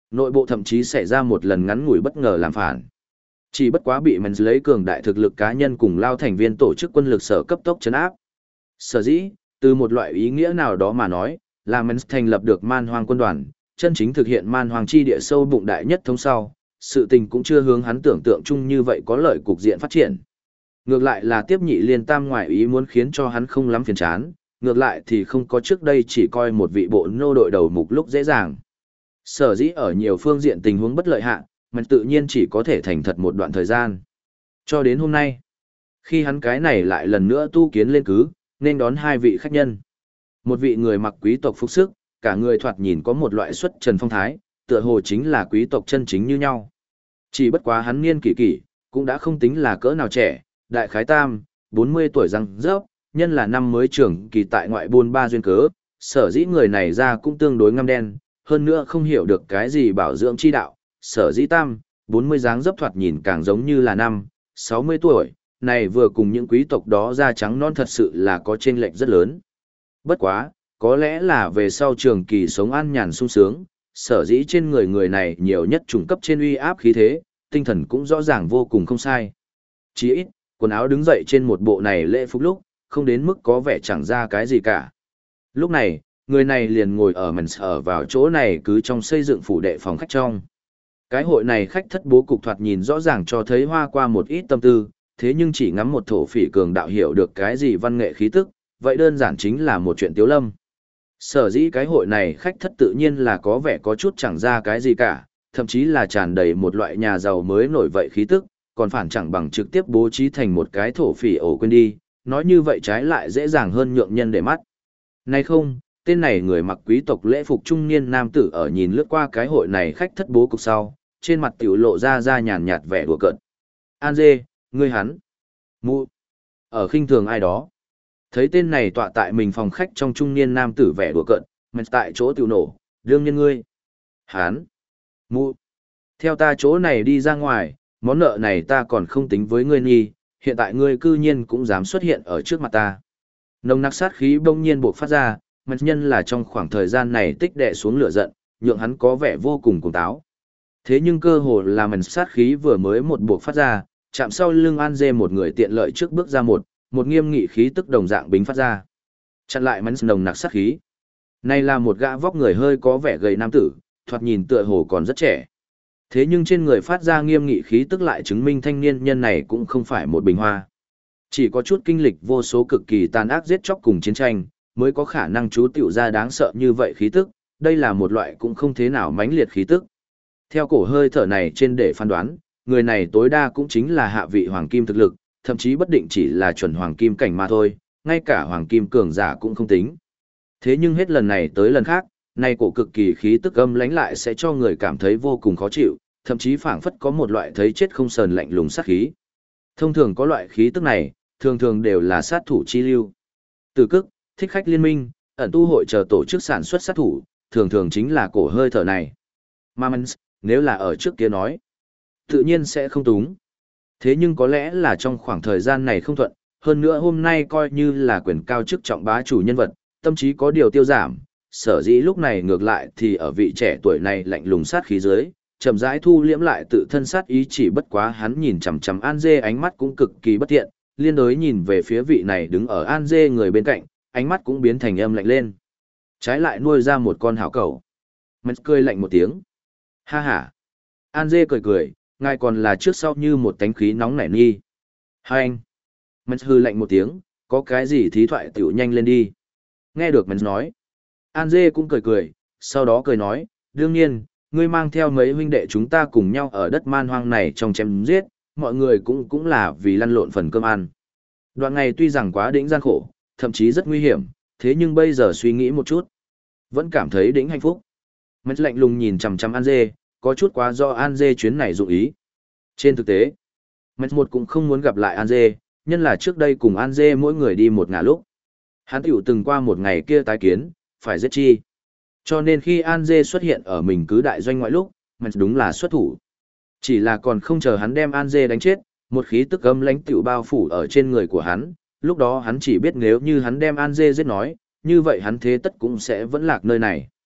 Nội bộ thậm chí xảy ra một lần ngắn ngủi bất ngờ làm phản. Chỉ bất quá bị Mens lấy cường đại thực lực cá nhân cùng lao thành viên tổ chức quân lực sở cấp tốc chấn áp. Sở dĩ, từ một loại ý nghĩa nào đó mà nói, là Mens thành lập được man hoang quân đoàn, chân chính thực hiện man hoang chi địa sâu bụng đại nhất thống sau, sự tình cũng chưa hướng hắn tưởng tượng chung như vậy có lợi cục diện phát triển. Ngược lại là tiếp nhị liên tam ngoại ý muốn khiến cho hắn không lắm phiền chán, ngược lại thì không có trước đây chỉ coi một vị bộ nô đội đầu mục lúc dễ dàng. Sở dĩ ở nhiều phương diện tình huống bất lợi hạ, mình tự nhiên chỉ có thể thành thật một đoạn thời gian. Cho đến hôm nay, khi hắn cái này lại lần nữa tu kiến lên cứ, nên đón hai vị khách nhân. Một vị người mặc quý tộc phục sức, cả người thoạt nhìn có một loại xuất trần phong thái, tựa hồ chính là quý tộc chân chính như nhau. Chỉ bất quá hắn niên kỷ kỷ, cũng đã không tính là cỡ nào trẻ, đại khái 40 tuổi răng rớp, nhân là năm mới trưởng kỳ tại ngoại buôn ba duyên cớ, sở dĩ người này ra cũng tương đối ngăm đen, hơn nữa không hiểu được cái gì bảo dưỡng chi đạo, sở dĩ 40 dáng dấp thoạt nhìn càng giống như là 60 tuổi, này vừa cùng những quý tộc đó da trắng non thật sự là có chênh lệch rất lớn. Bất quá, có lẽ là về sau trường kỳ sống an nhàn sung sướng, sở dĩ trên người này nhiều nhất trùng cấp trên uy áp khí thế, tinh thần cũng rõ ràng vô cùng không sai. Chỉ ít, quần áo đứng dậy trên một bộ này lễ phục lúc, không đến mức có vẻ chẳng ra cái gì cả. Lúc này, người này liền ngồi ở màn sở vào chỗ này cứ trong xây dựng phủ đệ phòng khách trong. Cái hội này khách thất bố cục thoạt nhìn rõ ràng cho thấy hoa qua một ít tâm tư, thế nhưng chỉ ngắm một thổ phỉ cường đạo hiểu được cái gì văn nghệ khí tức, vậy đơn giản chính là một chuyện tiếu lâm. Sở dĩ cái hội này khách thất tự nhiên là có vẻ có chút chẳng ra cái gì cả, thậm chí là tràn đầy một loại nhà giàu mới nổi vậy khí tức, còn phản chẳng bằng trực tiếp bố trí thành một cái thổ phỉ ổ quên đi, nói như vậy trái lại dễ dàng hơn nhượng nhân để mắt. Nay không, tên này người mặc quý tộc lễ phục trung niên nam tử ở nhìn lướt qua cái hội này khách thất bố cục sau, trên mặt tiểu lộ ra nhàn nhạt vẻ đùa cợt. An dê, ngươi hắn. Mụ. Ở khinh thường ai đó. Thấy tên này tọa tại mình phòng khách trong trung niên nam tử vẻ đùa cợt, mệt tại chỗ tiểu nổ, đương nhiên ngươi. Hắn. Mụ. Theo ta chỗ này đi ra ngoài, món nợ này ta còn không tính với ngươi nhi, hiện tại ngươi cư nhiên cũng dám xuất hiện ở trước mặt ta. Nồng nặc sát khí bỗng nhiên bộc phát ra, mật nhân là trong khoảng thời gian này tích đè xuống lửa giận, nhượng hắn có vẻ vô cùng cuồng táo. Thế nhưng cơ hồ là mật sát khí vừa mới một bộc phát ra, chạm sau lưng An Dê một người tiện lợi trước bước ra một nghiêm nghị khí tức đồng dạng bính phát ra. Chặn lại mật nồng nặc sát khí. Này là một gã vóc người hơi có vẻ gầy nam tử, thoạt nhìn tựa hồ còn rất trẻ. Thế nhưng trên người phát ra nghiêm nghị khí tức lại chứng minh thanh niên nhân này cũng không phải một bình hoa. Chỉ có chút kinh lịch vô số cực kỳ tàn ác giết chóc cùng chiến tranh, mới có khả năng chú tiểu ra đáng sợ như vậy khí tức, đây là một loại cũng không thế nào mãnh liệt khí tức. Theo cổ hơi thở này trên để phán đoán, người này tối đa cũng chính là hạ vị hoàng kim thực lực, thậm chí bất định chỉ là chuẩn hoàng kim cảnh mà thôi, ngay cả hoàng kim cường giả cũng không tính. Thế nhưng hết lần này tới lần khác, nay cổ cực kỳ khí tức âm lãnh lại sẽ cho người cảm thấy vô cùng khó chịu, thậm chí phảng phất có một loại thấy chết không sờn lạnh lùng sát khí. Thông thường có loại khí tức này, thường thường đều là sát thủ chi lưu. Từ Cức, Thích Khách Liên Minh, ẩn tu hội chờ tổ chức sản xuất sát thủ, thường thường chính là cổ hơi thở này. Mamens, nếu là ở trước kia nói, tự nhiên sẽ không túng. Thế nhưng có lẽ là trong khoảng thời gian này không thuận, hơn nữa hôm nay coi như là quyền cao chức trọng bá chủ nhân vật, tâm trí có điều tiêu giảm, sở dĩ lúc này ngược lại thì ở vị trẻ tuổi này lạnh lùng sát khí dưới, chậm rãi thu liễm lại tự thân sát ý, chỉ bất quá hắn nhìn chằm chằm An Dê ánh mắt cũng cực kỳ bất thiện, liên đối nhìn về phía vị này đứng ở An Dê người bên cạnh, ánh mắt cũng biến thành âm lạnh lên. Trái lại nuôi ra một con hảo cẩu. Mệt cười lạnh một tiếng. Ha ha. An Dê cười cười, ngài còn là trước sau như một tánh khí nóng nảy nghi. Hai anh. Mệt hư lạnh một tiếng, có cái gì thí thoại tiểu nhanh lên đi. Nghe được Mệt nói. An Dê cũng cười cười, sau đó cười nói, đương nhiên, ngươi mang theo mấy huynh đệ chúng ta cùng nhau ở đất man hoang này trong chém giết, mọi người cũng là vì lăn lộn phần cơm ăn. Đoạn ngày tuy rằng quá đỉnh gian khổ, thậm chí rất nguy hiểm, thế nhưng bây giờ suy nghĩ một chút, vẫn cảm thấy đỉnh hạnh phúc. Mệt lạnh lùng nhìn chằm chằm An Dê, có chút quá do An Dê chuyến này dụng ý. Trên thực tế, Mệt một cũng không muốn gặp lại An Dê, nhân là trước đây cùng An Dê mỗi người đi một ngả lúc. Hắn tiểu từng qua một ngày kia tái kiến, phải giết chi. Cho nên khi An Dê xuất hiện ở mình cứ đại doanh ngoại lúc, Mệt đúng là xuất thủ. Chỉ là còn không chờ hắn đem An Dê đánh chết, một khí tức âm lãnh tiểu bao phủ ở trên người của hắn, lúc đó hắn chỉ biết nếu như hắn đem An Dê giết nói, như vậy hắn thế tất cũng sẽ vẫn lạc nơi này.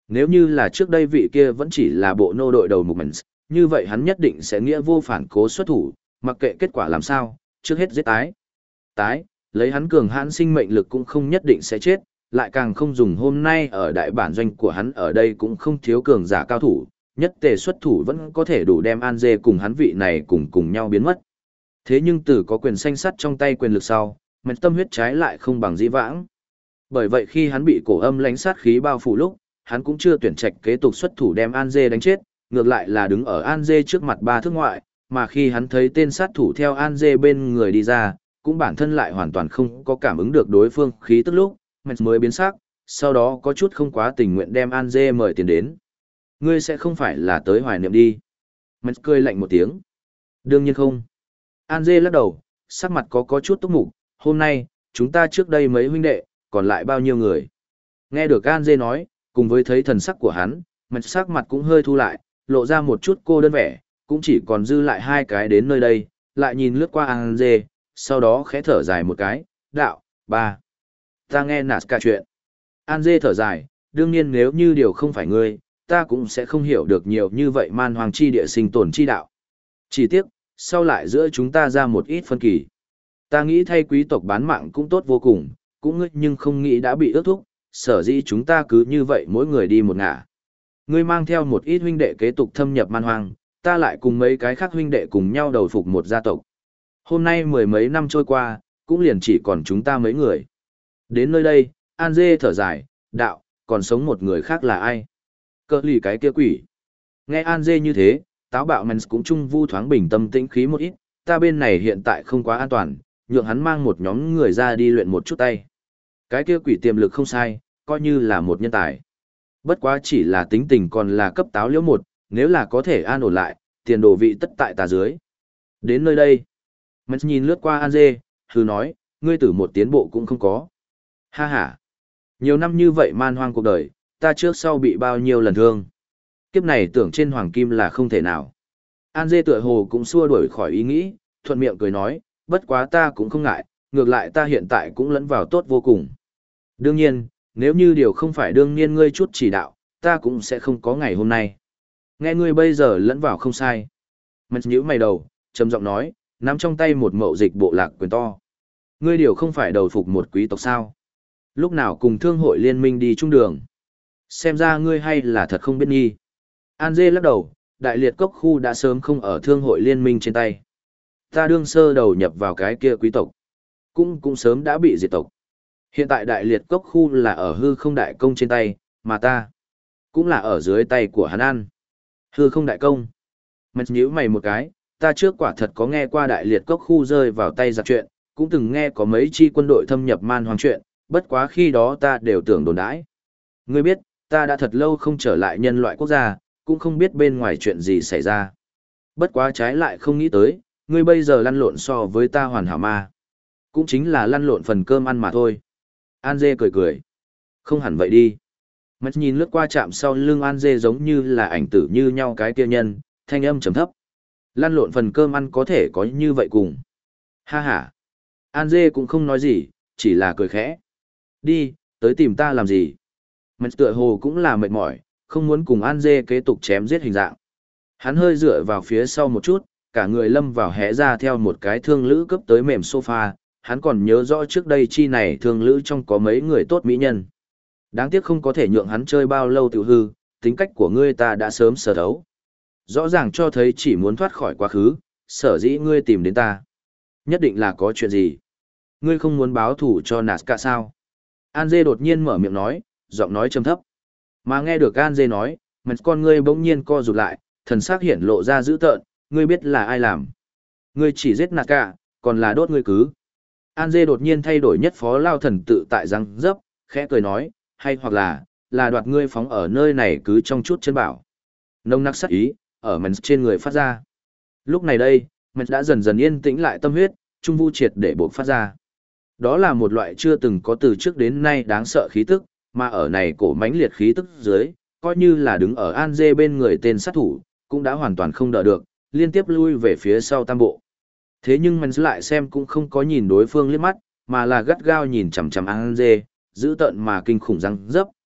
Nếu như là trước đây vị kia vẫn chỉ là bộ nô đội đầu mục Mens, như vậy hắn nhất định sẽ nghĩa vô phản cố xuất thủ, mặc kệ kết quả làm sao, trước hết giết tái. Tái, lấy hắn cường hãn sinh mệnh lực cũng không nhất định sẽ chết, lại càng không dùng hôm nay ở đại bản doanh của hắn ở đây cũng không thiếu cường giả cao thủ, nhất tề xuất thủ vẫn có thể đủ đem An Dê cùng hắn vị này cùng nhau biến mất. Thế nhưng từ có quyền xanh sắt trong tay quyền lực sau, Mens tâm huyết trái lại không bằng dĩ vãng. Bởi vậy khi hắn bị cổ âm lãnh sát khí bao phủ lúc, hắn cũng chưa tuyển trạch kế tục xuất thủ đem An Dê đánh chết, ngược lại là đứng ở An Dê trước mặt ba thước ngoại, mà khi hắn thấy tên sát thủ theo An Dê bên người đi ra, cũng bản thân lại hoàn toàn không có cảm ứng được đối phương khí tức lúc, Mens mới biến sắc, sau đó có chút không quá tình nguyện đem An Dê mời tiền đến. Ngươi sẽ không phải là tới hoài niệm đi. Mens cười lạnh một tiếng. Đương nhiên không. An Dê lắc đầu, sắc mặt có chút túc mục, hôm nay, chúng ta trước đây mấy huynh đệ, còn lại bao nhiêu người. Nghe được An Dê nói, cùng với thấy thần sắc của hắn, Mens sắc mặt cũng hơi thu lại, lộ ra một chút cô đơn vẻ, cũng chỉ còn dư lại hai cái đến nơi đây, lại nhìn lướt qua An Dê, sau đó khẽ thở dài một cái, đạo, ba. Ta nghe nạt cả chuyện. An Dê thở dài, đương nhiên nếu như điều không phải ngươi, ta cũng sẽ không hiểu được nhiều như vậy man hoàng chi địa sinh tồn chi đạo. Chỉ tiếc, sau lại giữa chúng ta ra một ít phân kỳ. Ta nghĩ thay quý tộc bán mạng cũng tốt vô cùng, cũng ngươi nhưng không nghĩ đã bị ước thúc, sở dĩ chúng ta cứ như vậy mỗi người đi một ngả. Ngươi mang theo một ít huynh đệ kế tục thâm nhập man hoang, ta lại cùng mấy cái khác huynh đệ cùng nhau đầu phục một gia tộc. Hôm nay mười mấy năm trôi qua, cũng liền chỉ còn chúng ta mấy người. Đến nơi đây, An Dê thở dài, đạo, còn sống một người khác là ai? Cơ lì cái kia quỷ. Nghe An Dê như thế, táo bạo Mens cũng chung vu thoáng bình tâm tĩnh khí một ít, ta bên này hiện tại không quá an toàn, nhượng hắn mang một nhóm người ra đi luyện một chút tay. Cái kia quỷ tiềm lực không sai, coi như là một nhân tài. Bất quá chỉ là tính tình còn là cấp táo liễu một, nếu là có thể an ổn lại, tiền đồ vị tất tại ta dưới. Đến nơi đây, Mens nhìn lướt qua An Dê, hừ nói, ngươi tử một tiến bộ cũng không có. Ha ha. Nhiều năm như vậy man hoang cuộc đời, ta trước sau bị bao nhiêu lần thương. Kiếp này tưởng trên hoàng kim là không thể nào. An Dê tựa hồ cũng xua đuổi khỏi ý nghĩ, thuận miệng cười nói, bất quá ta cũng không ngại, ngược lại ta hiện tại cũng lẫn vào tốt vô cùng. Đương nhiên, nếu như điều không phải đương nhiên ngươi chút chỉ đạo, ta cũng sẽ không có ngày hôm nay. Nghe ngươi bây giờ lẫn vào không sai. Mens nhíu mày đầu, trầm giọng nói, nắm trong tay một mậu dịch bộ lạc quyền to. Ngươi điều không phải đầu phục một quý tộc sao? Lúc nào cùng thương hội liên minh đi chung đường? Xem ra ngươi hay là thật không biết nghi. An Dê lắc đầu, đại liệt cốc khu đã sớm không ở thương hội liên minh trên tay. Ta đương sơ đầu nhập vào cái kia quý tộc. Cũng sớm đã bị diệt tộc. Hiện tại đại liệt cốc khu là ở hư không đại công trên tay, mà ta cũng là ở dưới tay của hắn ăn. Hư không đại công. Mạch nhíu mày một cái, ta trước quả thật có nghe qua đại liệt cốc khu rơi vào tay giặc chuyện, cũng từng nghe có mấy chi quân đội thâm nhập man hoang chuyện, bất quá khi đó ta đều tưởng đồn đãi. Ngươi biết, ta đã thật lâu không trở lại nhân loại quốc gia, cũng không biết bên ngoài chuyện gì xảy ra. Bất quá trái lại không nghĩ tới, ngươi bây giờ lăn lộn so với ta hoàn hảo ma. Cũng chính là lăn lộn phần cơm ăn mà thôi. An Dê cười cười. Không hẳn vậy đi. Mắt nhìn lướt qua chạm sau lưng An Dê giống như là ảnh tử như nhau cái kia nhân, thanh âm trầm thấp. Lăn lộn phần cơm ăn có thể có như vậy cùng. Ha ha. An Dê cũng không nói gì, chỉ là cười khẽ. Đi, tới tìm ta làm gì? Mắt tựa hồ cũng là mệt mỏi, không muốn cùng An Dê kế tục chém giết hình dạng. Hắn hơi dựa vào phía sau một chút, cả người lâm vào hé ra theo một cái thương lữ cấp tới mềm sofa. Hắn còn nhớ rõ trước đây chi này thương lữ trong có mấy người tốt mỹ nhân. Đáng tiếc không có thể nhượng hắn chơi bao lâu tự hư, tính cách của ngươi ta đã sớm sở thấu. Rõ ràng cho thấy chỉ muốn thoát khỏi quá khứ, sở dĩ ngươi tìm đến ta. Nhất định là có chuyện gì. Ngươi không muốn báo thủ cho Nazca sao? An Dê đột nhiên mở miệng nói, giọng nói trầm thấp. Mà nghe được An Dê nói, mặt con ngươi bỗng nhiên co rụt lại, thần sắc hiển lộ ra dữ tợn, ngươi biết là ai làm. Ngươi chỉ giết Nazca, còn là đốt ngươi cứ. An Dê đột nhiên thay đổi nhất phó lao thần tự tại răng dấp, khẽ cười nói, hay hoặc là đoạt ngươi phóng ở nơi này cứ trong chút chân bảo. Nông nặc sắc ý, ở mens trên người phát ra. Lúc này đây, mens đã dần dần yên tĩnh lại tâm huyết, trung vu triệt để buộc phát ra. Đó là một loại chưa từng có từ trước đến nay đáng sợ khí tức, mà ở này cổ mãnh liệt khí tức dưới, coi như là đứng ở An Dê bên người tên sát thủ, cũng đã hoàn toàn không đỡ được, liên tiếp lui về phía sau tam bộ. Thế nhưng mình lại xem cũng không có nhìn đối phương liếc mắt, mà là gắt gao nhìn chằm chằm An Dê, giữ tợn mà kinh khủng răng dấp,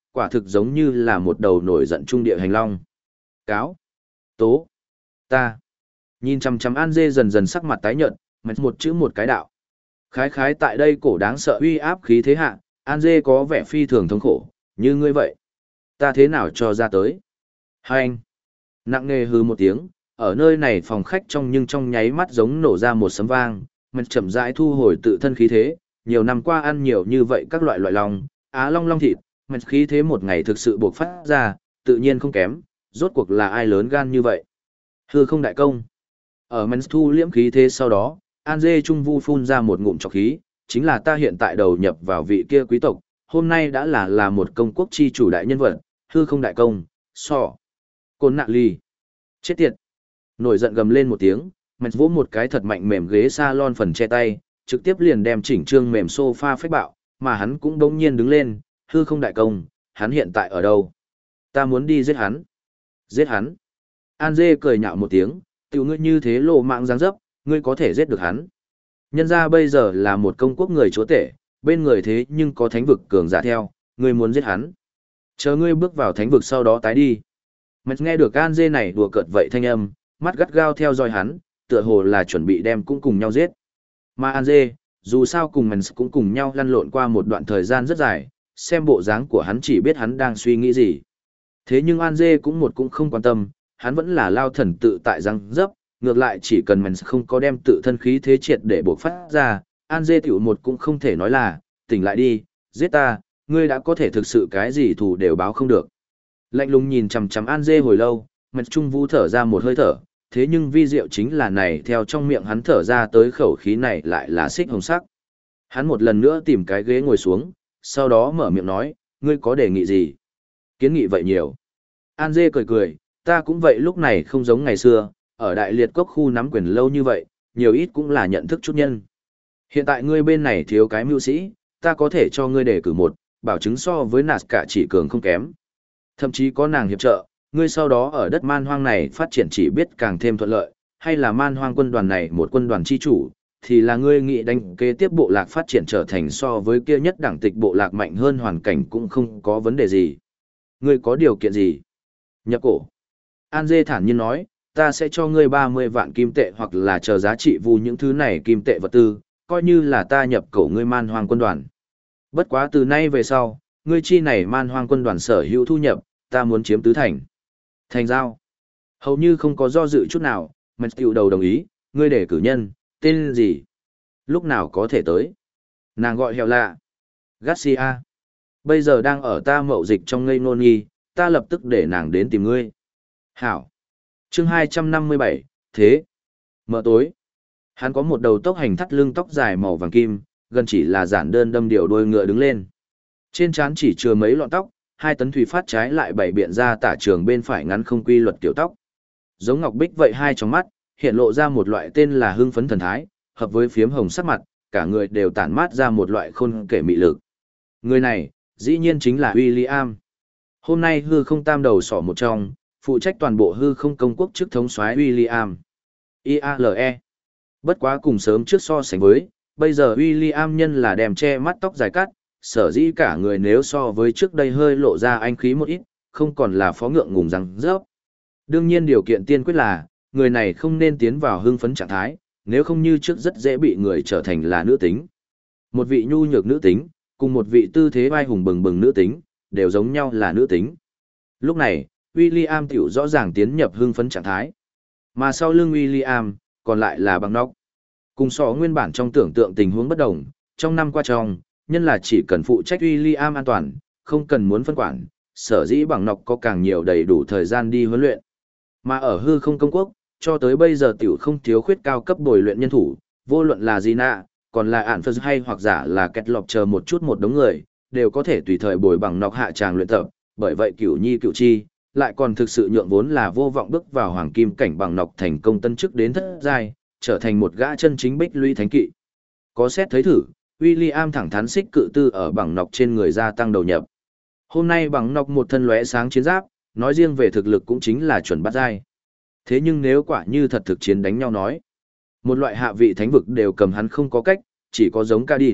quả thực giống như là một đầu nổi giận trung địa hành long. Cáo. Tố. Ta. Nhìn chằm chằm An Dê dần dần sắc mặt tái nhợt, một chữ một cái đạo. Khái khái tại đây cổ đáng sợ uy áp khí thế hạ, An Dê có vẻ phi thường thống khổ, như ngươi vậy. Ta thế nào cho ra tới? Hai anh. Nặng nề hừ một tiếng, ở nơi này phòng khách trong nhưng trong nháy mắt giống nổ ra một sấm vang, mình chậm rãi thu hồi tự thân khí thế, nhiều năm qua ăn nhiều như vậy các loại loại lòng, á long long thịt, mình khí thế một ngày thực sự buộc phát ra, tự nhiên không kém, rốt cuộc là ai lớn gan như vậy. Hư không đại công. Ở mình thu liễm khí thế sau đó, An Dê Trung Vu phun ra một ngụm trọc khí, chính là ta hiện tại đầu nhập vào vị kia quý tộc, hôm nay đã là một công quốc chi chủ đại nhân vật, hư không đại công, Côn nạ ly. Chết tiệt. Nổi giận gầm lên một tiếng, mạnh vỗ một cái thật mạnh mềm ghế salon phần che tay, trực tiếp liền đem chỉnh trương mềm sofa phách bạo, mà hắn cũng đống nhiên đứng lên, hư không đại công, hắn hiện tại ở đâu? Ta muốn đi giết hắn. Giết hắn. An Dê cười nhạo một tiếng, tiểu ngươi như thế lộ mạng dáng dấp, ngươi có thể giết được hắn. Nhân ra bây giờ là một công quốc người chúa tể, bên người thế nhưng có thánh vực cường giả theo, ngươi muốn giết hắn. Chờ ngươi bước vào thánh vực sau đó tái đi. Mạch nghe được An Dê này đùa cợt vậy thanh âm, mắt gắt gao theo dõi hắn, tựa hồ là chuẩn bị đem cũng cùng nhau giết. Mà An Dê, dù sao cùng mình cũng cùng nhau lăn lộn qua một đoạn thời gian rất dài, xem bộ dáng của hắn chỉ biết hắn đang suy nghĩ gì. Thế nhưng An Dê cũng không quan tâm, hắn vẫn là lao thần tự tại răng dấp, ngược lại chỉ cần mình không có đem tự thân khí thế triệt để buộc phát ra, An Dê tiểu cũng không thể nói là, tỉnh lại đi, giết ta, ngươi đã có thể thực sự cái gì thù đều báo không được. Lạnh lùng nhìn chằm chằm An Dê hồi lâu, Mạch Trung Vu thở ra một hơi thở, thế nhưng vi diệu chính là này theo trong miệng hắn thở ra tới khẩu khí này lại là xích hồng sắc. Hắn một lần nữa tìm cái ghế ngồi xuống, sau đó mở miệng nói, ngươi có đề nghị gì? Kiến nghị vậy nhiều. An Dê cười cười, ta cũng vậy lúc này không giống ngày xưa, ở Đại Liệt Cốc khu nắm quyền lâu như vậy, nhiều ít cũng là nhận thức chút nhân. Hiện tại ngươi bên này thiếu cái mưu sĩ, ta có thể cho ngươi đề cử một, bảo chứng so với nạt cả chỉ cường không kém. Thậm chí có nàng hiệp trợ, ngươi sau đó ở đất man hoang này phát triển chỉ biết càng thêm thuận lợi, hay là man hoang quân đoàn này một quân đoàn chi chủ, thì là ngươi nghĩ đánh kế tiếp bộ lạc phát triển trở thành so với kia nhất đẳng tịch bộ lạc mạnh hơn hoàn cảnh cũng không có vấn đề gì. Ngươi có điều kiện gì? Nhập cổ. An Dê thản nhiên nói, ta sẽ cho ngươi 30 vạn kim tệ hoặc là chờ giá trị vu những thứ này kim tệ vật tư, coi như là ta nhập cổ ngươi man hoang quân đoàn. Bất quá từ nay về sau, ngươi chi này man hoang quân đoàn sở hữu thu nhập, ta muốn chiếm tứ thành. Thành giao. Hầu như không có do dự chút nào, Mạch tiểu đầu đồng ý, ngươi để cử nhân, tên gì? Lúc nào có thể tới? Nàng gọi hẹo lạ. Garcia. Bây giờ đang ở ta mậu dịch trong ngây ngôn nghi, ta lập tức để nàng đến tìm ngươi. Hảo. Chương 257, thế. Mở tối. Hắn có một đầu tóc hành thắt lưng tóc dài màu vàng kim, gần chỉ là giản đơn đâm điều đuôi ngựa đứng lên. Trên trán chỉ chừa mấy lọn tóc, hai tấn thủy phát trái lại bảy biện ra tả trường bên phải ngắn không quy luật kiểu tóc. Giống ngọc bích vậy hai trong mắt, hiện lộ ra một loại tên là hưng phấn thần thái, hợp với phiếm hồng sắc mặt, cả người đều tản mát ra một loại khôn kể mị lực. Người này, dĩ nhiên chính là William. Hôm nay hư không tam đầu sỏ một trong, phụ trách toàn bộ hư không công quốc chức thống soái William. IALE. Bất quá cùng sớm trước so sánh với, bây giờ William nhân là đem che mắt tóc dài cắt, sở dĩ cả người nếu so với trước đây hơi lộ ra anh khí một ít, không còn là phó ngượng ngùng răng rớp. Đương nhiên điều kiện tiên quyết là, người này không nên tiến vào hưng phấn trạng thái, nếu không như trước rất dễ bị người trở thành là nữ tính. Một vị nhu nhược nữ tính, cùng một vị tư thế vai hùng bừng bừng nữ tính, đều giống nhau là nữ tính. Lúc này, William tiểu rõ ràng tiến nhập hưng phấn trạng thái. Mà sau lưng William, còn lại là bằng nóc. Cùng so nguyên bản trong tưởng tượng tình huống bất đồng, trong năm qua trong, nhân là chỉ cần phụ trách William an toàn, không cần muốn phân quản, sở dĩ bằng nọc có càng nhiều đầy đủ thời gian đi huấn luyện. Mà ở hư không công quốc, cho tới bây giờ tiểu không thiếu khuyết cao cấp bồi luyện nhân thủ, vô luận là Gina, còn là ản phật hay hoặc giả là kẹt lọc chờ một chút một đống người, đều có thể tùy thời bồi bằng nọc hạ tràng luyện tập, bởi vậy cửu nhi cửu chi, lại còn thực sự nhượng vốn là vô vọng bước vào hoàng kim cảnh bằng nọc thành công tân chức đến thất giai, trở thành một gã chân chính bích lũy thánh kỵ. Có xét thấy thử, William thẳng thắn xích cự tư ở bằng nọc trên người gia tăng đầu nhập. Hôm nay bằng nọc một thân lóe sáng chiến giáp, nói riêng về thực lực cũng chính là chuẩn bát giai. Thế nhưng nếu quả như thật thực chiến đánh nhau nói, một loại hạ vị thánh vực đều cầm hắn không có cách, chỉ có giống ca đỉn,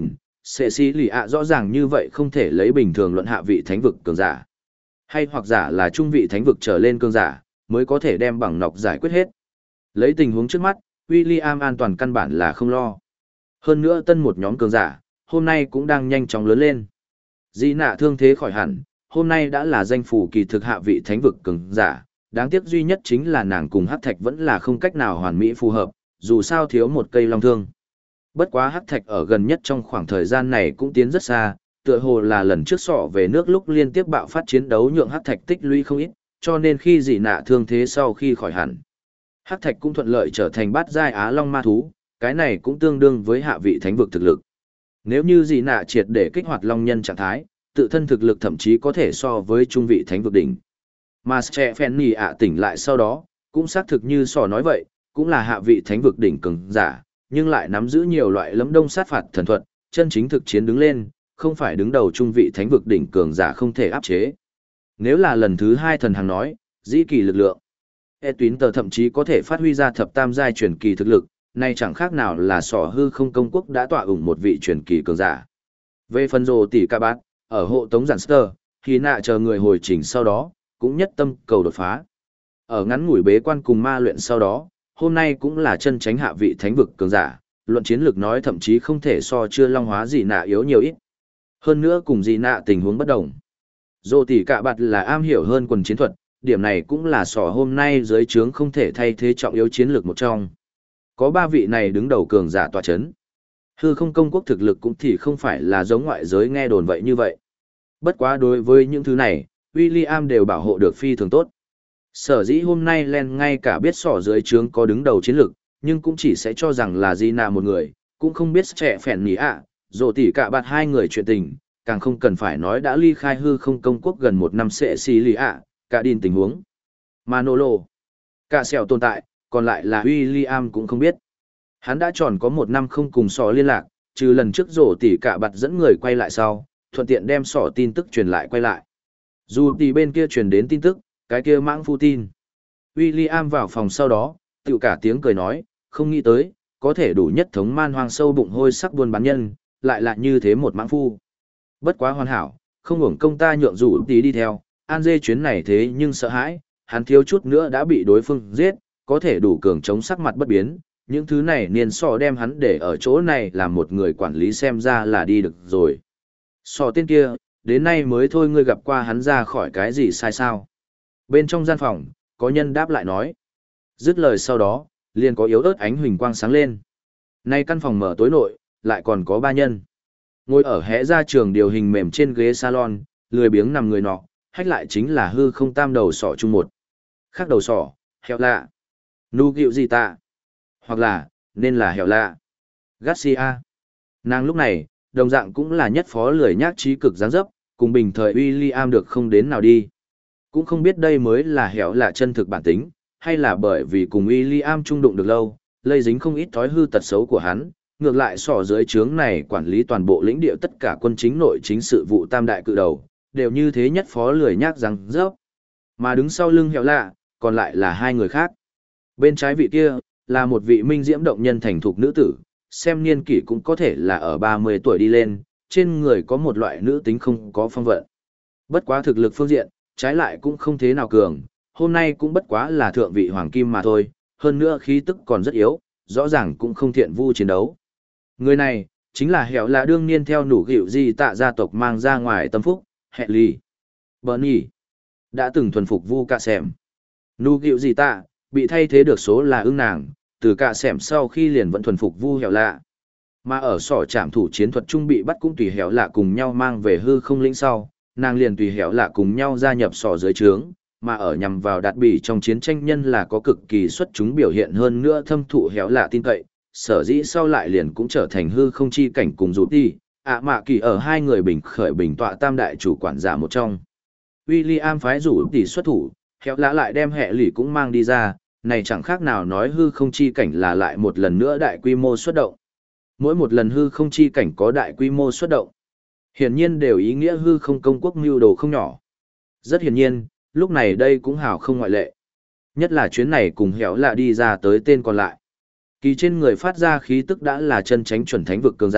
Sệ xí lì ạ rõ ràng như vậy không thể lấy bình thường luận hạ vị thánh vực cường giả. Hay hoặc giả là trung vị thánh vực trở lên cường giả, mới có thể đem bằng nọc giải quyết hết. Lấy tình huống trước mắt, William an toàn căn bản là không lo. Hơn nữa tân một nhóm cường giả, hôm nay cũng đang nhanh chóng lớn lên. Dị nạ thương thế khỏi hẳn, hôm nay đã là danh phủ kỳ thực hạ vị thánh vực cường giả, đáng tiếc duy nhất chính là nàng cùng hắc thạch vẫn là không cách nào hoàn mỹ phù hợp, dù sao thiếu một cây long thương. Bất quá hắc thạch ở gần nhất trong khoảng thời gian này cũng tiến rất xa, tựa hồ là lần trước sọ về nước lúc liên tiếp bạo phát chiến đấu nhượng hắc thạch tích lũy không ít, cho nên khi dị nạ thương thế sau khi khỏi hẳn, hắc thạch cũng thuận lợi trở thành bát giai á long ma thú, cái này cũng tương đương với hạ vị thánh vực thực lực. Nếu như dị nạ triệt để kích hoạt long nhân trạng thái, tự thân thực lực thậm chí có thể so với trung vị thánh vực đỉnh. Mà Stephen ạ tỉnh lại sau đó, cũng xác thực như sò nói vậy, cũng là hạ vị thánh vực đỉnh cường giả, nhưng lại nắm giữ nhiều loại lẫm đông sát phạt thần thuật, chân chính thực chiến đứng lên, không phải đứng đầu trung vị thánh vực đỉnh cường giả không thể áp chế. Nếu là lần thứ 2 thần hàng nói, dĩ kỳ lực lượng, tuyến tờ thậm chí có thể phát huy ra thập tam giai truyền kỳ thực lực, này chẳng khác nào là sỏ hư không công quốc đã tọa ủng một vị truyền kỳ cường giả. Về phần rồ tỷ ca bát, ở hộ tống giản sơ, khi nạ chờ người hồi chỉnh sau đó, cũng nhất tâm cầu đột phá. Ở ngắn ngủi bế quan cùng ma luyện sau đó, hôm nay cũng là chân tránh hạ vị thánh vực cường giả, luận chiến lược nói thậm chí không thể so chưa long hóa gì nạ yếu nhiều ít. Hơn nữa cùng gì nạ tình huống bất đồng. Dô tỷ cạ bạt là am hiểu hơn quần chiến thuật, điểm này cũng là sỏ hôm nay dưới trướng không thể thay thế trọng yếu chiến lược một trong. Có 3 vị này đứng đầu cường giả tọa chấn. Hư không công quốc thực lực cũng thì không phải là giống ngoại giới nghe đồn vậy như vậy. Bất quá đối với những thứ này, William đều bảo hộ được phi thường tốt. Sở dĩ hôm nay Len ngay cả biết sỏ dưới trướng có đứng đầu chiến lược, nhưng cũng chỉ sẽ cho rằng là Gina một người, cũng không biết trẻ phèn nhỉ ạ, dồ tỉ cả bạt 2 người chuyện tình, càng không cần phải nói đã ly khai hư không công quốc gần 1 năm sẽ xì lì ạ, cả đìn tình huống. Manolo, cả sẹo tồn tại, còn lại là William cũng không biết. Hắn đã tròn có 1 năm không cùng sỏ liên lạc, trừ lần trước rổ tỉ cả bạt dẫn người quay lại sau, thuận tiện đem sỏ tin tức truyền lại quay lại. Dù tỉ bên kia truyền đến tin tức, cái kia mãng phu tin. William vào phòng sau đó, tự cả tiếng cười nói, không nghĩ tới, có thể đủ nhất thống man hoang sâu bụng hôi sắc buôn bán nhân, lại là như thế một mãng phu. Bất quá hoàn hảo, không hưởng công ta nhượng rủ tí đi theo, An Dê chuyến này thế nhưng sợ hãi, hắn thiếu chút nữa đã bị đối phương giết, có thể đủ cường chống sắc mặt bất biến, những thứ này niên so đem hắn để ở chỗ này làm một người quản lý xem ra là đi được rồi. So tên kia, đến nay mới thôi ngươi gặp qua hắn ra khỏi cái gì sai sao. Bên trong gian phòng, có nhân đáp lại nói. Dứt lời sau đó, liền có yếu ớt ánh huỳnh quang sáng lên. Nay căn phòng mở tối nội, lại còn có 3 nhân. Ngồi ở hẽ ra trường điều hình mềm trên ghế salon, lười biếng nằm người nọ, hách lại chính là hư không tam đầu sỏ chung một. Khác đầu sỏ, heo lạ. Nu gịu gì tạ? Hoặc là, nên là heo lạ. Garcia. Nàng lúc này, đồng dạng cũng là nhất phó lười nhác trí cực dáng dấp, cùng bình thời William được không đến nào đi. Cũng không biết đây mới là hẻo lạ chân thực bản tính, hay là bởi vì cùng William trung đụng được lâu, lây dính không ít thói hư tật xấu của hắn, ngược lại sỏ dưới trướng này quản lý toàn bộ lĩnh địa tất cả quân chính nội chính sự vụ tam đại cự đầu, đều như thế nhất phó lười nhác răng rớp. Mà đứng sau lưng hẻo lạ, còn lại là 2 người khác. Bên trái vị kia, là một vị minh diễm động nhân thành thục nữ tử, xem niên kỷ cũng có thể là ở 30 tuổi đi lên, trên người có một loại nữ tính không có phong vận. Bất quá thực lực phương diện, trái lại cũng không thế nào cường, hôm nay cũng bất quá là thượng vị hoàng kim mà thôi, hơn nữa khí tức còn rất yếu, rõ ràng cũng không thiện vu chiến đấu. Người này, chính là hẻo là đương niên theo nủ gịu di tạ gia tộc mang ra ngoài tâm phúc, hẹ lì. Bernie, đã từng thuần phục vu cạ sẻm. Nủ gịu di tạ, bị thay thế được số là ưng nàng, từ cạ sẻm sau khi liền vẫn thuần phục vu hẻo lạ. Mà ở sỏ trảm thủ chiến thuật trung bị bắt cũng tùy hẻo lạ cùng nhau mang về hư không lĩnh sau, nàng liền tùy hẻo lạ cùng nhau gia nhập sỏ dưới trướng, mà ở nhằm vào đạt bỉ trong chiến tranh nhân là có cực kỳ xuất chúng biểu hiện hơn nữa thâm thụ hẻo lạ tin cậy, sở dĩ sau lại liền cũng trở thành hư không chi cảnh cùng rụt đi, mạ kỳ ở 2 người bình khởi bình tọa tam đại chủ quản giả một trong. William phái rủ tỷ xuất thủ, hẻo lạ lại đem hệ lì cũng mang đi ra, này chẳng khác nào nói hư không chi cảnh là lại một lần nữa đại quy mô xuất động. Mỗi một lần hư không chi cảnh có đại quy mô xuất động, hiển nhiên đều ý nghĩa hư không công quốc mưu đồ không nhỏ. Rất hiển nhiên, lúc này đây cũng hào không ngoại lệ. Nhất là chuyến này cùng hẻo lạ đi ra tới tên còn lại. Kỳ trên người phát ra khí tức đã là chân tránh chuẩn thánh vực cường giả,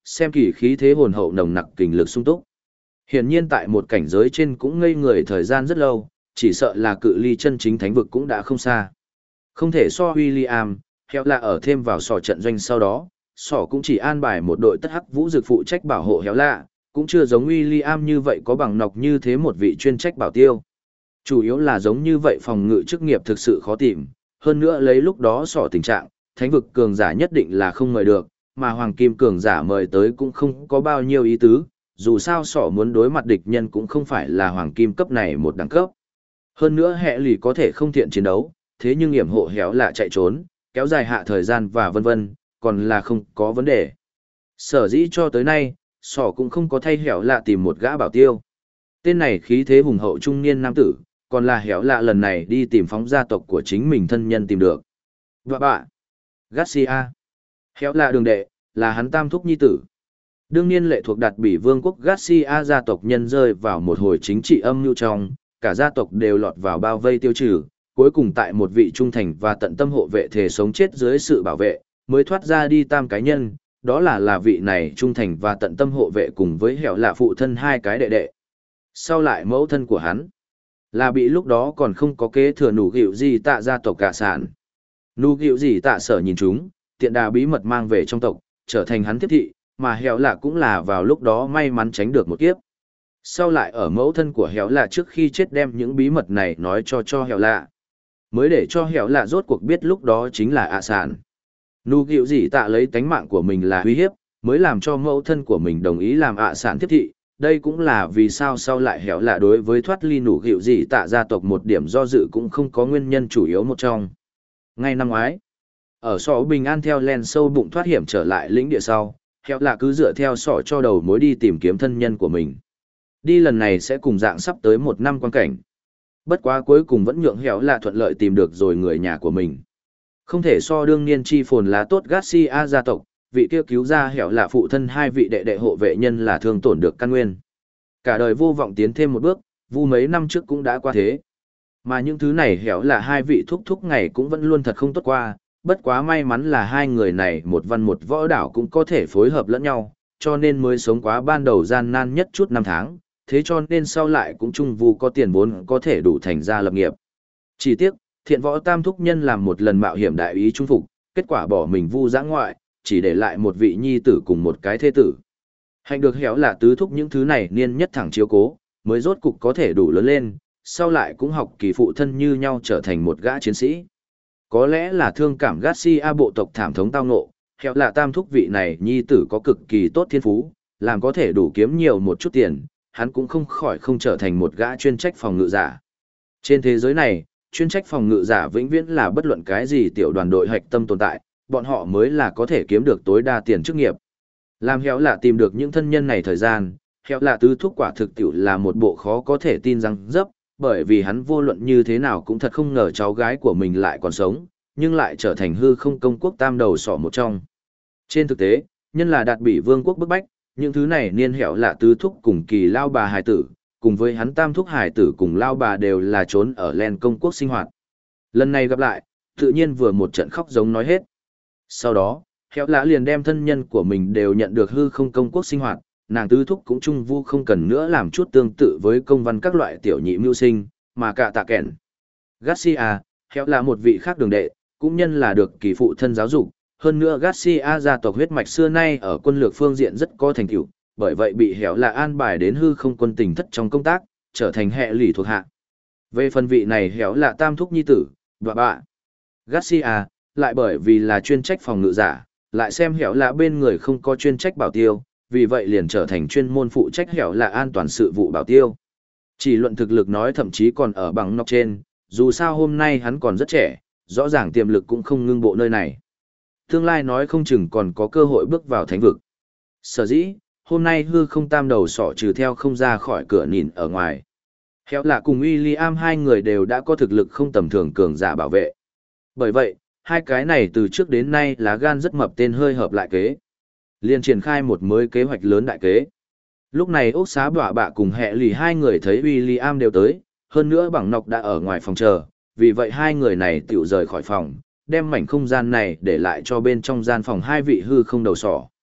xem kỳ khí thế hồn hậu nồng nặc kình lực sung túc. Hiển nhiên tại một cảnh giới trên cũng ngây người thời gian rất lâu, chỉ sợ là cự ly chân chính thánh vực cũng đã không xa. Không thể so William, Héo lạ ở thêm vào sỏ trận doanh sau đó, sỏ cũng chỉ an bài một đội tất hắc vũ dược phụ trách bảo hộ Héo lạ, cũng chưa giống William như vậy có bằng nọc như thế một vị chuyên trách bảo tiêu. Chủ yếu là giống như vậy phòng ngự chức nghiệp thực sự khó tìm, hơn nữa lấy lúc đó sỏ tình trạng, thánh vực cường giả nhất định là không mời được, mà hoàng kim cường giả mời tới cũng không có bao nhiêu ý tứ, dù sao sỏ muốn đối mặt địch nhân cũng không phải là hoàng kim cấp này một đẳng cấp. Hơn nữa hệ lì có thể không thiện chiến đấu, thế nhưng yểm hộ Héo lạ chạy trốn, kéo dài hạ thời gian và vân vân, còn là không có vấn đề. Sở dĩ cho tới nay, sỏ cũng không có thay Héo lạ tìm một gã bảo tiêu. Tên này khí thế hùng hậu trung niên nam tử, còn là Héo lạ lần này đi tìm phóng gia tộc của chính mình thân nhân tìm được. Và bạ, Garcia, Héo lạ đường đệ, là hắn tam thúc nhi tử. Đương nhiên lệ thuộc Đạt Bỉ Vương quốc Garcia gia tộc nhân rơi vào một hồi chính trị âm mưu trong, cả gia tộc đều lọt vào bao vây tiêu trừ, cuối cùng tại một vị trung thành và tận tâm hộ vệ thể sống chết dưới sự bảo vệ, mới thoát ra đi tam cái nhân, đó là vị này trung thành và tận tâm hộ vệ cùng với Héo lạ phụ thân hai cái đệ đệ. Sau lại mẫu thân của hắn, là bị lúc đó còn không có kế thừa nụ gịu gì tạ gia tộc cả sản. Nụ gịu gì tạ sở nhìn chúng, tiện đà bí mật mang về trong tộc, trở thành hắn tiếp thị, mà Héo lạ cũng là vào lúc đó may mắn tránh được một kiếp. Sau lại ở mẫu thân của Héo lạ trước khi chết đem những bí mật này nói cho Héo lạ, mới để cho Héo lạ rốt cuộc biết lúc đó chính là ạ sản. Nụ gịu gì tạ lấy tánh mạng của mình là uy hiếp, mới làm cho mẫu thân của mình đồng ý làm ạ sản tiếp thị. Đây cũng là vì sao sau lại Héo lạ đối với thoát ly nụ gịu gì tạ gia tộc một điểm do dự cũng không có nguyên nhân chủ yếu một trong. Ngay năm ngoái, ở sọ bình an theo len sâu bụng thoát hiểm trở lại lĩnh địa sau, Héo lạ cứ dựa theo sọ cho đầu mối đi tìm kiếm thân nhân của mình. Đi lần này sẽ cùng dạng sắp tới 1 năm quan cảnh. Bất quá cuối cùng vẫn nhượng Héo lạ thuận lợi tìm được rồi người nhà của mình. Không thể so đương niên chi phồn là tốt Garcia gia tộc, vị kia cứu ra Héo lạ phụ thân hai vị đệ đệ hộ vệ nhân là thương tổn được căn nguyên. Cả đời vô vọng tiến thêm một bước, vu mấy năm trước cũng đã qua thế. Mà những thứ này Héo lạ hai vị thúc thúc ngày cũng vẫn luôn thật không tốt qua, bất quá may mắn là hai người này một văn một võ đảo cũng có thể phối hợp lẫn nhau, cho nên mới sống quá ban đầu gian nan nhất chút năm tháng, thế cho nên sau lại cũng chung vu có tiền vốn có thể đủ thành ra lập nghiệp. Chỉ tiếc, thiện võ tam thúc nhân làm một lần mạo hiểm đại ý trung phục, kết quả bỏ mình vu giã ngoại, chỉ để lại một vị nhi tử cùng một cái thê tử. Hạnh được Héo lạ tứ thúc những thứ này niên nhất thẳng chiếu cố, mới rốt cục có thể đủ lớn lên, sau lại cũng học kỳ phụ thân như nhau trở thành một gã chiến sĩ. Có lẽ là thương cảm Garcia bộ tộc thảm thống tao ngộ, Héo lạ tam thúc vị này nhi tử có cực kỳ tốt thiên phú, làm có thể đủ kiếm nhiều một chút tiền, hắn cũng không khỏi không trở thành một gã chuyên trách phòng ngự giả. Trên thế giới này, chuyên trách phòng ngự giả vĩnh viễn là bất luận cái gì tiểu đoàn đội hạch tâm tồn tại, bọn họ mới là có thể kiếm được tối đa tiền chức nghiệp. Làm Héo lạ tìm được những thân nhân này thời gian, Héo lạ tứ thúc quả thực tiểu là một bộ khó có thể tin rằng dấp, bởi vì hắn vô luận như thế nào cũng thật không ngờ cháu gái của mình lại còn sống, nhưng lại trở thành hư không công quốc tam đầu sỏ một trong. Trên thực tế, nhân là Đạt Bỉ Vương quốc bức bách, những thứ này niên Héo lạ tứ thúc cùng kỳ lao bà hài tử, cùng với hắn tam thúc hài tử cùng lao bà đều là trốn ở len công quốc sinh hoạt. Lần này gặp lại, tự nhiên vừa một trận khóc giống nói hết. Sau đó, Héo lạ liền đem thân nhân của mình đều nhận được hư không công quốc sinh hoạt, nàng tứ thúc cũng chung vu không cần nữa làm chút tương tự với công văn các loại tiểu nhị mưu sinh, mà cả tạ kẻn. Garcia, Héo là một vị khác đường đệ, cũng nhân là được kỳ phụ thân giáo dục, hơn nữa Garcia gia tộc huyết mạch xưa nay ở quân lược phương diện rất có thành tựu, bởi vậy bị Héo là an bài đến hư không quân tình thất trong công tác, trở thành hệ lỷ thuộc hạ. Về phần vị này Héo là tam thúc nhi tử, và bạ. Garcia, lại bởi vì là chuyên trách phòng ngự giả, lại xem Héo là bên người không có chuyên trách bảo tiêu, vì vậy liền trở thành chuyên môn phụ trách Héo là an toàn sự vụ bảo tiêu. Chỉ luận thực lực nói thậm chí còn ở bằng nóc trên, dù sao hôm nay hắn còn rất trẻ, rõ ràng tiềm lực cũng không ngưng bộ nơi này. Tương lai nói không chừng còn có cơ hội bước vào thánh vực. Sở dĩ, hôm nay hư không tam đầu sỏ trừ theo không ra khỏi cửa nhìn ở ngoài. Héo là cùng William hai người đều đã có thực lực không tầm thường cường giả bảo vệ. Bởi vậy, hai cái này từ trước đến nay lá gan rất mập tên hơi hợp lại kế. Liền triển khai một mới kế hoạch lớn đại kế. Lúc này ốc xá bạ bạ cùng hệ lì hai người thấy William đều tới, hơn nữa bằng nọc đã ở ngoài phòng chờ, vì vậy hai người này tiểu rời khỏi phòng, đem mảnh không gian này để lại cho bên trong gian phòng hai vị hư không đầu sỏ.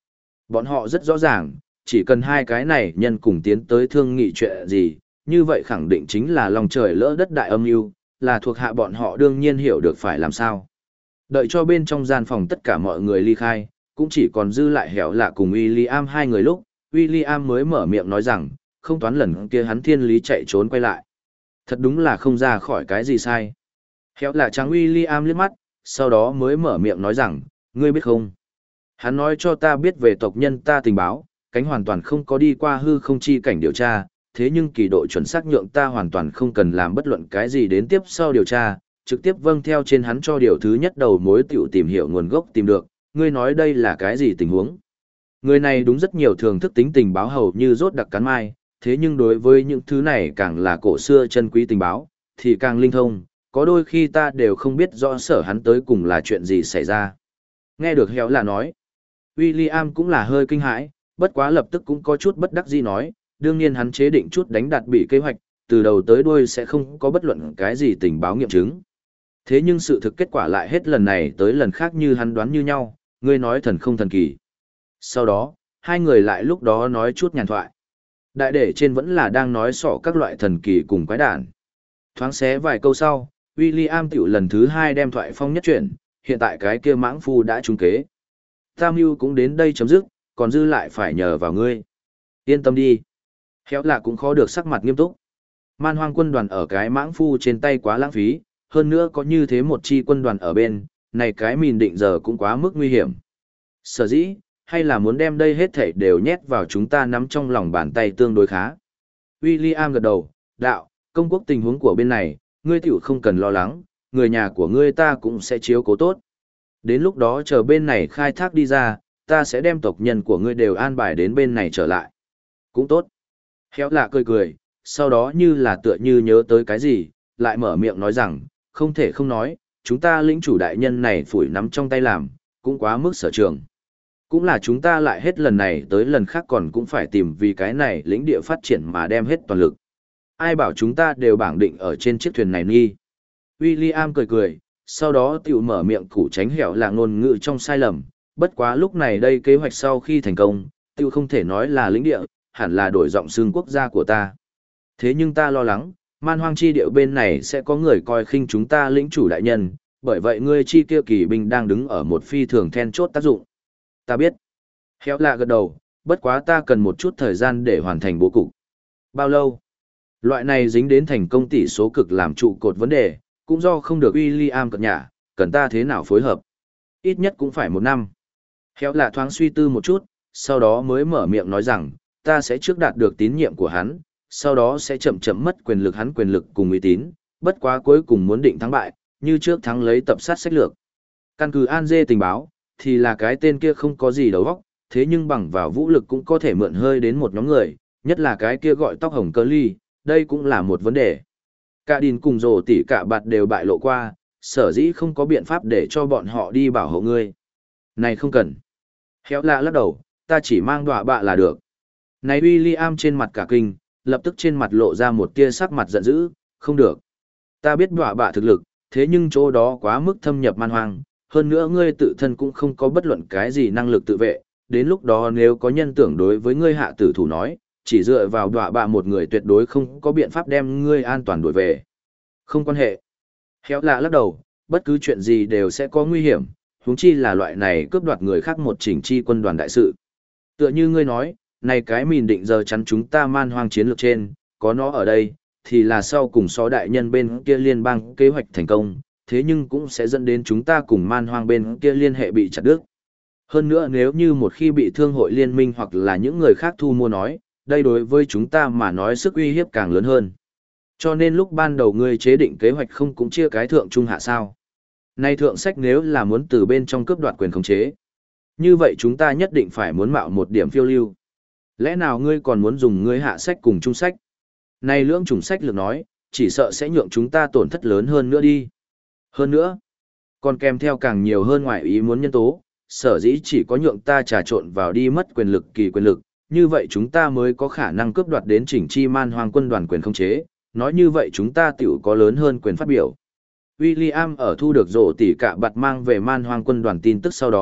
Bọn họ rất rõ ràng, chỉ cần hai cái này nhân cùng tiến tới thương nghị chuyện gì, như vậy khẳng định chính là lòng trời lỡ đất đại âm mưu, là thuộc hạ bọn họ đương nhiên hiểu được phải làm sao. Đợi cho bên trong gian phòng tất cả mọi người ly khai, cũng chỉ còn dư lại Hẻo Lạ cùng William hai người lúc, William mới mở miệng nói rằng, không toán lần kia hắn thiên lý chạy trốn quay lại. Thật đúng là không ra khỏi cái gì sai. Hẻo Lạ trắng William liếc mắt, sau đó mới mở miệng nói rằng, ngươi biết không? Hắn nói cho ta biết về tộc nhân ta tình báo, cánh hoàn toàn không có đi qua hư không chi cảnh điều tra, thế nhưng kỳ độ chuẩn xác nhượng ta hoàn toàn không cần làm bất luận cái gì đến tiếp sau điều tra, trực tiếp vâng theo trên hắn cho điều thứ nhất đầu mối tiểu tìm hiểu nguồn gốc tìm được, ngươi nói đây là cái gì tình huống. Người này đúng rất nhiều thường thức tính tình báo hầu như rốt đặc cắn mai, thế nhưng đối với những thứ này càng là cổ xưa chân quý tình báo, thì càng linh thông, có đôi khi ta đều không biết rõ sở hắn tới cùng là chuyện gì xảy ra. Nghe được Héo là nói, William cũng là hơi kinh hãi, bất quá lập tức cũng có chút bất đắc dĩ nói, đương nhiên hắn chế định chút đánh đạt bị kế hoạch, từ đầu tới đuôi sẽ không có bất luận cái gì tình báo nghiệm chứng. Thế nhưng sự thực kết quả lại hết lần này tới lần khác như hắn đoán như nhau, ngươi nói thần không thần kỳ. Sau đó, hai người lại lúc đó nói chút nhàn thoại. Đại để trên vẫn là đang nói sọ các loại thần kỳ cùng quái đản. Thoáng xé vài câu sau, William tiểu lần thứ hai đem thoại phong nhất chuyển, hiện tại cái kia mãng phu đã trúng kế. Tam Mưu cũng đến đây chấm dứt, còn dư lại phải nhờ vào ngươi. Yên tâm đi. Héo Lạ cũng khó được sắc mặt nghiêm túc. Man Hoang quân đoàn ở cái mãng phu trên tay quá lãng phí, hơn nữa có như thế một chi quân đoàn ở bên, này cái mìn định giờ cũng quá mức nguy hiểm. Sở dĩ, hay là muốn đem đây hết thảy đều nhét vào chúng ta nắm trong lòng bàn tay tương đối khá. William gật đầu, đạo, công quốc tình huống của bên này, ngươi tiểu không cần lo lắng, người nhà của ngươi ta cũng sẽ chiếu cố tốt. Đến lúc đó chờ bên này khai thác đi ra, ta sẽ đem tộc nhân của ngươi đều an bài đến bên này trở lại. Cũng tốt. Héo Lạ cười cười, sau đó như là tựa như nhớ tới cái gì, lại mở miệng nói rằng, không thể không nói, chúng ta lĩnh chủ đại nhân này phủi nắm trong tay làm, cũng quá mức sở trường. Cũng là chúng ta lại hết lần này tới lần khác còn cũng phải tìm vì cái này lĩnh địa phát triển mà đem hết toàn lực. Ai bảo chúng ta đều bảng định ở trên chiếc thuyền này nghi. William cười cười, sau đó tiểu mở miệng củ tránh hẻo là ngôn ngữ trong sai lầm, bất quá lúc này đây kế hoạch sau khi thành công, tiểu không thể nói là lĩnh địa, hẳn là đổi giọng xương quốc gia của ta. Thế nhưng ta lo lắng, man hoang chi địa bên này sẽ có người coi khinh chúng ta lĩnh chủ đại nhân, bởi vậy ngươi chi kia kỳ binh đang đứng ở một phi thường then chốt tác dụng. Ta biết. Héo Lạ gật đầu, bất quá ta cần một chút thời gian để hoàn thành bố cục. Bao lâu? Loại này dính đến thành công tỷ số cực làm trụ cột vấn đề, cũng do không được William cập nhả, cần ta thế nào phối hợp. Ít nhất cũng phải 1 năm. Héo Lạ thoáng suy tư một chút, sau đó mới mở miệng nói rằng, ta sẽ trước đạt được tín nhiệm của hắn, sau đó sẽ chậm chậm mất quyền lực hắn quyền lực cùng uy tín, bất quá cuối cùng muốn định thắng bại, như trước thắng lấy tập sát sách lược. Căn cứ An Dê tình báo, thì là cái tên kia không có gì đầu óc, thế nhưng bằng vào vũ lực cũng có thể mượn hơi đến một nhóm người, nhất là cái kia gọi tóc hồng cơ ly, đây cũng là một vấn đề. Cả Đìn cùng Rồ tỷ cả bạt đều bại lộ qua, sở dĩ không có biện pháp để cho bọn họ đi bảo hộ ngươi. Này không cần. Héo Lạ lắc đầu, ta chỉ mang đọa bạ là được. Này William trên mặt cả kinh, lập tức trên mặt lộ ra một tia sắc mặt giận dữ, không được. Ta biết đọa bạ thực lực, thế nhưng chỗ đó quá mức thâm nhập man hoang, hơn nữa ngươi tự thân cũng không có bất luận cái gì năng lực tự vệ, đến lúc đó nếu có nhân tưởng đối với ngươi hạ tử thủ nói, chỉ dựa vào đọa bạ một người tuyệt đối không có biện pháp đem ngươi an toàn đuổi về. Không quan hệ. Héo Lạ lắc đầu, bất cứ chuyện gì đều sẽ có nguy hiểm, huống chi là loại này cướp đoạt người khác một chỉnh chi quân đoàn đại sự. Tựa như ngươi nói, này cái mìn định giờ chắn chúng ta man hoang chiến lược trên, có nó ở đây, thì là sau cùng so đại nhân bên kia liên bang kế hoạch thành công, thế nhưng cũng sẽ dẫn đến chúng ta cùng man hoang bên kia liên hệ bị chặt đứt. Hơn nữa nếu như một khi bị thương hội liên minh hoặc là những người khác thu mua nói, đây đối với chúng ta mà nói sức uy hiếp càng lớn hơn. Cho nên lúc ban đầu ngươi chế định kế hoạch không cũng chia cái thượng trung hạ sao. Nay thượng sách nếu là muốn từ bên trong cướp đoạt quyền khống chế, như vậy chúng ta nhất định phải muốn mạo một điểm phiêu lưu. Lẽ nào ngươi còn muốn dùng ngươi hạ sách cùng trung sách? Này lưỡng chủng sách lược nói, chỉ sợ sẽ nhượng chúng ta tổn thất lớn hơn nữa đi. Hơn nữa, còn kèm theo càng nhiều hơn ngoại ý muốn nhân tố, sở dĩ chỉ có nhượng ta trà trộn vào đi mất quyền lực kỳ quyền lực, như vậy chúng ta mới có khả năng cướp đoạt đến chỉnh chi man hoang quân đoàn quyền khống chế, nói như vậy chúng ta tiểu có lớn hơn quyền phát biểu. William ở thu được rổ tỉ cả bạt mang về man hoang quân đoàn tin tức sau đó,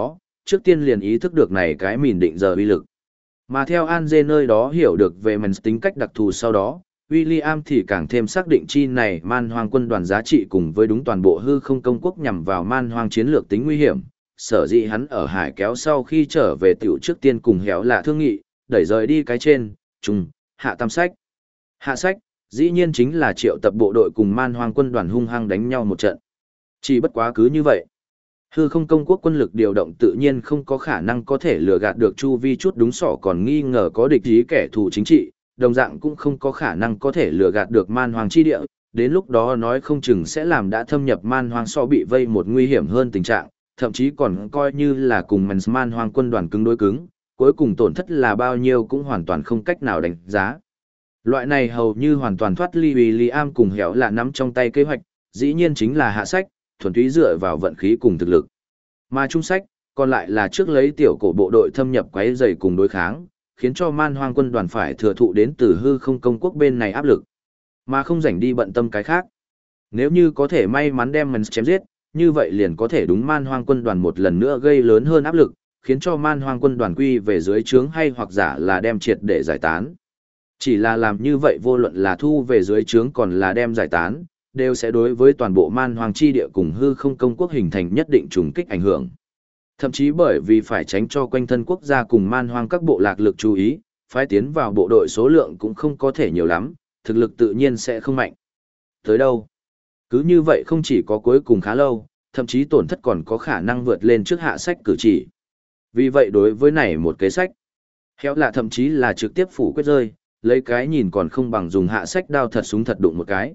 trước tiên liền ý thức được này cái mìn định giờ uy lực. Mà theo Anje nơi đó hiểu được về mình tính cách đặc thù sau đó, William thì càng thêm xác định chi này man hoang quân đoàn giá trị cùng với đúng toàn bộ hư không công quốc nhằm vào man hoang chiến lược tính nguy hiểm. Sở dĩ hắn ở hải kéo sau khi trở về tiểu trước tiên cùng héo là thương nghị, đẩy rời đi cái trên, trung, hạ tam sách. Hạ sách, dĩ nhiên chính là triệu tập bộ đội cùng man hoang quân đoàn hung hăng đánh nhau một trận. Chỉ bất quá cứ như vậy. Hư không công quốc quân lực điều động tự nhiên không có khả năng có thể lừa gạt được chu vi chút đúng sỏ còn nghi ngờ có địch ý kẻ thù chính trị, đồng dạng cũng không có khả năng có thể lừa gạt được man hoang chi địa, đến lúc đó nói không chừng sẽ làm đã thâm nhập man hoang so bị vây một nguy hiểm hơn tình trạng, thậm chí còn coi như là cùng man hoang quân đoàn cứng đối cứng, cuối cùng tổn thất là bao nhiêu cũng hoàn toàn không cách nào đánh giá. Loại này hầu như hoàn toàn thoát ly William cùng héo là nắm trong tay kế hoạch, dĩ nhiên chính là hạ sách, thuần túy dựa vào vận khí cùng thực lực. Mà trung sách, còn lại là trước lấy tiểu cổ bộ đội thâm nhập quấy rầy cùng đối kháng, khiến cho man hoang quân đoàn phải thừa thụ đến từ hư không công quốc bên này áp lực, mà không rảnh đi bận tâm cái khác. Nếu như có thể may mắn đem mình chém giết, như vậy liền có thể đúng man hoang quân đoàn một lần nữa gây lớn hơn áp lực, khiến cho man hoang quân đoàn quy về dưới trướng hay hoặc giả là đem triệt để giải tán. Chỉ là làm như vậy vô luận là thu về dưới trướng còn là đem giải tán, đều sẽ đối với toàn bộ man hoang chi địa cùng hư không công quốc hình thành nhất định trùng kích ảnh hưởng. Thậm chí bởi vì phải tránh cho quanh thân quốc gia cùng man hoang các bộ lạc lực chú ý, phái tiến vào bộ đội số lượng cũng không có thể nhiều lắm, thực lực tự nhiên sẽ không mạnh. Tới đâu? Cứ như vậy không chỉ có cuối cùng khá lâu, thậm chí tổn thất còn có khả năng vượt lên trước hạ sách cử chỉ. Vì vậy đối với này một kế sách, khéo là thậm chí là trực tiếp phủ quyết rơi, lấy cái nhìn còn không bằng dùng hạ sách đao thật súng thật đụng một cái.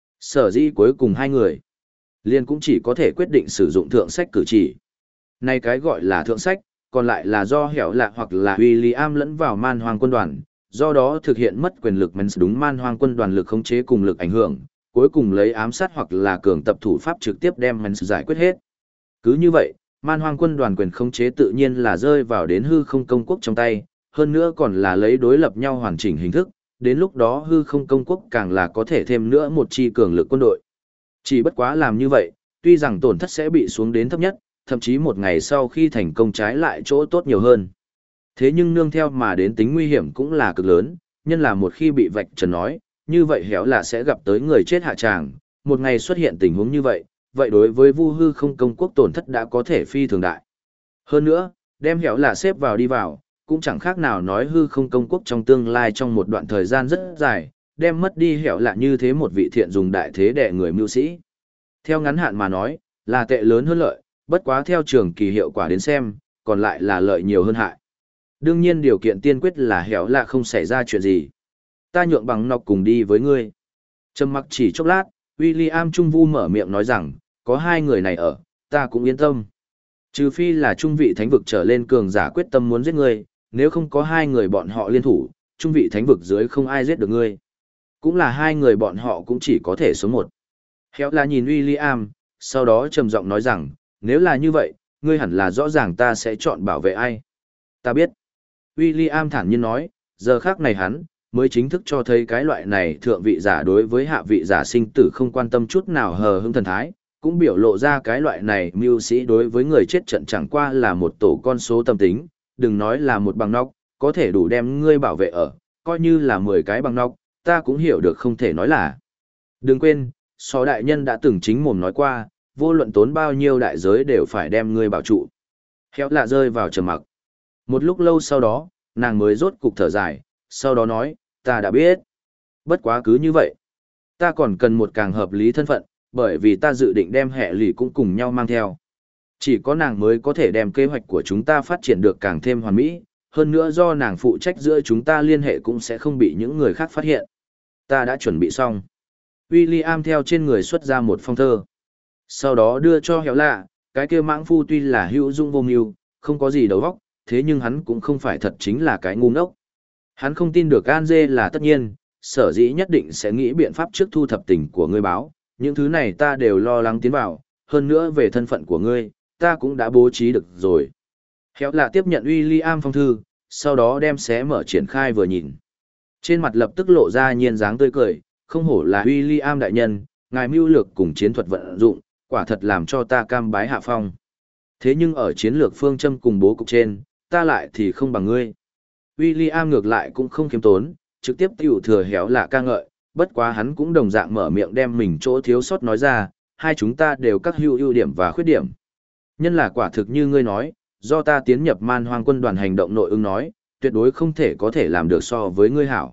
Sở dĩ cuối cùng hai người, liền cũng chỉ có thể quyết định sử dụng thượng sách cử chỉ. Này cái gọi là thượng sách, còn lại là do hẻo lạ hoặc là William lẫn vào man hoang quân đoàn, do đó thực hiện mất quyền lực Mens đúng man hoang quân đoàn lực khống chế cùng lực ảnh hưởng, cuối cùng lấy ám sát hoặc là cường tập thủ pháp trực tiếp đem Mens giải quyết hết. Cứ như vậy, man hoang quân đoàn quyền khống chế tự nhiên là rơi vào đến hư không công quốc trong tay, hơn nữa còn là lấy đối lập nhau hoàn chỉnh hình thức, đến lúc đó hư không công quốc càng là có thể thêm nữa một chi cường lực quân đội. Chỉ bất quá làm như vậy, tuy rằng tổn thất sẽ bị xuống đến thấp nhất, thậm chí một ngày sau khi thành công trái lại chỗ tốt nhiều hơn. Thế nhưng nương theo mà đến tính nguy hiểm cũng là cực lớn, nhân là một khi bị vạch trần nói, như vậy héo là sẽ gặp tới người chết hạ tràng, một ngày xuất hiện tình huống như vậy, vậy đối với vu hư không công quốc tổn thất đã có thể phi thường đại. Hơn nữa, đem héo là xếp vào đi vào, cũng chẳng khác nào nói hư không công quốc trong tương lai trong một đoạn thời gian rất dài, đem mất đi héo là như thế một vị thiện dùng đại thế đẻ người mưu sĩ. Theo ngắn hạn mà nói, là tệ lớn hơn lợi, bất quá theo trường kỳ hiệu quả đến xem, còn lại là lợi nhiều hơn hại. Đương nhiên điều kiện tiên quyết là héo là không xảy ra chuyện gì. Ta nhượng bằng nọc cùng đi với ngươi. Trầm mặc chỉ chốc lát, William Trung Vu mở miệng nói rằng, có hai người này ở, ta cũng yên tâm. Trừ phi là trung vị thánh vực trở lên cường giả quyết tâm muốn giết ngươi, nếu không có hai người bọn họ liên thủ, trung vị thánh vực dưới không ai giết được ngươi. Cũng là hai người bọn họ cũng chỉ có thể số một. Héo là nhìn William, sau đó trầm giọng nói rằng, nếu là như vậy, ngươi hẳn là rõ ràng ta sẽ chọn bảo vệ ai. Ta biết. William thản nhiên nói, giờ khác này hắn, mới chính thức cho thấy cái loại này thượng vị giả đối với hạ vị giả sinh tử không quan tâm chút nào hờ hững thần thái, cũng biểu lộ ra cái loại này mưu sĩ đối với người chết trận chẳng qua là một tổ con số tâm tính, đừng nói là một bằng nóc, có thể đủ đem ngươi bảo vệ ở, coi như là 10 cái bằng nóc, ta cũng hiểu được không thể nói là. Đừng quên, Só đại nhân đã từng chính mồm nói qua, vô luận tốn bao nhiêu đại giới đều phải đem ngươi bảo trụ. Héo lạ rơi vào trầm mặc. Một lúc lâu sau đó, nàng mới rốt cục thở dài, sau đó nói, ta đã biết. Bất quá cứ như vậy. Ta còn cần một càng hợp lý thân phận, bởi vì ta dự định đem hệ lì cũng cùng nhau mang theo. Chỉ có nàng mới có thể đem kế hoạch của chúng ta phát triển được càng thêm hoàn mỹ, hơn nữa do nàng phụ trách giữa chúng ta liên hệ cũng sẽ không bị những người khác phát hiện. Ta đã chuẩn bị xong. William theo trên người xuất ra một phong thơ. Sau đó đưa cho héo lạ, cái kia mãng phu tuy là hữu dung vô mưu, không có gì đầu óc, thế nhưng hắn cũng không phải thật chính là cái ngu ngốc. Hắn không tin được Anje là tất nhiên, sở dĩ nhất định sẽ nghĩ biện pháp trước thu thập tình của ngươi báo, những thứ này ta đều lo lắng tiến vào, hơn nữa về thân phận của ngươi, ta cũng đã bố trí được rồi. Héo lạ tiếp nhận William phong thư, sau đó đem xé mở triển khai vừa nhìn. Trên mặt lập tức lộ ra nhiên dáng tươi cười, không hổ là William đại nhân, ngài mưu lược cùng chiến thuật vận dụng, quả thật làm cho ta cam bái hạ phong. Thế nhưng ở chiến lược phương châm cùng bố cục trên, ta lại thì không bằng ngươi. William ngược lại cũng không khiêm tốn, trực tiếp tiểu thừa héo là ca ngợi, bất quá hắn cũng đồng dạng mở miệng đem mình chỗ thiếu sót nói ra, hai chúng ta đều các ưu điểm và khuyết điểm. Nhân là quả thực như ngươi nói, do ta tiến nhập man hoang quân đoàn hành động nội ứng nói, tuyệt đối không thể có thể làm được so với ngươi hảo.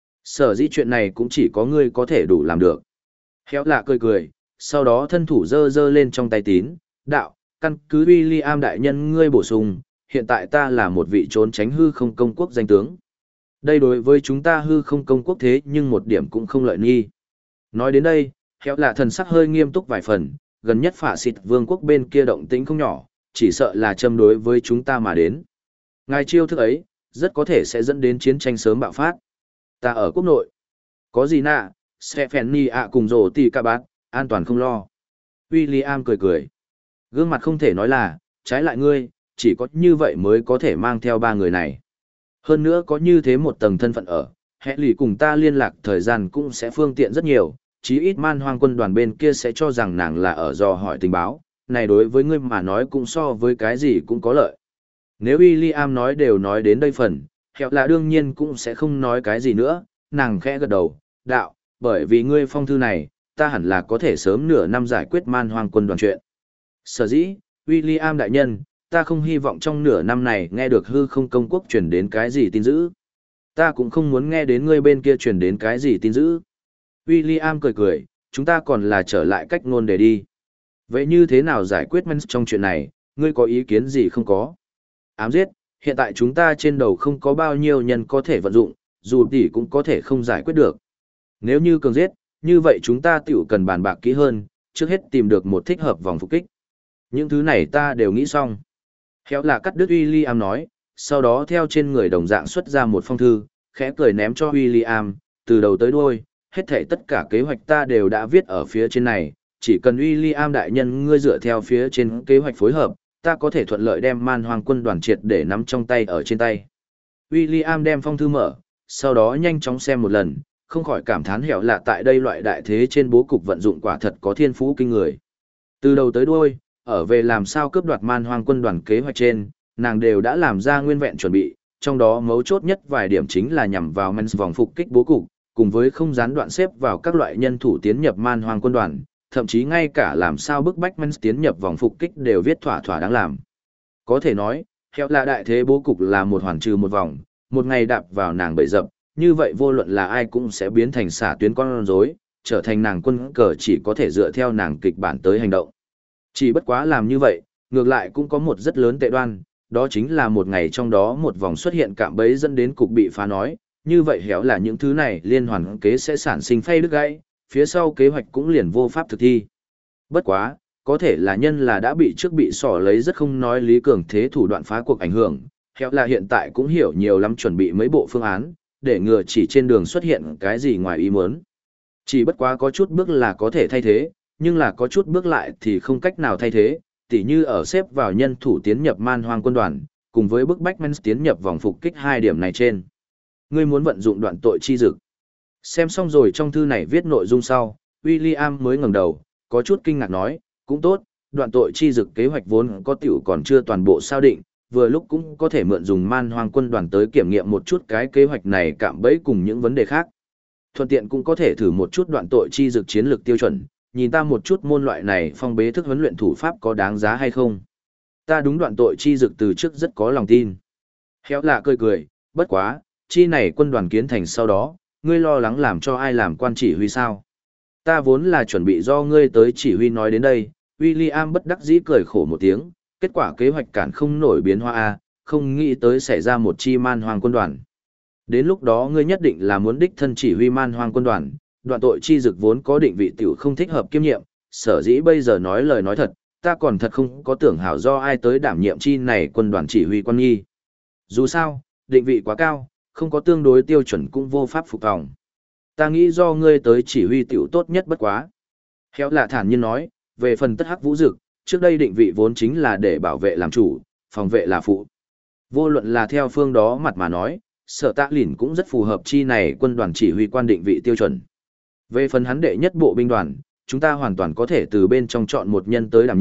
Sở dĩ chuyện này cũng chỉ có ngươi có thể đủ làm được. Héo lạ cười cười, sau đó thân thủ giơ giơ lên trong tay tín, đạo, căn cứ William đại nhân ngươi bổ sung, hiện tại ta là một vị trốn tránh hư không công quốc danh tướng. Đây đối với chúng ta hư không công quốc thế nhưng một điểm cũng không lợi nghi. Nói đến đây, héo lạ thần sắc hơi nghiêm túc vài phần, gần nhất phả xịt vương quốc bên kia động tĩnh không nhỏ, chỉ sợ là châm đối với chúng ta mà đến. Ngài chiêu thức ấy, rất có thể sẽ dẫn đến chiến tranh sớm bạo phát. Ta ở quốc nội. Có gì nạ, Stephanie ạ cùng rổ tì cả bác, an toàn không lo. William cười cười. Gương mặt không thể nói là, trái lại ngươi, chỉ có như vậy mới có thể mang theo ba người này. Hơn nữa có như thế một tầng thân phận ở, hệ lì cùng ta liên lạc thời gian cũng sẽ phương tiện rất nhiều, chí ít man hoang quân đoàn bên kia sẽ cho rằng nàng là ở dò hỏi tình báo, này đối với ngươi mà nói cũng so với cái gì cũng có lợi. Nếu William nói đều nói đến đây phần, hẹo là đương nhiên cũng sẽ không nói cái gì nữa, nàng khẽ gật đầu, đạo, bởi vì ngươi phong thư này, ta hẳn là có thể sớm nửa năm giải quyết man hoang quân đoàn chuyện. Sở dĩ, William đại nhân, ta không hy vọng trong nửa năm này nghe được hư không công quốc truyền đến cái gì tin dữ. Ta cũng không muốn nghe đến ngươi bên kia truyền đến cái gì tin dữ. William cười cười, chúng ta còn là trở lại cách ngôn để đi. Vậy như thế nào giải quyết Mans trong chuyện này, ngươi có ý kiến gì không có? Ám giết, hiện tại chúng ta trên đầu không có bao nhiêu nhân có thể vận dụng, dù tỷ cũng có thể không giải quyết được. Nếu như cường giết, như vậy chúng ta tiểu cần bàn bạc kỹ hơn, trước hết tìm được một thích hợp vòng phục kích. Những thứ này ta đều nghĩ xong. Khéo là cắt đứt William nói, sau đó theo trên người đồng dạng xuất ra một phong thư, khẽ cười ném cho William, từ đầu tới đuôi, hết thảy tất cả kế hoạch ta đều đã viết ở phía trên này, chỉ cần William đại nhân ngươi dựa theo phía trên kế hoạch phối hợp, ta có thể thuận lợi đem man hoang quân đoàn triệt để nắm trong tay ở trên tay. William đem phong thư mở, sau đó nhanh chóng xem một lần, không khỏi cảm thán hẻo lạ tại đây loại đại thế trên bố cục vận dụng quả thật có thiên phú kinh người. Từ đầu tới đuôi, ở về làm sao cướp đoạt man hoang quân đoàn kế hoạch trên, nàng đều đã làm ra nguyên vẹn chuẩn bị, trong đó mấu chốt nhất vài điểm chính là nhằm vào Mans vòng phục kích bố cục, cùng với không gián đoạn xếp vào các loại nhân thủ tiến nhập man hoang quân đoàn, thậm chí ngay cả làm sao bức bách Mans tiến nhập vòng phục kích đều viết thỏa thỏa đáng làm. Có thể nói, hẻo là đại thế bố cục là một hoàn trừ một vòng, một ngày đạp vào nàng bậy dập, như vậy vô luận là ai cũng sẽ biến thành xả tuyến con rối, trở thành nàng quân cờ chỉ có thể dựa theo nàng kịch bản tới hành động. Chỉ bất quá làm như vậy, ngược lại cũng có một rất lớn tệ đoan, đó chính là một ngày trong đó một vòng xuất hiện cạm bẫy dẫn đến cục bị phá nói, như vậy héo là những thứ này liên hoàn kế sẽ sản sinh phay đứt gãy, phía sau kế hoạch cũng liền vô pháp thực thi. Bất quá, có thể là nhân là đã bị trước bị sỏ lấy rất không nói lý cường thế thủ đoạn phá cuộc ảnh hưởng, héo là hiện tại cũng hiểu nhiều lắm chuẩn bị mấy bộ phương án, để ngừa chỉ trên đường xuất hiện cái gì ngoài ý muốn. Chỉ bất quá có chút bước là có thể thay thế, nhưng là có chút bước lại thì không cách nào thay thế, tỉ như ở xếp vào nhân thủ tiến nhập man hoang quân đoàn, cùng với bức bách Mans tiến nhập vòng phục kích hai điểm này trên. Ngươi muốn vận dụng đoạn tội chi dực. Xem xong rồi trong thư này viết nội dung sau, William mới ngẩng đầu, có chút kinh ngạc nói, cũng tốt, đoạn tội chi dực kế hoạch vốn có tiểu còn chưa toàn bộ sao định, vừa lúc cũng có thể mượn dùng man hoang quân đoàn tới kiểm nghiệm một chút cái kế hoạch này cạm bẫy cùng những vấn đề khác. Thuận tiện cũng có thể thử một chút đoạn tội chi dực chiến lược tiêu chuẩn, nhìn ta một chút môn loại này phong bế thức huấn luyện thủ pháp có đáng giá hay không. Ta đúng đoạn tội chi dực từ trước rất có lòng tin. Héo lạ cười cười, bất quá, chi này quân đoàn kiến thành sau đó, ngươi lo lắng làm cho ai làm quan chỉ huy sao? Ta vốn là chuẩn bị do ngươi tới chỉ huy nói đến đây, William bất đắc dĩ cười khổ một tiếng, kết quả kế hoạch cản không nổi biến hóa A, không nghĩ tới xảy ra một chi man hoang quân đoàn. Đến lúc đó ngươi nhất định là muốn đích thân chỉ huy man hoang quân đoàn, đoạn tội chi dực vốn có định vị tiểu không thích hợp kiêm nhiệm, sở dĩ bây giờ nói lời nói thật, ta còn thật không có tưởng hảo do ai tới đảm nhiệm chi này quân đoàn chỉ huy quan nghi. Dù sao, định vị quá cao, không có tương đối tiêu chuẩn cũng vô pháp phục tòng. Ta nghĩ do ngươi tới chỉ huy tiểu tốt nhất bất quá. Khéo lạ thản nhiên nói, về phần tất hắc vũ dực, trước đây định vị vốn chính là để bảo vệ làm chủ, phòng vệ là phụ. Vô luận là theo phương đó mặt mà nói, sở tạ lỉn cũng rất phù hợp chi này quân đoàn chỉ huy quan định vị tiêu chuẩn. Về phần hắn đệ nhất bộ binh đoàn, chúng ta hoàn toàn có thể từ bên trong chọn một nhân tới đảm nhiệm,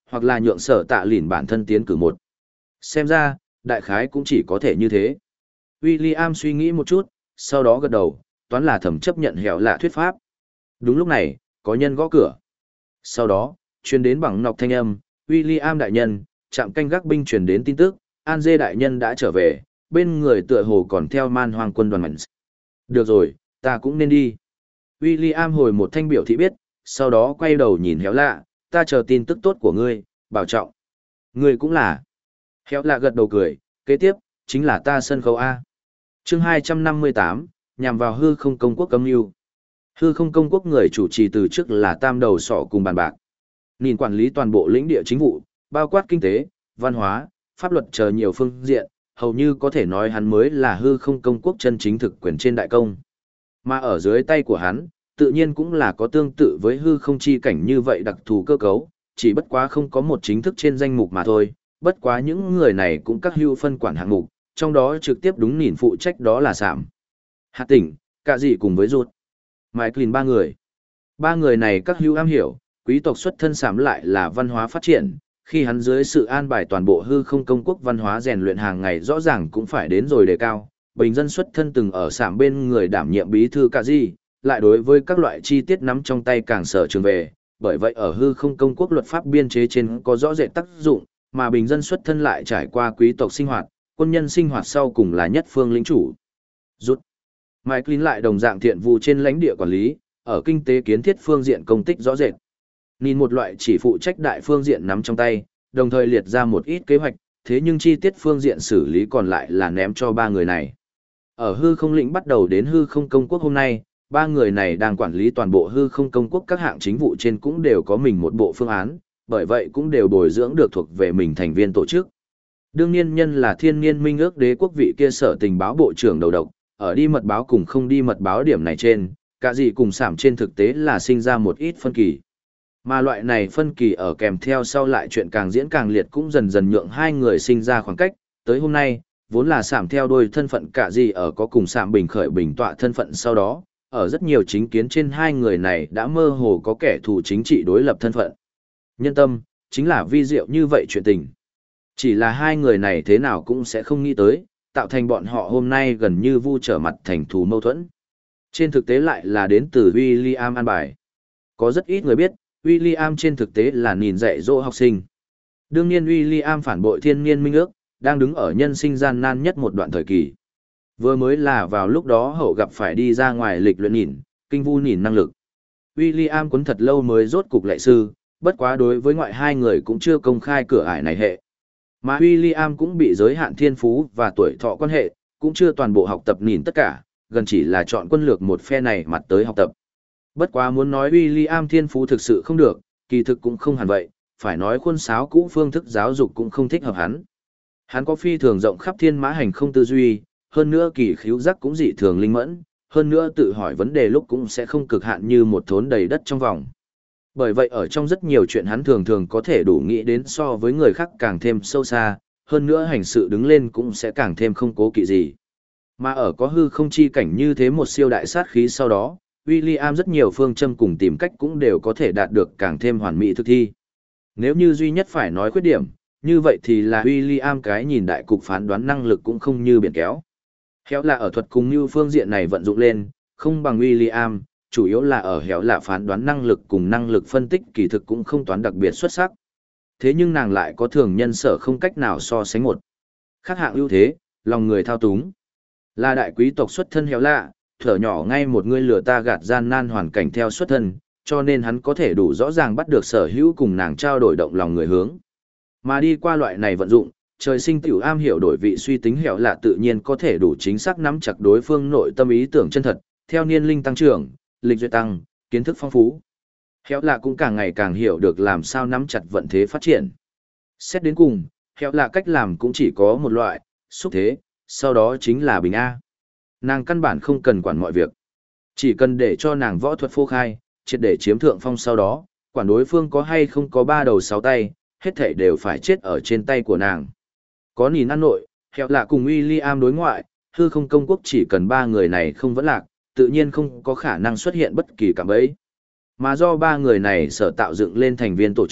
hoặc là nhượng sở tạ lìn bản thân tiến cử một. Xem ra, đại khái cũng chỉ có thể như thế. William suy nghĩ một chút, sau đó gật đầu, toán là thẩm chấp nhận hẻo lạ thuyết pháp. Đúng lúc này, có nhân gõ cửa. Sau đó, truyền đến bằng nọc thanh âm, William đại nhân, trạm canh gác binh truyền đến tin tức, An Dê đại nhân đã trở về, bên người tựa hồ còn theo man hoang quân đoàn mạnh. Được rồi, ta cũng nên đi. William hồi một thanh biểu thị biết, sau đó quay đầu nhìn héo lạ, ta chờ tin tức tốt của ngươi, bảo trọng. Ngươi cũng là. Héo lạ gật đầu cười, kế tiếp, chính là ta sân khấu A. chương 258, nhằm vào hư không công quốc cấm lưu. Hư không công quốc người chủ trì từ trước là tam đầu sọ cùng bàn bạc. Nhìn quản lý toàn bộ lĩnh địa chính vụ, bao quát kinh tế, văn hóa, pháp luật chờ nhiều phương diện, hầu như có thể nói hắn mới là hư không công quốc chân chính thực quyền trên đại công. Mà ở dưới tay của hắn, tự nhiên cũng là có tương tự với hư không chi cảnh như vậy đặc thù cơ cấu, chỉ bất quá không có một chính thức trên danh mục mà thôi, bất quá những người này cũng các hưu phân quản hạng mục, trong đó trực tiếp đúng nhìn phụ trách đó là Sạm, Hạt Tỉnh, cả gì cùng với Rút, Michael ba người. Ba người này các hưu am hiểu, quý tộc xuất thân Sạm lại là văn hóa phát triển, khi hắn dưới sự an bài toàn bộ hư không công quốc văn hóa rèn luyện hàng ngày rõ ràng cũng phải đến rồi đề cao. Bình dân xuất thân từng ở Sạm bên người đảm nhiệm bí thư cả gì, lại đối với các loại chi tiết nắm trong tay càng sở trường về, bởi vậy ở hư không công quốc luật pháp biên chế trên có rõ rệt tác dụng, mà bình dân xuất thân lại trải qua quý tộc sinh hoạt, quân nhân sinh hoạt sau cùng là nhất phương lĩnh chủ. Rút. Mike lại đồng dạng thiện vụ trên lãnh địa quản lý, ở kinh tế kiến thiết phương diện công tích rõ rệt. Nhìn một loại chỉ phụ trách đại phương diện nắm trong tay, đồng thời liệt ra một ít kế hoạch, thế nhưng chi tiết phương diện xử lý còn lại là ném cho ba người này. Ở hư không lĩnh bắt đầu đến hư không công quốc hôm nay, ba người này đang quản lý toàn bộ hư không công quốc các hạng chính vụ trên cũng đều có mình một bộ phương án, bởi vậy cũng đều bồi dưỡng được thuộc về mình thành viên tổ chức. Đương nhiên nhân là thiên niên minh ước đế quốc vị kia sở tình báo bộ trưởng đầu độc, ở đi mật báo cùng không đi mật báo điểm này trên, cả gì cùng Sạm trên thực tế là sinh ra một ít phân kỳ. Mà loại này phân kỳ ở kèm theo sau lại chuyện càng diễn càng liệt cũng dần dần nhượng hai người sinh ra khoảng cách, tới hôm nay, vốn là Sạm theo đuôi thân phận cả gì ở có cùng Sạm bình khởi bình tọa thân phận sau đó, ở rất nhiều chính kiến trên hai người này đã mơ hồ có kẻ thù chính trị đối lập thân phận. Nhân tâm, chính là vi diệu như vậy chuyện tình. Chỉ là hai người này thế nào cũng sẽ không nghĩ tới, tạo thành bọn họ hôm nay gần như vu trở mặt thành thù mâu thuẫn. Trên thực tế lại là đến từ William an bài. Có rất ít người biết, William trên thực tế là nhìn dạy dỗ học sinh. Đương nhiên William phản bội thiên niên minh ước, đang đứng ở nhân sinh gian nan nhất một đoạn thời kỳ. Vừa mới là vào lúc đó hậu gặp phải đi ra ngoài lịch luyện nhìn, kinh vu nhìn năng lực. William cuốn thật lâu mới rốt cục lệ sư, bất quá đối với ngoại hai người cũng chưa công khai cửa ải này hệ. Mà William cũng bị giới hạn thiên phú và tuổi thọ quan hệ, cũng chưa toàn bộ học tập nhìn tất cả, gần chỉ là chọn quân lược một phe này mặt tới học tập. Bất quá muốn nói William thiên phú thực sự không được, kỳ thực cũng không hẳn vậy, phải nói khuôn sáo cũ phương thức giáo dục cũng không thích hợp hắn. Hắn có phi thường rộng khắp thiên mã hành không tư duy, hơn nữa kỳ khíu giác cũng dị thường linh mẫn, hơn nữa tự hỏi vấn đề lúc cũng sẽ không cực hạn như một thốn đầy đất trong vòng. Bởi vậy ở trong rất nhiều chuyện hắn thường thường có thể đủ nghĩ đến so với người khác càng thêm sâu xa, hơn nữa hành sự đứng lên cũng sẽ càng thêm không cố kỵ gì. Mà ở có hư không chi cảnh như thế một siêu đại sát khí sau đó, William rất nhiều phương châm cùng tìm cách cũng đều có thể đạt được càng thêm hoàn mỹ thực thi. Nếu như duy nhất phải nói khuyết điểm, như vậy thì là William cái nhìn đại cục phán đoán năng lực cũng không như biển kéo. Héo là ở thuật cùng như phương diện này vận dụng lên, không bằng William, chủ yếu là ở héo là phán đoán năng lực cùng năng lực phân tích kỳ thực cũng không toán đặc biệt xuất sắc. Thế nhưng nàng lại có thường nhân sở không cách nào so sánh một. Khác hạng ưu thế, lòng người thao túng. Là đại quý tộc xuất thân héo lạ, thở nhỏ ngay một người lừa ta gạt gian nan hoàn cảnh theo xuất thân, cho nên hắn có thể đủ rõ ràng bắt được sở hữu cùng nàng trao đổi động lòng người hướng. Mà đi qua loại này vận dụng, trời sinh tiểu am hiểu đổi vị suy tính héo lạ tự nhiên có thể đủ chính xác nắm chặt đối phương nội tâm ý tưởng chân thật, theo niên linh tăng trưởng, lịch duyệt tăng, kiến thức phong phú. Héo lạ cũng càng ngày càng hiểu được làm sao nắm chặt vận thế phát triển. Xét đến cùng, héo lạ cách làm cũng chỉ có một loại, xúc thế, sau đó chính là bình A. Nàng căn bản không cần quản mọi việc. Chỉ cần để cho nàng võ thuật phô khai, triệt để chiếm thượng phong sau đó, quản đối phương có hay không có ba đầu sáu tay, hết thảy đều phải chết ở trên tay của nàng. Có nhìn ăn nội, héo lạ cùng William đối ngoại, hư không công quốc chỉ cần ba người này không vẫn lạc, tự nhiên không có khả năng xuất hiện bất kỳ cạm bẫy. Mà do ba người này sở tạo dựng lên thành viên tổ chức,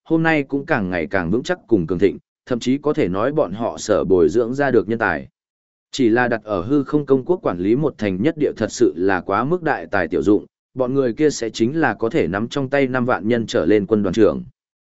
hôm nay cũng càng ngày càng vững chắc cùng cường thịnh, thậm chí có thể nói bọn họ sở bồi dưỡng ra được nhân tài. Chỉ là đặt ở hư không công quốc quản lý một thành nhất địa thật sự là quá mức đại tài tiểu dụng, bọn người kia sẽ chính là có thể nắm trong tay 5 vạn nhân trở lên quân đoàn trưởng.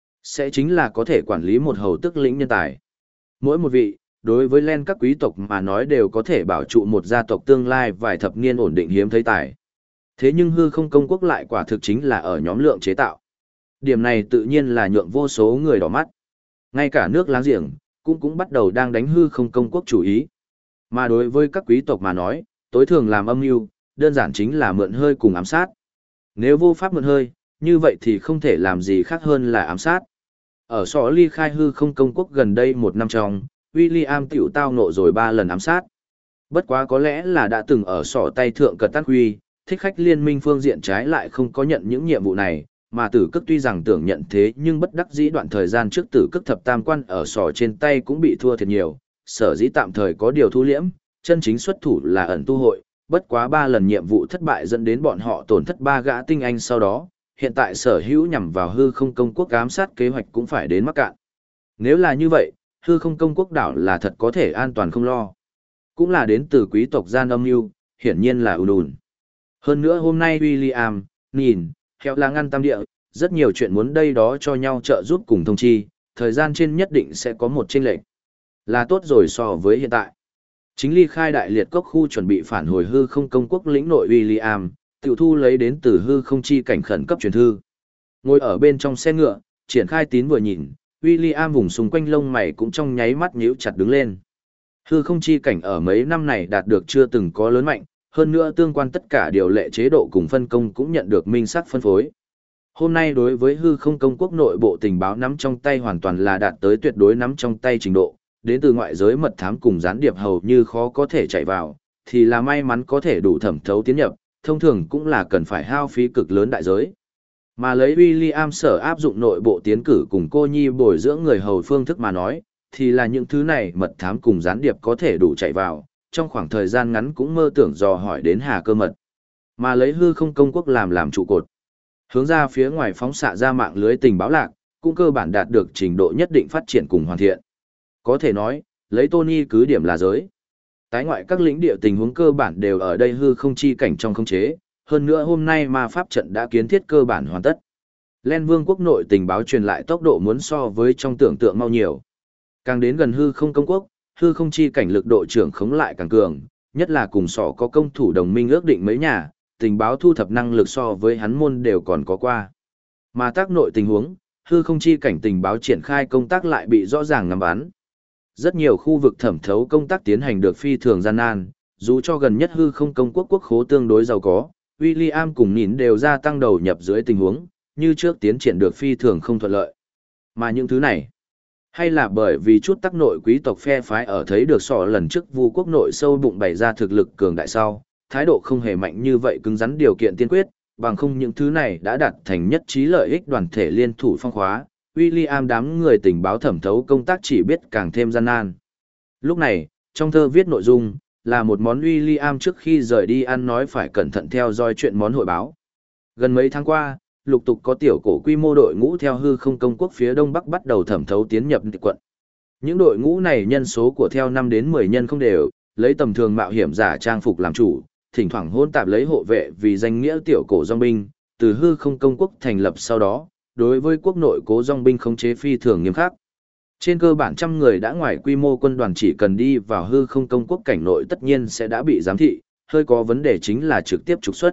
Sẽ chính là có thể quản lý một hầu tức lĩnh nhân tài. Mỗi một vị, đối với Len các quý tộc mà nói đều có thể bảo trụ một gia tộc tương lai vài thập niên ổn định hiếm thấy tài. Thế nhưng hư không công quốc lại quả thực chính là ở nhóm lượng chế tạo. Điểm này tự nhiên là nhượng vô số người đỏ mắt. Ngay cả nước láng giềng, cũng bắt đầu đang đánh hư không công quốc chủ ý. Mà đối với các quý tộc mà nói, tối thường làm âm mưu, đơn giản chính là mượn hơi cùng ám sát. Nếu vô pháp mượn hơi, như vậy thì không thể làm gì khác hơn là ám sát. Ở sọ ly khai hư không công quốc gần đây 1 năm trong, William tiểu tao nộ rồi 3 lần ám sát. Bất quá có lẽ là đã từng ở sọ tay thượng cật tát huy, thích khách liên minh phương diện trái lại không có nhận những nhiệm vụ này, mà tử cức tuy rằng tưởng nhận thế nhưng bất đắc dĩ đoạn thời gian trước tử cức thập tam quan ở sọ trên tay cũng bị thua thiệt nhiều, sở dĩ tạm thời có điều thu liễm, chân chính xuất thủ là ẩn tu hội, bất quá 3 lần nhiệm vụ thất bại dẫn đến bọn họ tổn thất 3 gã tinh anh sau đó, hiện tại sở hữu nhằm vào hư không công quốc ám sát kế hoạch cũng phải đến mắc cạn. Nếu là như vậy, hư không công quốc đảo là thật có thể an toàn không lo. Cũng là đến từ quý tộc gian âm mưu, hiển nhiên là ùn. Hơn nữa hôm nay William, nhìn, theo là ngăn tam địa, rất nhiều chuyện muốn đây đó cho nhau trợ giúp cùng thông chi, thời gian trên nhất định sẽ có một chênh lệch. Là tốt rồi so với hiện tại. Chính ly khai đại liệt cốc khu chuẩn bị phản hồi hư không công quốc lĩnh nội William, tiểu thu lấy đến từ hư không chi cảnh khẩn cấp truyền thư. Ngồi ở bên trong xe ngựa, triển khai tín vừa nhìn, William vùng xung quanh lông mày cũng trong nháy mắt nhíu chặt đứng lên. Hư không chi cảnh ở mấy năm này đạt được chưa từng có lớn mạnh, hơn nữa tương quan tất cả điều lệ chế độ cùng phân công cũng nhận được minh sắc phân phối. Hôm nay đối với hư không công quốc nội bộ tình báo nắm trong tay hoàn toàn là đạt tới tuyệt đối nắm trong tay trình độ, đến từ ngoại giới mật thám cùng gián điệp hầu như khó có thể chạy vào, thì là may mắn có thể đủ thẩm thấu tiến nhập, thông thường cũng là cần phải hao phí cực lớn đại giới. Mà lấy William sở áp dụng nội bộ tiến cử cùng cô nhi bồi dưỡng người hầu phương thức mà nói, thì là những thứ này mật thám cùng gián điệp có thể đủ chạy vào, trong khoảng thời gian ngắn cũng mơ tưởng dò hỏi đến hà cơ mật. Mà lấy hư không công quốc làm trụ cột. Hướng ra phía ngoài phóng xạ ra mạng lưới tình báo lạc, cũng cơ bản đạt được trình độ nhất định phát triển cùng hoàn thiện. Có thể nói, lấy Tony cứ điểm là giới. Tái ngoại các lĩnh địa tình huống cơ bản đều ở đây hư không chi cảnh trong không chế, hơn nữa hôm nay ma pháp trận đã kiến thiết cơ bản hoàn tất. Len Vương quốc nội tình báo truyền lại tốc độ muốn so với trong tưởng tượng mau nhiều. Càng đến gần hư không công quốc, hư không chi cảnh lực độ trưởng khống lại càng cường, nhất là cùng sọ có công thủ đồng minh ước định mấy nhà, tình báo thu thập năng lực so với hắn môn đều còn có qua. Mà tác nội tình huống, hư không chi cảnh tình báo triển khai công tác lại bị rõ ràng ngắm bắn. Rất nhiều khu vực thẩm thấu công tác tiến hành được phi thường gian nan, dù cho gần nhất hư không công quốc quốc khố tương đối giàu có, William cùng Nín đều gia tăng đầu nhập dưới tình huống, như trước tiến triển được phi thường không thuận lợi. Mà những thứ này, hay là bởi vì chút tác nội quý tộc phe phái ở thấy được sọ lần trước vu quốc nội sâu bụng bày ra thực lực cường đại sau, thái độ không hề mạnh như vậy cứng rắn điều kiện tiên quyết, bằng không những thứ này đã đạt thành nhất trí lợi ích đoàn thể liên thủ phong khóa, William đám người tình báo thẩm thấu công tác chỉ biết càng thêm gian nan. Lúc này, trong thơ viết nội dung, là một món William trước khi rời đi ăn nói phải cẩn thận theo dõi chuyện món hội báo. Gần mấy tháng qua, lục tục có tiểu cổ quy mô đội ngũ theo hư không công quốc phía đông bắc bắt đầu thẩm thấu tiến nhập quận. Những đội ngũ này nhân số của theo 5 đến 10 nhân không đều, lấy tầm thường mạo hiểm giả trang phục làm chủ, thỉnh thoảng hỗn tạp lấy hộ vệ vì danh nghĩa tiểu cổ dòng binh, từ hư không công quốc thành lập sau đó, đối với quốc nội cố dòng binh khống chế phi thường nghiêm khắc. Trên cơ bản trăm người đã ngoài quy mô quân đoàn chỉ cần đi vào hư không công quốc cảnh nội tất nhiên sẽ đã bị giám thị, hơi có vấn đề chính là trực tiếp trục xuất.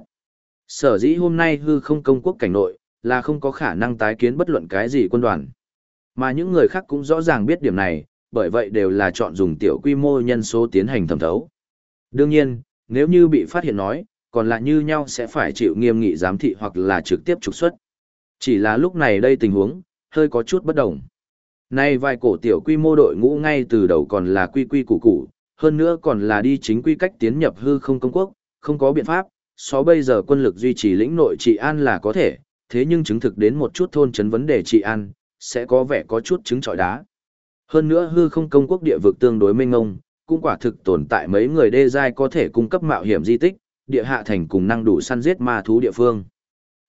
Sở dĩ hôm nay hư không công quốc cảnh nội là không có khả năng tái kiến bất luận cái gì quân đoàn. Mà những người khác cũng rõ ràng biết điểm này, bởi vậy đều là chọn dùng tiểu quy mô nhân số tiến hành thẩm thấu. Đương nhiên, nếu như bị phát hiện nói, còn lại như nhau sẽ phải chịu nghiêm nghị giám thị hoặc là trực tiếp trục xuất. Chỉ là lúc này đây tình huống, hơi có chút bất đồng. Nay vài cổ tiểu quy mô đội ngũ ngay từ đầu còn là quy quy củ củ, hơn nữa còn là đi chính quy cách tiến nhập hư không công quốc, không có biện pháp, so bây giờ quân lực duy trì lĩnh nội trị an là có thể, thế nhưng chứng thực đến một chút thôn chấn vấn đề trị an, sẽ có vẻ có chút trứng trọi đá. Hơn nữa hư không công quốc địa vực tương đối mênh mông, cũng quả thực tồn tại mấy người đê giai có thể cung cấp mạo hiểm di tích, địa hạ thành cùng năng đủ săn giết ma thú địa phương.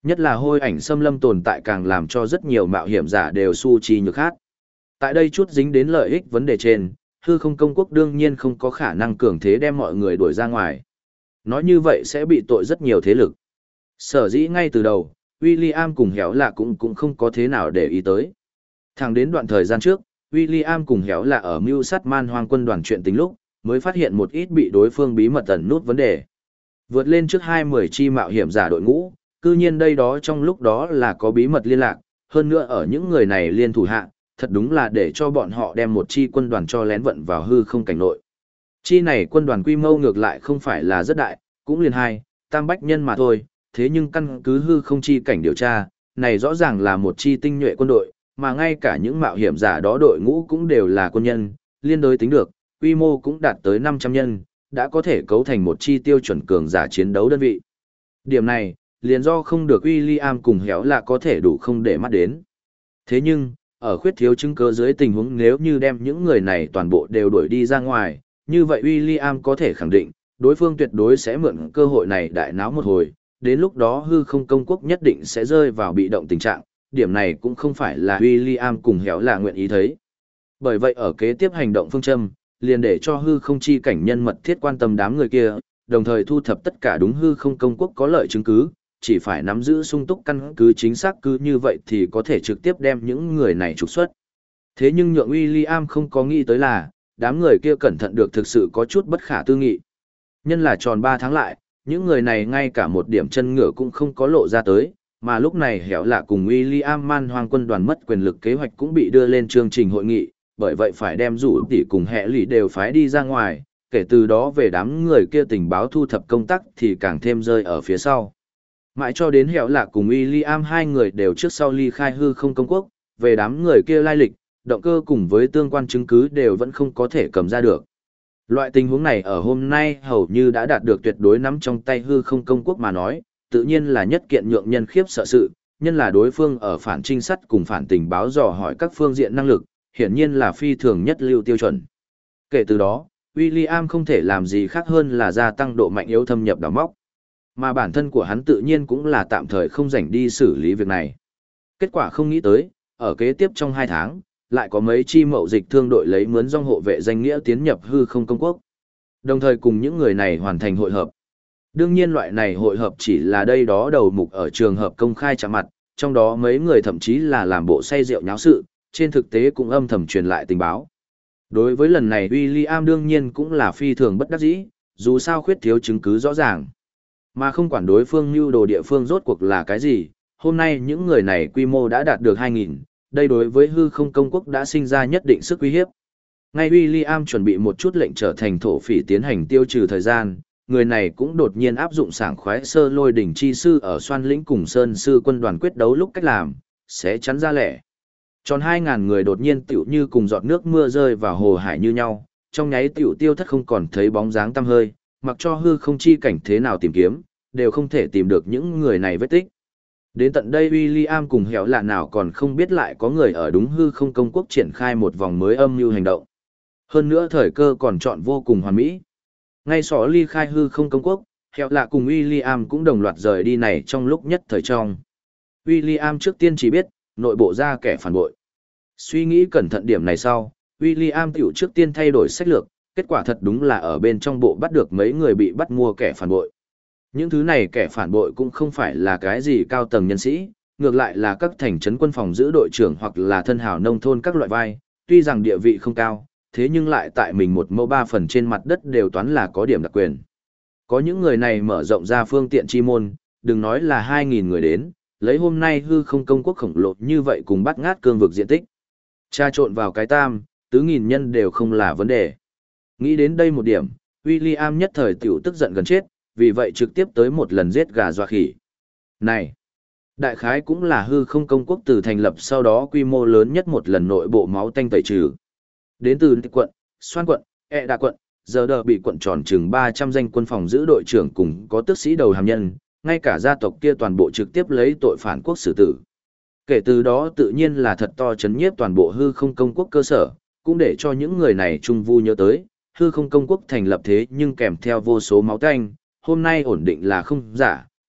Nhất là hôi ảnh xâm lâm tồn tại càng làm cho rất nhiều mạo hiểm giả đều su chi nhược khát. Tại đây chút dính đến lợi ích vấn đề trên, hư không công quốc đương nhiên không có khả năng cường thế đem mọi người đuổi ra ngoài. Nói như vậy sẽ bị tội rất nhiều thế lực. Sở dĩ ngay từ đầu, William cùng Héo Lạ cũng không có thế nào để ý tới. Thẳng đến đoạn thời gian trước, William cùng Héo Lạ ở mưu sát man hoang quân đoàn chuyện tính lúc, mới phát hiện một ít bị đối phương bí mật ẩn nút vấn đề. Vượt lên trước 20 chi mạo hiểm giả đội ngũ, cư nhiên đây đó trong lúc đó là có bí mật liên lạc, hơn nữa ở những người này liên thủ hạ, thật đúng là để cho bọn họ đem một chi quân đoàn cho lén vận vào hư không cảnh nội. Chi này quân đoàn quy mô ngược lại không phải là rất đại, cũng liền hai, tam bách nhân mà thôi, thế nhưng căn cứ hư không chi cảnh điều tra, này rõ ràng là một chi tinh nhuệ quân đội, mà ngay cả những mạo hiểm giả đó đội ngũ cũng đều là quân nhân, liên đối tính được, quy mô cũng đạt tới 500 nhân, đã có thể cấu thành một chi tiêu chuẩn cường giả chiến đấu đơn vị. Điểm này, liền do không được William cùng Héo là có thể đủ không để mắt đến. Thế nhưng, ở khuyết thiếu chứng cứ dưới tình huống nếu như đem những người này toàn bộ đều đuổi đi ra ngoài, như vậy William có thể khẳng định, đối phương tuyệt đối sẽ mượn cơ hội này đại náo một hồi, đến lúc đó hư không công quốc nhất định sẽ rơi vào bị động tình trạng, điểm này cũng không phải là William cùng Héo là nguyện ý thấy. Bởi vậy ở kế tiếp hành động phương châm, liền để cho hư không chi cảnh nhân mật thiết quan tâm đám người kia, đồng thời thu thập tất cả đúng hư không công quốc có lợi chứng cứ, chỉ phải nắm giữ sung túc căn cứ chính xác cứ như vậy thì có thể trực tiếp đem những người này trục xuất. Thế nhưng nhượng William không có nghĩ tới là, đám người kia cẩn thận được thực sự có chút bất khả tư nghị. Nhân là tròn 3 tháng lại, những người này ngay cả một điểm chân ngựa cũng không có lộ ra tới, mà lúc này Héo lạ cùng William man hoang quân đoàn mất quyền lực kế hoạch cũng bị đưa lên chương trình hội nghị, bởi vậy phải đem rủ tỷ cùng hệ lụy đều phái đi ra ngoài, kể từ đó về đám người kia tình báo thu thập công tác thì càng thêm rơi ở phía sau. Mãi cho đến Héo lạ cùng William hai người đều trước sau ly khai hư không công quốc, về đám người kia lai lịch, động cơ cùng với tương quan chứng cứ đều vẫn không có thể cầm ra được. Loại tình huống này ở hôm nay hầu như đã đạt được tuyệt đối nắm trong tay hư không công quốc mà nói, tự nhiên là nhất kiện nhượng nhân khiếp sợ sự, nhân là đối phương ở phản trinh sát cùng phản tình báo dò hỏi các phương diện năng lực, hiển nhiên là phi thường nhất lưu tiêu chuẩn. Kể từ đó, William không thể làm gì khác hơn là gia tăng độ mạnh yếu thâm nhập đào móc. Mà bản thân của hắn tự nhiên cũng là tạm thời không rảnh đi xử lý việc này. Kết quả không nghĩ tới, ở kế tiếp trong 2 tháng, lại có mấy chi mậu dịch thương đội lấy mướn dòng hộ vệ danh nghĩa tiến nhập hư không công quốc. Đồng thời cùng những người này hoàn thành hội hợp. Đương nhiên loại này hội hợp chỉ là đây đó đầu mục ở trường hợp công khai chạm mặt, trong đó mấy người thậm chí là làm bộ say rượu nháo sự, trên thực tế cũng âm thầm truyền lại tình báo. Đối với lần này William đương nhiên cũng là phi thường bất đắc dĩ, dù sao khuyết thiếu chứng cứ rõ ràng. Mà không quản đối phương mưu đồ địa phương rốt cuộc là cái gì, hôm nay những người này quy mô đã đạt được 2.000, đây đối với hư không công quốc đã sinh ra nhất định sức uy hiếp. Ngay William chuẩn bị một chút lệnh trở thành thổ phỉ tiến hành tiêu trừ thời gian, người này cũng đột nhiên áp dụng sảng khoái sơ lôi đỉnh chi sư ở xoan lĩnh cùng sơn sư quân đoàn quyết đấu lúc cách làm, sẽ chắn ra lẻ. Tròn 2.000 người đột nhiên tiểu như cùng giọt nước mưa rơi vào hồ hải như nhau, trong nháy tiểu tiêu thất không còn thấy bóng dáng tăm hơi, mặc cho hư không chi cảnh thế nào tìm kiếm, đều không thể tìm được những người này vết tích. Đến tận đây William cùng Héo lạ nào còn không biết lại có người ở đúng hư không công quốc triển khai một vòng mới âm mưu hành động. Hơn nữa thời cơ còn chọn vô cùng hoàn mỹ. Ngay sỏ ly khai hư không công quốc, Héo lạ cùng William cũng đồng loạt rời đi này trong lúc nhất thời trong. William trước tiên chỉ biết, nội bộ ra kẻ phản bội. Suy nghĩ cẩn thận điểm này sau, William tiểu trước tiên thay đổi sách lược, kết quả thật đúng là ở bên trong bộ bắt được mấy người bị bắt mua kẻ phản bội. Những thứ này kẻ phản bội cũng không phải là cái gì cao tầng nhân sĩ, ngược lại là các thành trấn quân phòng giữ đội trưởng hoặc là thân hào nông thôn các loại vai, tuy rằng địa vị không cao, thế nhưng lại tại mình một mẫu 3 phần trên mặt đất đều toán là có điểm đặc quyền. Có những người này mở rộng ra phương tiện chi môn, đừng nói là 2.000 người đến, lấy hôm nay hư không công quốc khổng lồ như vậy cùng bắt ngát cương vực diện tích. Tra trộn vào cái tam, 4.000 nhân đều không là vấn đề. Nghĩ đến đây một điểm, William nhất thời tiểu tức giận gần chết, vì vậy trực tiếp tới một lần giết gà dọa khỉ. Này, đại khái cũng là hư không công quốc từ thành lập sau đó quy mô lớn nhất một lần nội bộ máu tanh tẩy trừ. Đến từ quận, Xoan quận, Đa quận, giờ đờ bị quận tròn chừng 300 danh quân phòng giữ đội trưởng cùng có tước sĩ đầu hàm nhân, ngay cả gia tộc kia toàn bộ trực tiếp lấy tội phản quốc xử tử. Kể từ đó tự nhiên là thật to chấn nhiếp toàn bộ hư không công quốc cơ sở, cũng để cho những người này trung vu nhớ tới, hư không công quốc thành lập thế nhưng kèm theo vô số máu tanh, hôm nay ổn định là không giả,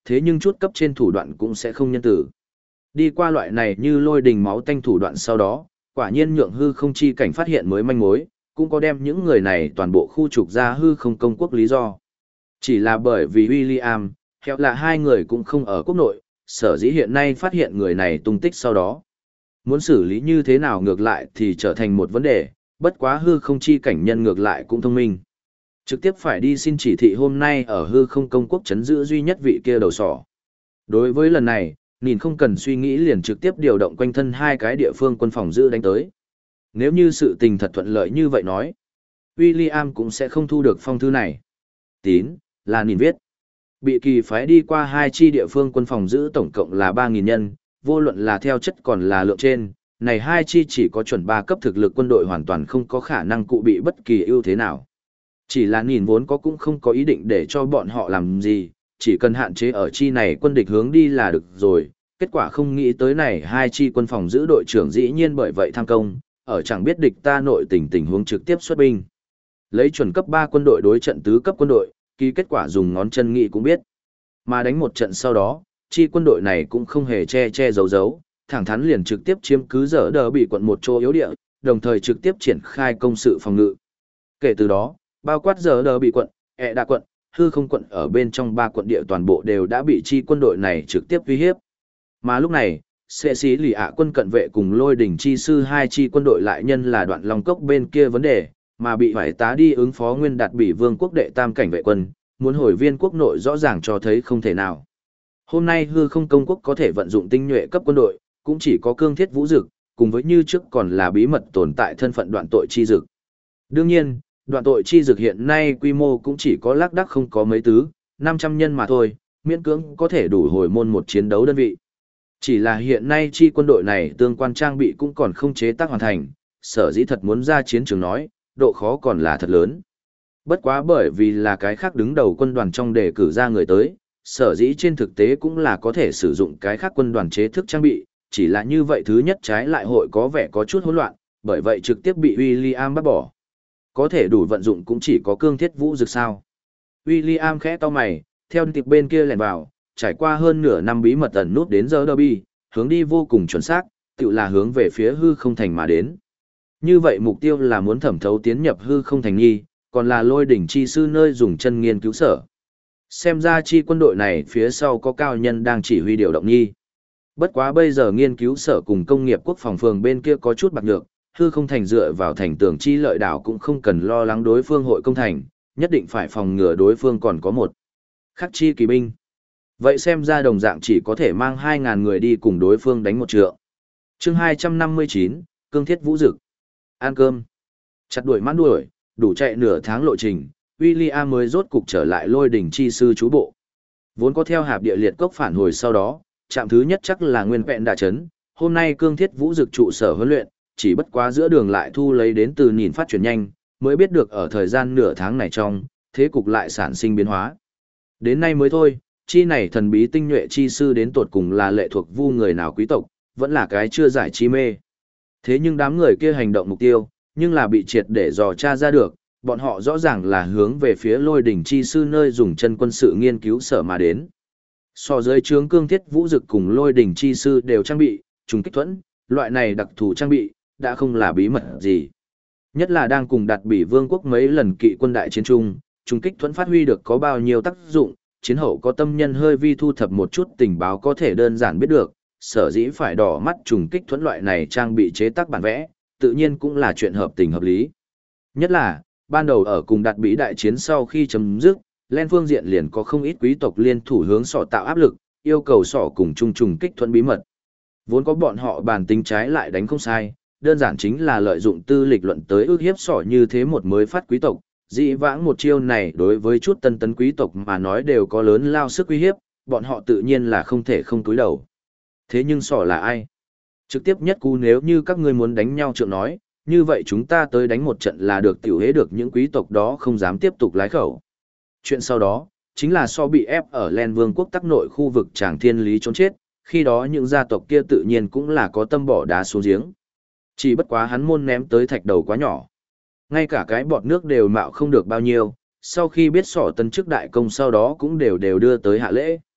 thế nhưng chút cấp trên thủ đoạn cũng sẽ không nhân tử. Đi qua loại này như lôi đình máu tanh thủ đoạn sau đó, quả nhiên nhượng hư không chi cảnh phát hiện mới manh mối, cũng có đem những người này toàn bộ khu trục ra hư không công quốc lý do. Chỉ là bởi vì William, Hẹo là hai người cũng không ở quốc nội, sở dĩ hiện nay phát hiện người này tung tích sau đó. Muốn xử lý như thế nào ngược lại thì trở thành một vấn đề, bất quá hư không chi cảnh nhân ngược lại cũng thông minh. Trực tiếp phải đi xin chỉ thị hôm nay ở hư không công quốc chấn giữ duy nhất vị kia đầu sỏ. Đối với lần này, nhìn không cần suy nghĩ liền trực tiếp điều động quanh thân hai cái địa phương quân phòng giữ đánh tới. Nếu như sự tình thật thuận lợi như vậy nói, William cũng sẽ không thu được phong thư này. Tín, là nhìn viết. Bị kỳ phái đi qua hai chi địa phương quân phòng giữ tổng cộng là 3.000 nhân, vô luận là theo chất còn là lượng trên, này hai chi chỉ có chuẩn 3 cấp thực lực quân đội hoàn toàn không có khả năng cụ bị bất kỳ ưu thế nào. Chỉ là nhìn vốn có cũng không có ý định để cho bọn họ làm gì, chỉ cần hạn chế ở chi này quân địch hướng đi là được rồi. Kết quả không nghĩ tới này hai chi quân phòng giữ đội trưởng dĩ nhiên bởi vậy tham công, ở chẳng biết địch ta nội tình huống trực tiếp xuất binh. Lấy chuẩn cấp 3 quân đội đối trận tứ cấp quân đội, kỳ kết quả dùng ngón chân nghĩ cũng biết. Mà đánh một trận sau đó, chi quân đội này cũng không hề che giấu, thẳng thắn liền trực tiếp chiếm cứ dở đờ bị quận một chỗ yếu địa, đồng thời trực tiếp triển khai công sự phòng ngự. Kể từ đó, bao quát dở đờ bị quận, đa quận, hư không quận ở bên trong 3 quận địa toàn bộ đều đã bị chi quân đội này trực tiếp uy hiếp. Mà lúc này, sẽ xí lì ạ quân cận vệ cùng lôi đỉnh chi sư hai chi quân đội lại nhân là đoạn long cốc bên kia vấn đề, mà bị phải tá đi ứng phó nguyên đạt bị vương quốc đệ tam cảnh vệ quân, muốn hồi viên quốc nội rõ ràng cho thấy không thể nào. Hôm nay hư không công quốc có thể vận dụng tinh nhuệ cấp quân đội, cũng chỉ có cương thiết vũ dực, cùng với như trước còn là bí mật tồn tại thân phận đoạn tội chi dực. Đương nhiên, đoạn tội chi dực hiện nay quy mô cũng chỉ có lác đác không có mấy tứ, 500 nhân mà thôi, miễn cưỡng có thể đủ hồi môn một chiến đấu đơn vị. Chỉ là hiện nay chi quân đội này tương quan trang bị cũng còn không chế tác hoàn thành, sở dĩ thật muốn ra chiến trường nói, độ khó còn là thật lớn. Bất quá bởi vì là cái khác đứng đầu quân đoàn trong đề cử ra người tới, sở dĩ trên thực tế cũng là có thể sử dụng cái khác quân đoàn chế thức trang bị, chỉ là như vậy thứ nhất trái lại hội có vẻ có chút hỗn loạn, bởi vậy trực tiếp bị William bắt bỏ. Có thể đủ vận dụng cũng chỉ có cương thiết vũ dực sao. William khẽ to mày, theo tiệp bên kia lèn vào, trải qua hơn nửa năm bí mật ẩn nút đến giờ derby, hướng đi vô cùng chuẩn xác, tự là hướng về phía hư không thành mà đến. Như vậy mục tiêu là muốn thẩm thấu tiến nhập hư không thành nghi, còn là lôi đỉnh chi sư nơi dùng chân nghiên cứu sở. Xem ra chi quân đội này phía sau có cao nhân đang chỉ huy điều động nghi. Bất quá bây giờ nghiên cứu sở cùng công nghiệp quốc phòng phường bên kia có chút bạc nhược, hư không thành dựa vào thành tường chi lợi đảo cũng không cần lo lắng đối phương hội công thành, nhất định phải phòng ngừa đối phương còn có một khắc chi kỳ binh. Vậy xem ra đồng dạng chỉ có thể mang 2.000 người đi cùng đối phương đánh một trượng. Chương 259, Cương thiết vũ dực. Ăn cơm. Chặt đuổi mãn đuổi, đủ chạy nửa tháng lộ trình, William mới rốt cục trở lại lôi đỉnh chi sư chú bộ. Vốn có theo hạp địa liệt cốc phản hồi sau đó, trạm thứ nhất chắc là nguyên vẹn đà chấn, hôm nay cương thiết vũ dực trụ sở huấn luyện, chỉ bất quá giữa đường lại thu lấy đến từ nhìn phát triển nhanh, mới biết được ở thời gian nửa tháng này trong, thế cục lại sản sinh biến hóa. Đến nay mới thôi, chi này thần bí tinh nhuệ chi sư đến tột cùng là lệ thuộc vu người nào quý tộc, vẫn là cái chưa giải chi mê. Thế nhưng đám người kia hành động mục tiêu, nhưng là bị triệt để dò tra ra được, bọn họ rõ ràng là hướng về phía lôi đỉnh chi sư nơi dùng chân quân sự nghiên cứu sở mà đến. So dưới trướng cương thiết vũ dực cùng lôi đỉnh chi sư đều trang bị, trùng kích thuẫn, loại này đặc thù trang bị, đã không là bí mật gì. Nhất là đang cùng đặt bỉ vương quốc mấy lần kỵ quân đại chiến chung, trùng kích thuẫn phát huy được có bao nhiêu tác dụng, chiến hậu có tâm nhân hơi vi thu thập một chút tình báo có thể đơn giản biết được, sở dĩ phải đỏ mắt trùng kích thuẫn loại này trang bị chế tác bản vẽ, tự nhiên cũng là chuyện hợp tình hợp lý. Nhất là, ban đầu ở cùng đặt bỉ đại chiến sau khi chấm dứt, lên phương diện liền có không ít quý tộc liên thủ hướng sọ tạo áp lực, yêu cầu sọ cùng trùng kích thuẫn bí mật. Vốn có bọn họ bàn tính trái lại đánh không sai, đơn giản chính là lợi dụng tư lịch luận tới ước hiếp sọ như thế một mới phát quý tộc. Dĩ vãng một chiêu này đối với chút tân tấn quý tộc mà nói đều có lớn lao sức uy hiếp, bọn họ tự nhiên là không thể không cúi đầu. Thế nhưng sọ là ai? Trực tiếp nhất cú nếu như các ngươi muốn đánh nhau trượng nói, như vậy chúng ta tới đánh một trận là được tiểu hế được những quý tộc đó không dám tiếp tục lái khẩu. Chuyện sau đó, chính là so bị ép ở Len Vương quốc tắc nội khu vực Tràng Thiên Lý trốn chết, khi đó những gia tộc kia tự nhiên cũng là có tâm bỏ đá xuống giếng. Chỉ bất quá hắn môn ném tới thạch đầu quá nhỏ. Ngay cả cái bọt nước đều mạo không được bao nhiêu, sau khi biết sỏ tân chức đại công sau đó cũng đều đưa tới hạ lễ.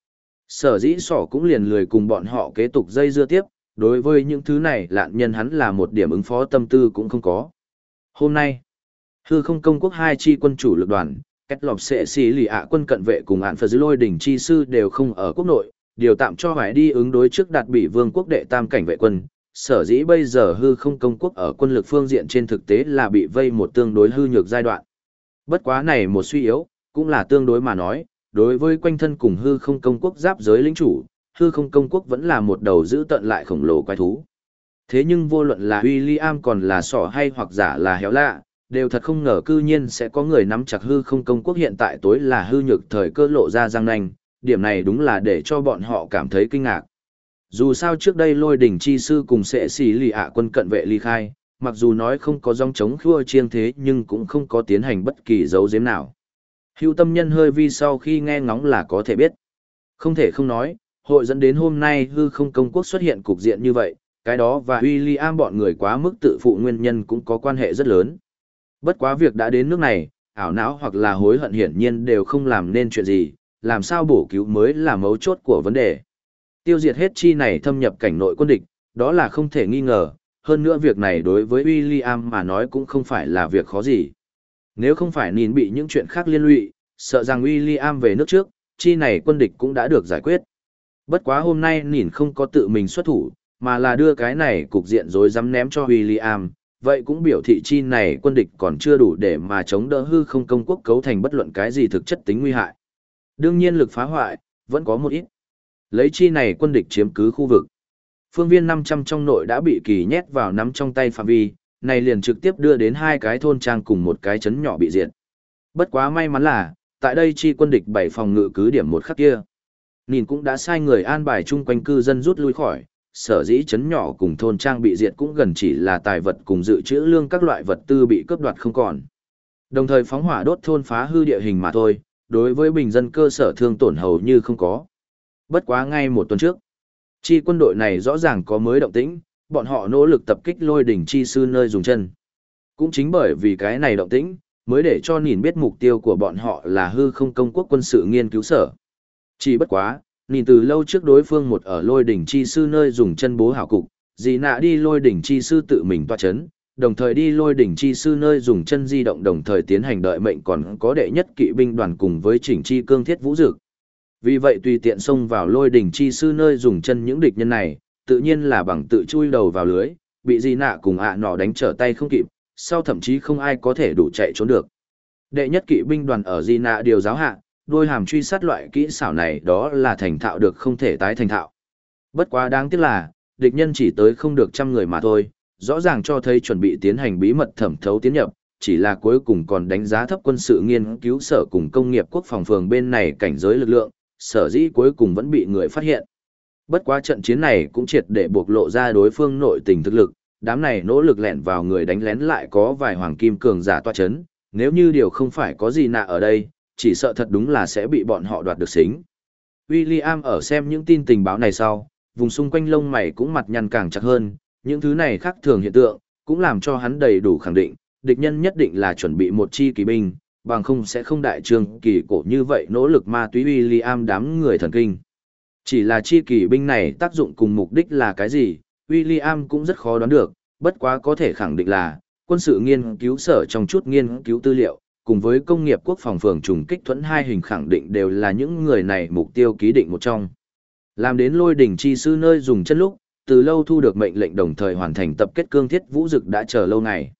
Sở dĩ sỏ cũng liền lười cùng bọn họ kế tục dây dưa tiếp, đối với những thứ này lạn nhân hắn là một điểm ứng phó tâm tư cũng không có. Hôm nay, hư không công quốc hai chi quân chủ lực đoàn, kết lọc sẽ xì lì ạ quân cận vệ cùng ạn phật lôi đỉnh chi sư đều không ở quốc nội, điều tạm cho phải đi ứng đối trước đạt bị vương quốc đệ tam cảnh vệ quân. Sở dĩ bây giờ hư không công quốc ở quân lực phương diện trên thực tế là bị vây một tương đối hư nhược giai đoạn. Bất quá này một suy yếu, cũng là tương đối mà nói, đối với quanh thân cùng hư không công quốc giáp giới lĩnh chủ, hư không công quốc vẫn là một đầu giữ tận lại khổng lồ quái thú. Thế nhưng vô luận là William còn là sỏ hay hoặc giả là héo lạ, đều thật không ngờ cư nhiên sẽ có người nắm chặt hư không công quốc hiện tại tối là hư nhược thời cơ lộ ra răng nanh, điểm này đúng là để cho bọn họ cảm thấy kinh ngạc. Dù sao trước đây lôi đỉnh chi sư cùng sẽ xì lì ạ quân cận vệ ly khai, mặc dù nói không có dòng chống khua chiêng thế nhưng cũng không có tiến hành bất kỳ dấu giếm nào. Hữu tâm nhân hơi vi sau khi nghe ngóng là có thể biết. Không thể không nói, hội dẫn đến hôm nay hư không công quốc xuất hiện cục diện như vậy, cái đó và William bọn người quá mức tự phụ nguyên nhân cũng có quan hệ rất lớn. Bất quá việc đã đến nước này, ảo não hoặc là hối hận hiển nhiên đều không làm nên chuyện gì, làm sao bổ cứu mới là mấu chốt của vấn đề. Tiêu diệt hết chi này thâm nhập cảnh nội quân địch, đó là không thể nghi ngờ, hơn nữa việc này đối với William mà nói cũng không phải là việc khó gì. Nếu không phải nhìn bị những chuyện khác liên lụy, sợ rằng William về nước trước, chi này quân địch cũng đã được giải quyết. Bất quá hôm nay nhìn không có tự mình xuất thủ, mà là đưa cái này cục diện rồi dám ném cho William, vậy cũng biểu thị chi này quân địch còn chưa đủ để mà chống đỡ hư không công quốc cấu thành bất luận cái gì thực chất tính nguy hại. Đương nhiên lực phá hoại, vẫn có một ít. Lấy chi này quân địch chiếm cứ khu vực. Phương viên 500 trong nội đã bị kỳ nhét vào nắm trong tay phạm vi, này liền trực tiếp đưa đến hai cái thôn trang cùng một cái trấn nhỏ bị diệt. Bất quá may mắn là, tại đây chi quân địch 7 phòng ngự cứ điểm một khắc kia. Nhìn cũng đã sai người an bài chung quanh cư dân rút lui khỏi, sở dĩ trấn nhỏ cùng thôn trang bị diệt cũng gần chỉ là tài vật cùng dự trữ lương các loại vật tư bị cướp đoạt không còn. Đồng thời phóng hỏa đốt thôn phá hư địa hình mà thôi, đối với bình dân cơ sở thương tổn hầu như không có. Bất quá ngay một tuần trước, chi quân đội này rõ ràng có mới động tĩnh, bọn họ nỗ lực tập kích lôi đỉnh chi sư nơi dùng chân. Cũng chính bởi vì cái này động tĩnh, mới để cho nhìn biết mục tiêu của bọn họ là hư không công quốc quân sự nghiên cứu sở. Chỉ bất quá, nhìn từ lâu trước đối phương một ở lôi đỉnh chi sư nơi dùng chân bố hảo cục, dì nạ đi lôi đỉnh chi sư tự mình tọa chấn, đồng thời đi lôi đỉnh chi sư nơi dùng chân di động đồng thời tiến hành đợi mệnh còn có đệ nhất kỵ binh đoàn cùng với chỉnh chi cương thiết vũ dực. Vì vậy tùy tiện xông vào lôi đỉnh chi sư nơi dùng chân những địch nhân này, tự nhiên là bằng tự chui đầu vào lưới, bị dì nạ cùng nọ đánh trở tay không kịp, sau thậm chí không ai có thể đủ chạy trốn được. Đệ nhất kỵ binh đoàn ở dì nạ điều giáo hạ, đôi hàm truy sát loại kỹ xảo này đó là thành thạo được không thể tái thành thạo. Bất quá đáng tiếc là, địch nhân chỉ tới không được 100 người mà thôi, rõ ràng cho thấy chuẩn bị tiến hành bí mật thẩm thấu tiến nhập, chỉ là cuối cùng còn đánh giá thấp quân sự nghiên cứu sở cùng công nghiệp quốc phòng phường bên này cảnh giới lực lượng, sở dĩ cuối cùng vẫn bị người phát hiện. Bất quá trận chiến này cũng triệt để bộc lộ ra đối phương nội tình thực lực, đám này nỗ lực lẻn vào người đánh lén lại có vài hoàng kim cường giả toa chấn, nếu như điều không phải có gì nạ ở đây, chỉ sợ thật đúng là sẽ bị bọn họ đoạt được xính. William ở xem những tin tình báo này sau, vùng xung quanh lông mày cũng mặt nhăn càng chặt hơn, những thứ này khác thường hiện tượng, cũng làm cho hắn đầy đủ khẳng định, địch nhân nhất định là chuẩn bị một chi kỳ binh, bằng không sẽ không đại trương kỳ cổ như vậy nỗ lực ma túy William đám người thần kinh. Chỉ là chi kỳ binh này tác dụng cùng mục đích là cái gì, William cũng rất khó đoán được, bất quá có thể khẳng định là, quân sự nghiên cứu sở trong chút nghiên cứu tư liệu, cùng với công nghiệp quốc phòng phường trùng kích thuẫn hai hình khẳng định đều là những người này mục tiêu ký định một trong. Làm đến lôi đỉnh chi sư nơi dùng chân lúc, từ lâu thu được mệnh lệnh đồng thời hoàn thành tập kết cương thiết vũ dực đã chờ lâu ngày.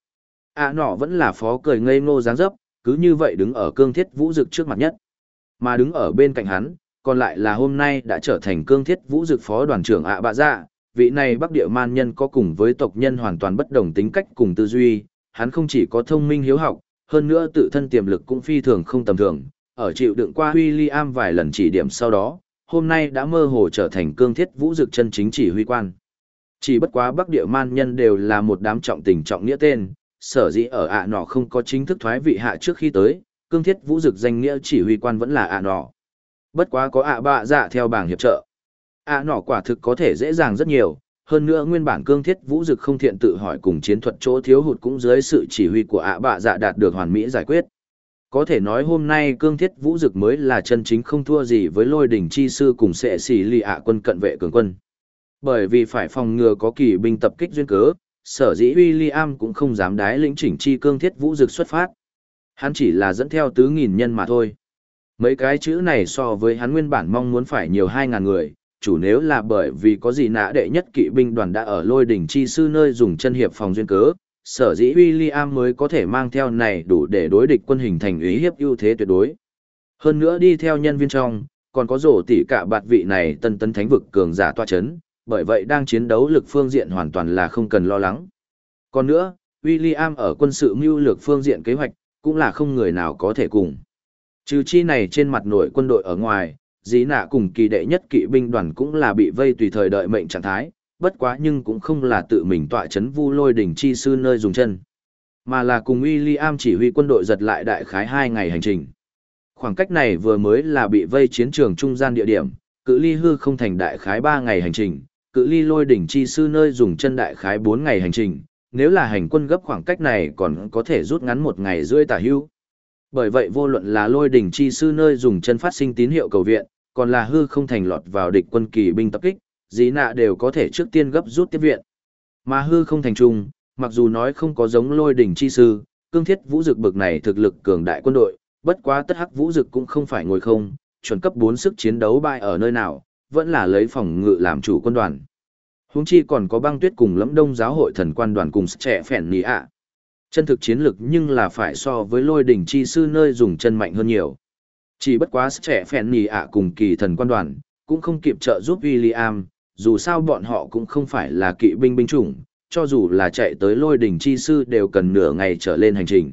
Nọ vẫn là phó cười ngây ngô dáng dấp, cứ như vậy đứng ở cương thiết vũ dực trước mặt nhất. Mà đứng ở bên cạnh hắn, còn lại là hôm nay đã trở thành cương thiết vũ dực phó đoàn trưởng bạ dạ, vị này Bắc Địa Man nhân có cùng với tộc nhân hoàn toàn bất đồng tính cách cùng tư duy, hắn không chỉ có thông minh hiếu học, hơn nữa tự thân tiềm lực cũng phi thường không tầm thường, ở chịu đựng qua William vài lần chỉ điểm sau đó, hôm nay đã mơ hồ trở thành cương thiết vũ dực chân chính chỉ huy quan. Chỉ bất quá Bắc Địa Man nhân đều là một đám trọng tình trọng nghĩa tên, sở dĩ ở nọ không có chính thức thoái vị hạ trước khi tới, cương thiết vũ dực danh nghĩa chỉ huy quan vẫn là nọ. Bất quá có bạ dạ theo bảng hiệp trợ. Nọ quả thực có thể dễ dàng rất nhiều, hơn nữa nguyên bản cương thiết vũ dực không thiện tự hỏi cùng chiến thuật chỗ thiếu hụt cũng dưới sự chỉ huy của bạ dạ đạt được hoàn mỹ giải quyết. Có thể nói hôm nay cương thiết vũ dực mới là chân chính không thua gì với lôi đỉnh chi sư cùng sệ xỉ lì ạ quân cận vệ cường quân. Bởi vì phải phòng ngừa có kỳ binh tập kích duyên cớ, sở dĩ William cũng không dám đái lĩnh chỉnh chi cương thiết vũ dực xuất phát. Hắn chỉ là dẫn theo 4.000 nhân mà thôi. Mấy cái chữ này so với hắn nguyên bản mong muốn phải nhiều 2.000 người, chủ nếu là bởi vì có gì nã đệ nhất kỵ binh đoàn đã ở lôi đỉnh chi sư nơi dùng chân hiệp phòng duyên cớ, sở dĩ William mới có thể mang theo này đủ để đối địch quân hình thành ý hiếp ưu thế tuyệt đối. Hơn nữa đi theo nhân viên trong, còn có rổ tỉ cả bạt vị này tân tấn thánh vực cường giả toa chấn, bởi vậy đang chiến đấu lực phương diện hoàn toàn là không cần lo lắng. Còn nữa, William ở quân sự mưu lược phương diện kế hoạch, cũng là không người nào có thể cùng. Trừ chi này trên mặt nội quân đội ở ngoài, dĩ nạ cùng kỳ đệ nhất kỵ binh đoàn cũng là bị vây tùy thời đợi mệnh trạng thái, bất quá nhưng cũng không là tự mình tọa chấn vu lôi đỉnh chi sư nơi dùng chân, mà là cùng William chỉ huy quân đội giật lại đại khái 2 ngày hành trình. Khoảng cách này vừa mới là bị vây chiến trường trung gian địa điểm, cự ly hư không thành đại khái 3 ngày hành trình, cự ly lôi đỉnh chi sư nơi dùng chân đại khái 4 ngày hành trình, nếu là hành quân gấp khoảng cách này còn có thể rút ngắn 1 ngày rưỡi tả hữu. Bởi vậy vô luận là lôi đỉnh chi sư nơi dùng chân phát sinh tín hiệu cầu viện, còn là hư không thành lọt vào địch quân kỳ binh tập kích, dĩ nạ đều có thể trước tiên gấp rút tiếp viện. Mà hư không thành trung, mặc dù nói không có giống lôi đỉnh chi sư, cương thiết vũ dực bực này thực lực cường đại quân đội, bất quá tất hắc vũ dực cũng không phải ngồi không, chuẩn cấp 4 sức chiến đấu bại ở nơi nào, vẫn là lấy phòng ngự làm chủ quân đoàn. Huống chi còn có băng tuyết cùng lẫm đông giáo hội thần quan đoàn cùng trẻ phèn nì ạ. Chân thực chiến lực nhưng là phải so với lôi đỉnh chi sư nơi dùng chân mạnh hơn nhiều. Chỉ bất quá trẻ phèn nì ạ cùng kỳ thần quan đoàn, cũng không kịp trợ giúp William, dù sao bọn họ cũng không phải là kỵ binh binh chủng, cho dù là chạy tới lôi đỉnh chi sư đều cần nửa ngày trở lên hành trình.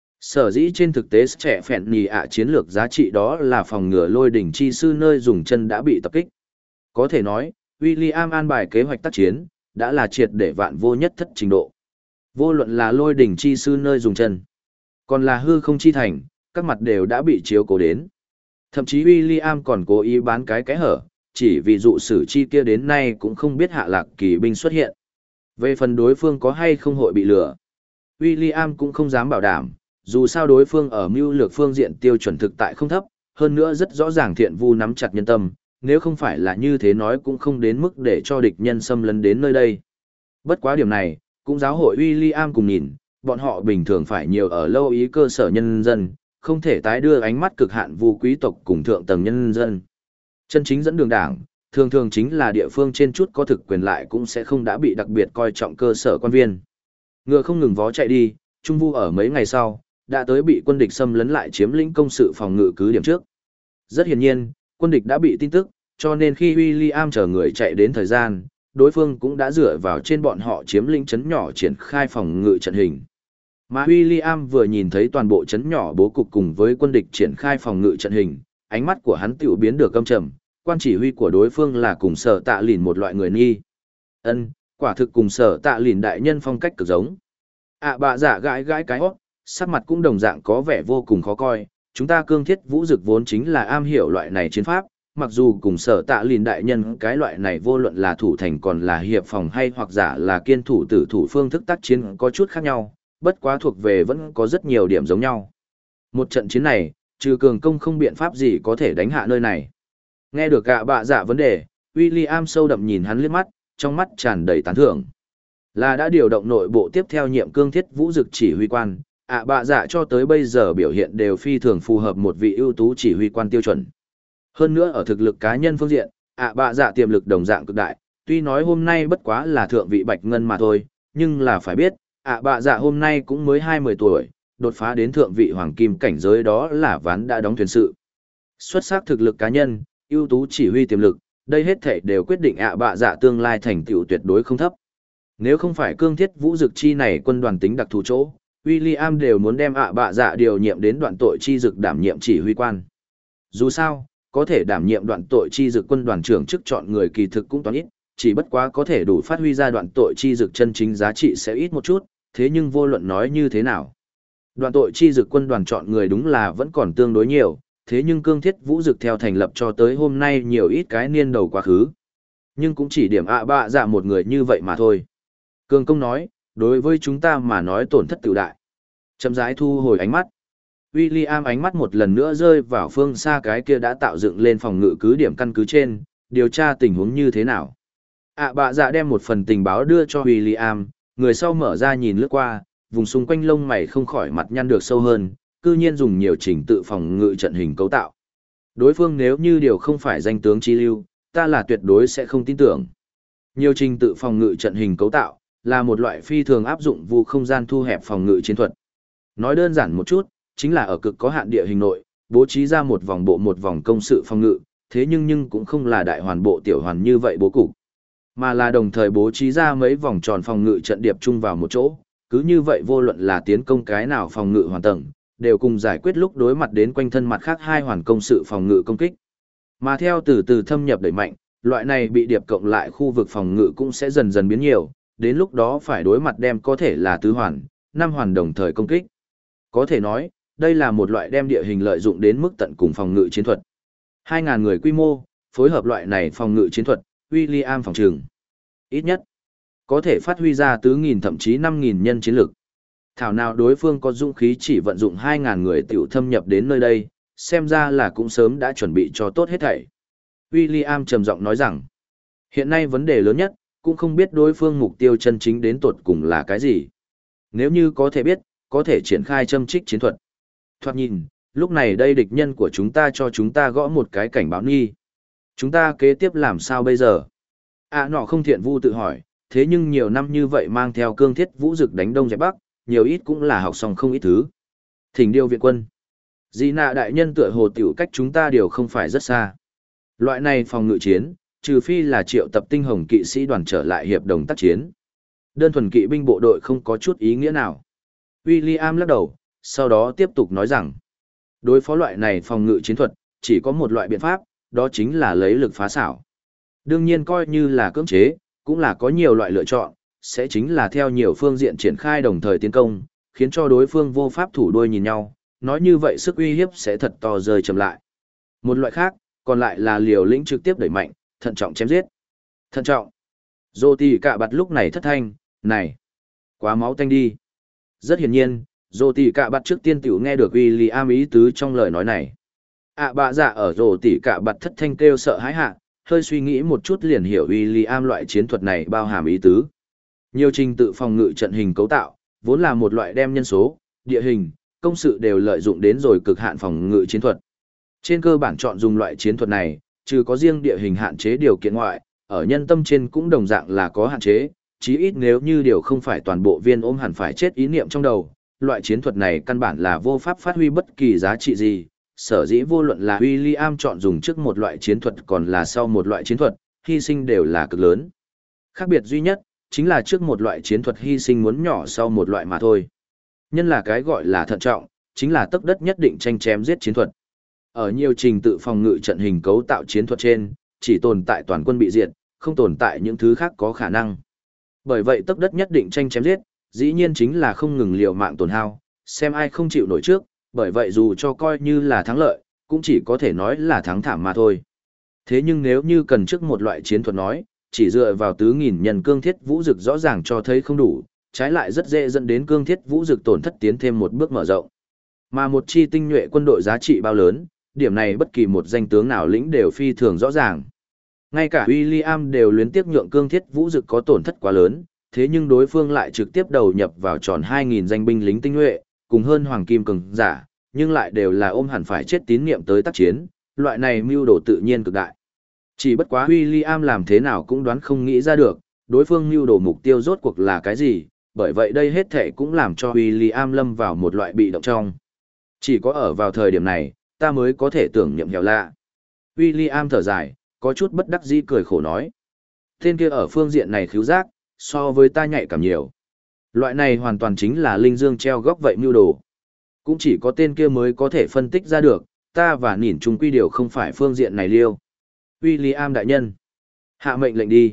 Sở dĩ trên thực tế trẻ phèn nì ạ chiến lược giá trị đó là phòng ngừa lôi đỉnh chi sư nơi dùng chân đã bị tập kích. Có thể nói, William an bài kế hoạch tác chiến, đã là triệt để vạn vô nhất thất trình độ. Vô luận là lôi đỉnh chi sư nơi dùng chân, còn là hư không chi thành, các mặt đều đã bị chiếu cố đến. Thậm chí William còn cố ý bán cái hở, chỉ vì dụ sử chi kia đến nay cũng không biết hạ lạc kỳ binh xuất hiện. Về phần đối phương có hay không hội bị lừa, William cũng không dám bảo đảm, dù sao đối phương ở mưu lược phương diện tiêu chuẩn thực tại không thấp, hơn nữa rất rõ ràng thiện vu nắm chặt nhân tâm, nếu không phải là như thế nói cũng không đến mức để cho địch nhân xâm lấn đến nơi đây. Bất quá điểm này, cũng giáo hội William cùng nhìn, bọn họ bình thường phải nhiều ở lâu ý cơ sở nhân dân, không thể tái đưa ánh mắt cực hạn vu quý tộc cùng thượng tầng nhân dân. Chân chính dẫn đường đảng, thường thường chính là địa phương trên chút có thực quyền lại cũng sẽ không đã bị đặc biệt coi trọng cơ sở quan viên. Ngựa không ngừng vó chạy đi, Trung Vu ở mấy ngày sau, đã tới bị quân địch xâm lấn lại chiếm lĩnh công sự phòng ngự cứ điểm trước. Rất hiển nhiên, quân địch đã bị tin tức, cho nên khi William chờ người chạy đến thời gian, đối phương cũng đã dựa vào trên bọn họ chiếm lĩnh trấn nhỏ triển khai phòng ngự trận hình. Mà William vừa nhìn thấy toàn bộ trấn nhỏ bố cục cùng với quân địch triển khai phòng ngự trận hình, ánh mắt của hắn tiểu biến được căm trầm, quan chỉ huy của đối phương là cùng Sở Tạ Lìn một loại người nghi. Ân, quả thực cùng Sở Tạ Lìn đại nhân phong cách cực giống. Bạ dạ gãi gãi cái hót, sắc mặt cũng đồng dạng có vẻ vô cùng khó coi, chúng ta cương thiết vũ dực vốn chính là am hiểu loại này chiến pháp, mặc dù cùng Sở Tạ Lìn đại nhân cái loại này vô luận là thủ thành còn là hiệp phòng hay hoặc giả là kiên thủ tử thủ phương thức tác chiến có chút khác nhau, bất quá thuộc về vẫn có rất nhiều điểm giống nhau. Một trận chiến này, trừ cường công không biện pháp gì có thể đánh hạ nơi này. Nghe được bạ dạ vấn đề, William sâu đậm nhìn hắn liếc mắt, trong mắt tràn đầy tán thưởng. Là đã điều động nội bộ tiếp theo nhiệm cương thiết vũ dực chỉ huy quan, bạ dạ cho tới bây giờ biểu hiện đều phi thường phù hợp một vị ưu tú chỉ huy quan tiêu chuẩn. Hơn nữa ở thực lực cá nhân phương diện, bạ dạ tiềm lực đồng dạng cực đại, tuy nói hôm nay bất quá là thượng vị bạch ngân mà thôi, nhưng là phải biết, bạ dạ hôm nay cũng mới 20 tuổi, đột phá đến thượng vị hoàng kim cảnh giới đó là ván đã đóng thuyền sự. Xuất sắc thực lực cá nhân, ưu tú chỉ huy tiềm lực, đây hết thể đều quyết định bạ dạ tương lai thành tựu tuyệt đối không thấp. Nếu không phải cương thiết vũ dực chi này quân đoàn tính đặc thù chỗ, William đều muốn đem bạ dạ điều nhiệm đến đoạn tội chi dực đảm nhiệm chỉ huy quan. Dù sao, có thể đảm nhiệm đoạn tội chi dực quân đoàn trưởng chức chọn người kỳ thực cũng toán ít, chỉ bất quá có thể đủ phát huy ra đoạn tội chi dực chân chính giá trị sẽ ít một chút, thế nhưng vô luận nói như thế nào. Đoạn tội chi dực quân đoàn chọn người đúng là vẫn còn tương đối nhiều, thế nhưng cương thiết vũ dực theo thành lập cho tới hôm nay nhiều ít cái niên đầu quá khứ. Nhưng cũng chỉ điểm bạ dạ một người như vậy mà thôi. Cường công nói, đối với chúng ta mà nói tổn thất tự đại. Chậm rãi thu hồi ánh mắt. William ánh mắt một lần nữa rơi vào phương xa cái kia đã tạo dựng lên phòng ngự cứ điểm căn cứ trên, điều tra tình huống như thế nào. Bạ dạ đem một phần tình báo đưa cho William, người sau mở ra nhìn lướt qua, vùng xung quanh lông mày không khỏi mặt nhăn được sâu hơn, cư nhiên dùng nhiều trình tự phòng ngự trận hình cấu tạo. Đối phương nếu như điều không phải danh tướng chi lưu, ta là tuyệt đối sẽ không tin tưởng. Nhiều trình tự phòng ngự trận hình cấu tạo, là một loại phi thường áp dụng vụ không gian thu hẹp phòng ngự chiến thuật. Nói đơn giản một chút, chính là ở cực có hạn địa hình nội, bố trí ra một vòng bộ một vòng công sự phòng ngự, thế nhưng cũng không là đại hoàn bộ tiểu hoàn như vậy bố cục, mà là đồng thời bố trí ra mấy vòng tròn phòng ngự trận điệp chung vào một chỗ, cứ như vậy vô luận là tiến công cái nào phòng ngự hoàn tầng, đều cùng giải quyết lúc đối mặt đến quanh thân mặt khác hai hoàn công sự phòng ngự công kích. Mà theo từ từ thâm nhập đẩy mạnh, loại này bị điệp cộng lại khu vực phòng ngự cũng sẽ dần dần biến nhiều, đến lúc đó phải đối mặt đem có thể là tứ hoàn, năm hoàn đồng thời công kích. Có thể nói, đây là một loại đem địa hình lợi dụng đến mức tận cùng phòng ngự chiến thuật. 2.000 người quy mô, phối hợp loại này phòng ngự chiến thuật, William phòng trường. Ít nhất, có thể phát huy ra tứ nghìn thậm chí 5.000 nhân chiến lực. Thảo nào đối phương có dũng khí chỉ vận dụng 2.000 người tiểu thâm nhập đến nơi đây, xem ra là cũng sớm đã chuẩn bị cho tốt hết thảy. William trầm giọng nói rằng, hiện nay vấn đề lớn nhất, cũng không biết đối phương mục tiêu chân chính đến tột cùng là cái gì. Nếu như có thể biết, có thể triển khai châm trích chiến thuật. Thoạt nhìn, lúc này đây địch nhân của chúng ta cho chúng ta gõ một cái cảnh báo nghi. Chúng ta kế tiếp làm sao bây giờ? Nọ không thiện vu tự hỏi, thế nhưng nhiều năm như vậy mang theo cương thiết vũ dực đánh đông dẹp bắc, nhiều ít cũng là học xong không ít thứ. Thỉnh điều viện quân. Dị nạ đại nhân tựa hồ tiểu cách chúng ta điều không phải rất xa. Loại này phòng ngự chiến, trừ phi là triệu tập tinh hồng kỵ sĩ đoàn trở lại hiệp đồng tác chiến. Đơn thuần kỵ binh bộ đội không có chút ý nghĩa nào. William lắc đầu, sau đó tiếp tục nói rằng, đối phó loại này phòng ngự chiến thuật, chỉ có một loại biện pháp, đó chính là lấy lực phá xảo. Đương nhiên coi như là cưỡng chế, cũng là có nhiều loại lựa chọn, sẽ chính là theo nhiều phương diện triển khai đồng thời tiến công, khiến cho đối phương vô pháp thủ đuôi nhìn nhau, nói như vậy sức uy hiếp sẽ thật to rơi chậm lại. Một loại khác, còn lại là liều lĩnh trực tiếp đẩy mạnh, thận trọng chém giết. Thận trọng. Dô tì cả bặt lúc này thất thanh, này, quá máu tanh đi. Rất hiển nhiên, dô tì cả bặt trước tiên tiểu nghe được William ý tứ trong lời nói này. Bạ dạ ở dô tì cả bặt thất thanh kêu sợ hãi hạ, hơi suy nghĩ một chút liền hiểu William loại chiến thuật này bao hàm ý tứ. Nhiều trình tự phòng ngự trận hình cấu tạo, vốn là một loại đem nhân số, địa hình, công sự đều lợi dụng đến rồi cực hạn phòng ngự chiến thuật. Trên cơ bản chọn dùng loại chiến thuật này, trừ có riêng địa hình hạn chế điều kiện ngoại, ở nhân tâm trên cũng đồng dạng là có hạn chế, chí ít nếu như điều không phải toàn bộ viên ôm hẳn phải chết ý niệm trong đầu, loại chiến thuật này căn bản là vô pháp phát huy bất kỳ giá trị gì. Sở dĩ vô luận là William chọn dùng trước một loại chiến thuật còn là sau một loại chiến thuật, hy sinh đều là cực lớn. Khác biệt duy nhất, chính là trước một loại chiến thuật hy sinh muốn nhỏ sau một loại mà thôi. Nhân là cái gọi là thận trọng, chính là tấc đất nhất định tranh chém giết chiến thuật. Ở nhiều trình tự phòng ngự trận hình cấu tạo chiến thuật trên, chỉ tồn tại toàn quân bị diệt, không tồn tại những thứ khác có khả năng. Bởi vậy tấc đất nhất định tranh chém giết, dĩ nhiên chính là không ngừng liều mạng tổn hao, xem ai không chịu nổi trước, bởi vậy dù cho coi như là thắng lợi, cũng chỉ có thể nói là thắng thảm mà thôi. Thế nhưng nếu như cần trước một loại chiến thuật nói, chỉ dựa vào tứ nghìn nhân cương thiết vũ dực rõ ràng cho thấy không đủ, trái lại rất dễ dẫn đến cương thiết vũ dực tổn thất tiến thêm một bước mở rộng. Mà một chi tinh nhuệ quân đội giá trị bao lớn, điểm này bất kỳ một danh tướng nào lĩnh đều phi thường rõ ràng. Ngay cả William đều luyến tiếc nhượng cương thiết vũ dực có tổn thất quá lớn, thế nhưng đối phương lại trực tiếp đầu nhập vào tròn 2.000 danh binh lính tinh nhuệ, cùng hơn hoàng kim cường giả, nhưng lại đều là ôm hẳn phải chết tín niệm tới tác chiến, loại này mưu đồ tự nhiên cực đại. Chỉ bất quá William làm thế nào cũng đoán không nghĩ ra được, đối phương mưu đồ mục tiêu rốt cuộc là cái gì, bởi vậy đây hết thể cũng làm cho William lâm vào một loại bị động trong. Chỉ có ở vào thời điểm này, ta mới có thể tưởng niệm hèo lạ. William thở dài, có chút bất đắc dĩ cười khổ nói. Tên kia ở phương diện này khứu giác, so với ta nhạy cảm nhiều. Loại này hoàn toàn chính là linh dương treo góc vậy mưu đồ. Cũng chỉ có tên kia mới có thể phân tích ra được, ta và nhìn chung quy điều không phải phương diện này liêu. William đại nhân, hạ mệnh lệnh đi.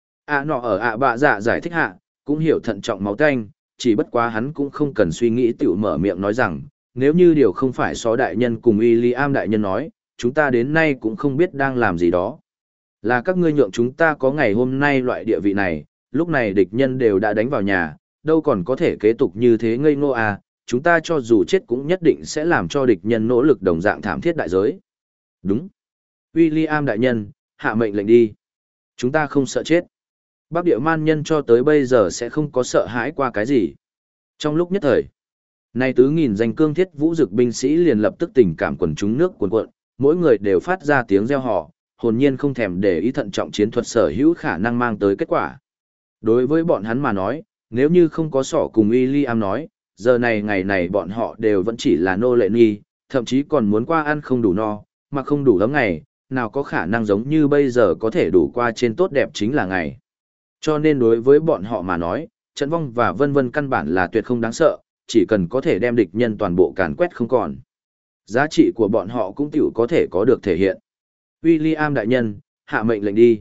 Nọ ở bạ dạ giải thích hạ, cũng hiểu thận trọng máu tanh, chỉ bất quá hắn cũng không cần suy nghĩ tiểu mở miệng nói rằng, nếu như điều không phải xó đại nhân cùng William đại nhân nói, chúng ta đến nay cũng không biết đang làm gì đó. Là các ngươi nhượng chúng ta có ngày hôm nay loại địa vị này, lúc này địch nhân đều đã đánh vào nhà, đâu còn có thể kế tục như thế ngây ngô à, chúng ta cho dù chết cũng nhất định sẽ làm cho địch nhân nỗ lực đồng dạng thảm thiết đại giới. Đúng. William đại nhân, hạ mệnh lệnh đi. Chúng ta không sợ chết. Bắc địa man nhân cho tới bây giờ sẽ không có sợ hãi qua cái gì. Trong lúc nhất thời, nay 4.000 danh cương thiết vũ dực binh sĩ liền lập tức tình cảm quần chúng nước cuồn cuộn, mỗi người đều phát ra tiếng reo hò, hồn nhiên không thèm để ý thận trọng chiến thuật sở hữu khả năng mang tới kết quả. Đối với bọn hắn mà nói, nếu như không có sỏ cùng William nói, giờ này ngày này bọn họ đều vẫn chỉ là nô lệ nghi, thậm chí còn muốn qua ăn không đủ no, mà không đủ lắm ngày, nào có khả năng giống như bây giờ có thể đủ qua trên tốt đẹp chính là ngày. Cho nên đối với bọn họ mà nói, trận vong và vân vân căn bản là tuyệt không đáng sợ, chỉ cần có thể đem địch nhân toàn bộ càn quét không còn. Giá trị của bọn họ cũng tiểu có thể có được thể hiện. William đại nhân, hạ mệnh lệnh đi.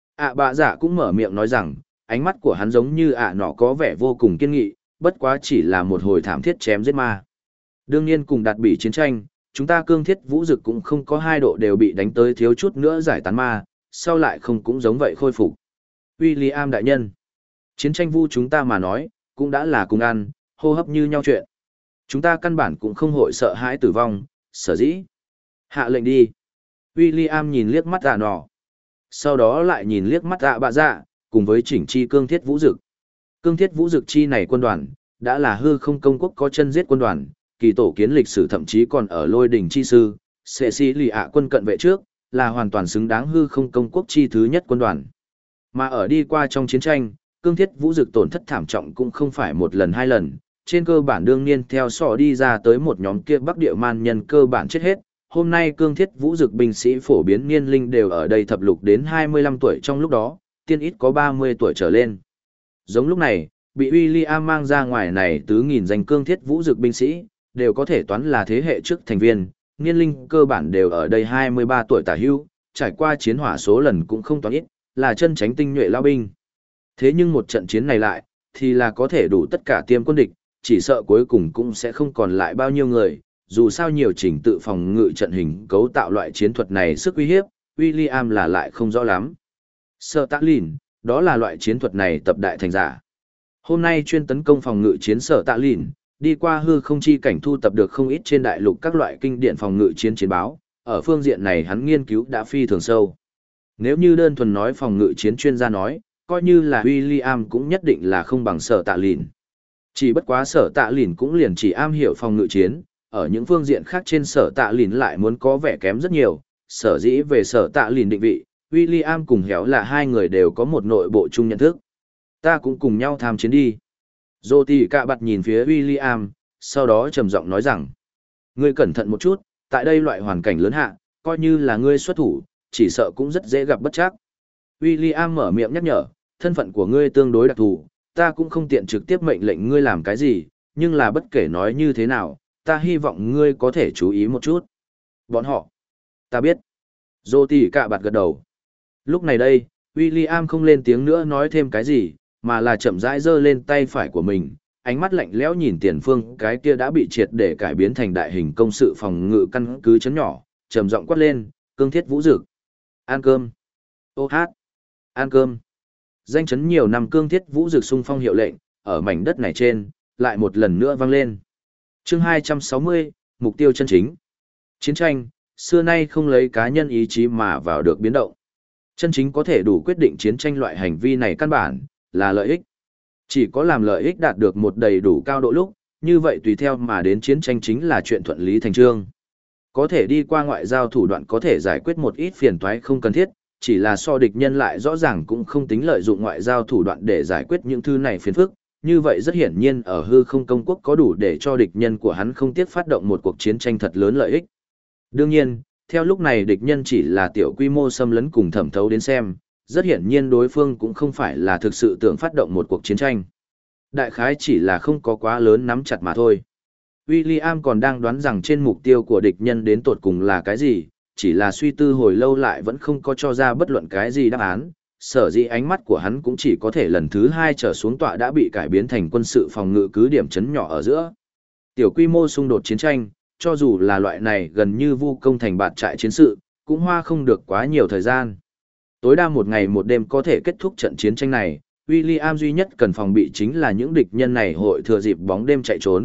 Bạ giả cũng mở miệng nói rằng, ánh mắt của hắn giống như nọ có vẻ vô cùng kiên nghị, bất quá chỉ là một hồi thảm thiết chém giết ma. Đương nhiên cùng đạt bỉ chiến tranh, chúng ta cương thiết vũ dực cũng không có 2 độ đều bị đánh tới thiếu chút nữa giải tán ma, sau lại không cũng giống vậy khôi phục. William đại nhân, chiến tranh vu chúng ta mà nói, cũng đã là cùng ăn, hô hấp như nhau chuyện. Chúng ta căn bản cũng không hội sợ hãi tử vong, sở dĩ. Hạ lệnh đi. William nhìn liếc mắt nọ. Sau đó lại nhìn liếc mắt bạ dạ, cùng với chỉnh chi cương thiết vũ dực. Cương thiết vũ dực chi này quân đoàn, đã là hư không công quốc có chân giết quân đoàn, kỳ tổ kiến lịch sử thậm chí còn ở lôi đỉnh chi sư, sẽ si lì quân cận vệ trước, là hoàn toàn xứng đáng hư không công quốc chi thứ nhất quân đoàn. Mà ở đi qua trong chiến tranh, cương thiết vũ dực tổn thất thảm trọng cũng không phải một lần 2 lần, trên cơ bản đương nhiên theo sọ đi ra tới một nhóm kia bắc địa man nhân cơ bản chết hết. Hôm nay cương thiết vũ dực binh sĩ phổ biến niên linh đều ở đây thập lục đến 25 tuổi trong lúc đó, tiên ít có 30 tuổi trở lên. Giống lúc này, bị William mang ra ngoài này 4.000 danh cương thiết vũ dực binh sĩ, đều có thể toán là thế hệ trước thành viên, niên linh cơ bản đều ở đây 23 tuổi tả hưu, trải qua chiến hỏa số lần cũng không toán ít, là chân tránh tinh nhuệ lao binh. Thế nhưng một trận chiến này lại, thì là có thể đủ tất cả tiêm quân địch, chỉ sợ cuối cùng cũng sẽ không còn lại bao nhiêu người, dù sao nhiều trình tự phòng ngự trận hình cấu tạo loại chiến thuật này sức uy hiếp, William là lại không rõ lắm. Sở Tạ Lìn, đó là loại chiến thuật này tập đại thành giả. Hôm nay chuyên tấn công phòng ngự chiến Sở Tạ Lìn, đi qua hư không chi cảnh thu tập được không ít trên đại lục các loại kinh điển phòng ngự chiến chiến báo, ở phương diện này hắn nghiên cứu đã phi thường sâu. Nếu như đơn thuần nói phòng ngự chiến chuyên gia nói, coi như là William cũng nhất định là không bằng Sở Tạ Lìn. Chỉ bất quá Sở Tạ Lìn cũng liền chỉ am hiểu phòng ngự chiến, ở những phương diện khác trên Sở Tạ Lìn lại muốn có vẻ kém rất nhiều, sở dĩ về Sở Tạ Lìn định vị, William cùng Héo là 2 người đều có một nội bộ chung nhận thức. Ta cũng cùng nhau tham chiến đi. Dô tì cạ bặt nhìn phía William, sau đó trầm giọng nói rằng, ngươi cẩn thận một chút, tại đây loại hoàn cảnh lớn hạ, coi như là ngươi xuất thủ, chỉ sợ cũng rất dễ gặp bất trắc. William mở miệng nhắc nhở, thân phận của ngươi tương đối đặc thù, ta cũng không tiện trực tiếp mệnh lệnh ngươi làm cái gì, nhưng là bất kể nói như thế nào, ta hy vọng ngươi có thể chú ý một chút. Bọn họ. Ta biết. Dô tì cạ bặt gật đầu. Lúc này đây, William không lên tiếng nữa nói thêm cái gì, mà là chậm rãi giơ lên tay phải của mình, ánh mắt lạnh lẽo nhìn tiền phương cái kia đã bị triệt để cải biến thành đại hình công sự phòng ngự căn cứ chấn nhỏ, trầm giọng quát lên, cương thiết vũ dực. Ăn cơm. Ô hát. Ăn cơm. Danh chấn nhiều năm cương thiết vũ dực xung phong hiệu lệnh, ở mảnh đất này trên, lại một lần nữa vang lên. Chương 260, mục tiêu chân chính. Chiến tranh, xưa nay không lấy cá nhân ý chí mà vào được biến động. Chân chính có thể đủ quyết định chiến tranh loại hành vi này căn bản, là lợi ích. Chỉ có làm lợi ích đạt được một đầy đủ cao độ lúc, như vậy tùy theo mà đến chiến tranh chính là chuyện thuận lý thành trương. Có thể đi qua ngoại giao thủ đoạn có thể giải quyết một ít phiền toái không cần thiết, chỉ là so địch nhân lại rõ ràng cũng không tính lợi dụng ngoại giao thủ đoạn để giải quyết những thứ này phiền phức. Như vậy rất hiển nhiên ở hư không công quốc có đủ để cho địch nhân của hắn không tiếc phát động một cuộc chiến tranh thật lớn lợi ích. Đương nhiên, theo lúc này địch nhân chỉ là tiểu quy mô xâm lấn cùng thẩm thấu đến xem, rất hiển nhiên đối phương cũng không phải là thực sự tưởng phát động một cuộc chiến tranh. Đại khái chỉ là không có quá lớn nắm chặt mà thôi. William còn đang đoán rằng trên mục tiêu của địch nhân đến tột cùng là cái gì, chỉ là suy tư hồi lâu lại vẫn không có cho ra bất luận cái gì đáp án, sở dĩ ánh mắt của hắn cũng chỉ có thể lần thứ 2 trở xuống tọa đã bị cải biến thành quân sự phòng ngự cứ điểm chấn nhỏ ở giữa. Tiểu quy mô xung đột chiến tranh, cho dù là loại này gần như vu công thành bạt trại chiến sự, cũng hoa không được quá nhiều thời gian. Tối đa một ngày một đêm có thể kết thúc trận chiến tranh này, William duy nhất cần phòng bị chính là những địch nhân này hội thừa dịp bóng đêm chạy trốn,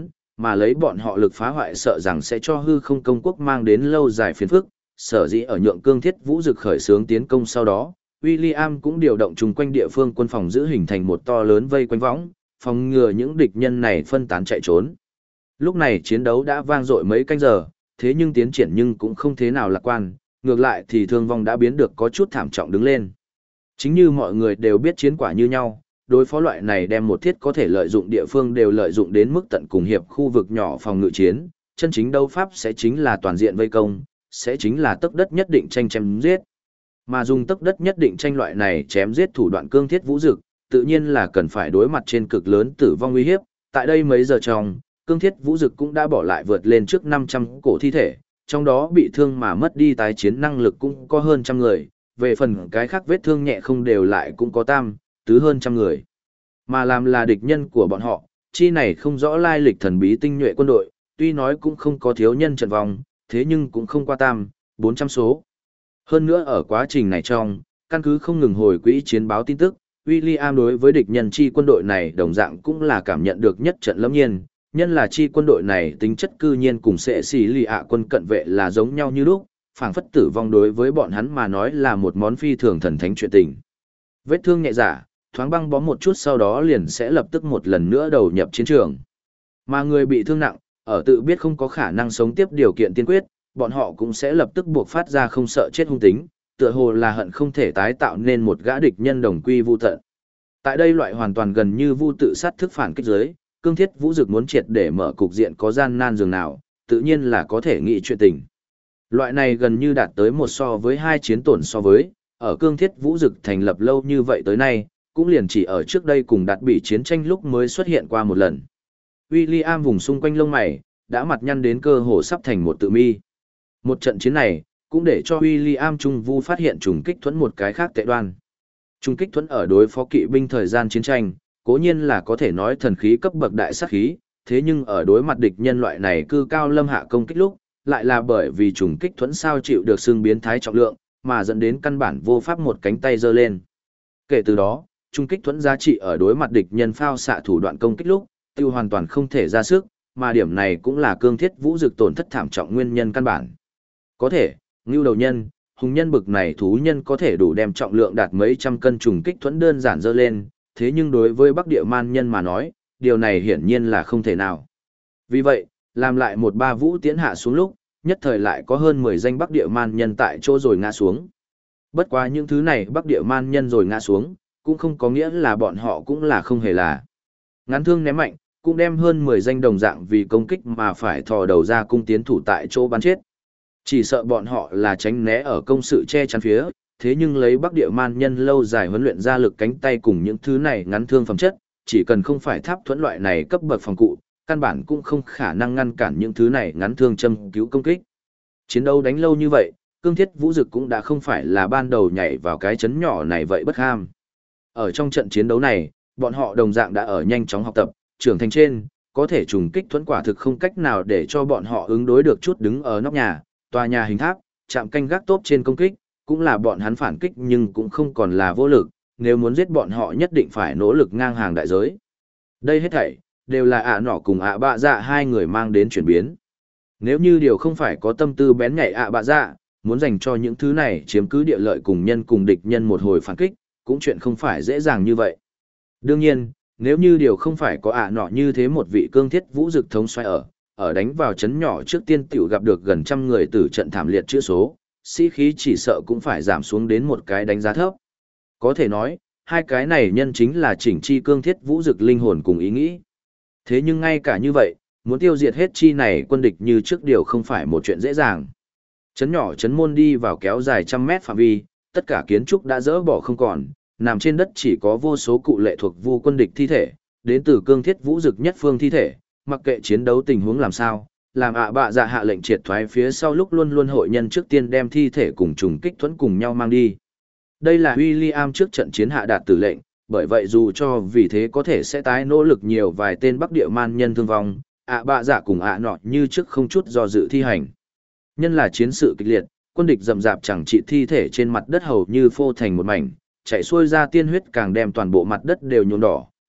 mà lấy bọn họ lực phá hoại sợ rằng sẽ cho hư không công quốc mang đến lâu dài phiền phức, sở dĩ ở nhượng cương thiết vũ dực khởi xướng tiến công sau đó, William cũng điều động chung quanh địa phương quân phòng giữ hình thành một to lớn vây quanh võng, phòng ngừa những địch nhân này phân tán chạy trốn. Lúc này chiến đấu đã vang dội mấy canh giờ, thế nhưng tiến triển nhưng cũng không thế nào lạc quan, ngược lại thì thương vong đã biến được có chút thảm trọng đứng lên. Chính như mọi người đều biết chiến quả như nhau, đối phó loại này đem một thiết có thể lợi dụng địa phương đều lợi dụng đến mức tận cùng hiệp khu vực nhỏ phòng ngự chiến, chân chính đấu pháp sẽ chính là toàn diện vây công, sẽ chính là tấc đất nhất định tranh chém giết. Mà dùng tấc đất nhất định tranh loại này chém giết thủ đoạn cương thiết vũ dực, tự nhiên là cần phải đối mặt trên cực lớn tử vong uy hiếp, tại đây mấy giờ trong, cương thiết vũ dực cũng đã bỏ lại vượt lên trước 500 cổ thi thể, trong đó bị thương mà mất đi tái chiến năng lực cũng có hơn trăm người, về phần cái khác vết thương nhẹ không đều lại cũng có tứ hơn trăm người. Mà làm là địch nhân của bọn họ, chi này không rõ lai lịch thần bí tinh nhuệ quân đội, tuy nói cũng không có thiếu nhân trận vong, thế nhưng cũng không qua 400 số. Hơn nữa ở quá trình này trong, căn cứ không ngừng hồi quỹ chiến báo tin tức, William đối với địch nhân chi quân đội này đồng dạng cũng là cảm nhận được nhất trận lâm nhiên, nhân là chi quân đội này tính chất cư nhiên cùng sẽ xì lì ạ quân cận vệ là giống nhau như lúc, phảng phất tử vong đối với bọn hắn mà nói là một món phi thường thần thánh chuyện tình. Vết thương nhẹ giả, thoáng băng bó một chút sau đó liền sẽ lập tức một lần nữa đầu nhập chiến trường. Mà người bị thương nặng, ở tự biết không có khả năng sống tiếp điều kiện tiên quyết, bọn họ cũng sẽ lập tức buộc phát ra không sợ chết hung tính, tựa hồ là hận không thể tái tạo nên một gã địch nhân đồng quy vu tận. Tại đây loại hoàn toàn gần như vu tự sát thức phản kích giới, cương thiết vũ dực muốn triệt để mở cục diện có gian nan dường nào, tự nhiên là có thể nghĩ chuyện tình. Loại này gần như đạt tới một so với hai chiến tổn so với, ở cương thiết vũ dực thành lập lâu như vậy tới nay, cũng liền chỉ ở trước đây cùng đạt bị chiến tranh lúc mới xuất hiện qua một lần. William vùng xung quanh lông mày, đã mặt nhăn đến cơ hồ sắp thành một tự mi. Một trận chiến này, cũng để cho William Trung Vu phát hiện trùng kích thuẫn một cái khác tệ đoan. Trùng kích thuẫn ở đối phó kỵ binh thời gian chiến tranh, cố nhiên là có thể nói thần khí cấp bậc đại sát khí, thế nhưng ở đối mặt địch nhân loại này cư cao lâm hạ công kích lúc, lại là bởi vì trùng kích thuẫn sao chịu được xương biến thái trọng lượng, mà dẫn đến căn bản vô pháp một cánh tay giơ lên. Kể từ đó, trùng kích thuẫn giá trị ở đối mặt địch nhân phao xạ thủ đoạn công kích lúc, tiêu hoàn toàn không thể ra sức, mà điểm này cũng là cương thiết vũ dực tổn thất thảm trọng nguyên nhân căn bản. Có thể, ngưu đầu nhân, hùng nhân bực này thú nhân có thể đủ đem trọng lượng đạt mấy trăm cân trùng kích thuẫn đơn giản dơ lên, thế nhưng đối với Bắc Địa Man nhân mà nói, điều này hiển nhiên là không thể nào. Vì vậy, làm lại một ba vũ tiến hạ xuống lúc, nhất thời lại có hơn 10 danh Bắc Địa Man nhân tại chỗ rồi ngã xuống. Bất quá những thứ này Bắc Địa Man nhân rồi ngã xuống, cũng không có nghĩa là bọn họ cũng là không hề là. Ngắn thương ném mạnh, cũng đem hơn 10 danh đồng dạng vì công kích mà phải thò đầu ra cung tiến thủ tại chỗ bắn chết. Chỉ sợ bọn họ là tránh né ở công sự che chắn phía, thế nhưng lấy Bắc Địa Man nhân lâu dài huấn luyện ra lực cánh tay cùng những thứ này ngắn thương phẩm chất, chỉ cần không phải tháp thuẫn loại này cấp bậc phòng cụ, căn bản cũng không khả năng ngăn cản những thứ này ngắn thương châm cứu công kích. Chiến đấu đánh lâu như vậy, cương thiết vũ dực cũng đã không phải là ban đầu nhảy vào cái chấn nhỏ này vậy bất ham. Ở trong trận chiến đấu này, bọn họ đồng dạng đã ở nhanh chóng học tập, trưởng thành trên, có thể trùng kích thuẫn quả thực không cách nào để cho bọn họ ứng đối được chút đứng ở nóc nhà, tòa nhà hình tháp, chạm canh gác tốp trên công kích, cũng là bọn hắn phản kích nhưng cũng không còn là vô lực, nếu muốn giết bọn họ nhất định phải nỗ lực ngang hàng đại giới. Đây hết thảy, đều là ạ nọ cùng ạ bạ dạ hai người mang đến chuyển biến. Nếu như điều không phải có tâm tư bén nhạy ạ bạ dạ, muốn dành cho những thứ này chiếm cứ địa lợi cùng nhân cùng địch nhân một hồi phản kích, cũng chuyện không phải dễ dàng như vậy. Đương nhiên, nếu như điều không phải có ạ nọ như thế một vị cương thiết vũ dực thống xoay ở đánh vào chấn nhỏ trước tiên tiểu gặp được gần trăm người tử trận thảm liệt chữa số, sĩ khí chỉ sợ cũng phải giảm xuống đến một cái đánh giá thấp. Có thể nói, hai cái này nhân chính là chỉnh chi cương thiết vũ dực linh hồn cùng ý nghĩ. Thế nhưng ngay cả như vậy, muốn tiêu diệt hết chi này quân địch như trước điều không phải một chuyện dễ dàng. Chấn nhỏ chấn môn đi vào kéo dài trăm mét phạm vi, tất cả kiến trúc đã dỡ bỏ không còn, nằm trên đất chỉ có vô số cụ lệ thuộc vu quân địch thi thể, đến từ cương thiết vũ dực nhất phương thi thể, mặc kệ chiến đấu tình huống làm sao, làm ạ bạ dạ hạ lệnh triệt thoái phía sau lúc luôn luôn hội nhân trước tiên đem thi thể cùng trùng kích thuẫn cùng nhau mang đi. Đây là William trước trận chiến hạ đạt tử lệnh, bởi vậy dù cho vì thế có thể sẽ tái nỗ lực nhiều vài tên Bắc Địa Man nhân thương vong, ạ bạ dạ cùng ạ nọ như trước không chút do dự thi hành. Nhân là chiến sự kịch liệt, quân địch rầm rạp chẳng trị thi thể trên mặt đất hầu như phô thành một mảnh, chạy xuôi ra tiên huyết càng đem toàn bộ mặt đất đều nhuộm đỏ,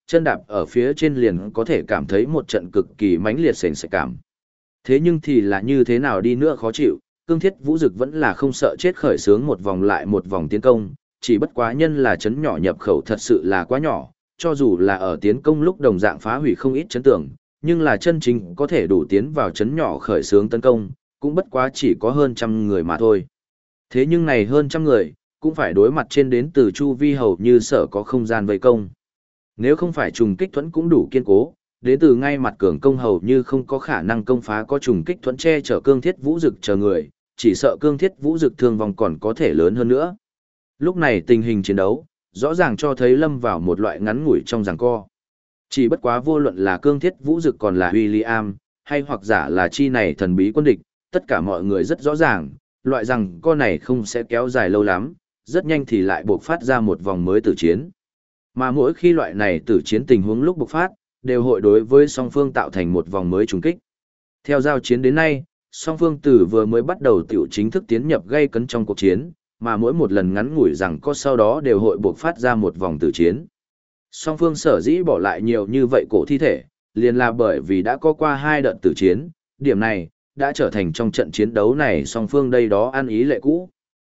chân đạp ở phía trên liền có thể cảm thấy một trận cực kỳ mãnh liệt sền sệt cảm. Thế nhưng thì là như thế nào đi nữa khó chịu, Cương Thiết Vũ Dực vẫn là không sợ chết khởi xướng một vòng lại một vòng tiến công, chỉ bất quá nhân là chấn nhỏ nhập khẩu thật sự là quá nhỏ, cho dù là ở tiến công lúc đồng dạng phá hủy không ít chấn tường, nhưng là chân chính có thể đủ tiến vào chấn nhỏ khởi xướng tấn công, cũng bất quá chỉ có hơn trăm người mà thôi. Thế nhưng này hơn trăm người, cũng phải đối mặt trên đến từ chu vi hầu như sở có không gian vây công. Nếu không phải trùng kích thuẫn cũng đủ kiên cố, đến từ ngay mặt cường công hầu như không có khả năng công phá có trùng kích thuẫn che chở Cương Thiết Vũ Dực chờ người, chỉ sợ Cương Thiết Vũ Dực thương vong còn có thể lớn hơn nữa. Lúc này tình hình chiến đấu, rõ ràng cho thấy lâm vào một loại ngắn ngủi trong giằng co. Chỉ bất quá vô luận là Cương Thiết Vũ Dực còn là William, hay hoặc giả là chi này thần bí quân địch, tất cả mọi người rất rõ ràng, loại giằng co này không sẽ kéo dài lâu lắm, rất nhanh thì lại buộc phát ra một vòng mới tử chiến. Mà mỗi khi loại này tử chiến tình huống lúc bộc phát, đều hội đối với song phương tạo thành một vòng mới trùng kích. Theo giao chiến đến nay, song phương từ vừa mới bắt đầu tiểu chính thức tiến nhập gây cấn trong cuộc chiến, mà mỗi một lần ngắn ngủi rằng có sau đó đều hội buộc phát ra một vòng tử chiến. Song phương sở dĩ bỏ lại nhiều như vậy cổ thi thể, liền là bởi vì đã có qua hai đợt tử chiến, điểm này đã trở thành trong trận chiến đấu này song phương đây đó ăn ý lệ cũ.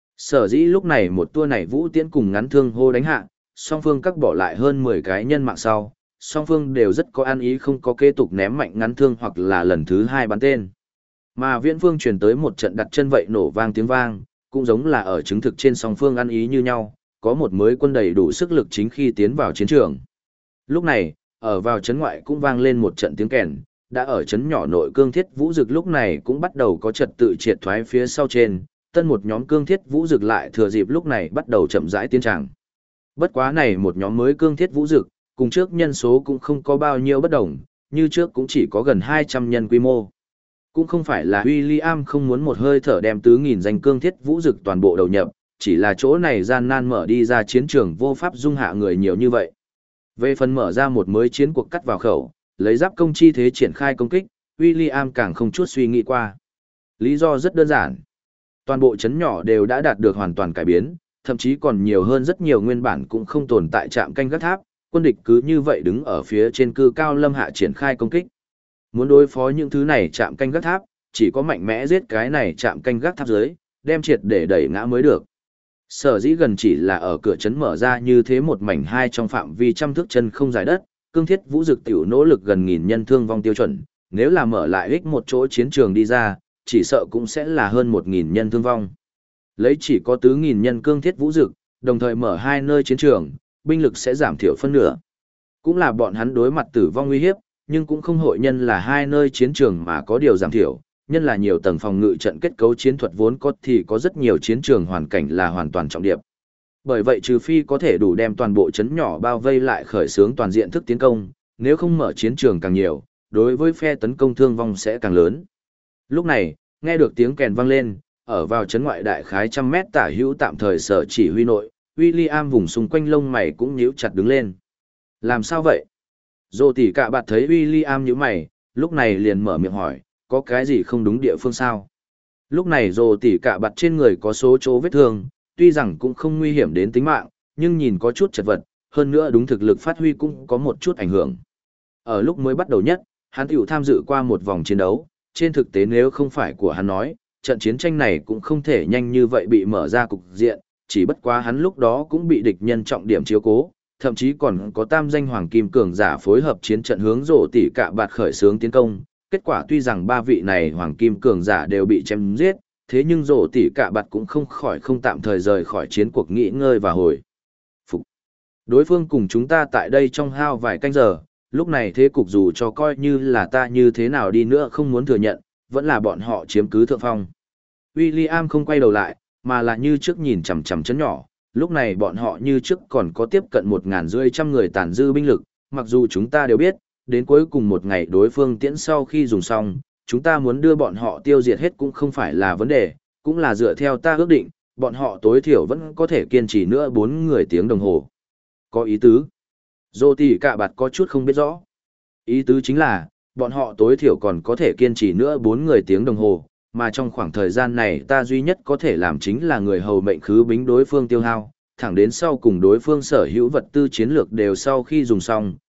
Sở dĩ lúc này một tua này vũ tiễn cùng ngắn thương hô đánh hạ, song phương các bỏ lại hơn 10 cái nhân mạng sau, song phương đều rất có ăn ý không có kế tục ném mạnh ngắn thương hoặc là lần thứ hai bắn tên. Mà viễn phương truyền tới một trận đặt chân vậy nổ vang tiếng vang, cũng giống là ở chứng thực trên song phương ăn ý như nhau, có một mới quân đầy đủ sức lực chính khi tiến vào chiến trường. Lúc này, ở vào trấn ngoại cũng vang lên một trận tiếng kèn, đã ở trấn nhỏ nội Cương Thiết Vũ Dực lúc này cũng bắt đầu có trật tự triệt thoái phía sau trên, tân một nhóm Cương Thiết Vũ Dực lại thừa dịp lúc này bắt đầu chậm rãi tiến tràng. Bất quá này một nhóm mới Cương Thiết Vũ Dực, cùng trước nhân số cũng không có bao nhiêu bất đồng, như trước cũng chỉ có gần 200 nhân quy mô. Cũng không phải là William không muốn một hơi thở đem 4.000 danh Cương Thiết Vũ Dực toàn bộ đầu nhập, chỉ là chỗ này gian nan mở đi ra chiến trường vô pháp dung hạ người nhiều như vậy. Về phần mở ra một mới chiến cuộc cắt vào khẩu, lấy giáp công chi thế triển khai công kích, William càng không chút suy nghĩ qua. Lý do rất đơn giản. Toàn bộ trấn nhỏ đều đã đạt được hoàn toàn cải biến, thậm chí còn nhiều hơn rất nhiều nguyên bản cũng không tồn tại trạm canh gác tháp, quân địch cứ như vậy đứng ở phía trên cư cao lâm hạ triển khai công kích. Muốn đối phó những thứ này trạm canh gác tháp, chỉ có mạnh mẽ giết cái này trạm canh gác tháp dưới, đem triệt để đẩy ngã mới được. Sở dĩ gần chỉ là ở cửa trấn mở ra như thế một mảnh hai trong phạm vi trăm thước chân không dài đất, Cương Thiết Vũ Dực tiểu nỗ lực gần nghìn nhân thương vong tiêu chuẩn, nếu là mở lại ích một chỗ chiến trường đi ra, chỉ sợ cũng sẽ là hơn 1.000 nhân thương vong. Lấy chỉ có 4.000 nhân Cương Thiết Vũ Dực, đồng thời mở hai nơi chiến trường, binh lực sẽ giảm thiểu phân nửa. Cũng là bọn hắn đối mặt tử vong nguy hiếp, nhưng cũng không hội nhân là hai nơi chiến trường mà có điều giảm thiểu, nhân là nhiều tầng phòng ngự trận kết cấu chiến thuật vốn có thì có rất nhiều chiến trường hoàn cảnh là hoàn toàn trọng điệp. Bởi vậy trừ phi có thể đủ đem toàn bộ trấn nhỏ bao vây lại khởi xướng toàn diện thức tiến công, nếu không mở chiến trường càng nhiều, đối với phe tấn công thương vong sẽ càng lớn. Lúc này, nghe được tiếng kèn vang lên, ở vào trấn ngoại đại khái trăm mét tả hữu tạm thời sở chỉ huy nội, William vùng xung quanh lông mày cũng nhíu chặt đứng lên. Làm sao vậy? Dô tỷ cả bạt thấy William nhíu mày, lúc này liền mở miệng hỏi, có cái gì không đúng địa phương sao? Lúc này dô tỷ cả bạt trên người có số chỗ vết thương, tuy rằng cũng không nguy hiểm đến tính mạng, nhưng nhìn có chút chật vật, hơn nữa đúng thực lực phát huy cũng có một chút ảnh hưởng. Ở lúc mới bắt đầu nhất, hắn tiểu tham dự qua một vòng chiến đấu, trên thực tế nếu không phải của hắn nói, trận chiến tranh này cũng không thể nhanh như vậy bị mở ra cục diện, chỉ bất quá hắn lúc đó cũng bị địch nhân trọng điểm chiếu cố, thậm chí còn có tam danh hoàng kim cường giả phối hợp chiến trận hướng rổ tỷ cả bạt khởi xướng tiến công. Kết quả tuy rằng ba vị này hoàng kim cường giả đều bị chém giết, thế nhưng rổ tỷ cả bạt cũng không tạm thời rời khỏi chiến cuộc nghỉ ngơi và hồi phục. Đối phương cùng chúng ta tại đây trong hao vài canh giờ, lúc này thế cục dù cho coi như là ta như thế nào đi nữa không muốn thừa nhận, vẫn là bọn họ chiếm cứ thượng phong. William không quay đầu lại, mà là như trước nhìn chằm chằm chấn nhỏ, lúc này bọn họ như trước còn có tiếp cận 1.500 người tàn dư binh lực, mặc dù chúng ta đều biết, đến cuối cùng một ngày đối phương tiễn sau khi dùng xong, chúng ta muốn đưa bọn họ tiêu diệt hết cũng không phải là vấn đề, cũng là dựa theo ta ước định, bọn họ tối thiểu vẫn có thể kiên trì nữa 4 người tiếng đồng hồ. Có ý tứ. Dô tỷ cả bạt có chút không biết rõ. Ý tứ chính là, bọn họ tối thiểu còn có thể kiên trì nữa 4 người tiếng đồng hồ, mà trong khoảng thời gian này ta duy nhất có thể làm chính là người hầu mệnh khứ bính đối phương tiêu hao, thẳng đến sau cùng đối phương sở hữu vật tư chiến lược đều sau khi dùng xong,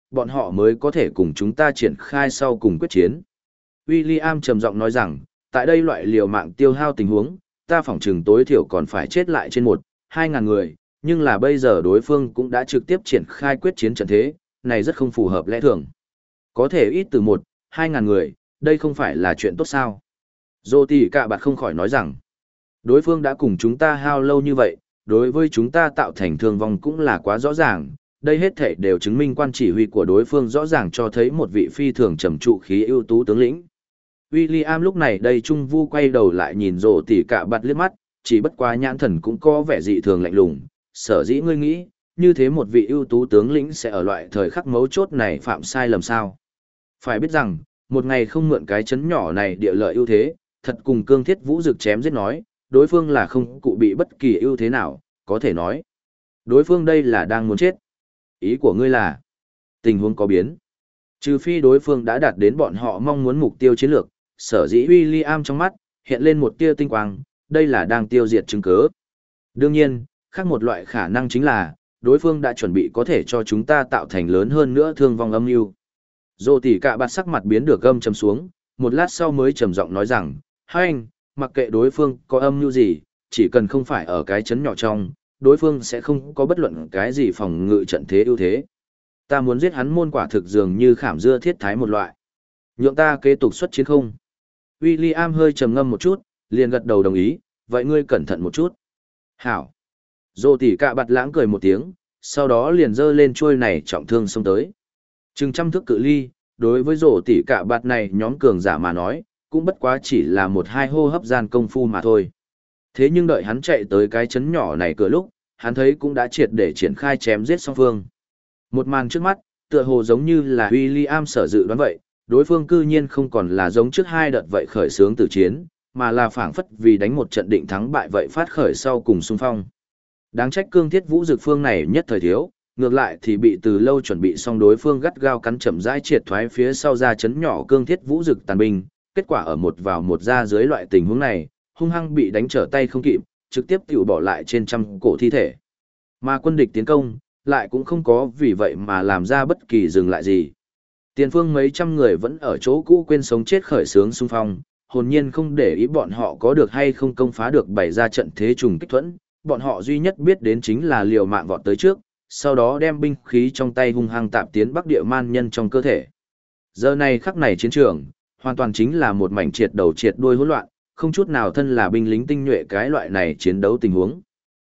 bọn họ mới có thể cùng chúng ta triển khai sau cùng quyết chiến. William trầm giọng nói rằng, tại đây loại liều mạng tiêu hao tình huống, ta phỏng chừng tối thiểu còn phải chết lại trên 1-2 ngàn người, nhưng là bây giờ đối phương cũng đã trực tiếp triển khai quyết chiến trận thế, này rất không phù hợp lẽ thường. Có thể ít từ 1-2 ngàn người, đây không phải là chuyện tốt sao? Dô tỷ cả bạt không khỏi nói rằng, đối phương đã cùng chúng ta hao lâu như vậy, đối với chúng ta tạo thành thương vong cũng là quá rõ ràng, đây hết thể đều chứng minh quan chỉ huy của đối phương rõ ràng cho thấy một vị phi thường trầm trụ khí ưu tú tướng lĩnh. William lúc này đây trung vu quay đầu lại nhìn rồ tỉ cả bạt liếc mắt, chỉ bất quá nhãn thần cũng có vẻ dị thường lạnh lùng, sở dĩ ngươi nghĩ, như thế một vị ưu tú tướng lĩnh sẽ ở loại thời khắc mấu chốt này phạm sai lầm sao. Phải biết rằng, một ngày không mượn cái chấn nhỏ này địa lợi ưu thế, thật cùng cương thiết vũ dực chém giết nói, đối phương là không cụ bị bất kỳ ưu thế nào, có thể nói. Đối phương đây là đang muốn chết. Ý của ngươi là, tình huống có biến. Trừ phi đối phương đã đạt đến bọn họ mong muốn mục tiêu chiến lược, sở dĩ William trong mắt, hiện lên một tia tinh quang, đây là đang tiêu diệt chứng cứ. Đương nhiên, khác một loại khả năng chính là, đối phương đã chuẩn bị có thể cho chúng ta tạo thành lớn hơn nữa thương vong âm mưu. Dô tỉ cả bạt sắc mặt biến được gâm trầm xuống, một lát sau mới trầm giọng nói rằng, hai anh, mặc kệ đối phương có âm mưu gì, chỉ cần không phải ở cái chấn nhỏ trong, đối phương sẽ không có bất luận cái gì phòng ngự trận thế ưu thế. Ta muốn giết hắn môn quả thực dường như khảm dưa thiết thái một loại. Nhượng ta kế tục xuất chiến không? William hơi trầm ngâm một chút, liền gật đầu đồng ý, vậy ngươi cẩn thận một chút. Hảo. Dô tỉ cả bạt lãng cười một tiếng, sau đó liền giơ lên chuôi này trọng thương xông tới. Chừng trăm thước cự ly, đối với rổ tỉ cả bạt này nhóm cường giả mà nói, cũng bất quá chỉ là 1-2 hô hấp gian công phu mà thôi. Thế nhưng đợi hắn chạy tới cái chấn nhỏ này cửa lúc, hắn thấy cũng đã triệt để triển khai chém giết song phương. Một màn trước mắt, tựa hồ giống như là William sở dự đoán vậy, đối phương cư nhiên không còn là giống trước hai đợt vậy khởi xướng tử chiến, mà là phảng phất vì đánh một trận định thắng bại vậy phát khởi sau cùng xung phong. Đáng trách cương thiết vũ dực phương này nhất thời thiếu, ngược lại thì bị từ lâu chuẩn bị xong đối phương gắt gao cắn chậm rãi triệt thoái phía sau ra chấn nhỏ cương thiết vũ dực tàn binh, kết quả ở một vào một ra dưới loại tình huống này, hung hăng bị đánh trở tay không kịp, trực tiếp tiểu bỏ lại trên trăm cổ thi thể. Mà quân địch tiến công, lại cũng không có vì vậy mà làm ra bất kỳ dừng lại gì. Tiền phương mấy trăm người vẫn ở chỗ cũ quên sống chết khởi sướng xung phong, hồn nhiên không để ý bọn họ có được hay không công phá được bày ra trận thế trùng kích thuẫn, bọn họ duy nhất biết đến chính là liều mạng vọt tới trước, sau đó đem binh khí trong tay hung hăng tạp tiến Bắc Địa man nhân trong cơ thể. Giờ này khắc này chiến trường, hoàn toàn chính là một mảnh triệt đầu triệt đuôi hỗn loạn, không chút nào thân là binh lính tinh nhuệ cái loại này chiến đấu tình huống.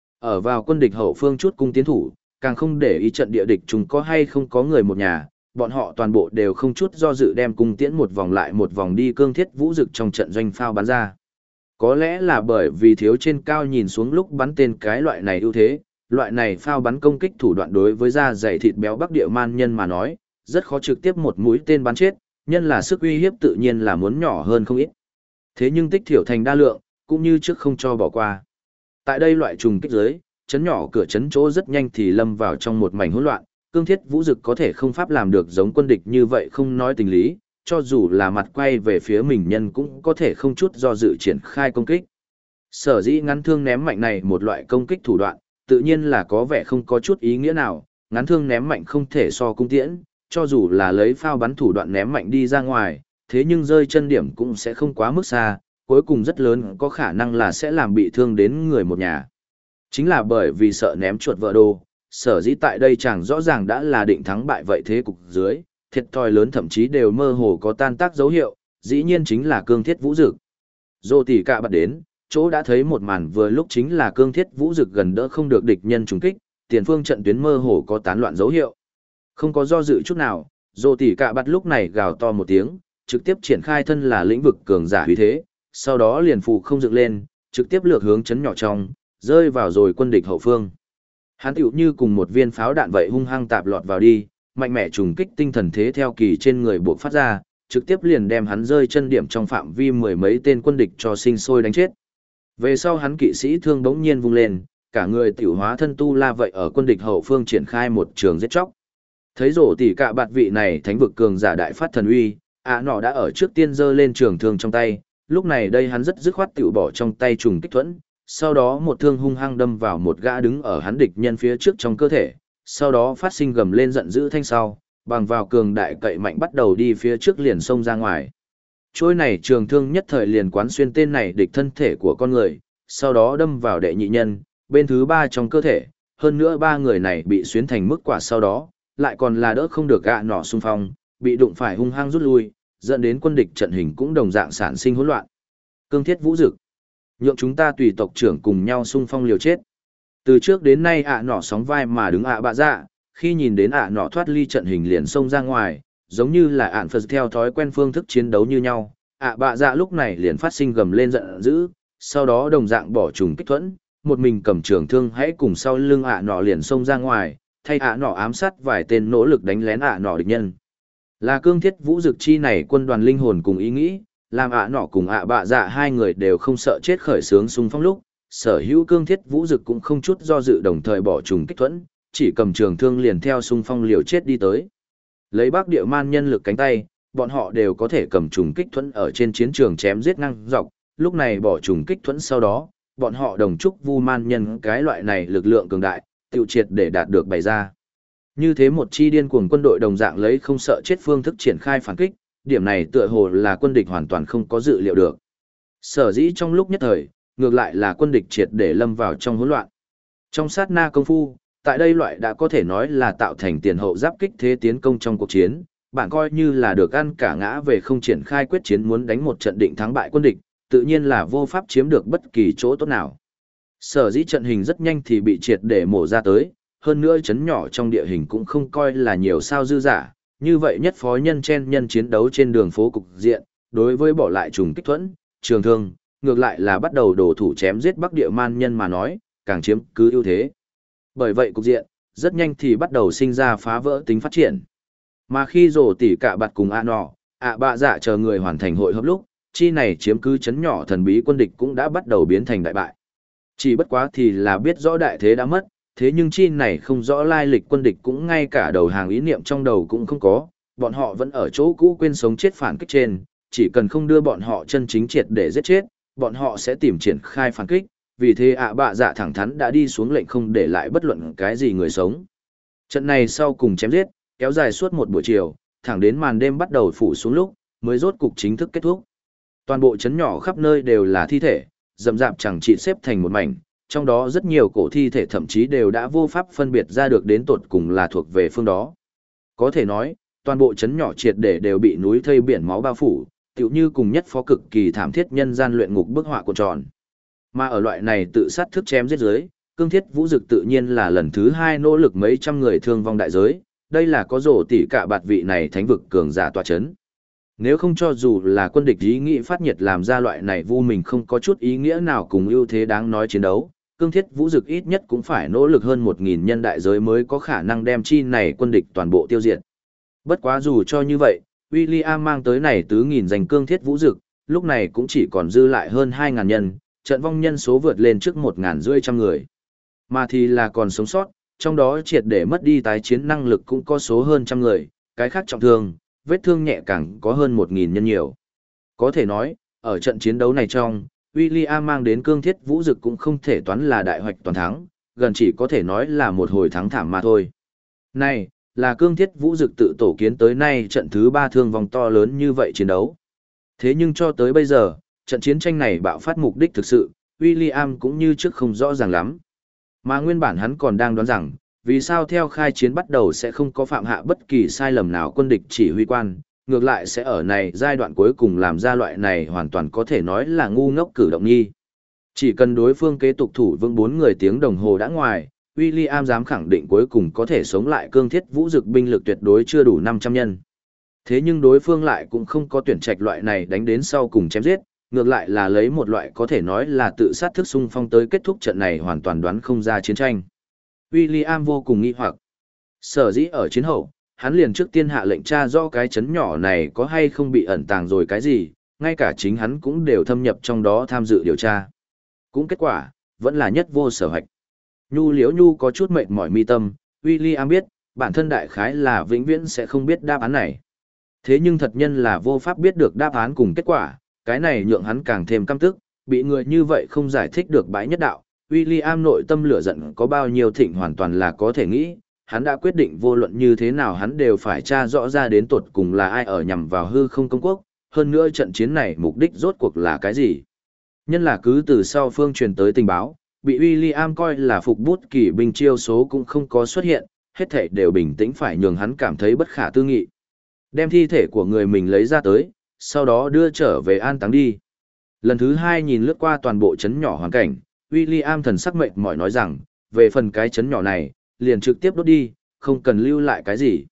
Ở vào quân địch hậu phương chút cung tiến thủ, càng không để ý trận địa địch chúng có hay không có người một nhà, bọn họ toàn bộ đều không chút do dự đem cung tiễn một vòng lại một vòng đi cương thiết vũ dực trong trận doanh phao bắn ra. Có lẽ là bởi vì thiếu trên cao nhìn xuống lúc bắn tên cái loại này ưu thế, loại này phao bắn công kích thủ đoạn đối với da dày thịt béo Bắc Địa man nhân mà nói, rất khó trực tiếp một mũi tên bắn chết, nhân là sức uy hiếp tự nhiên là muốn nhỏ hơn không ít. Thế nhưng tích thiểu thành đa lượng, cũng như trước không cho bỏ qua. Tại đây loại trùng kích dưới, chấn nhỏ cửa chấn chỗ rất nhanh thì lâm vào trong một mảnh hỗn loạn, cương thiết vũ dực có thể không pháp làm được giống quân địch như vậy không nói tình lý, cho dù là mặt quay về phía mình nhân cũng có thể không chút do dự triển khai công kích. Sở dĩ ngắn thương ném mạnh này một loại công kích thủ đoạn, tự nhiên là có vẻ không có chút ý nghĩa nào, ngắn thương ném mạnh không thể so cung tiễn, cho dù là lấy phao bắn thủ đoạn ném mạnh đi ra ngoài, thế nhưng rơi chân điểm cũng sẽ không quá mức xa, cuối cùng rất lớn có khả năng là sẽ làm bị thương đến người một nhà. Chính là bởi vì sợ ném chuột vỡ đồ, sở dĩ tại đây chẳng rõ ràng đã là định thắng bại vậy thế cục dưới, thiệt thòi lớn thậm chí đều mơ hồ có tan tác dấu hiệu, dĩ nhiên chính là cương thiết vũ dực. Dô tỉ cả bật đến, chỗ đã thấy một màn vừa lúc chính là cương thiết vũ dực gần đỡ không được địch nhân trúng kích, tiền phương trận tuyến mơ hồ có tán loạn dấu hiệu. Không có do dự chút nào, dô tỉ cả bật lúc này gào to một tiếng, trực tiếp triển khai thân là lĩnh vực cường giả uy thế, sau đó liền phù không dựng lên, trực tiếp lược hướng chấn nhỏ trong, rơi vào rồi quân địch hậu phương. Hắn tựu như cùng một viên pháo đạn vậy hung hăng tạp lọt vào đi, mạnh mẽ trùng kích tinh thần thế theo kỳ trên người buộc phát ra, trực tiếp liền đem hắn rơi chân điểm trong phạm vi mười mấy tên quân địch cho sinh sôi đánh chết. Về sau hắn kỵ sĩ thương bỗng nhiên vung lên, cả người tiểu hóa thân tu la vậy ở quân địch hậu phương triển khai một trường giết chóc. Thấy rổ tỉ cả bạt vị này thánh vực cường giả đại phát thần uy, nọ đã ở trước tiên giơ lên trường thương trong tay, lúc này đây hắn rất dứt khoát tiểu bỏ trong tay trùng kích thuẫn, sau đó một thương hung hăng đâm vào một gã đứng ở hắn địch nhân phía trước trong cơ thể, sau đó phát sinh gầm lên giận dữ thanh sau, bằng vào cường đại cậy mạnh bắt đầu đi phía trước liền xông ra ngoài. Trôi này trường thương nhất thời liền quán xuyên tên này địch thân thể của con người, sau đó đâm vào đệ nhị nhân, bên thứ ba trong cơ thể, hơn nữa ba người này bị xuyến thành mức quả sau đó, lại còn là đỡ không được gạ nọ xung phong, bị đụng phải hung hăng rút lui, dẫn đến quân địch trận hình cũng đồng dạng sản sinh hỗn loạn. Cương Thiết Vũ Dực, nhượng chúng ta tùy tộc trưởng cùng nhau xung phong liều chết. Từ trước đến nay nọ sóng vai mà đứng bạ dạ, khi nhìn đến nọ thoát ly trận hình liền xông ra ngoài, giống như là Phật theo thói quen phương thức chiến đấu như nhau, bạ dạ lúc này liền phát sinh gầm lên giận dữ, sau đó đồng dạng bỏ trùng kích thuẫn, một mình cầm trường thương hãy cùng sau lưng nọ liền xông ra ngoài, thay nọ ám sát vài tên nỗ lực đánh lén nọ địch nhân. Là Cương Thiết Vũ Dực chi này quân đoàn linh hồn cùng ý nghĩ, làm nọ cùng bạ dạ hai người đều không sợ chết khởi sướng xung phong lúc, sở hữu Cương Thiết Vũ Dực cũng không chút do dự đồng thời bỏ trùng kích thuẫn, chỉ cầm trường thương liền theo xung phong liều chết đi tới. Lấy Bắc Địa Man nhân lực cánh tay, bọn họ đều có thể cầm trùng kích thuẫn ở trên chiến trường chém giết ngang dọc, lúc này bỏ trùng kích thuẫn sau đó, bọn họ đồng chúc Vu Man nhân cái loại này lực lượng cường đại, tiêu triệt để đạt được bày ra. Như thế một chi điên cuồng quân đội đồng dạng lấy không sợ chết phương thức triển khai phản kích, điểm này tựa hồ là quân địch hoàn toàn không có dự liệu được. Sở dĩ trong lúc nhất thời, ngược lại là quân địch triệt để lâm vào trong hỗn loạn. Trong sát na công phu, tại đây loại đã có thể nói là tạo thành tiền hậu giáp kích thế tiến công trong cuộc chiến, bạn coi như là được ăn cả ngã về không triển khai quyết chiến muốn đánh một trận định thắng bại quân địch, tự nhiên là vô pháp chiếm được bất kỳ chỗ tốt nào. Sở dĩ trận hình rất nhanh thì bị triệt để mổ ra tới, hơn nữa chấn nhỏ trong địa hình cũng không coi là nhiều sao dư giả, như vậy nhất phó nhân chen nhân chiến đấu trên đường phố cục diện, đối với bỏ lại trùng kích thuẫn, trường thương, ngược lại là bắt đầu đổ thủ chém giết Bắc Địa Man nhân mà nói, càng chiếm cứ ưu thế. Bởi vậy cục diện, rất nhanh thì bắt đầu sinh ra phá vỡ tính phát triển. Mà khi rổ tỉ cả bạt cùng nọ, bạ dạ chờ người hoàn thành hội hợp lúc, chi này chiếm cứ chấn nhỏ thần bí quân địch cũng đã bắt đầu biến thành đại bại. Chỉ bất quá thì là biết rõ đại thế đã mất, thế nhưng chi này không rõ lai lịch quân địch cũng ngay cả đầu hàng ý niệm trong đầu cũng không có, bọn họ vẫn ở chỗ cũ quên sống chết phản kích trên, chỉ cần không đưa bọn họ chân chính triệt để giết chết, bọn họ sẽ tìm triển khai phản kích, vì thế bạ dạ thẳng thắn đã đi xuống lệnh không để lại bất luận cái gì người sống. Trận này sau cùng chém giết, kéo dài suốt một buổi chiều, thẳng đến màn đêm bắt đầu phủ xuống lúc, mới rốt cục chính thức kết thúc. Toàn bộ trấn nhỏ khắp nơi đều là thi thể, rậm rạp chẳng trị xếp thành một mảnh, trong đó rất nhiều cổ thi thể thậm chí đều đã vô pháp phân biệt ra được đến tột cùng là thuộc về phương đó. Có thể nói, toàn bộ trấn nhỏ triệt để đều bị núi thây biển máu bao phủ, tựu như cùng nhất phó cực kỳ thảm thiết nhân gian luyện ngục bức họa cuộn tròn. Mà ở loại này tự sát thức chém giết giới, Cương Thiết Vũ Dực tự nhiên là lần thứ hai nỗ lực mấy trăm người thương vong đại giới, đây là có rổ tỉ cả bạt vị này thánh vực cường giả tọa chấn. Nếu không cho dù là quân địch ý nghĩ phát nhiệt làm ra loại này vu mình không có chút ý nghĩa nào cùng ưu thế đáng nói chiến đấu, Cương Thiết Vũ Dực ít nhất cũng phải nỗ lực hơn 1.000 nhân đại giới mới có khả năng đem chi này quân địch toàn bộ tiêu diệt. Bất quá dù cho như vậy, William mang tới này tứ nghìn danh Cương Thiết Vũ Dực, lúc này cũng chỉ còn dư lại hơn 2.000 nhân, trận vong nhân số vượt lên trước 1.500 người. Mà thì là còn sống sót, trong đó triệt để mất đi tái chiến năng lực cũng có số hơn trăm người, cái khác trọng thương, vết thương nhẹ càng có hơn 1.000 nhân nhiều. Có thể nói, ở trận chiến đấu này trong, William mang đến Cương Thiết Vũ Dực cũng không thể toán là đại hoạch toàn thắng, gần chỉ có thể nói là một hồi thắng thảm mà thôi. Này, là Cương Thiết Vũ Dực tự tổ kiến tới nay trận thứ 3 thương vong to lớn như vậy chiến đấu. Thế nhưng cho tới bây giờ, trận chiến tranh này bạo phát mục đích thực sự, William cũng như trước không rõ ràng lắm. Mà nguyên bản hắn còn đang đoán rằng, vì sao theo khai chiến bắt đầu sẽ không có phạm hạ bất kỳ sai lầm nào quân địch chỉ huy quan, ngược lại sẽ ở này giai đoạn cuối cùng làm ra loại này hoàn toàn có thể nói là ngu ngốc cử động nhi. Chỉ cần đối phương kế tục thủ vững 4 người tiếng đồng hồ đã ngoài, William dám khẳng định cuối cùng có thể sống lại Cương Thiết Vũ Dực binh lực tuyệt đối chưa đủ 500 nhân. Thế nhưng đối phương lại cũng không có tuyển trạch loại này đánh đến sau cùng chém giết, ngược lại là lấy một loại có thể nói là tự sát thức xung phong tới kết thúc trận này hoàn toàn đoán không ra chiến tranh. William vô cùng nghi hoặc. Sở dĩ ở chiến hậu, hắn liền trước tiên hạ lệnh tra rõ cái chấn nhỏ này có hay không bị ẩn tàng rồi cái gì, ngay cả chính hắn cũng đều thâm nhập trong đó tham dự điều tra. Cũng kết quả, vẫn là nhất vô sở hạch. Liễu Nhu có chút mệt mỏi mi tâm, William biết, bản thân đại khái là vĩnh viễn sẽ không biết đáp án này. Thế nhưng thật nhân là vô pháp biết được đáp án cùng kết quả, cái này nhượng hắn càng thêm căm tức, bị người như vậy không giải thích được bãi nhất đạo. William nội tâm lửa giận có bao nhiêu thịnh hoàn toàn là có thể nghĩ, hắn đã quyết định vô luận như thế nào hắn đều phải tra rõ ra đến tột cùng là ai ở nhằm vào hư không công quốc, hơn nữa trận chiến này mục đích rốt cuộc là cái gì. Nhân là cứ từ sau phương truyền tới tình báo, bị William coi là phục bút kỵ binh chiêu số cũng không có xuất hiện, hết thảy đều bình tĩnh phải nhường hắn cảm thấy bất khả tư nghị. Đem thi thể của người mình lấy ra tới, sau đó đưa trở về an táng đi. Lần thứ hai nhìn lướt qua toàn bộ trấn nhỏ hoàn cảnh, William thần sắc mệt mỏi nói rằng, về phần cái trấn nhỏ này, liền trực tiếp đốt đi, không cần lưu lại cái gì.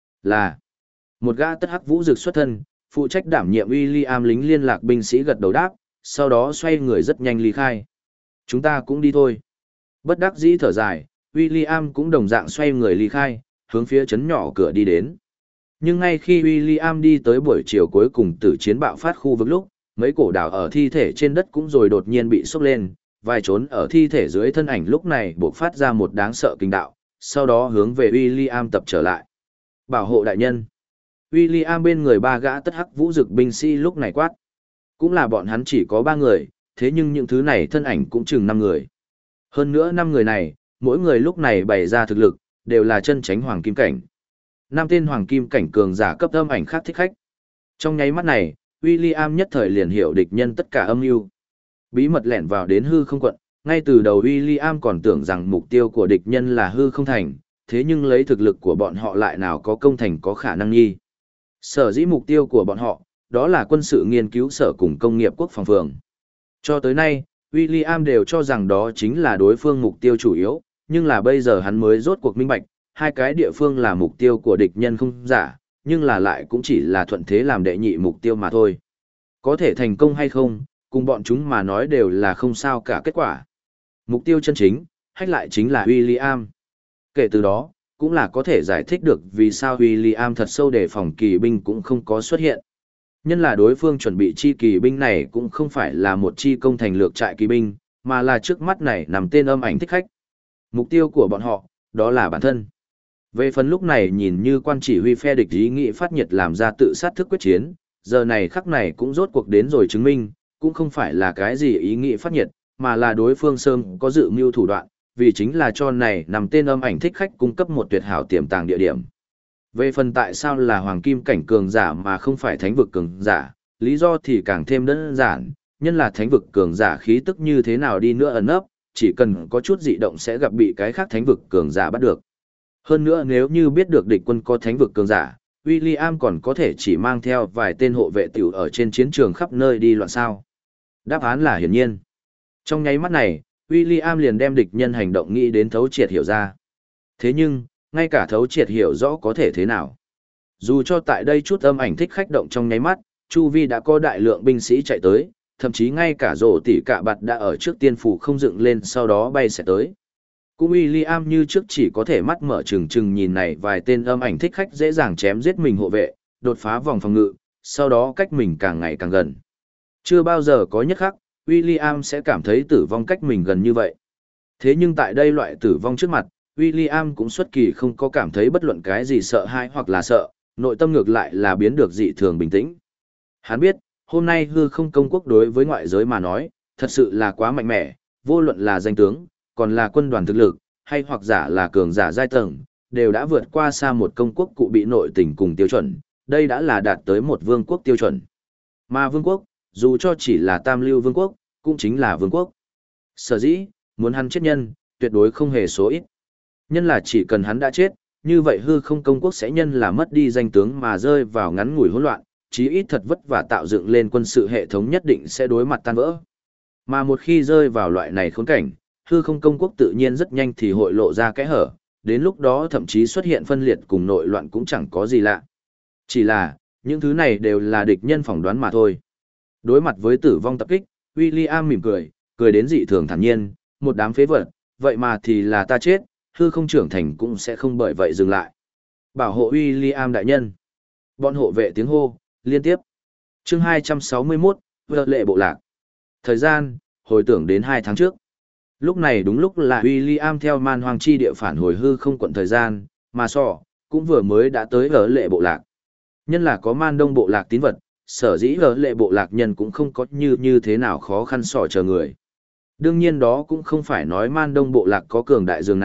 Là một gã tất hắc vũ dực xuất thân, phụ trách đảm nhiệm William lính liên lạc binh sĩ gật đầu đáp, sau đó xoay người rất nhanh ly khai. Chúng ta cũng đi thôi. Bất đắc dĩ thở dài, William cũng đồng dạng xoay người ly khai, hướng phía trấn nhỏ cửa đi đến. Nhưng ngay khi William đi tới buổi chiều cuối cùng tử chiến bạo phát khu vực lúc, mấy cổ đảo ở thi thể trên đất cũng rồi đột nhiên bị sốc lên, vài trốn ở thi thể dưới thân ảnh lúc này bộc phát ra một đáng sợ kinh đạo, sau đó hướng về William tập trở lại. Bảo hộ đại nhân. William bên người ba gã tất hắc vũ dực binh sĩ lúc này quát. Cũng là bọn hắn chỉ có 3 người, thế nhưng những thứ này thân ảnh cũng chừng 5 người. Hơn nữa 5 người này, mỗi người lúc này bày ra thực lực, đều là chân chánh hoàng kim cảnh. 5 tên hoàng kim cảnh cường giả cấp âm ảnh khác thích khách. Trong nháy mắt này, William nhất thời liền hiểu địch nhân tất cả âm mưu. Bí mật lẻn vào đến hư không quận, ngay từ đầu William còn tưởng rằng mục tiêu của địch nhân là hư không thành, thế nhưng lấy thực lực của bọn họ lại nào có công thành có khả năng nghi. Sở dĩ mục tiêu của bọn họ, đó là quân sự nghiên cứu sở cùng công nghiệp quốc phòng phường. Cho tới nay, William đều cho rằng đó chính là đối phương mục tiêu chủ yếu, nhưng là bây giờ hắn mới rốt cuộc minh bạch, hai cái địa phương là mục tiêu của địch nhân không giả, nhưng là lại cũng chỉ là thuận thế làm đệ nhị mục tiêu mà thôi. Có thể thành công hay không, cùng bọn chúng mà nói đều là không sao cả kết quả. Mục tiêu chân chính, hách lại chính là William. Kể từ đó, cũng là có thể giải thích được vì sao William thật sâu đề phòng kỳ binh cũng không có xuất hiện. Nhân là đối phương chuẩn bị chi kỳ binh này cũng không phải là một chi công thành lược trại kỳ binh, mà là trước mắt này nằm tên âm ảnh thích khách. Mục tiêu của bọn họ, đó là bản thân. Về phần lúc này nhìn như quan chỉ huy phe địch ý nghĩ phát nhiệt làm ra tự sát thức quyết chiến, giờ này khắc này cũng rốt cuộc đến rồi chứng minh, cũng không phải là cái gì ý nghĩ phát nhiệt, mà là đối phương sớm có dự mưu thủ đoạn, vì chính là cho này nằm tên âm ảnh thích khách cung cấp một tuyệt hảo tiềm tàng địa điểm. Về phần tại sao là hoàng kim cảnh cường giả mà không phải thánh vực cường giả, lý do thì càng thêm đơn giản, nhân là thánh vực cường giả khí tức như thế nào đi nữa ẩn nấp, chỉ cần có chút dị động sẽ gặp bị cái khác thánh vực cường giả bắt được. Hơn nữa nếu như biết được địch quân có thánh vực cường giả, William còn có thể chỉ mang theo vài tên hộ vệ tiểu ở trên chiến trường khắp nơi đi loạn sao. Đáp án là hiển nhiên. Trong nháy mắt này, William liền đem địch nhân hành động nghĩ đến thấu triệt hiểu ra. Thế nhưng, ngay cả thấu triệt hiểu rõ có thể thế nào. Dù cho tại đây chút âm ảnh thích khách động trong nháy mắt, chu vi đã có đại lượng binh sĩ chạy tới, thậm chí ngay cả rổ tỉ cả bạt đã ở trước tiên phủ không dựng lên sau đó bay sẽ tới. Cũng William như trước chỉ có thể mắt mở trừng trừng nhìn này vài tên âm ảnh thích khách dễ dàng chém giết mình hộ vệ, đột phá vòng phòng ngự, sau đó cách mình càng ngày càng gần. Chưa bao giờ có nhất khắc, William sẽ cảm thấy tử vong cách mình gần như vậy. Thế nhưng tại đây loại tử vong trước mặt, William cũng xuất kỳ không có cảm thấy bất luận cái gì sợ hãi hoặc là sợ, nội tâm ngược lại là biến được dị thường bình tĩnh. Hắn biết, hôm nay hư không công quốc đối với ngoại giới mà nói, thật sự là quá mạnh mẽ, vô luận là danh tướng, còn là quân đoàn thực lực, hay hoặc giả là cường giả giai tầng, đều đã vượt qua xa một công quốc cụ bị nội tình cùng tiêu chuẩn, đây đã là đạt tới một vương quốc tiêu chuẩn. Mà vương quốc, dù cho chỉ là tam lưu vương quốc, cũng chính là vương quốc. Sở dĩ, muốn hắn chết nhân, tuyệt đối không hề số ít. Nhân là chỉ cần hắn đã chết, như vậy hư không công quốc sẽ nhân là mất đi danh tướng mà rơi vào ngắn ngủi hỗn loạn, chí ít thật vất vả tạo dựng lên quân sự hệ thống nhất định sẽ đối mặt tan vỡ. Mà một khi rơi vào loại này khốn cảnh, hư không công quốc tự nhiên rất nhanh thì hội lộ ra kẽ hở, đến lúc đó thậm chí xuất hiện phân liệt cùng nội loạn cũng chẳng có gì lạ. Chỉ là, những thứ này đều là địch nhân phỏng đoán mà thôi. Đối mặt với tử vong tập kích, William mỉm cười, cười đến dị thường thản nhiên, một đám phế vật, vậy mà thì là ta chết, hư không trưởng thành cũng sẽ không bởi vậy dừng lại. Bảo hộ William đại nhân. Bọn hộ vệ tiếng hô, liên tiếp. Chương 261, vợ lệ bộ lạc. Thời gian, hồi tưởng đến 2 tháng trước. Lúc này đúng lúc là William theo man hoang chi địa phản hồi hư không quận thời gian, mà cũng vừa mới đã tới vợ lệ bộ lạc. Nhân là có man đông bộ lạc tín vật, sở dĩ vợ lệ bộ lạc nhân cũng không có như thế nào khó khăn chờ người. Đương nhiên đó cũng không phải nói man đông bộ lạc có cường đại dường nào,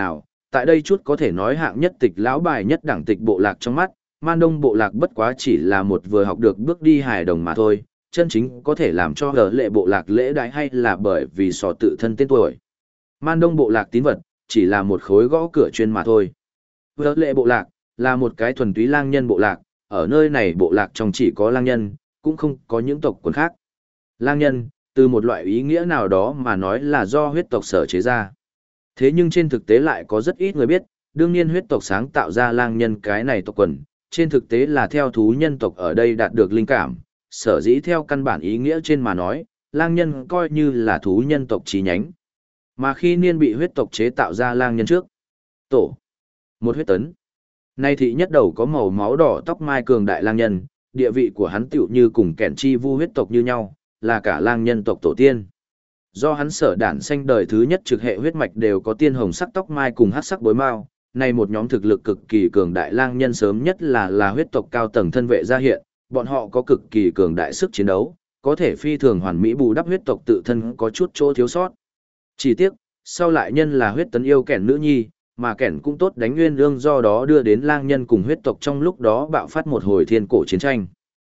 tại đây chút có thể nói hạng nhất tịch lão bài nhất đẳng tịch bộ lạc trong mắt, Man Đông bộ lạc bất quá chỉ là một vừa học được bước đi hài đồng mà thôi, chân chính có thể làm cho hở lệ bộ lạc lễ đại hay là bởi vì sò tự thân tên tuổi. Man Đông bộ lạc tín vật, chỉ là một khối gõ cửa chuyên mà thôi. Hở lệ bộ lạc, là một cái thuần túy lang nhân bộ lạc, ở nơi này bộ lạc trong chỉ có lang nhân, cũng không có những tộc quần khác. Lang nhân, từ một loại ý nghĩa nào đó mà nói là do huyết tộc sở chế ra. Thế nhưng trên thực tế lại có rất ít người biết, đương nhiên huyết tộc sáng tạo ra lang nhân cái này tộc quần, trên thực tế là theo thú nhân tộc ở đây đạt được linh cảm, sở dĩ theo căn bản ý nghĩa trên mà nói, lang nhân coi như là thú nhân tộc chí nhánh. Mà khi niên bị huyết tộc chế tạo ra lang nhân trước, tổ, một huyết tấn. Nay thị nhất đầu có màu máu đỏ tóc mai cường đại lang nhân, địa vị của hắn tựu như cùng kẻn chi vu huyết tộc như nhau, là cả lang nhân tộc tổ tiên. Do hắn sở đản sanh đời thứ nhất trực hệ huyết mạch đều có tiên hồng sắc tóc mai cùng hắc sắc bối mao, này một nhóm thực lực cực kỳ cường đại lang nhân sớm nhất là huyết tộc cao tầng thân vệ ra hiện, bọn họ có cực kỳ cường đại sức chiến đấu, có thể phi thường hoàn mỹ bù đắp huyết tộc tự thân có chút chỗ thiếu sót. Chỉ tiếc, sau lại nhân là huyết tấn yêu kẻn nữ nhi, mà kẻn cũng tốt đánh nguyên lương, do đó đưa đến lang nhân cùng huyết tộc trong lúc đó bạo phát một hồi thiên cổ chiến tranh.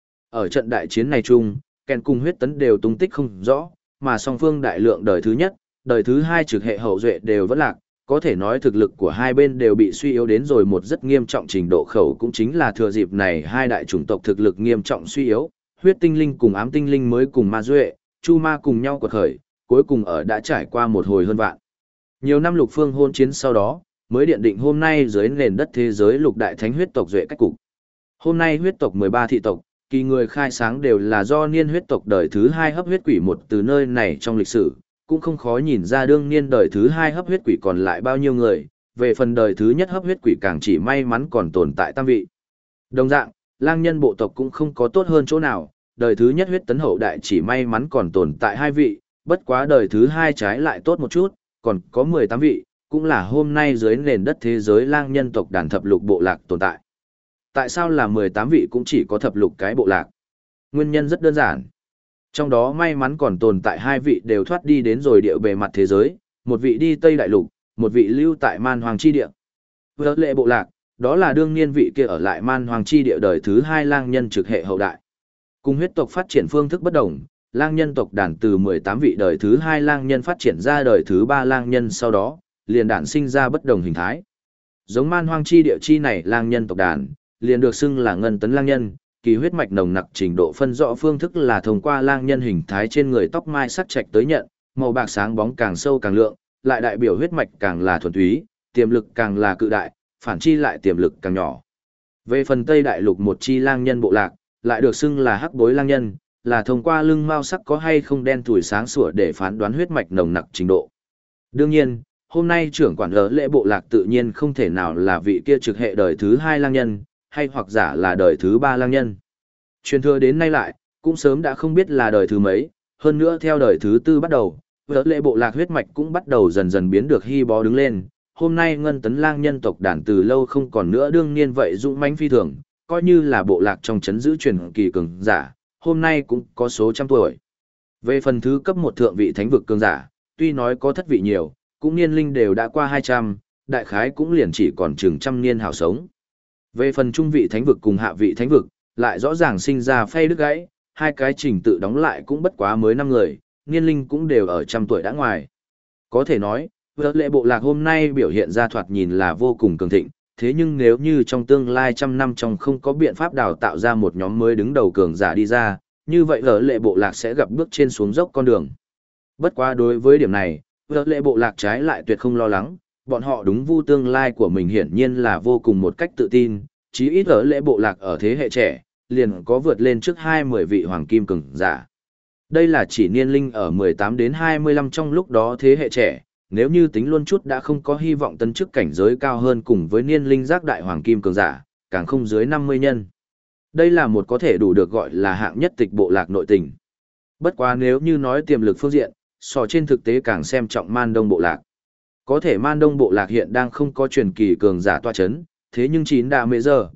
Ở trận đại chiến này chung, kẻn cùng huyết tấn đều tung tích không rõ, mà song phương đại lượng đời thứ nhất, đời thứ hai trực hệ hậu duệ đều vẫn lạc, có thể nói thực lực của hai bên đều bị suy yếu đến rồi một rất nghiêm trọng trình độ khẩu, cũng chính là thừa dịp này hai đại chủng tộc thực lực nghiêm trọng suy yếu, huyết tinh linh cùng ám tinh linh mới cùng ma duệ, chu ma cùng nhau quật khởi, cuối cùng ở đã trải qua một hồi hơn vạn. Nhiều năm lục phương hôn chiến sau đó, mới điện định hôm nay dưới nền đất thế giới lục đại thánh huyết tộc duệ cách cục. Hôm nay huyết tộc 13 thị tộc, kỳ người khai sáng đều là do niên huyết tộc đời thứ hai hấp huyết quỷ một từ nơi này trong lịch sử, cũng không khó nhìn ra đương niên đời thứ hai hấp huyết quỷ còn lại bao nhiêu người, về phần đời thứ nhất hấp huyết quỷ càng chỉ may mắn còn tồn tại tam vị. Đồng dạng, lang nhân bộ tộc cũng không có tốt hơn chỗ nào, đời thứ nhất huyết tấn hậu đại chỉ may mắn còn tồn tại hai vị, bất quá đời thứ hai trái lại tốt một chút, còn có 18 vị, cũng là hôm nay dưới nền đất thế giới lang nhân tộc đàn thập lục bộ lạc tồn tại. Tại sao là 18 vị cũng chỉ có thập lục cái bộ lạc? Nguyên nhân rất đơn giản. Trong đó may mắn còn tồn tại hai vị đều thoát đi đến rồi địa bề mặt thế giới, một vị đi Tây Đại Lục, một vị lưu tại Man Hoàng Chi Địa. Vỡ lệ bộ lạc, đó là đương niên vị kia ở lại Man Hoàng Chi Địa đời thứ hai lang nhân trực hệ hậu đại. Cùng huyết tộc phát triển phương thức bất đồng, lang nhân tộc đàn từ 18 vị đời thứ hai lang nhân phát triển ra đời thứ ba lang nhân, sau đó liền đản sinh ra bất đồng hình thái. Giống Man Hoang Chi Địa chi này lang nhân tộc đàn, liền được xưng là ngân tấn lang nhân, kỳ huyết mạch nồng nặc trình độ phân rõ phương thức là thông qua lang nhân hình thái trên người tóc mai sắc trạch tới nhận, màu bạc sáng bóng càng sâu càng lượng, lại đại biểu huyết mạch càng là thuần túy, tiềm lực càng là cự đại, phản chi lại tiềm lực càng nhỏ. Về phần Tây Đại Lục một chi lang nhân bộ lạc, lại được xưng là hắc bối lang nhân, là thông qua lưng mao sắc có hay không đen thủi sáng sủa để phán đoán huyết mạch nồng nặc trình độ. Đương nhiên, hôm nay trưởng quản ở lễ bộ lạc tự nhiên không thể nào là vị kia trực hệ đời thứ hai lang nhân, hay hoặc giả là đời thứ ba lang nhân. Truyền thừa đến nay lại, cũng sớm đã không biết là đời thứ mấy, hơn nữa theo đời thứ tư bắt đầu, ở lễ bộ lạc huyết mạch cũng bắt đầu dần dần biến được hy bó đứng lên. Hôm nay ngân tấn lang nhân tộc đàn từ lâu không còn nữa đương niên vậy dũng mãnh phi thường, coi như là bộ lạc trong chấn giữ truyền kỳ cường giả, hôm nay cũng có số trăm tuổi. Về phần thứ cấp một thượng vị thánh vực cường giả, tuy nói có thất vị nhiều, cũng niên linh đều đã qua 200, đại khái cũng liền chỉ còn chừng trăm niên hào sống. Về phần trung vị thánh vực cùng hạ vị thánh vực, lại rõ ràng sinh ra phay đứt gãy, hai cái trình tự đóng lại cũng bất quá mới 5 người, niên linh cũng đều ở trăm tuổi đã ngoài. Có thể nói, vợ lệ bộ lạc hôm nay biểu hiện ra thoạt nhìn là vô cùng cường thịnh, thế nhưng nếu như trong tương lai trăm năm trong không có biện pháp đào tạo ra một nhóm mới đứng đầu cường giả đi ra, như vậy vợ lệ bộ lạc sẽ gặp bước trên xuống dốc con đường. Bất quá đối với điểm này, vợ lệ bộ lạc trái lại tuyệt không lo lắng, bọn họ đúng vu tương lai của mình hiển nhiên là vô cùng một cách tự tin, chí ít vợ lệ bộ lạc ở thế hệ trẻ, liền có vượt lên trước 20 vị hoàng kim cường giả. Đây là chỉ niên linh ở 18 đến 25 trong lúc đó thế hệ trẻ, nếu như tính luôn chút đã không có hy vọng tấn chức cảnh giới cao hơn cùng với niên linh giác đại hoàng kim cường giả, càng không dưới 50 nhân. Đây là một có thể đủ được gọi là hạng nhất tịch bộ lạc nội tình. Bất quá nếu như nói tiềm lực phương diện, so trên thực tế càng xem trọng Man Đông bộ lạc. Có thể Man Đông bộ lạc hiện đang không có truyền kỳ cường giả tọa chấn, thế nhưng chín đà mê giờ,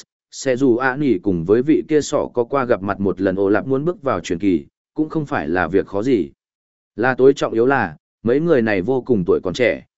sẽ dù nỉ cùng với vị kia sọ có qua gặp mặt một lần Ô Lạp muốn bước vào truyền kỳ, cũng không phải là việc khó gì. Là tối trọng yếu là, mấy người này vô cùng tuổi còn trẻ,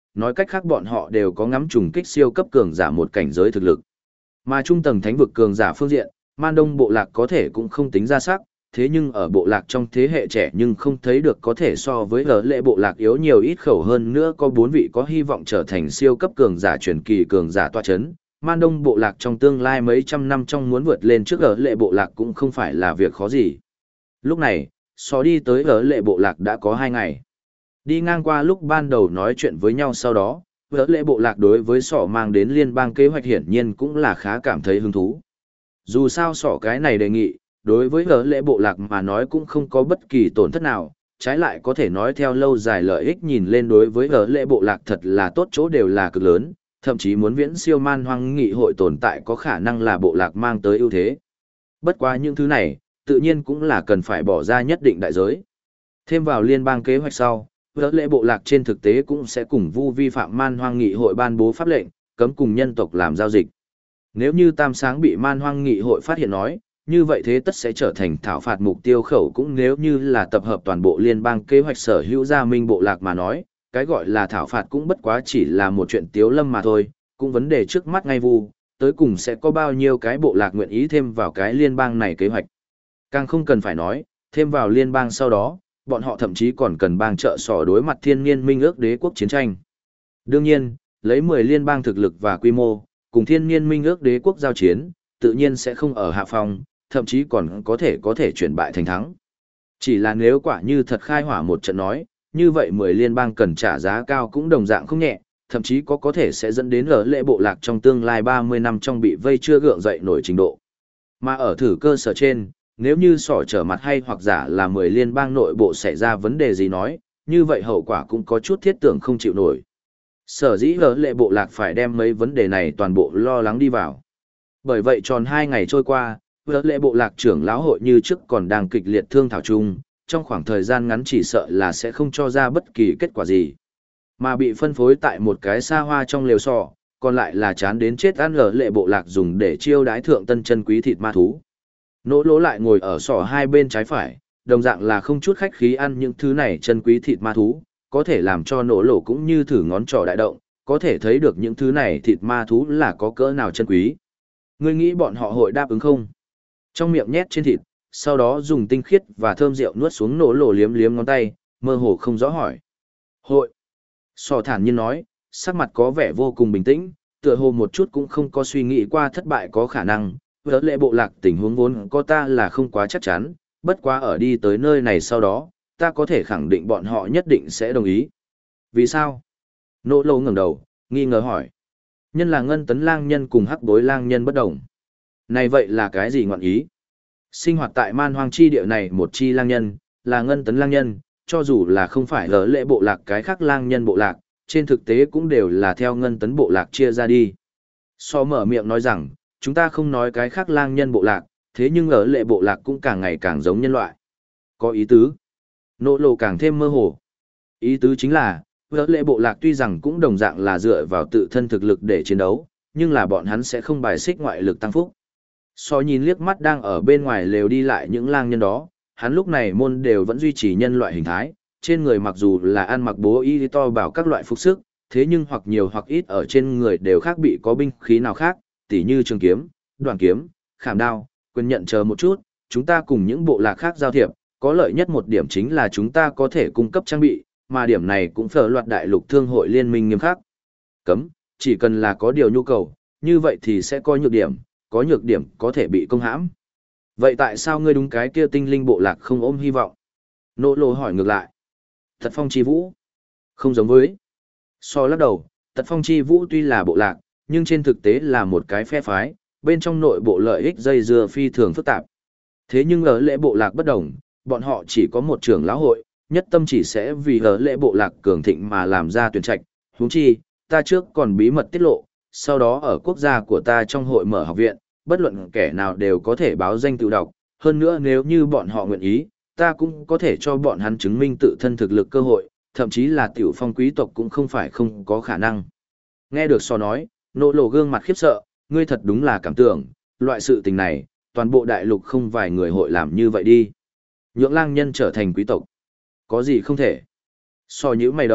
nói cách khác bọn họ đều có ngắm trùng kích siêu cấp cường giả một cảnh giới thực lực. Mà trung tầng thánh vực cường giả phương diện, Man Đông bộ lạc có thể cũng không tính ra sắc, thế nhưng ở bộ lạc trong thế hệ trẻ nhưng không thấy được có thể so với lỡ lệ bộ lạc yếu nhiều ít khẩu hơn nữa có 4 vị có hy vọng trở thành siêu cấp cường giả truyền kỳ cường giả tọa chấn. Man Đông bộ lạc trong tương lai mấy trăm năm trong muốn vượt lên trước lỡ lệ bộ lạc cũng không phải là việc khó gì. Lúc này, Sò đi tới lỡ lệ bộ lạc đã có 2 ngày. Đi ngang qua lúc ban đầu nói chuyện với nhau sau đó, lỡ lệ bộ lạc đối với Sò mang đến liên bang kế hoạch hiển nhiên cũng là khá cảm thấy hứng thú. Dù sao Sò cái này đề nghị, đối với lỡ lệ bộ lạc mà nói cũng không có bất kỳ tổn thất nào, trái lại có thể nói theo lâu dài lợi ích nhìn lên đối với lỡ lệ bộ lạc thật là tốt chỗ đều là cực lớn, thậm chí muốn viễn siêu man hoang nghị hội tồn tại có khả năng là bộ lạc mang tới ưu thế. Bất quá những thứ này, tự nhiên cũng là cần phải bỏ ra nhất định đại giới. Thêm vào liên bang kế hoạch sau, lỡ lệ bộ lạc trên thực tế cũng sẽ cùng vu vi phạm man hoang nghị hội ban bố pháp lệnh, cấm cùng nhân tộc làm giao dịch. Nếu như Tam Sáng bị man hoang nghị hội phát hiện nói, như vậy thế tất sẽ trở thành thảo phạt mục tiêu khẩu cũng nếu như là tập hợp toàn bộ liên bang kế hoạch sở hữu gia minh bộ lạc mà nói, cái gọi là thảo phạt cũng bất quá chỉ là một chuyện tiếu lâm mà thôi, cũng vấn đề trước mắt ngay vu, tới cùng sẽ có bao nhiêu cái bộ lạc nguyện ý thêm vào cái liên bang này kế hoạch. Càng không cần phải nói, thêm vào liên bang sau đó, bọn họ thậm chí còn cần bang trợ sỏ đối mặt thiên niên minh ước đế quốc chiến tranh. Đương nhiên, lấy 10 liên bang thực lực và quy mô, cùng thiên niên minh ước đế quốc giao chiến, tự nhiên sẽ không ở hạ phòng, thậm chí còn có thể chuyển bại thành thắng. Chỉ là nếu quả như thật khai hỏa một trận nói, như vậy 10 liên bang cần trả giá cao cũng đồng dạng không nhẹ, thậm chí có thể sẽ dẫn đến lỡ lệ bộ lạc trong tương lai 30 năm trong bị vây chưa gượng dậy nổi trình độ. Mà ở thử cơ sở trên, nếu như sỏ trở mặt hay hoặc giả là 10 liên bang nội bộ xảy ra vấn đề gì nói, như vậy hậu quả cũng có chút thiết tưởng không chịu nổi. Sở dĩ lỡ lệ bộ lạc phải đem mấy vấn đề này toàn bộ lo lắng đi vào. Bởi vậy tròn 2 ngày trôi qua, lỡ lệ bộ lạc trưởng lão hội như trước còn đang kịch liệt thương thảo chung, trong khoảng thời gian ngắn chỉ sợ là sẽ không cho ra bất kỳ kết quả gì. Mà bị phân phối tại một cái xa hoa trong lều sọ, còn lại là chán đến chết ăn lỡ lệ bộ lạc dùng để chiêu đái thượng tân chân quý thịt ma thú. Nỗ lỗ lại ngồi ở sọ hai bên trái phải, đồng dạng là không chút khách khí ăn những thứ này chân quý thịt ma thú, có thể làm cho nỗ lỗ cũng như thử ngón trỏ đại động, có thể thấy được những thứ này thịt ma thú là có cỡ nào chân quý. Ngươi nghĩ bọn họ hội đáp ứng không? Trong miệng nhét trên thịt, sau đó dùng tinh khiết và thơm rượu nuốt xuống nỗ lỗ liếm liếm ngón tay, mơ hồ không rõ hỏi. Hội. Sọ thản nhiên nói, sắc mặt có vẻ vô cùng bình tĩnh, tựa hồ một chút cũng không có suy nghĩ qua thất bại có khả năng. Lỡ lệ bộ lạc tình huống vốn có ta là không quá chắc chắn, bất quá ở đi tới nơi này sau đó, ta có thể khẳng định bọn họ nhất định sẽ đồng ý. Vì sao? Nỗ lỗ ngẩng đầu, nghi ngờ hỏi. Nhân là ngân tấn lang nhân cùng hắc bối lang nhân bất đồng. Này vậy là cái gì ngọn ý? Sinh hoạt tại man hoang chi địa này một chi lang nhân, là ngân tấn lang nhân, cho dù là không phải lỡ lệ bộ lạc cái khác lang nhân bộ lạc, trên thực tế cũng đều là theo ngân tấn bộ lạc chia ra đi. So mở miệng nói rằng, chúng ta không nói cái khác lang nhân bộ lạc, thế nhưng ở lệ bộ lạc cũng càng ngày càng giống nhân loại. Có ý tứ. Nỗ lộ càng thêm mơ hồ. Ý tứ chính là, ở lệ bộ lạc tuy rằng cũng đồng dạng là dựa vào tự thân thực lực để chiến đấu, nhưng là bọn hắn sẽ không bài xích ngoại lực tăng phúc. So nhìn liếc mắt đang ở bên ngoài lều đi lại những lang nhân đó, hắn lúc này môn đều vẫn duy trì nhân loại hình thái, trên người mặc dù là ăn mặc bố y to bảo các loại phục sức, thế nhưng hoặc nhiều hoặc ít ở trên người đều khác bị có binh khí nào khác, tỉ như trường kiếm, đoạn kiếm, khảm đao, quyền nhận chờ một chút, chúng ta cùng những bộ lạc khác giao thiệp, có lợi nhất một điểm chính là chúng ta có thể cung cấp trang bị, mà điểm này cũng phở loạt đại lục thương hội liên minh nghiêm khắc. Cấm, chỉ cần là có điều nhu cầu, như vậy thì sẽ có nhược điểm có thể bị công hãm. Vậy tại sao ngươi đúng cái kia tinh linh bộ lạc không ôm hy vọng? Nỗ lô hỏi ngược lại. Tật phong chi vũ. Không giống với. So lắc đầu, tật phong chi vũ tuy là bộ lạc, nhưng trên thực tế là một cái phe phái, bên trong nội bộ lợi ích dây dưa phi thường phức tạp. Thế nhưng ở lễ bộ lạc bất đồng, bọn họ chỉ có một trưởng lão hội, nhất tâm chỉ sẽ vì ở lễ bộ lạc cường thịnh mà làm ra tuyển trạch. Huống chi, ta trước còn bí mật tiết lộ, sau đó ở quốc gia của ta trong hội mở học viện, bất luận kẻ nào đều có thể báo danh tự đọc, hơn nữa nếu như bọn họ nguyện ý, ta cũng có thể cho bọn hắn chứng minh tự thân thực lực cơ hội, thậm chí là tiểu phong quý tộc cũng không phải không có khả năng. Nghe được so nói, nỗ lộ gương mặt khiếp sợ, ngươi thật đúng là cảm tưởng, loại sự tình này, toàn bộ đại lục không vài người hội làm như vậy đi. Nhượng lang nhân trở thành quý tộc. Có gì không thể? So nhữ mày đầu,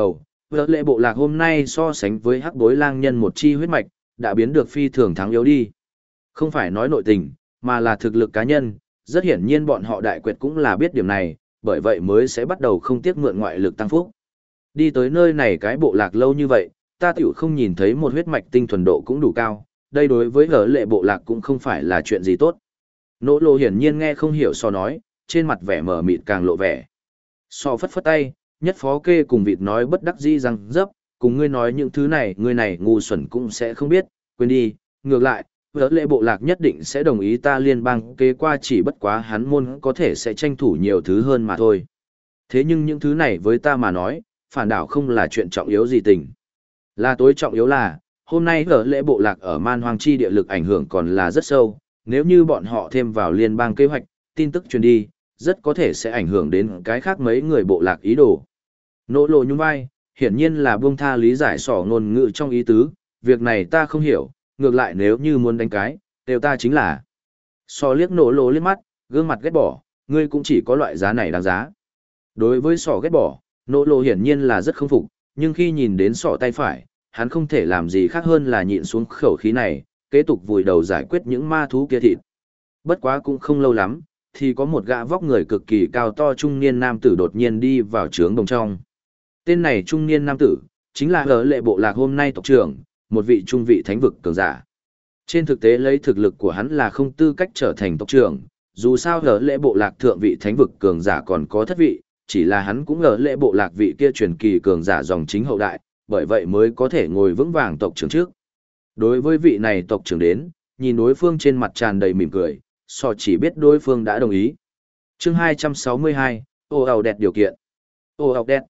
Vợ lệ bộ lạc hôm nay so sánh với hắc bối lang nhân một chi huyết mạch, đã biến được phi thường thắng yếu đi. Không phải nói nội tình, mà là thực lực cá nhân, rất hiển nhiên bọn họ đại quyệt cũng là biết điểm này, bởi vậy mới sẽ bắt đầu không tiếc mượn ngoại lực tăng phúc. Đi tới nơi này cái bộ lạc lâu như vậy, ta tiểu không nhìn thấy một huyết mạch tinh thuần độ cũng đủ cao, đây đối với hở lệ bộ lạc cũng không phải là chuyện gì tốt. Nỗ lộ hiển nhiên nghe không hiểu so nói, trên mặt vẻ mờ mịt càng lộ vẻ. So phất phất tay, nhất phó kê cùng vịt nói bất đắc dĩ răng dấp, cùng ngươi nói những thứ này, ngươi này ngu xuẩn cũng sẽ không biết, quên đi, ngược lại, hở lệ bộ lạc nhất định sẽ đồng ý ta liên bang kế qua, chỉ bất quá hắn môn có thể sẽ tranh thủ nhiều thứ hơn mà thôi. Thế nhưng những thứ này với ta mà nói, phản đảo không là chuyện trọng yếu gì tình. Là tối trọng yếu là, hôm nay hở lệ bộ lạc ở man hoang chi địa lực ảnh hưởng còn là rất sâu, nếu như bọn họ thêm vào liên bang kế hoạch, tin tức truyền đi, rất có thể sẽ ảnh hưởng đến cái khác mấy người bộ lạc ý đồ. Nỗ lộ nhún vai, hiển nhiên là buông tha lý giải sỏ ngôn ngữ trong ý tứ, việc này ta không hiểu, ngược lại nếu như muốn đánh cái, đều ta chính là. Sỏ liếc nỗ lộ liếc mắt, gương mặt ghét bỏ, ngươi cũng chỉ có loại giá này đáng giá. Đối với sỏ ghét bỏ, nỗ lộ hiển nhiên là rất không phục, nhưng khi nhìn đến sỏ tay phải, hắn không thể làm gì khác hơn là nhịn xuống khẩu khí này, kế tục vùi đầu giải quyết những ma thú kia thịt. Bất quá cũng không lâu lắm, thì có một gã vóc người cực kỳ cao to trung niên nam tử đột nhiên đi vào trướng đồng trong. Tên này trung niên nam tử, chính là hở lệ bộ lạc hôm nay tộc trưởng, một vị trung vị thánh vực cường giả. Trên thực tế lấy thực lực của hắn là không tư cách trở thành tộc trưởng, dù sao hở lệ bộ lạc thượng vị thánh vực cường giả còn có thất vị, chỉ là hắn cũng hở lệ bộ lạc vị kia truyền kỳ cường giả dòng chính hậu đại, bởi vậy mới có thể ngồi vững vàng tộc trưởng trước. Đối với vị này tộc trưởng đến, nhìn đối phương trên mặt tràn đầy mỉm cười, so chỉ biết đối phương đã đồng ý. Chương 262, ô ảo đẹp điều kiện. Ô ảo đẹp.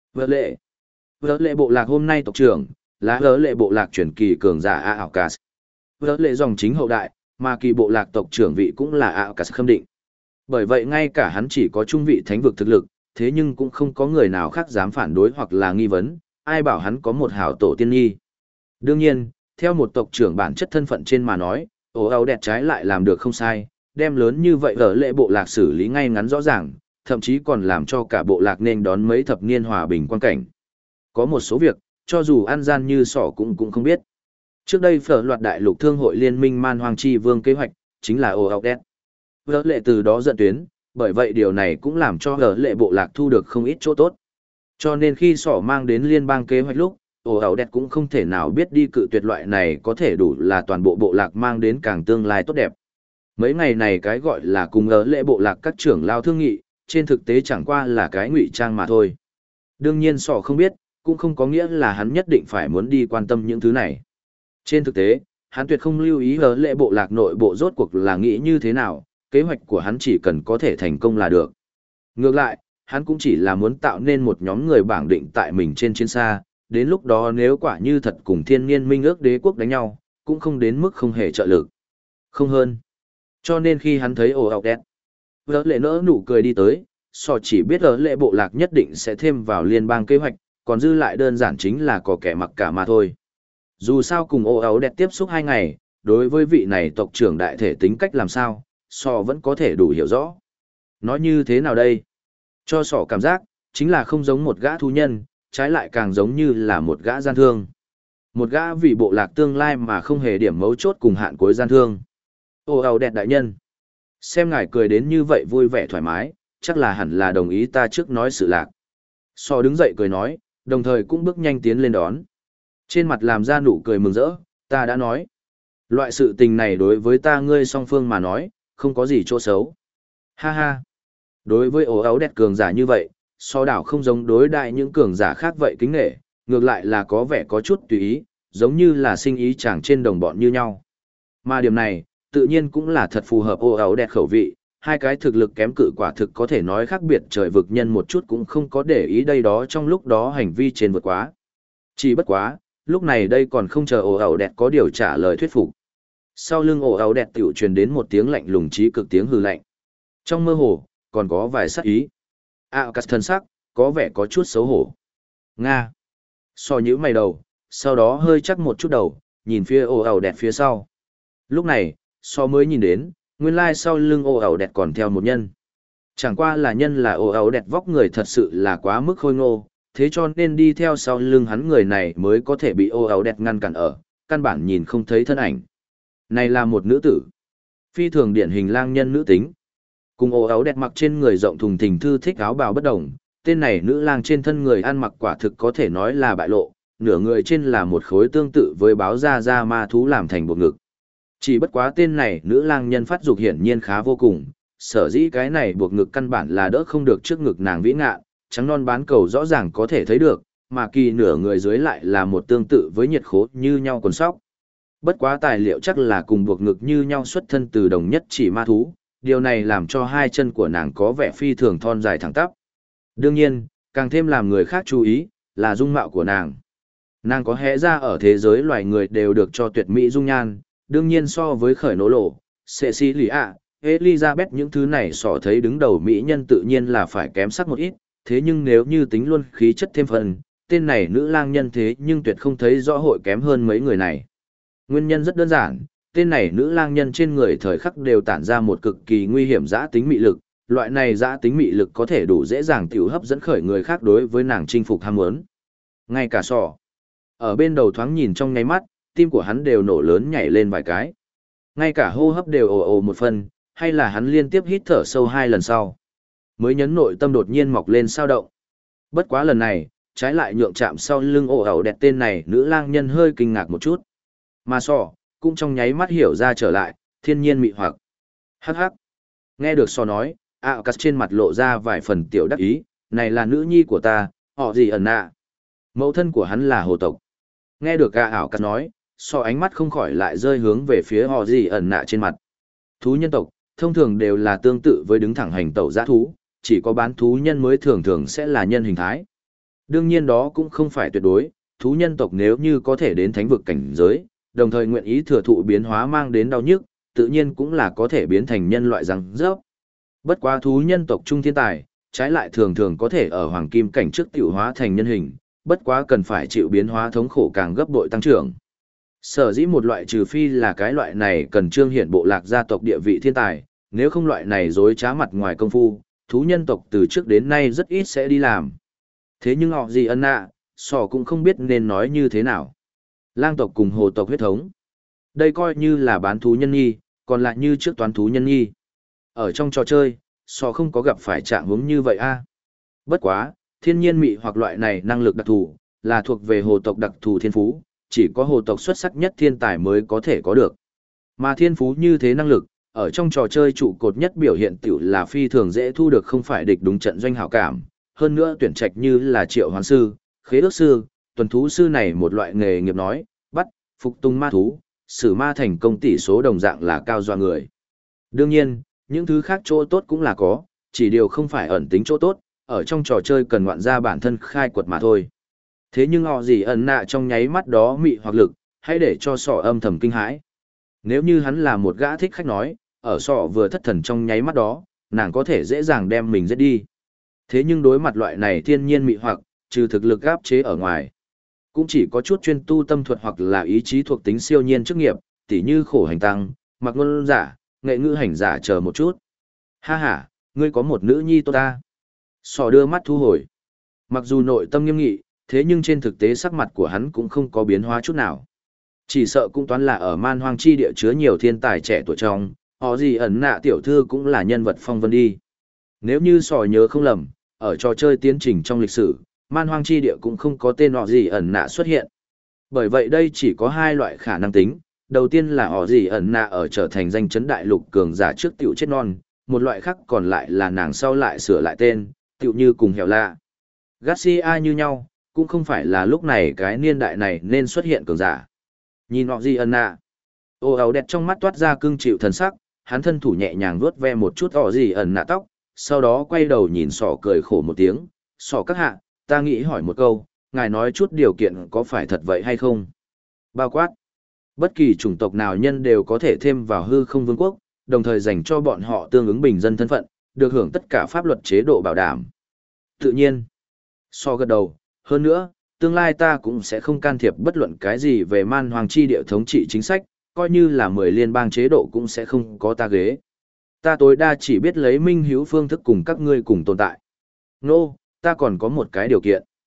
Vợ lệ bộ lạc hôm nay tộc trưởng, là vợ lệ bộ lạc truyền kỳ cường giả A ảo Cas. Vợ lệ dòng chính hậu đại, mà kỳ bộ lạc tộc trưởng vị cũng là A ảo Cas khâm định. Bởi vậy ngay cả hắn chỉ có trung vị thánh vực thực lực, thế nhưng cũng không có người nào khác dám phản đối hoặc là nghi vấn, ai bảo hắn có một hảo tổ tiên nhi. Đương nhiên, theo một tộc trưởng bản chất thân phận trên mà nói, ồ ảo đẹp trái lại làm được không sai, đem lớn như vậy ở lệ bộ lạc xử lý ngay ngắn rõ ràng, thậm chí còn làm cho cả bộ lạc nên đón mấy thập niên hòa bình quan cảnh. Có một số việc, cho dù ăn gian như sỏ cũng không biết. Trước đây phở loạt đại lục thương hội liên minh man hoang chi vương kế hoạch, chính là ồ ảo đẹp. Vợ lệ từ đó dẫn tuyến, bởi vậy điều này cũng làm cho vợ lệ bộ lạc thu được không ít chỗ tốt. Cho nên khi sỏ mang đến liên bang kế hoạch lúc, ồ ảo đẹp cũng không thể nào biết đi cự tuyệt loại này có thể đủ là toàn bộ bộ lạc mang đến càng tương lai tốt đẹp. Mấy ngày này cái gọi là cùng ở lễ bộ lạc các trưởng lao thương nghị, trên thực tế chẳng qua là cái ngụy trang mà thôi. Đương nhiên sỏ không biết, cũng không có nghĩa là hắn nhất định phải muốn đi quan tâm những thứ này. Trên thực tế, hắn tuyệt không lưu ý ở lễ bộ lạc nội bộ rốt cuộc là nghĩ như thế nào, kế hoạch của hắn chỉ cần có thể thành công là được. Ngược lại, hắn cũng chỉ là muốn tạo nên một nhóm người bảng định tại mình trên chiến xa, đến lúc đó nếu quả như thật cùng thiên niên minh ước đế quốc đánh nhau, cũng không đến mức không hề trợ lực. Không hơn. Cho nên khi hắn thấy ồ ảo đẹp, vợ lệ nỡ nụ cười đi tới, so chỉ biết ở lệ bộ lạc nhất định sẽ thêm vào liên bang kế hoạch, còn dư lại đơn giản chính là có kẻ mặc cả mà thôi. Dù sao cùng ồ ảo đẹp tiếp xúc 2 ngày, đối với vị này tộc trưởng đại thể tính cách làm sao, so vẫn có thể đủ hiểu rõ. Nói như thế nào đây? Cho sỏ cảm giác, chính là không giống một gã thú nhân, trái lại càng giống như là một gã gian thương. Một gã vì bộ lạc tương lai mà không hề điểm mấu chốt cùng hạn cuối gian thương. Ô ảo đẹp đại nhân. Xem ngài cười đến như vậy vui vẻ thoải mái, chắc là hẳn là đồng ý ta trước nói sự lạc. So đứng dậy cười nói, đồng thời cũng bước nhanh tiến lên đón. Trên mặt làm ra nụ cười mừng rỡ, ta đã nói. Loại sự tình này đối với ta ngươi song phương mà nói, không có gì chỗ xấu. Ha ha. Đối với ổ áo đẹp cường giả như vậy, so đảo không giống đối đại những cường giả khác vậy kính nghệ, ngược lại là có vẻ có chút tùy ý, giống như là sinh ý chẳng trên đồng bọn như nhau. Mà điểm này, tự nhiên cũng là thật phù hợp ổ áo đẹp khẩu vị, hai cái thực lực kém cự quả thực có thể nói khác biệt trời vực nhân một chút cũng không có để ý đây đó trong lúc đó hành vi trên vượt quá. Chỉ bất quá, lúc này đây còn không chờ ổ áo đẹp có điều trả lời thuyết phục. Sau lưng ổ áo đẹp tiểu truyền đến một tiếng lạnh lùng trí cực tiếng hừ lạnh. Trong mơ hồ, còn có vài sắc ý. Cắt thân sắc, có vẻ có chút xấu hổ. Nga. So nhíu mày đầu, sau đó hơi chắc một chút đầu, nhìn phía ồ ảo đẹp phía sau. Lúc này, so mới nhìn đến, nguyên lai sau lưng ồ ảo đẹp còn theo một nhân. Chẳng qua là nhân là ồ ảo đẹp vóc người thật sự là quá mức khôi ngô, thế cho nên đi theo sau lưng hắn người này mới có thể bị ô áo đẹp ngăn cản ở, căn bản nhìn không thấy thân ảnh. Này là một nữ tử, phi thường điển hình lang nhân nữ tính. Cùng ô áo đẹp mặc trên người rộng thùng thình thư thích áo bào bất đồng, tên này nữ lang trên thân người ăn mặc quả thực có thể nói là bại lộ, nửa người trên là một khối tương tự với báo da ma thú làm thành bộ ngực. Chỉ bất quá tên này nữ lang nhân phát dục hiển nhiên khá vô cùng, sở dĩ cái này buộc ngực căn bản là đỡ không được trước ngực nàng vĩ ngạn, trắng non bán cầu rõ ràng có thể thấy được, mà kỳ nửa người dưới lại là một tương tự với nhiệt khố như nhau quần sóc. Bất quá tài liệu chắc là cùng buộc ngực như nhau xuất thân từ đồng nhất chỉ ma thú, điều này làm cho hai chân của nàng có vẻ phi thường thon dài thẳng tắp. Đương nhiên, càng thêm làm người khác chú ý, là dung mạo của nàng. Nàng có hẽ ra ở thế giới loài người đều được cho tuyệt mỹ dung nhan, đương nhiên so với khởi nỗ lộ, Cecilia, Elizabeth những thứ này so thấy đứng đầu mỹ nhân tự nhiên là phải kém sắc một ít, thế nhưng nếu như tính luôn khí chất thêm phần, tên này nữ lang nhân thế nhưng tuyệt không thấy rõ hội kém hơn mấy người này. Nguyên nhân rất đơn giản, tên này nữ lang nhân trên người thời khắc đều tản ra một cực kỳ nguy hiểm dã tính mị lực, loại này dã tính mị lực có thể đủ dễ dàng tiểu hấp dẫn khởi người khác đối với nàng chinh phục ham muốn. Ngay cả sò, ở bên đầu thoáng nhìn trong nháy mắt, tim của hắn đều nổ lớn nhảy lên vài cái. Ngay cả hô hấp đều ồ ồ một phần, hay là hắn liên tiếp hít thở sâu 2 lần sau. Mới nhấn nội tâm đột nhiên mọc lên sao động. Bất quá lần này, trái lại nhượng chạm sau lưng ồ ẩu đẹp tên này nữ lang nhân hơi kinh ngạc một chút. Mà sò, cũng trong nháy mắt hiểu ra trở lại, thiên nhiên mị hoặc. Hắc hắc. Nghe được sò nói, cắt trên mặt lộ ra vài phần tiểu đắc ý, này là nữ nhi của ta, họ gì ẩn nạ. Mẫu thân của hắn là hồ tộc. Nghe được cắt nói, sò ánh mắt không khỏi lại rơi hướng về phía họ gì ẩn nạ trên mặt. Thú nhân tộc, thông thường đều là tương tự với đứng thẳng hành tẩu dã thú, chỉ có bán thú nhân mới thường thường sẽ là nhân hình thái. Đương nhiên đó cũng không phải tuyệt đối, thú nhân tộc nếu như có thể đến thánh vực cảnh giới, đồng thời nguyện ý thừa thụ biến hóa mang đến đau nhức, tự nhiên cũng là có thể biến thành nhân loại răng rớp. Bất quá thú nhân tộc trung thiên tài, trái lại thường thường có thể ở hoàng kim cảnh trước tiểu hóa thành nhân hình, bất quá cần phải chịu biến hóa thống khổ càng gấp bội tăng trưởng. Sở dĩ một loại trừ phi là cái loại này cần trương hiển bộ lạc gia tộc địa vị thiên tài, nếu không loại này dối trá mặt ngoài công phu, thú nhân tộc từ trước đến nay rất ít sẽ đi làm. Thế nhưng họ gì ân nạ, sò cũng không biết nên nói như thế nào. Lang tộc cùng hồ tộc huyết thống. Đây coi như là bán thú nhân nhi, còn lại như trước toán thú nhân nhi. Ở trong trò chơi, sò không có gặp phải trạng huống như vậy a. Bất quá, thiên nhiên mị hoặc loại này năng lực đặc thù, là thuộc về hồ tộc đặc thù thiên phú, chỉ có hồ tộc xuất sắc nhất thiên tài mới có thể có được. Mà thiên phú như thế năng lực, ở trong trò chơi trụ cột nhất biểu hiện tiểu là phi thường dễ thu được không phải địch đúng trận doanh hảo cảm, hơn nữa tuyển trạch như là triệu hoán sư, khế ước sư, tuần thú sư này một loại nghề nghiệp nói, bắt, phục tung ma thú, xử ma thành công tỷ số đồng dạng là cao doa người. Đương nhiên, những thứ khác chỗ tốt cũng là có, chỉ điều không phải ẩn tính chỗ tốt, ở trong trò chơi cần ngoạn ra bản thân khai quật mà thôi. Thế nhưng họ gì ẩn nạ trong nháy mắt đó mị hoặc lực, hãy để cho sọ âm thầm kinh hãi. Nếu như hắn là một gã thích khách nói, ở sọ vừa thất thần trong nháy mắt đó, nàng có thể dễ dàng đem mình giết đi. Thế nhưng đối mặt loại này thiên nhiên mị hoặc, trừ thực lực áp chế ở ngoài, cũng chỉ có chút chuyên tu tâm thuật hoặc là ý chí thuộc tính siêu nhiên chức nghiệp, tỉ như khổ hành tăng, mặc ngôn giả, nghệ ngữ hành giả chờ một chút. Ha ha, ngươi có một nữ nhi tốt ta. Sọ đưa mắt thu hồi. Mặc dù nội tâm nghiêm nghị, thế nhưng trên thực tế sắc mặt của hắn cũng không có biến hóa chút nào. Chỉ sợ cũng toán là ở man hoang chi địa chứa nhiều thiên tài trẻ tuổi trong, họ gì ẩn nạ tiểu thư cũng là nhân vật phong vân đi. Nếu như sò nhớ không lầm, ở trò chơi tiến trình trong lịch sử, man hoang chi địa cũng không có tên họ gì ẩn nạ xuất hiện. Bởi vậy đây chỉ có hai loại khả năng tính. Đầu tiên là họ gì ẩn nạ ở trở thành danh chấn đại lục cường giả trước tiểu chết non, một loại khác còn lại là nàng sau lại sửa lại tên, tiểu như cùng hẻo lạ. Garcia như nhau, cũng không phải là lúc này cái niên đại này nên xuất hiện cường giả. Nhìn họ gì ẩn nạ, ô áo đẹp trong mắt toát ra cưng chịu thần sắc, hắn thân thủ nhẹ nhàng vuốt ve một chút họ gì ẩn nạ tóc, sau đó quay đầu nhìn sỏ cười khổ một tiếng, sỏ các hạ, ta nghĩ hỏi một câu, ngài nói chút điều kiện có phải thật vậy hay không? Bao quát, bất kỳ chủng tộc nào nhân đều có thể thêm vào hư không vương quốc, đồng thời dành cho bọn họ tương ứng bình dân thân phận, được hưởng tất cả pháp luật chế độ bảo đảm. Tự nhiên, so gật đầu, hơn nữa, tương lai ta cũng sẽ không can thiệp bất luận cái gì về man hoàng chi địa thống trị chính sách, coi như là 10 liên bang chế độ cũng sẽ không có ta ghế. Ta tối đa chỉ biết lấy minh hữu phương thức cùng các ngươi cùng tồn tại. Nô, ta còn có một cái điều kiện.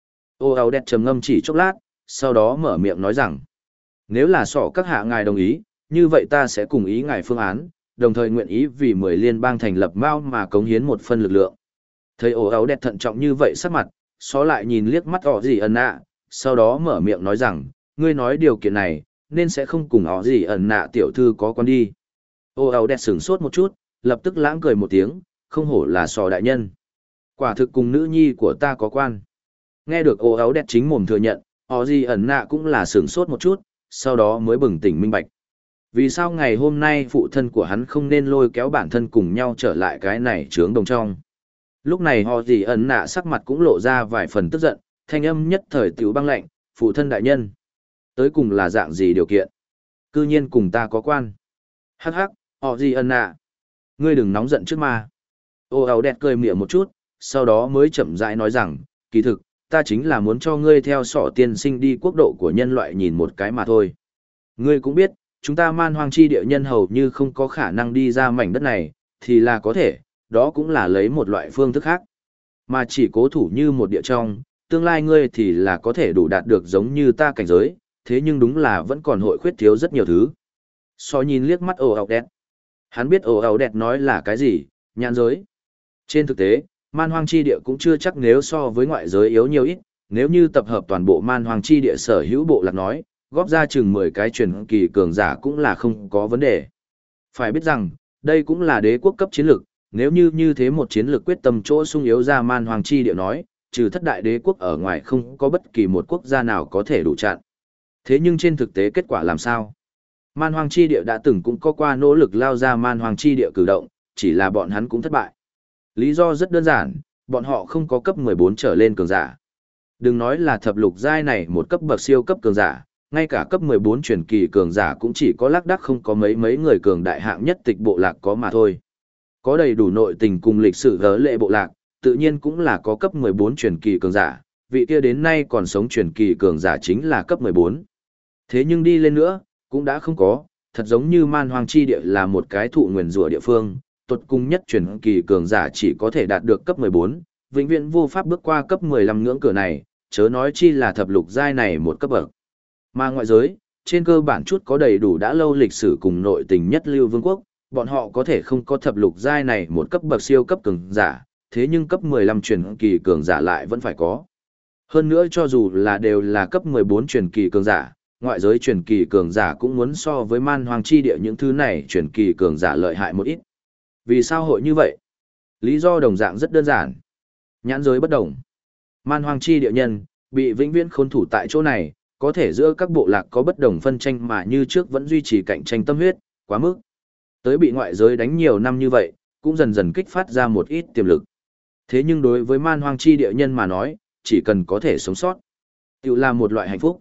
Ô áo đẹp trầm ngâm chỉ chốc lát, sau đó mở miệng nói rằng, nếu là sọ các hạ ngài đồng ý, như vậy ta sẽ cùng ý ngài phương án, đồng thời nguyện ý vì 10 liên bang thành lập mao mà cống hiến một phần lực lượng. Thấy ổ áo đẹp thận trọng như vậy sắc mặt, xó lại nhìn liếc mắt ỏ gì ẩn nạ, sau đó mở miệng nói rằng, ngươi nói điều kiện này, nên sẽ không cùng ỏ gì ẩn nạ tiểu thư có con đi. Ổ áo đẹp sửng sốt một chút, lập tức lãng cười một tiếng, không hổ là sò đại nhân. Quả thực cùng nữ nhi của ta có quan. Nghe được ổ áo đẹp chính mồm thừa nhận, ỏ gì ẩn nạ cũng là sửng sốt một chút, sau đó mới bừng tỉnh minh bạch. Vì sao ngày hôm nay phụ thân của hắn không nên lôi kéo bản thân cùng nhau trở lại cái này trướng đồng trong. Lúc này họ gì ẩn nạ sắc mặt cũng lộ ra vài phần tức giận, thanh âm nhất thời tiểu băng lạnh, phụ thân đại nhân. Tới cùng là dạng gì điều kiện? Cư nhiên cùng ta có quan. Hắc hắc, họ gì ẩn nạ. Ngươi đừng nóng giận trước ma. Ô áo đẹp cười mỉa một chút, sau đó mới chậm rãi nói rằng, kỳ thực, ta chính là muốn cho ngươi theo sọ tiên sinh đi quốc độ của nhân loại nhìn một cái mà thôi. Ngươi cũng biết, chúng ta man hoang chi địa nhân hầu như không có khả năng đi ra mảnh đất này, thì là có thể, đó cũng là lấy một loại phương thức khác. Mà chỉ cố thủ như một địa trong, tương lai ngươi thì là có thể đủ đạt được giống như ta cảnh giới, thế nhưng đúng là vẫn còn hội khuyết thiếu rất nhiều thứ. So nhìn liếc mắt ồ ảo đẹp. Hắn biết ồ ảo đẹp nói là cái gì, nhãn giới. Trên thực tế, man hoang chi địa cũng chưa chắc nếu so với ngoại giới yếu nhiều ít, nếu như tập hợp toàn bộ man hoang chi địa sở hữu bộ lạc nói, góp ra chừng 10 cái truyền kỳ cường giả cũng là không có vấn đề. Phải biết rằng, đây cũng là đế quốc cấp chiến lược, nếu như thế một chiến lược quyết tâm chỗ sung yếu ra man hoàng chi địa nói, trừ thất đại đế quốc ở ngoài không có bất kỳ một quốc gia nào có thể đủ chặn. Thế nhưng trên thực tế kết quả làm sao? Man hoàng chi địa đã từng cũng có qua nỗ lực lao ra man hoàng chi địa cử động, chỉ là bọn hắn cũng thất bại. Lý do rất đơn giản, bọn họ không có cấp 14 trở lên cường giả. Đừng nói là thập lục giai này một cấp bậc siêu cấp cường giả, ngay cả cấp 14 truyền kỳ cường giả cũng chỉ có lác đác không có mấy người cường đại hạng nhất tịch bộ lạc có mà thôi. Có đầy đủ nội tình cùng lịch sử gớ lệ bộ lạc, tự nhiên cũng là có cấp 14 truyền kỳ cường giả, vị kia đến nay còn sống truyền kỳ cường giả chính là cấp 14. Thế nhưng đi lên nữa, cũng đã không có, thật giống như man hoang chi địa là một cái thụ nguyền rủa địa phương, tuột cung nhất truyền kỳ cường giả chỉ có thể đạt được cấp 14, vĩnh viễn vô pháp bước qua cấp 15 ngưỡng cửa này, chớ nói chi là thập lục giai này một cấp bậc. Mà ngoại giới, trên cơ bản chút có đầy đủ đã lâu lịch sử cùng nội tình nhất lưu vương quốc, bọn họ có thể không có thập lục giai này một cấp bậc siêu cấp cường giả, thế nhưng cấp 15 truyền kỳ cường giả lại vẫn phải có. Hơn nữa cho dù là đều là cấp 14 truyền kỳ cường giả, ngoại giới truyền kỳ cường giả cũng muốn so với man hoang chi địa những thứ này truyền kỳ cường giả lợi hại một ít. Vì sao hội như vậy? Lý do đồng dạng rất đơn giản. Nhãn giới bất đồng. Man hoang chi địa nhân, bị vĩnh viễn khốn thủ tại chỗ này, có thể giữa các bộ lạc có bất đồng phân tranh mà như trước vẫn duy trì cạnh tranh tâm huyết, quá mức. Tới bị ngoại giới đánh nhiều năm như vậy, cũng dần dần kích phát ra một ít tiềm lực. Thế nhưng đối với man hoang chi địa nhân mà nói, chỉ cần có thể sống sót, tự là một loại hạnh phúc.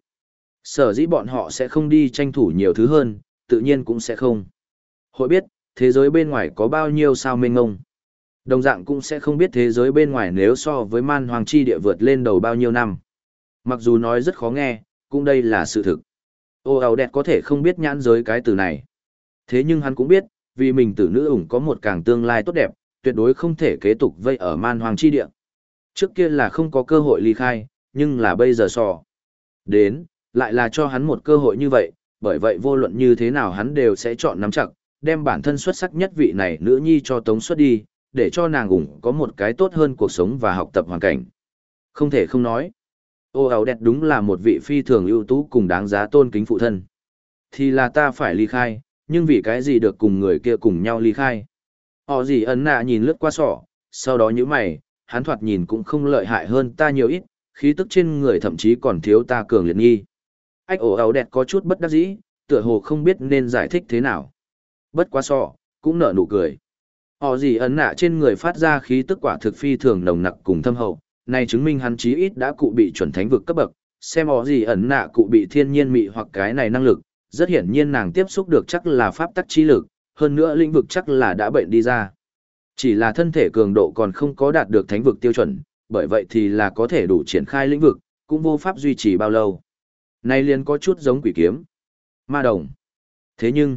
Sở dĩ bọn họ sẽ không đi tranh thủ nhiều thứ hơn, tự nhiên cũng sẽ không. Hội biết, thế giới bên ngoài có bao nhiêu sao mênh ngông. Đồng dạng cũng sẽ không biết thế giới bên ngoài nếu so với man hoang chi địa vượt lên đầu bao nhiêu năm. Mặc dù nói rất khó nghe, cũng đây là sự thực. Ô ảo đẹp có thể không biết nhãn giới cái từ này. Thế nhưng hắn cũng biết, vì mình tử nữ ủng có một càng tương lai tốt đẹp, tuyệt đối không thể kế tục vây ở man hoang chi địa. Trước kia là không có cơ hội ly khai, nhưng là bây giờ sò. Đến, lại là cho hắn một cơ hội như vậy, bởi vậy vô luận như thế nào hắn đều sẽ chọn nắm chặt, đem bản thân xuất sắc nhất vị này nữ nhi cho tống xuất đi, để cho nàng ủng có một cái tốt hơn cuộc sống và học tập hoàn cảnh. Không thể không nói. Ô ảo đẹp đúng là một vị phi thường ưu tú cùng đáng giá tôn kính phụ thân. Thì là ta phải ly khai, nhưng vì cái gì được cùng người kia cùng nhau ly khai. Họ gì ấn nạ nhìn lướt qua sỏ, sau đó như mày, hắn thoạt nhìn cũng không lợi hại hơn ta nhiều ít, khí tức trên người thậm chí còn thiếu ta cường liệt nghi. Ách ổ ảo đẹp có chút bất đắc dĩ, tựa hồ không biết nên giải thích thế nào. Bất quá sọ, cũng nở nụ cười. Họ gì ấn nạ trên người phát ra khí tức quả thực phi thường nồng nặc cùng thâm hậu, này chứng minh hắn chí ít đã cụ bị chuẩn thánh vực cấp bậc, xem họ gì ấn nạ cụ bị thiên nhiên mị hoặc cái này năng lực, rất hiển nhiên nàng tiếp xúc được chắc là pháp tắc chi lực, hơn nữa lĩnh vực chắc là đã bệnh đi ra. Chỉ là thân thể cường độ còn không có đạt được thánh vực tiêu chuẩn, bởi vậy thì là có thể đủ triển khai lĩnh vực, cũng vô pháp duy trì bao lâu. Này liền có chút giống quỷ kiếm, ma đồng. Thế nhưng,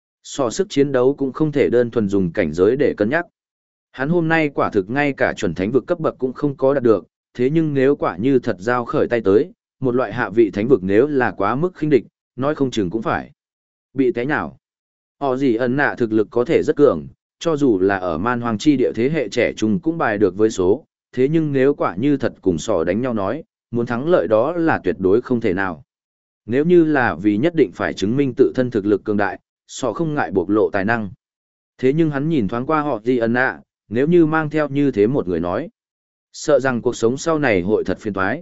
so sức chiến đấu cũng không thể đơn thuần dùng cảnh giới để cân nhắc. Hắn hôm nay quả thực ngay cả chuẩn thánh vực cấp bậc cũng không có đạt được, thế nhưng nếu quả như thật giao khởi tay tới, một loại hạ vị thánh vực nếu là quá mức khinh địch, nói không chừng cũng phải bị té nhào. Họ gì ẩn nạ thực lực có thể rất cường, cho dù là ở man hoàng chi địa thế hệ trẻ trung cũng bài được với số, thế nhưng nếu quả như thật cùng sò đánh nhau nói, muốn thắng lợi đó là tuyệt đối không thể nào. Nếu như là vì nhất định phải chứng minh tự thân thực lực cường đại, sò không ngại bộc lộ tài năng. Thế nhưng hắn nhìn thoáng qua họ gì ẩn nạ, nếu như mang theo như thế một người nói, sợ rằng cuộc sống sau này hội thật phiền toái.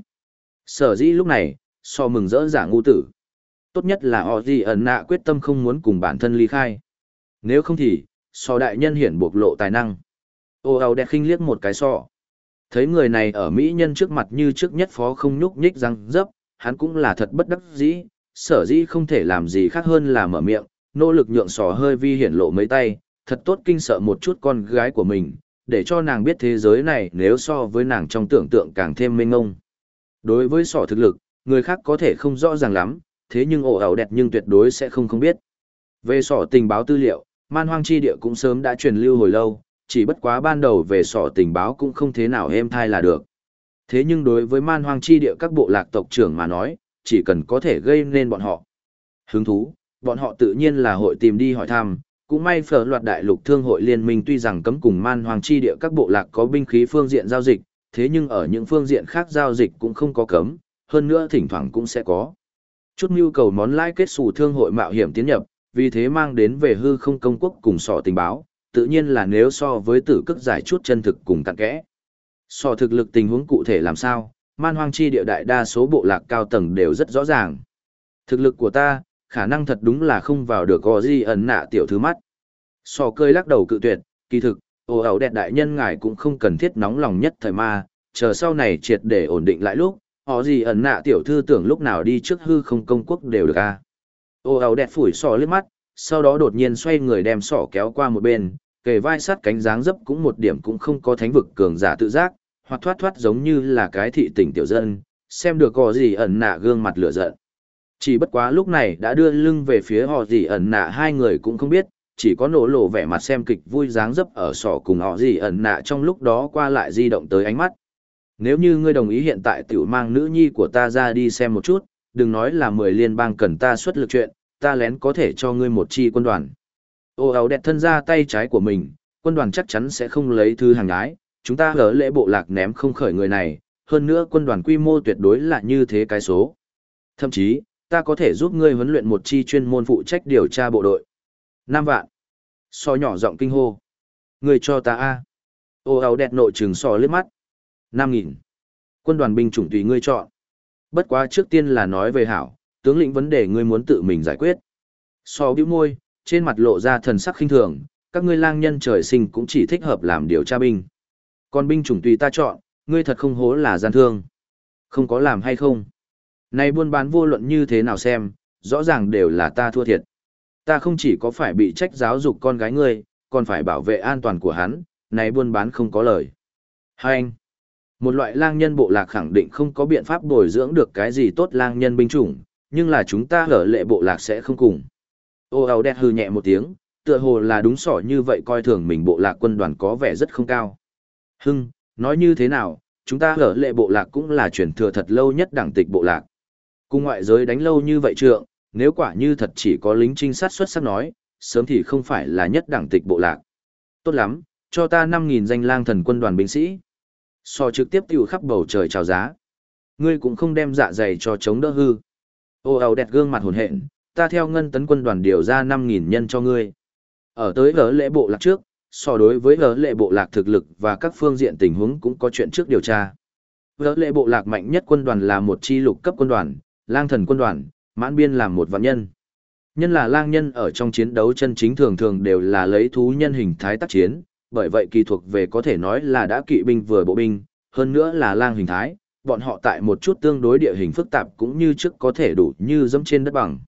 Sở dĩ lúc này, sò mừng rỡ giả ngu tử. Tốt nhất là họ gì ẩn nạ quyết tâm không muốn cùng bản thân ly khai. Nếu không thì, sò đại nhân hiển bộc lộ tài năng. Ô ào đẹp khinh liếc một cái sò. Thấy người này ở mỹ nhân trước mặt như trước nhất phó không nhúc nhích răng dấp, hắn cũng là thật bất đắc dĩ, sở dĩ không thể làm gì khác hơn là mở miệng, nỗ lực nhượng sò hơi vi hiển lộ mấy tay, thật tốt kinh sợ một chút con gái của mình, để cho nàng biết thế giới này nếu so với nàng trong tưởng tượng càng thêm mênh mông. Đối với sò thực lực, người khác có thể không rõ ràng lắm, thế nhưng ổ ảo đẹp nhưng tuyệt đối sẽ không biết. Về sò tình báo tư liệu, man hoang chi địa cũng sớm đã truyền lưu hồi lâu, chỉ bất quá ban đầu về sò tình báo cũng không thế nào êm thai là được. Thế nhưng đối với man hoang chi địa các bộ lạc tộc trưởng mà nói, chỉ cần có thể gây nên bọn họ hứng thú, bọn họ tự nhiên là hội tìm đi hỏi thăm. Cũng may phở loạt đại lục thương hội liên minh tuy rằng cấm cùng man hoang chi địa các bộ lạc có binh khí phương diện giao dịch, thế nhưng ở những phương diện khác giao dịch cũng không có cấm, hơn nữa thỉnh thoảng cũng sẽ có chút nhu cầu món lãi kết xù thương hội mạo hiểm tiến nhập, vì thế mang đến về hư không công quốc cùng sọ tình báo, tự nhiên là nếu so với tử cức giải chút chân thực cùng cặn kẽ. Sọ thực lực tình huống cụ thể làm sao, man hoang chi địa đại đa số bộ lạc cao tầng đều rất rõ ràng. Thực lực của ta, khả năng thật đúng là không vào được có gì ẩn nạ tiểu thứ mắt. Sò cơi lắc đầu cự tuyệt, kỳ thực, ồ ẩu đẹp đại nhân ngài cũng không cần thiết nóng lòng nhất thời ma, chờ sau này triệt để ổn định lại lúc, họ gì ẩn nạ tiểu thư tưởng lúc nào đi trước hư không công quốc đều được à. Ồ ẩu đẹp phủi sò liếc mắt, sau đó đột nhiên xoay người đem sò kéo qua một bên, kề vai sát cánh dáng dấp cũng một điểm cũng không có thánh vực cường giả tự giác, hoặc thoát thoát giống như là cái thị tỉnh tiểu dân, xem được có gì ẩn nạ gương mặt lửa giận. Chỉ bất quá lúc này đã đưa lưng về phía họ gì ẩn nạ hai người cũng không biết, chỉ có nổ lộ vẻ mặt xem kịch vui dáng dấp ở sọ cùng họ gì ẩn nạ trong lúc đó qua lại di động tới ánh mắt. Nếu như ngươi đồng ý hiện tại tiểu mang nữ nhi của ta ra đi xem một chút, đừng nói là 10 liên bang cần ta xuất lực chuyện, ta lén có thể cho ngươi một chi quân đoàn. Ô áo đẹp thân ra tay trái của mình, quân đoàn chắc chắn sẽ không lấy thư hàng ái, chúng ta ở lễ bộ lạc ném không khởi người này, hơn nữa quân đoàn quy mô tuyệt đối là như thế cái số. Thậm chí, ta có thể giúp ngươi huấn luyện một chi chuyên môn phụ trách điều tra bộ đội. 5 vạn. So nhỏ giọng kinh hô. Ngươi cho ta a. Ô áo đẹp nội trừng so liếc mắt. 5.000. Quân đoàn binh chủng tùy ngươi chọn. Bất quá trước tiên là nói về hảo, tướng lĩnh vấn đề ngươi muốn tự mình giải quyết. So bĩu môi, trên mặt lộ ra thần sắc khinh thường, các ngươi lang nhân trời sinh cũng chỉ thích hợp làm điều tra binh. Còn binh chủng tùy ta chọn, ngươi thật không hố là gian thương. Không có làm hay không? Này buôn bán vô luận như thế nào xem, rõ ràng đều là ta thua thiệt. Ta không chỉ có phải bị trách giáo dục con gái ngươi, còn phải bảo vệ an toàn của hắn, này buôn bán không có lời. Hai anh, một loại lang nhân bộ lạc khẳng định không có biện pháp bồi dưỡng được cái gì tốt lang nhân binh chủng, nhưng là chúng ta ở lệ bộ lạc sẽ không cùng. Ô áo đẹp hư nhẹ một tiếng, tựa hồ là đúng sỏ như vậy coi thường mình bộ lạc quân đoàn có vẻ rất không cao. Hưng, nói như thế nào, chúng ta ở lệ bộ lạc cũng là truyền thừa thật lâu nhất đẳng tịch bộ lạc. Cùng ngoại giới đánh lâu như vậy trượng, nếu quả như thật chỉ có lính trinh sát xuất sắc nói, sớm thì không phải là nhất đẳng tịch bộ lạc. Tốt lắm, cho ta 5.000 danh lang thần quân đoàn binh sĩ. So trực tiếp tiêu khắp bầu trời chào giá. Ngươi cũng không đem dạ dày cho chống đỡ hư. Ô ào đẹp gương mặt hồn hện, ta theo ngân tấn quân đoàn điều ra 5.000 nhân cho ngươi. Ở tới gỡ lễ bộ lạc trước, so đối với gỡ lễ bộ lạc thực lực và các phương diện tình huống cũng có chuyện trước điều tra. Gỡ lễ bộ lạc mạnh nhất quân đoàn là một chi lục cấp quân đoàn, lang thần quân đoàn, mãn biên làm một vạn nhân. Nhân là lang nhân ở trong chiến đấu chân chính thường thường đều là lấy thú nhân hình thái tác chiến, bởi vậy kỳ thuộc về có thể nói là đã kỵ binh vừa bộ binh, hơn nữa là lang hình thái, bọn họ tại một chút tương đối địa hình phức tạp cũng như trước có thể đủ như dẫm trên đất bằng.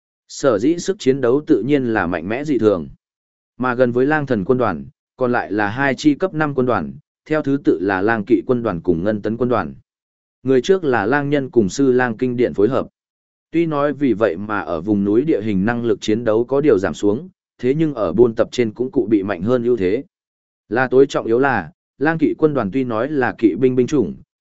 Sở dĩ sức chiến đấu tự nhiên là mạnh mẽ dị thường. Mà gần với lang thần quân đoàn, còn lại là hai chi cấp 5 quân đoàn, theo thứ tự là lang kỵ quân đoàn cùng ngân tấn quân đoàn. Người trước là lang nhân cùng sư lang kinh điện phối hợp. Tuy nói vì vậy mà ở vùng núi địa hình năng lực chiến đấu có điều giảm xuống, thế nhưng ở buôn tập trên cũng cụ bị mạnh hơn ưu thế. Là tối trọng yếu là, lang kỵ quân đoàn tuy nói là kỵ binh binh chủng,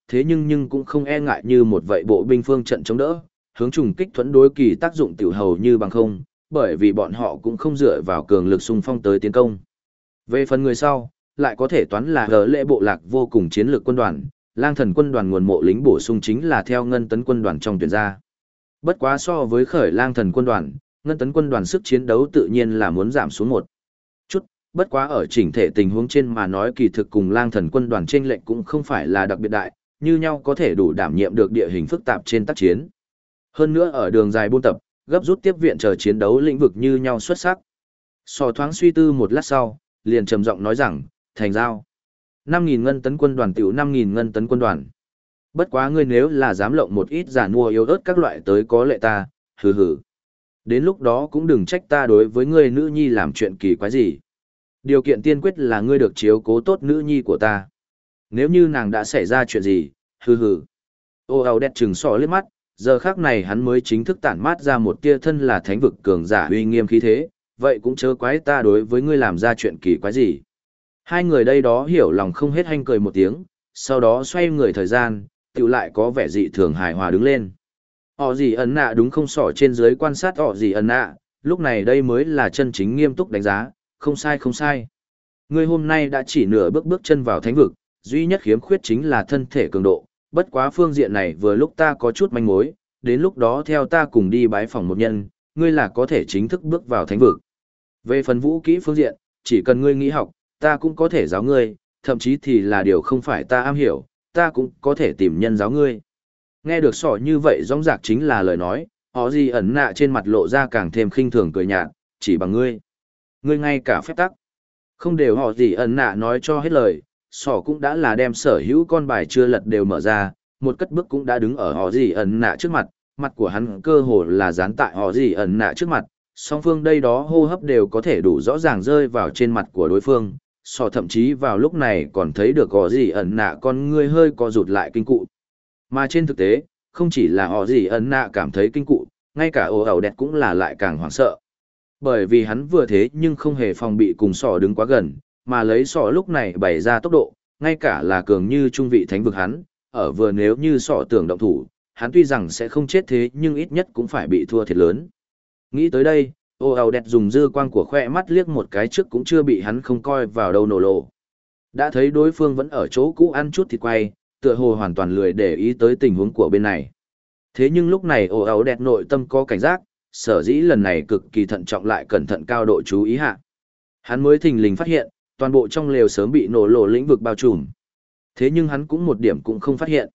thế nhưng cũng không e ngại như một vậy bộ binh phương trận chống đỡ, hướng trùng kích thuẫn đối kỳ tác dụng tiểu hầu như bằng không, bởi vì bọn họ cũng không dựa vào cường lực xung phong tới tiến công. Về phần người sau, lại có thể toán là gỡ lệ bộ lạc vô cùng chiến lược quân đoàn, lang thần quân đoàn nguồn mộ lính bổ sung chính là theo ngân tấn quân đoàn trong tuyển ra. Bất quá so với khởi lang thần quân đoàn, ngân tấn quân đoàn sức chiến đấu tự nhiên là muốn giảm xuống một chút, bất quá ở chỉnh thể tình huống trên mà nói kỳ thực cùng lang thần quân đoàn chênh lệch cũng không phải là đặc biệt đại, như nhau có thể đủ đảm nhiệm được địa hình phức tạp trên tác chiến. Hơn nữa ở đường dài buôn tập, gấp rút tiếp viện chờ chiến đấu lĩnh vực như nhau xuất sắc. Sò thoáng suy tư một lát sau, liền trầm giọng nói rằng, thành giao. 5.000 ngân tấn quân đoàn tiểu 5.000 ngân tấn quân đoàn. Bất quá ngươi nếu là dám lộng một ít giả mua yếu ớt các loại tới có lệ ta, hừ hừ. Đến lúc đó cũng đừng trách ta đối với ngươi nữ nhi làm chuyện kỳ quái gì. Điều kiện tiên quyết là ngươi được chiếu cố tốt nữ nhi của ta. Nếu như nàng đã xảy ra chuyện gì, hừ hừ. Ô ào đẹp trừng sọ liếc mắt, giờ khác này hắn mới chính thức tản mát ra một tia thân là thánh vực cường giả uy nghiêm khí thế, vậy cũng chớ quái ta đối với ngươi làm ra chuyện kỳ quái gì. Hai người đây đó hiểu lòng không hết hanh cười một tiếng, sau đó xoay người thời gian, tiểu lại có vẻ dị thường hài hòa đứng lên. Họ gì ẩn nạ đúng không sỏ trên dưới quan sát họ gì ẩn nạ, lúc này đây mới là chân chính nghiêm túc đánh giá, không sai không sai. Ngươi hôm nay đã chỉ nửa bước chân vào thánh vực, duy nhất khiếm khuyết chính là thân thể cường độ, bất quá phương diện này vừa lúc ta có chút manh mối, đến lúc đó theo ta cùng đi bái phỏng một nhân, ngươi là có thể chính thức bước vào thánh vực. Về phần vũ kỹ phương diện, chỉ cần ngươi nghĩ học, ta cũng có thể giáo ngươi, thậm chí thì là điều không phải ta am hiểu, ta cũng có thể tìm nhân giáo ngươi. Nghe được sỏ như vậy rõ ràng chính là lời nói, họ gì ẩn nạ trên mặt lộ ra càng thêm khinh thường cười nhạt, chỉ bằng ngươi. Ngươi ngay cả phép tắc. Không đều họ gì ẩn nạ nói cho hết lời, sỏ cũng đã là đem sở hữu con bài chưa lật đều mở ra, một cất bước cũng đã đứng ở họ gì ẩn nạ trước mặt, mặt của hắn cơ hồ là dán tại họ gì ẩn nạ trước mặt, song phương đây đó hô hấp đều có thể đủ rõ ràng rơi vào trên mặt của đối phương, sỏ thậm chí vào lúc này còn thấy được họ gì ẩn nạ con ngươi hơi co rụt lại kinh cụ. Mà trên thực tế, không chỉ là họ gì ẩn nạ cảm thấy kinh cụ, ngay cả ồ ẩu đẹp cũng là lại càng hoảng sợ. Bởi vì hắn vừa thế nhưng không hề phòng bị cùng sỏ đứng quá gần, mà lấy sỏ lúc này bày ra tốc độ, ngay cả là cường như trung vị thánh vực hắn, ở vừa nếu như sỏ tưởng động thủ, hắn tuy rằng sẽ không chết thế nhưng ít nhất cũng phải bị thua thiệt lớn. Nghĩ tới đây, ô ẩu đẹp dùng dư quang của khoe mắt liếc một cái trước cũng chưa bị hắn không coi vào đâu nổ lộ. Đã thấy đối phương vẫn ở chỗ cũ ăn chút thịt quay, tựa hồ hoàn toàn lười để ý tới tình huống của bên này. Thế nhưng lúc này ồ ẩu đẹp nội tâm có cảnh giác, sở dĩ lần này cực kỳ thận trọng lại cẩn thận cao độ chú ý hạ. Hắn mới thình lình phát hiện, toàn bộ trong lều sớm bị nổ lộ lĩnh vực bao trùm. Thế nhưng hắn cũng một điểm cũng không phát hiện.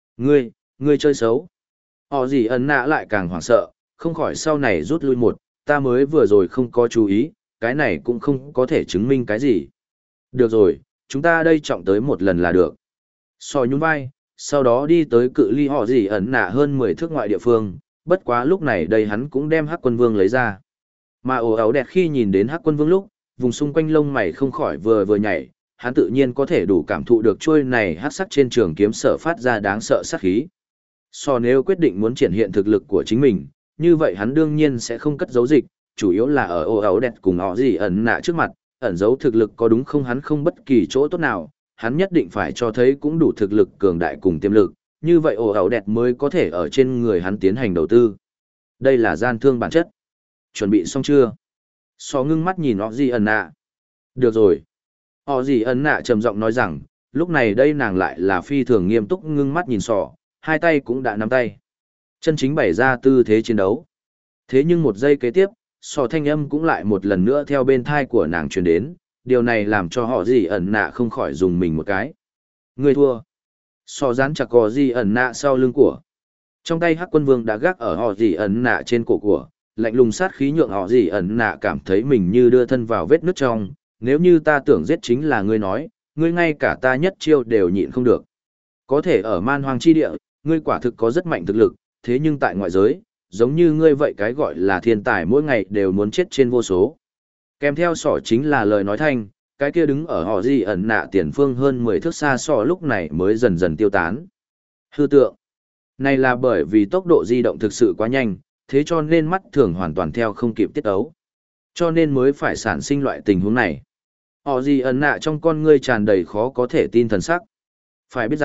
Ngươi chơi xấu. Họ gì ẩn nạ lại càng hoảng sợ, không khỏi sau này rút lui một, ta mới vừa rồi không có chú ý, cái này cũng không có thể chứng minh cái gì. Được rồi, chúng ta đây trọng tới một lần là được. Sò nhún vai, sau đó đi tới cự ly họ gì ẩn nạ hơn 10 thước ngoại địa phương, bất quá lúc này đây hắn cũng đem Hắc Quân Vương lấy ra. Mà ồ ẩu đẹp khi nhìn đến Hắc Quân Vương lúc, vùng xung quanh lông mày không khỏi vừa nhảy, hắn tự nhiên có thể đủ cảm thụ được trôi này hắc sắc trên trường kiếm sở phát ra đáng sợ sát khí. So nếu quyết định muốn triển hiện thực lực của chính mình, như vậy hắn đương nhiên sẽ không cất giấu dịch, chủ yếu là ở ồ ẩu đẹp cùng họ gì ẩn nạ trước mặt, ẩn giấu thực lực có đúng không hắn không bất kỳ chỗ tốt nào, hắn nhất định phải cho thấy cũng đủ thực lực cường đại cùng tiềm lực, như vậy ồ ẩu đẹp mới có thể ở trên người hắn tiến hành đầu tư. Đây là gian thương bản chất. Chuẩn bị xong chưa? So ngưng mắt nhìn họ gì ẩn nạ. Được rồi. Họ gì ẩn nạ trầm giọng nói rằng, lúc này đây nàng lại là phi thường nghiêm túc ngưng mắt nhìn sọ, hai tay cũng đã nắm tay. Chân chính bày ra tư thế chiến đấu. Thế nhưng một giây kế tiếp, sọ thanh âm cũng lại một lần nữa theo bên thai của nàng truyền đến, điều này làm cho họ gì ẩn nạ không khỏi dùng mình một cái. Người thua. Sọ dán chặt họ gì ẩn nạ sau lưng của. Trong tay Hắc Quân Vương đã gác ở họ gì ẩn nạ trên cổ của, lạnh lùng sát khí nhượng họ gì ẩn nạ cảm thấy mình như đưa thân vào vết nước trong, nếu như ta tưởng giết chính là ngươi nói, ngươi ngay cả ta nhất chiêu đều nhịn không được. Có thể ở man hoang chi địa, ngươi quả thực có rất mạnh thực lực, thế nhưng tại ngoại giới, giống như ngươi vậy cái gọi là thiên tài mỗi ngày đều muốn chết trên vô số. Kèm theo sỏ chính là lời nói thanh, cái kia đứng ở họ gì ẩn nạ tiền phương hơn 10 thước xa sọ lúc này mới dần dần tiêu tán. Hư tượng. Này là bởi vì tốc độ di động thực sự quá nhanh, thế cho nên mắt thường hoàn toàn theo không kịp tiết ấu. Cho nên mới phải sản sinh loại tình huống này. Họ gì ẩn nạ trong con ngươi tràn đầy khó có thể tin thần sắc. Phải biết rằng,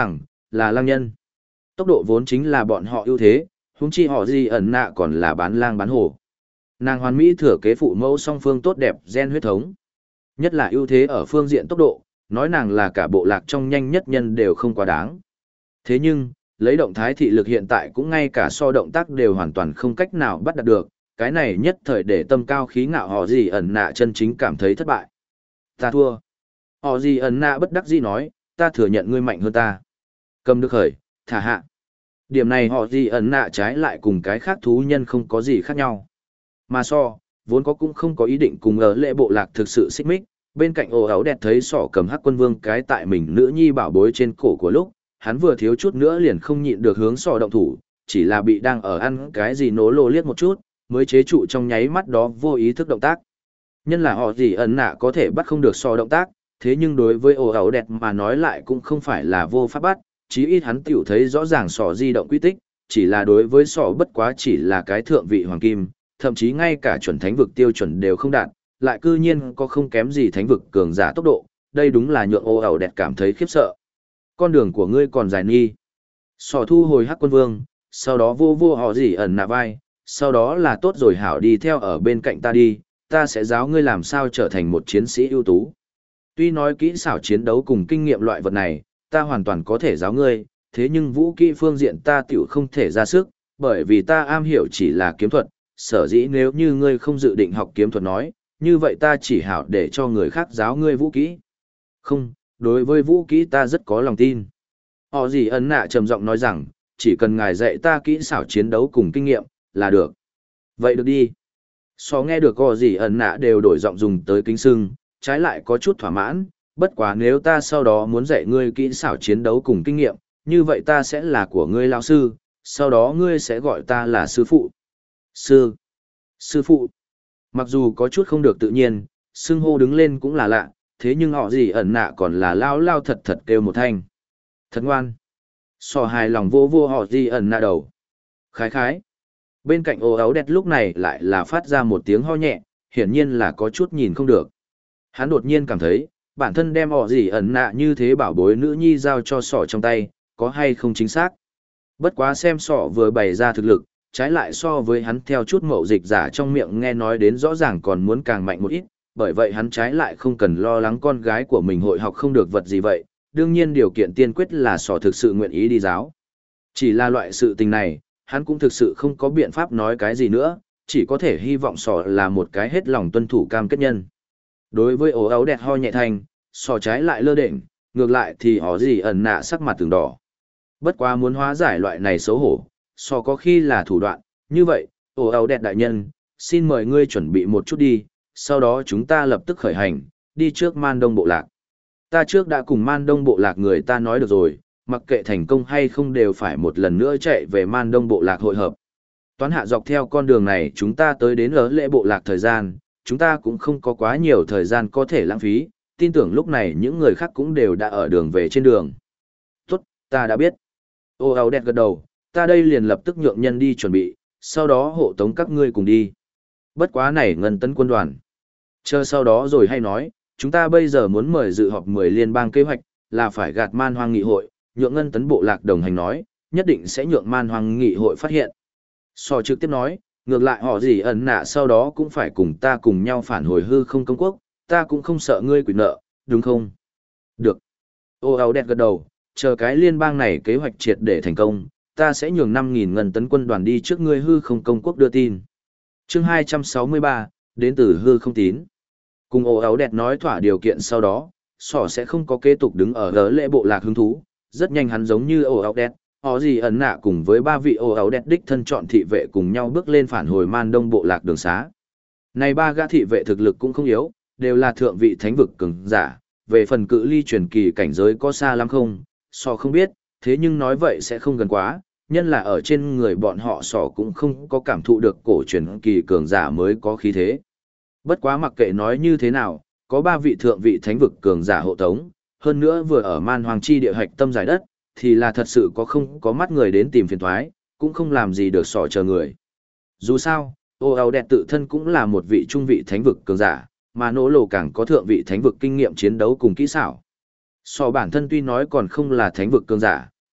là lang nhân. Tốc độ vốn chính là bọn họ ưu thế, huống chi họ gì ẩn nạ còn là bán lang bán hổ. Nàng hoàn mỹ thừa kế phụ mẫu song phương tốt đẹp gen huyết thống. Nhất là ưu thế ở phương diện tốc độ, nói nàng là cả bộ lạc trong nhanh nhất nhân đều không quá đáng. Thế nhưng, lấy động thái thị lực hiện tại cũng ngay cả so động tác đều hoàn toàn không cách nào bắt đạt được, cái này nhất thời để tâm cao khí ngạo họ gì ẩn nạ chân chính cảm thấy thất bại. Ta thua. Họ gì ẩn nạ bất đắc dĩ nói, ta thừa nhận ngươi mạnh hơn ta. Cầm được khởi, thả hạ. Điểm này họ gì ẩn nạ trái lại cùng cái khác thú nhân không có gì khác nhau. Mà so, vốn có cũng không có ý định cùng ở lệ bộ lạc thực sự xích mích, bên cạnh ồ áo đẹp thấy sỏ cầm hắc quân vương cái tại mình nữ nhi bảo bối trên cổ của lúc, hắn vừa thiếu chút nữa liền không nhịn được hướng sỏ động thủ, chỉ là bị đang ở ăn cái gì nố lô liếc một chút, mới chế trụ trong nháy mắt đó vô ý thức động tác. Nhân là họ gì ẩn nạ có thể bắt không được sỏ động tác, thế nhưng đối với ồ áo đẹp mà nói lại cũng không phải là vô pháp bắt, chí ít hắn tiểu thấy rõ ràng sỏ di động quy tích, chỉ là đối với sỏ bất quá chỉ là cái thượng vị hoàng kim, thậm chí ngay cả chuẩn thánh vực tiêu chuẩn đều không đạt, lại cư nhiên có không kém gì thánh vực cường giả tốc độ, đây đúng là nhượng ô ẩu đẹp cảm thấy khiếp sợ. Con đường của ngươi còn dài nghi. Sỏ thu hồi hắc quân vương, sau đó vô vô họ gì ẩn nạ vai, sau đó là tốt rồi hảo đi theo ở bên cạnh ta đi, ta sẽ giáo ngươi làm sao trở thành một chiến sĩ ưu tú. Tuy nói kỹ xảo chiến đấu cùng kinh nghiệm loại vật này, ta hoàn toàn có thể giáo ngươi, thế nhưng vũ kỹ phương diện ta tiểu không thể ra sức, bởi vì ta am hiểu chỉ là kiếm thuật, sở dĩ nếu như ngươi không dự định học kiếm thuật nói, như vậy ta chỉ hảo để cho người khác giáo ngươi vũ kỹ. Không, đối với vũ kỹ ta rất có lòng tin. Họ gì ấn nạ trầm giọng nói rằng, chỉ cần ngài dạy ta kỹ xảo chiến đấu cùng kinh nghiệm, là được. Vậy được đi. So nghe được họ gì ấn nạ đều đổi giọng dùng tới kính sưng, trái lại có chút thỏa mãn, bất quá nếu ta sau đó muốn dạy ngươi kỹ xảo chiến đấu cùng kinh nghiệm, như vậy ta sẽ là của ngươi lão sư, sau đó ngươi sẽ gọi ta là sư phụ. Sư phụ. Mặc dù có chút không được tự nhiên, xưng hô đứng lên cũng là lạ, thế nhưng họ gì ẩn nạ còn là lao lao thật thật kêu một thanh. Thật ngoan. So hài lòng vô vô họ gì ẩn nạ đầu. Khái khái. Bên cạnh ồ áo đẹp lúc này lại là phát ra một tiếng ho nhẹ, hiển nhiên là có chút nhìn không được. Hắn đột nhiên cảm thấy, bản thân đem họ gì ẩn nạ như thế bảo bối nữ nhi giao cho sỏ trong tay, có hay không chính xác. Bất quá xem sỏ vừa bày ra thực lực, trái lại so với hắn theo chút mậu dịch giả trong miệng nghe nói đến rõ ràng còn muốn càng mạnh một ít, bởi vậy hắn trái lại không cần lo lắng con gái của mình hội học không được vật gì vậy, đương nhiên điều kiện tiên quyết là sỏ thực sự nguyện ý đi giáo. Chỉ là loại sự tình này, hắn cũng thực sự không có biện pháp nói cái gì nữa, chỉ có thể hy vọng sỏ là một cái hết lòng tuân thủ cam kết nhân. Đối với ố áo đẹp ho nhẹ thành, sỏ trái lại lơ đễnh, ngược lại thì họ gì ẩn nạ sắc mặt từng đỏ. Bất quá muốn hóa giải loại này xấu hổ, so có khi là thủ đoạn, như vậy, ồ ào đẹp đại nhân, xin mời ngươi chuẩn bị một chút đi, sau đó chúng ta lập tức khởi hành, đi trước Man Đông Bộ Lạc. Ta trước đã cùng Man Đông Bộ Lạc người ta nói được rồi, mặc kệ thành công hay không đều phải một lần nữa chạy về Man Đông Bộ Lạc hội hợp. Toán hạ dọc theo con đường này chúng ta tới đến ở lễ Bộ Lạc thời gian, chúng ta cũng không có quá nhiều thời gian có thể lãng phí, tin tưởng lúc này những người khác cũng đều đã ở đường về trên đường. Tốt, ta đã biết. Ô áo đẹp gật đầu, ta đây liền lập tức nhượng nhân đi chuẩn bị, sau đó hộ tống các ngươi cùng đi. Bất quá này ngân tấn quân đoàn. Chờ sau đó rồi hay nói, chúng ta bây giờ muốn mời dự họp 10 liên bang kế hoạch, là phải gạt man hoang nghị hội, nhượng ngân tấn bộ lạc đồng hành nói, nhất định sẽ nhượng man hoang nghị hội phát hiện. So trực tiếp nói, ngược lại họ gì ẩn nạ sau đó cũng phải cùng ta cùng nhau phản hồi hư không công quốc, ta cũng không sợ ngươi quỷ nợ, đúng không? Được. Ô áo đẹp gật đầu, chờ cái liên bang này kế hoạch triệt để thành công, ta sẽ nhường 5.000 ngân tấn quân đoàn đi trước ngươi hư không công quốc đưa tin. Chương 263, đến từ hư không tín. Cùng ồ áo đẹp nói thỏa điều kiện sau đó, sỏ sẽ không có kế tục đứng ở gỡ lễ bộ lạc hứng thú, rất nhanh hắn giống như ồ áo đẹp, họ gì ẩn nạ cùng với 3 vị ồ áo đẹp đích thân chọn thị vệ cùng nhau bước lên phản hồi Man Đông bộ lạc đường xá. Này 3 gã thị vệ thực lực cũng không yếu, đều là thượng vị thánh vực cường giả, về phần cự ly truyền kỳ cảnh giới có xa lắm không, so không biết, thế nhưng nói vậy sẽ không gần quá, nhân là ở trên người bọn họ sỏ cũng không có cảm thụ được cổ truyền kỳ cường giả mới có khí thế. Bất quá mặc kệ nói như thế nào, có 3 vị thượng vị thánh vực cường giả hộ tống, hơn nữa vừa ở man hoàng chi địa hạch tâm giải đất, thì là thật sự không có mắt người đến tìm phiền thoái, cũng không làm gì được sỏ chờ người. Dù sao, ô áo đẹp tự thân cũng là một vị trung vị thánh vực cường giả, mà nỗ lộ càng có thượng vị thánh vực kinh nghiệm chiến đấu cùng kỹ xảo. So bản thân tuy nói còn không là thánh vực cường giả,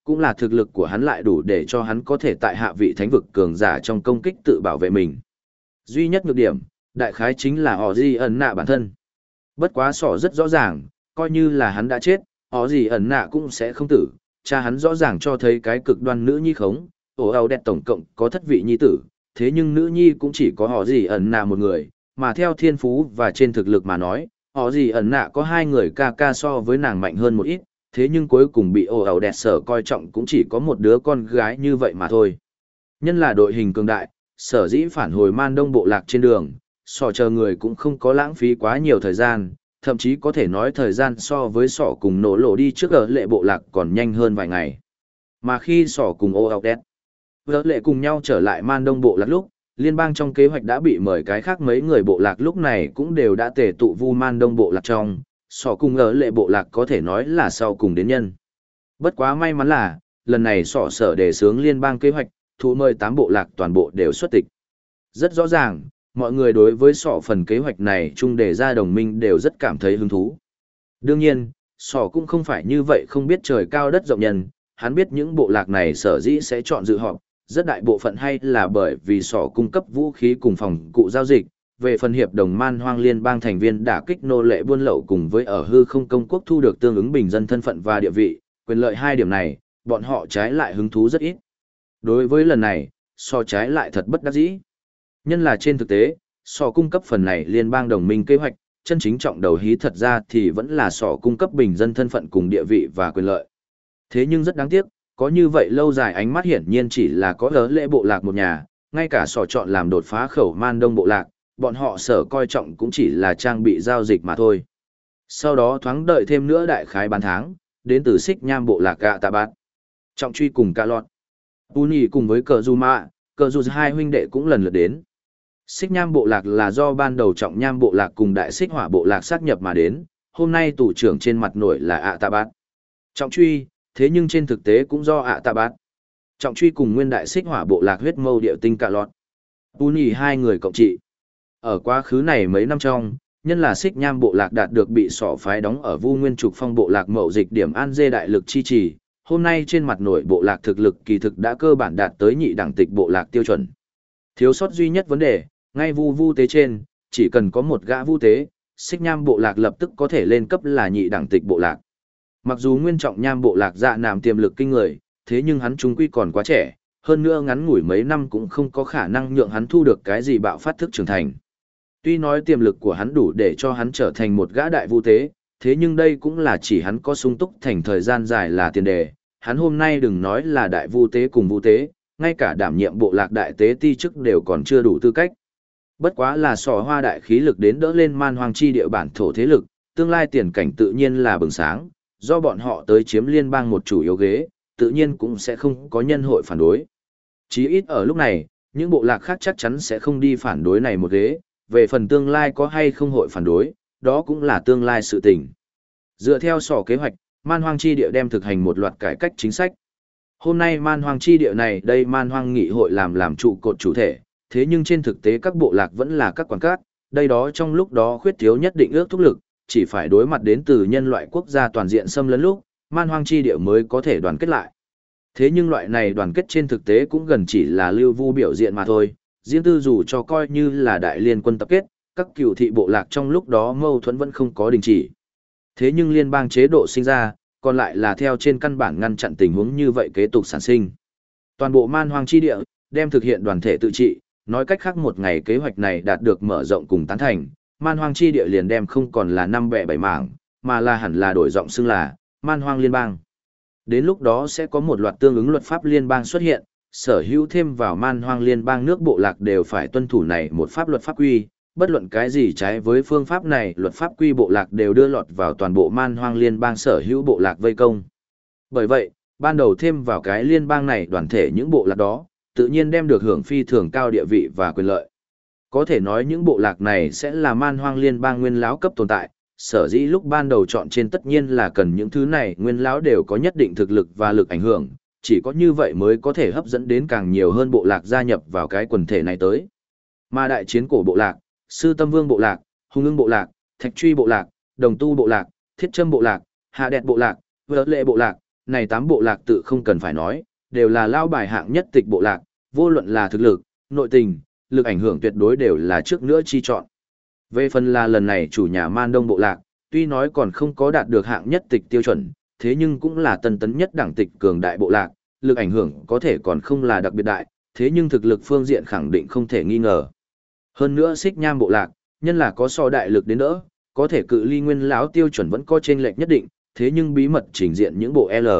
cũng là thực lực của hắn lại đủ để cho hắn có thể tại hạ vị thánh vực cường giả trong công kích tự bảo vệ mình. Duy nhất nhược điểm, đại khái chính là họ gì ẩn nạ bản thân. Bất quá sỏ rất rõ ràng, coi như là hắn đã chết, họ gì ẩn nạ cũng sẽ không tử. Cha hắn rõ ràng cho thấy cái cực đoan nữ nhi khống, ổ ảo đẹp tổng cộng có thất vị nhi tử, thế nhưng nữ nhi cũng chỉ có họ gì ẩn nạ một người, mà theo thiên phú và trên thực lực mà nói, họ gì ẩn nạ có hai người ca ca so với nàng mạnh hơn một ít, thế nhưng cuối cùng bị ổ ảo đẹp sở coi trọng cũng chỉ có một đứa con gái như vậy mà thôi. Nhân là đội hình cường đại, sở dĩ phản hồi man đông bộ lạc trên đường, sọ chờ người cũng không có lãng phí quá nhiều thời gian, thậm chí có thể nói thời gian so với sọ cùng nổ lộ đi trước ở lệ bộ lạc còn nhanh hơn vài ngày. Mà khi sọ cùng ô ọc đét, vợ lệ cùng nhau trở lại man đông bộ lạc lúc, liên bang trong kế hoạch đã bị mời cái khác mấy người bộ lạc lúc này cũng đều đã tề tụ vu man đông bộ lạc trong, sọ cùng ở lệ bộ lạc có thể nói là sau cùng đến nhân. Bất quá may mắn là, lần này sọ sở đề xướng liên bang kế hoạch, thụ mời 8 bộ lạc toàn bộ đều xuất tịch. Rất rõ ràng, mọi người đối với sọ phần kế hoạch này chung đề ra đồng minh đều rất cảm thấy hứng thú. Đương nhiên, sọ cũng không phải như vậy không biết trời cao đất rộng nhân, hắn biết những bộ lạc này sở dĩ sẽ chọn dự họp, rất đại bộ phận hay là bởi vì sọ cung cấp vũ khí cùng phòng cụ giao dịch, về phần hiệp đồng man hoang liên bang thành viên đả kích nô lệ buôn lậu cùng với ở hư không công quốc thu được tương ứng bình dân thân phận và địa vị, quyền lợi hai điểm này, bọn họ trái lại hứng thú rất ít. Đối với lần này, sọ trái lại thật bất đắc dĩ. Nhân là trên thực tế, sọ cung cấp phần này liên bang đồng minh kế hoạch, chân chính trọng đầu hí thật ra thì vẫn là sọ cung cấp bình dân thân phận cùng địa vị và quyền lợi. Thế nhưng rất đáng tiếc, có như vậy lâu dài ánh mắt hiển nhiên chỉ là có lỡ lễ bộ lạc một nhà, ngay cả sọ chọn làm đột phá khẩu man đông bộ lạc, bọn họ sở coi trọng cũng chỉ là trang bị giao dịch mà thôi. Sau đó thoáng đợi thêm nữa đại khái bán tháng, đến từ xích nham bộ lạc gạ tạ bát. Trọng truy cùng ca lọt. Uni cùng với cờ du mạ, cờ du hai huynh đệ cũng lần lượt đến. Xích nham bộ lạc là do ban đầu trọng nham bộ lạc cùng đại xích hỏa bộ lạc sát nhập mà đến, hôm nay tù trưởng trên mặt nổi là ạ tạ bát. Trọng truy, thế nhưng trên thực tế cũng do ạ tạ bát. Trọng truy cùng nguyên đại xích hỏa bộ lạc huyết mâu điệu tinh cạ lọt. Uni hai người cộng trị. Ở quá khứ này mấy năm trong, nhân là xích nham bộ lạc đạt được bị sỏ phái đóng ở vu nguyên trục phong bộ lạc mậu dịch điểm an dê đại lực chi trì. Hôm nay trên mặt nổi bộ lạc thực lực kỳ thực đã cơ bản đạt tới nhị đẳng tịch bộ lạc tiêu chuẩn. Thiếu sót duy nhất vấn đề, ngay vu tế trên, chỉ cần có một gã vu tế, xích nham bộ lạc lập tức có thể lên cấp là nhị đẳng tịch bộ lạc. Mặc dù nguyên trọng nham bộ lạc dạ nàm tiềm lực kinh người, thế nhưng hắn trung quy còn quá trẻ, hơn nữa ngắn ngủi mấy năm cũng không có khả năng nhượng hắn thu được cái gì bạo phát thức trưởng thành. Tuy nói tiềm lực của hắn đủ để cho hắn trở thành một gã đại vu tế, thế nhưng đây cũng là chỉ hắn có sung túc thành thời gian dài là tiền đề. Hắn hôm nay đừng nói là đại vu tế cùng vu tế, ngay cả đảm nhiệm bộ lạc đại tế ti chức đều còn chưa đủ tư cách. Bất quá là sò hoa đại khí lực đến đỡ lên man hoang chi địa bản thổ thế lực, tương lai tiền cảnh tự nhiên là bừng sáng, do bọn họ tới chiếm liên bang một chủ yếu ghế, tự nhiên cũng sẽ không có nhân hội phản đối. Chí ít ở lúc này, những bộ lạc khác chắc chắn sẽ không đi phản đối này một ghế, về phần tương lai có hay không hội phản đối, đó cũng là tương lai sự tình. Dựa theo sỏ kế hoạch, man hoang chi địa đem thực hành một loạt cải cách chính sách. Hôm nay man hoang chi địa này đây man hoang nghị hội làm trụ cột chủ thể, thế nhưng trên thực tế các bộ lạc vẫn là các quản cát, đây đó trong lúc đó khuyết thiếu nhất định ước thúc lực, chỉ phải đối mặt đến từ nhân loại quốc gia toàn diện xâm lấn lúc, man hoang chi địa mới có thể đoàn kết lại. Thế nhưng loại này đoàn kết trên thực tế cũng gần chỉ là lưu vu biểu diện mà thôi, riêng tư dù cho coi như là đại liên quân tập kết, các cựu thị bộ lạc trong lúc đó mâu thuẫn vẫn không có đình chỉ. Thế nhưng liên bang chế độ sinh ra, còn lại là theo trên căn bản ngăn chặn tình huống như vậy kế tục sản sinh. Toàn bộ man hoang chi địa, đem thực hiện đoàn thể tự trị, nói cách khác một ngày kế hoạch này đạt được mở rộng cùng tán thành, man hoang chi địa liền đem không còn là 5 bè 7 mảng, mà là hẳn là đổi giọng xưng là man hoang liên bang. Đến lúc đó sẽ có một loạt tương ứng luật pháp liên bang xuất hiện, sở hữu thêm vào man hoang liên bang nước bộ lạc đều phải tuân thủ này một pháp luật pháp quy, bất luận cái gì trái với phương pháp này luật pháp quy bộ lạc đều đưa lọt vào toàn bộ man hoang liên bang sở hữu bộ lạc vây công. Bởi vậy, ban đầu thêm vào cái liên bang này đoàn thể những bộ lạc đó, tự nhiên đem được hưởng phi thường cao địa vị và quyền lợi. Có thể nói những bộ lạc này sẽ là man hoang liên bang nguyên lão cấp tồn tại, sở dĩ lúc ban đầu chọn trên tất nhiên là cần những thứ này nguyên lão đều có nhất định thực lực và lực ảnh hưởng, chỉ có như vậy mới có thể hấp dẫn đến càng nhiều hơn bộ lạc gia nhập vào cái quần thể này tới. Mà đại chiến cổ bộ lạc, Sư Tâm Vương bộ lạc, Hùng Ưng bộ lạc, Thạch Truy bộ lạc, Đồng Tu bộ lạc, Thiết Trâm bộ lạc, Hạ Đẹp bộ lạc, Vợ Lệ bộ lạc, này 8 bộ lạc tự không cần phải nói, đều là lao bài hạng nhất tịch bộ lạc, vô luận là thực lực, nội tình, lực ảnh hưởng tuyệt đối đều là trước nữa chi chọn. Về phần là lần này chủ nhà Man Đông bộ lạc, tuy nói còn không có đạt được hạng nhất tịch tiêu chuẩn, thế nhưng cũng là tân tấn nhất đẳng tịch cường đại bộ lạc, lực ảnh hưởng có thể còn không là đặc biệt đại, thế nhưng thực lực phương diện khẳng định không thể nghi ngờ. Hơn nữa Xích Nham bộ lạc, nhân là có so đại lực đến đỡ, có thể cự ly nguyên lão tiêu chuẩn vẫn có chênh lệch nhất định, thế nhưng bí mật trình diện những bộ L.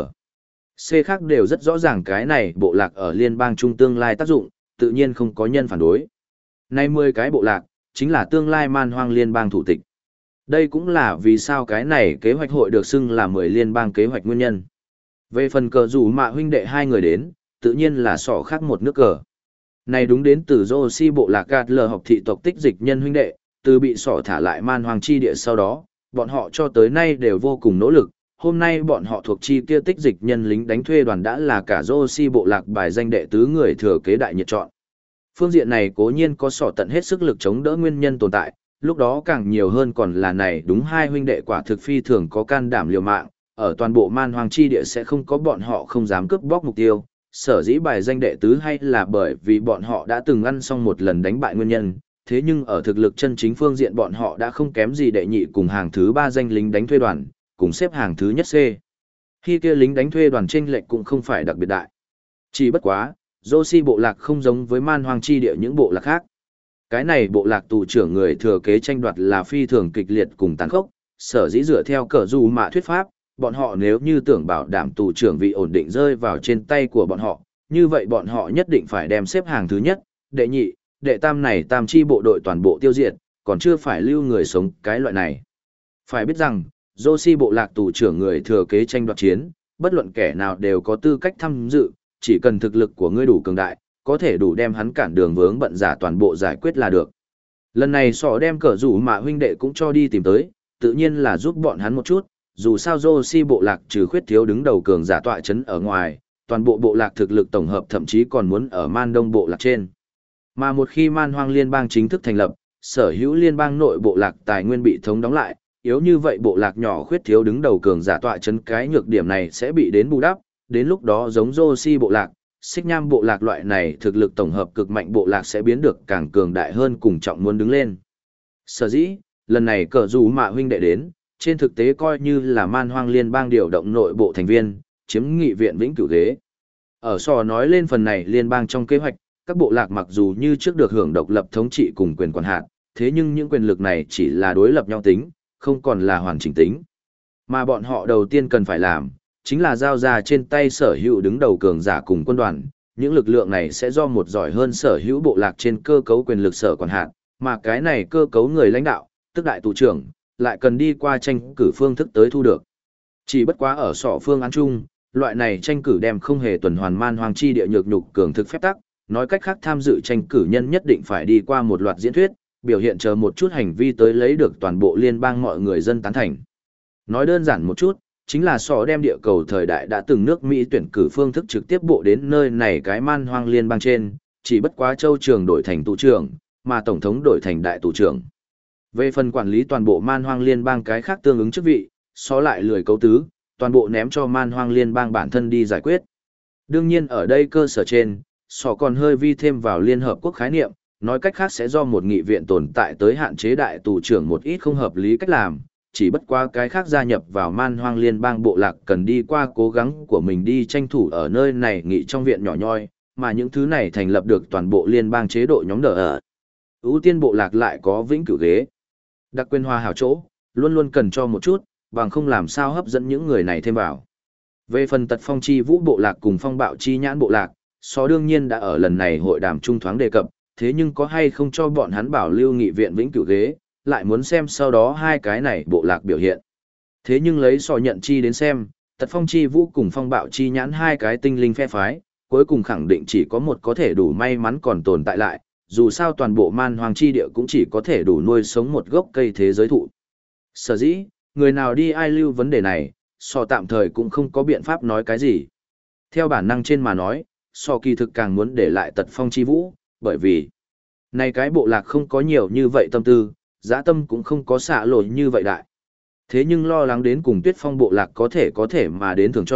C khác đều rất rõ ràng cái này bộ lạc ở liên bang trung tương lai tác dụng, tự nhiên không có nhân phản đối. Nay 10 cái bộ lạc, chính là tương lai man hoang liên bang thủ tịch. Đây cũng là vì sao cái này kế hoạch hội được xưng là 10 liên bang kế hoạch nguyên nhân. Về phần cờ rủ mạ huynh đệ hai người đến, tự nhiên là sỏ khác một nước cờ. Này đúng đến từ Joshi bộ lạc gạt lờ học thị tộc tích dịch nhân huynh đệ, từ bị sỏ thả lại man hoang chi địa sau đó, bọn họ cho tới nay đều vô cùng nỗ lực. Hôm nay bọn họ thuộc chi kia tích dịch nhân lính đánh thuê đoàn đã là cả Joshi bộ lạc bài danh đệ tứ người thừa kế đại nhiệt chọn. Phương diện này cố nhiên có sỏ tận hết sức lực chống đỡ nguyên nhân tồn tại, lúc đó càng nhiều hơn còn là này đúng hai huynh đệ quả thực phi thường có can đảm liều mạng, ở toàn bộ man hoang chi địa sẽ không có bọn họ không dám cướp bóc mục tiêu, sở dĩ bài danh đệ tứ hay là bởi vì bọn họ đã từng ăn xong một lần đánh bại nguyên nhân, thế nhưng ở thực lực chân chính phương diện bọn họ đã không kém gì đệ nhị cùng hàng thứ 3 danh lính đánh thuê đoàn, cùng xếp hàng thứ nhất C. Khi kia lính đánh thuê đoàn chênh lệch cũng không phải đặc biệt đại. Chỉ bất quá, Joshi bộ lạc không giống với man hoang chi địa những bộ lạc khác. Cái này bộ lạc tù trưởng người thừa kế tranh đoạt là phi thường kịch liệt cùng tàn khốc, sở dĩ dựa theo cờ dù mạ thuyết pháp, bọn họ nếu như tưởng bảo đảm tù trưởng vị ổn định rơi vào trên tay của bọn họ, như vậy bọn họ nhất định phải đem xếp hàng thứ nhất, đệ nhị, đệ tam này tam chi bộ đội toàn bộ tiêu diệt, còn chưa phải lưu người sống cái loại này. Phải biết rằng, Joshi bộ lạc tù trưởng người thừa kế tranh đoạt chiến, bất luận kẻ nào đều có tư cách tham dự, chỉ cần thực lực của ngươi đủ cường đại, có thể đủ đem hắn cản đường vướng bận giả toàn bộ giải quyết là được. Lần này sọ đem cờ rủ mạ huynh đệ cũng cho đi tìm tới, tự nhiên là giúp bọn hắn một chút, dù sao Joshi bộ lạc trừ khuyết thiếu đứng đầu cường giả tọa chấn ở ngoài, toàn bộ bộ lạc thực lực tổng hợp thậm chí còn muốn ở man đông bộ lạc trên. Mà một khi man hoang liên bang chính thức thành lập, sở hữu liên bang nội bộ lạc tài nguyên bị thống đóng lại, yếu như vậy bộ lạc nhỏ khuyết thiếu đứng đầu cường giả tọa chấn cái nhược điểm này sẽ bị đến bù đắp, đến lúc đó giống Joshi bộ lạc, Xích Nham bộ lạc loại này thực lực tổng hợp cực mạnh bộ lạc sẽ biến được càng cường đại hơn cùng trọng muốn đứng lên. Sở dĩ, lần này cờ dù mạ huynh đệ đến, trên thực tế coi như là man hoang liên bang điều động nội bộ thành viên, chiếm nghị viện vĩnh cửu ghế. Ở sò nói lên phần này liên bang trong kế hoạch, các bộ lạc mặc dù như trước được hưởng độc lập thống trị cùng quyền quản hạt, thế nhưng những quyền lực này chỉ là đối lập nhau tính, không còn là hoàn chỉnh tính. Mà bọn họ đầu tiên cần phải làm, chính là giao ra trên tay sở hữu đứng đầu cường giả cùng quân đoàn, những lực lượng này sẽ do một giỏi hơn sở hữu bộ lạc trên cơ cấu quyền lực sở quản hạt, mà cái này cơ cấu người lãnh đạo, tức đại tù trưởng, lại cần đi qua tranh cử phương thức tới thu được. Chỉ bất quá ở sọ phương án chung, loại này tranh cử đem không hề tuần hoàn man hoang chi địa nhược nhục cường thực phép tắc, nói cách khác tham dự tranh cử nhân nhất định phải đi qua một loạt diễn thuyết, biểu hiện chờ một chút hành vi tới lấy được toàn bộ liên bang mọi người dân tán thành. Nói đơn giản một chút, chính là sọ đem địa cầu thời đại đã từng nước Mỹ tuyển cử phương thức trực tiếp bộ đến nơi này cái man hoang liên bang trên, chỉ bất quá châu trường đổi thành tù trưởng, mà tổng thống đổi thành đại tù trưởng. Về phần quản lý toàn bộ man hoang liên bang cái khác tương ứng chức vị, sọ lại lười cấu tứ, toàn bộ ném cho man hoang liên bang bản thân đi giải quyết. Đương nhiên ở đây cơ sở trên, sọ còn hơi vi thêm vào Liên Hợp Quốc khái niệm, nói cách khác sẽ do một nghị viện tồn tại tới hạn chế đại tù trưởng một ít không hợp lý cách làm, chỉ bất qua cái khác gia nhập vào man hoang liên bang bộ lạc cần đi qua cố gắng của mình đi tranh thủ ở nơi này nghị trong viện nhỏ nhoi, mà những thứ này thành lập được toàn bộ liên bang chế độ nhóm đỡ ở. Ưu tiên bộ lạc lại có vĩnh cửu ghế. Đặc quyền hòa hảo chỗ, luôn luôn cần cho một chút, bằng không làm sao hấp dẫn những người này thêm vào. Về phần tật phong chi vũ bộ lạc cùng phong bạo chi nhãn bộ lạc, so đương nhiên đã ở lần này hội đàm trung thoáng đề cập, thế nhưng có hay không cho bọn hắn bảo lưu nghị viện vĩnh cửu ghế, lại muốn xem sau đó hai cái này bộ lạc biểu hiện. Thế nhưng lấy sò nhận chi đến xem, tật phong chi vũ cùng phong bạo chi nhãn hai cái tinh linh phe phái, cuối cùng khẳng định chỉ có một có thể đủ may mắn còn tồn tại lại, dù sao toàn bộ man hoang chi địa cũng chỉ có thể đủ nuôi sống một gốc cây thế giới thụ. Sở dĩ, người nào đi ai lưu vấn đề này, sò tạm thời cũng không có biện pháp nói cái gì. Theo bản năng trên mà nói, sò kỳ thực càng muốn để lại tật phong chi vũ, bởi vì này cái bộ lạc không có nhiều như vậy tâm tư, dã tâm cũng không có xạ lồi như vậy đại. Thế nhưng lo lắng đến cùng tuyết phong bộ lạc có thể mà đến thường cho,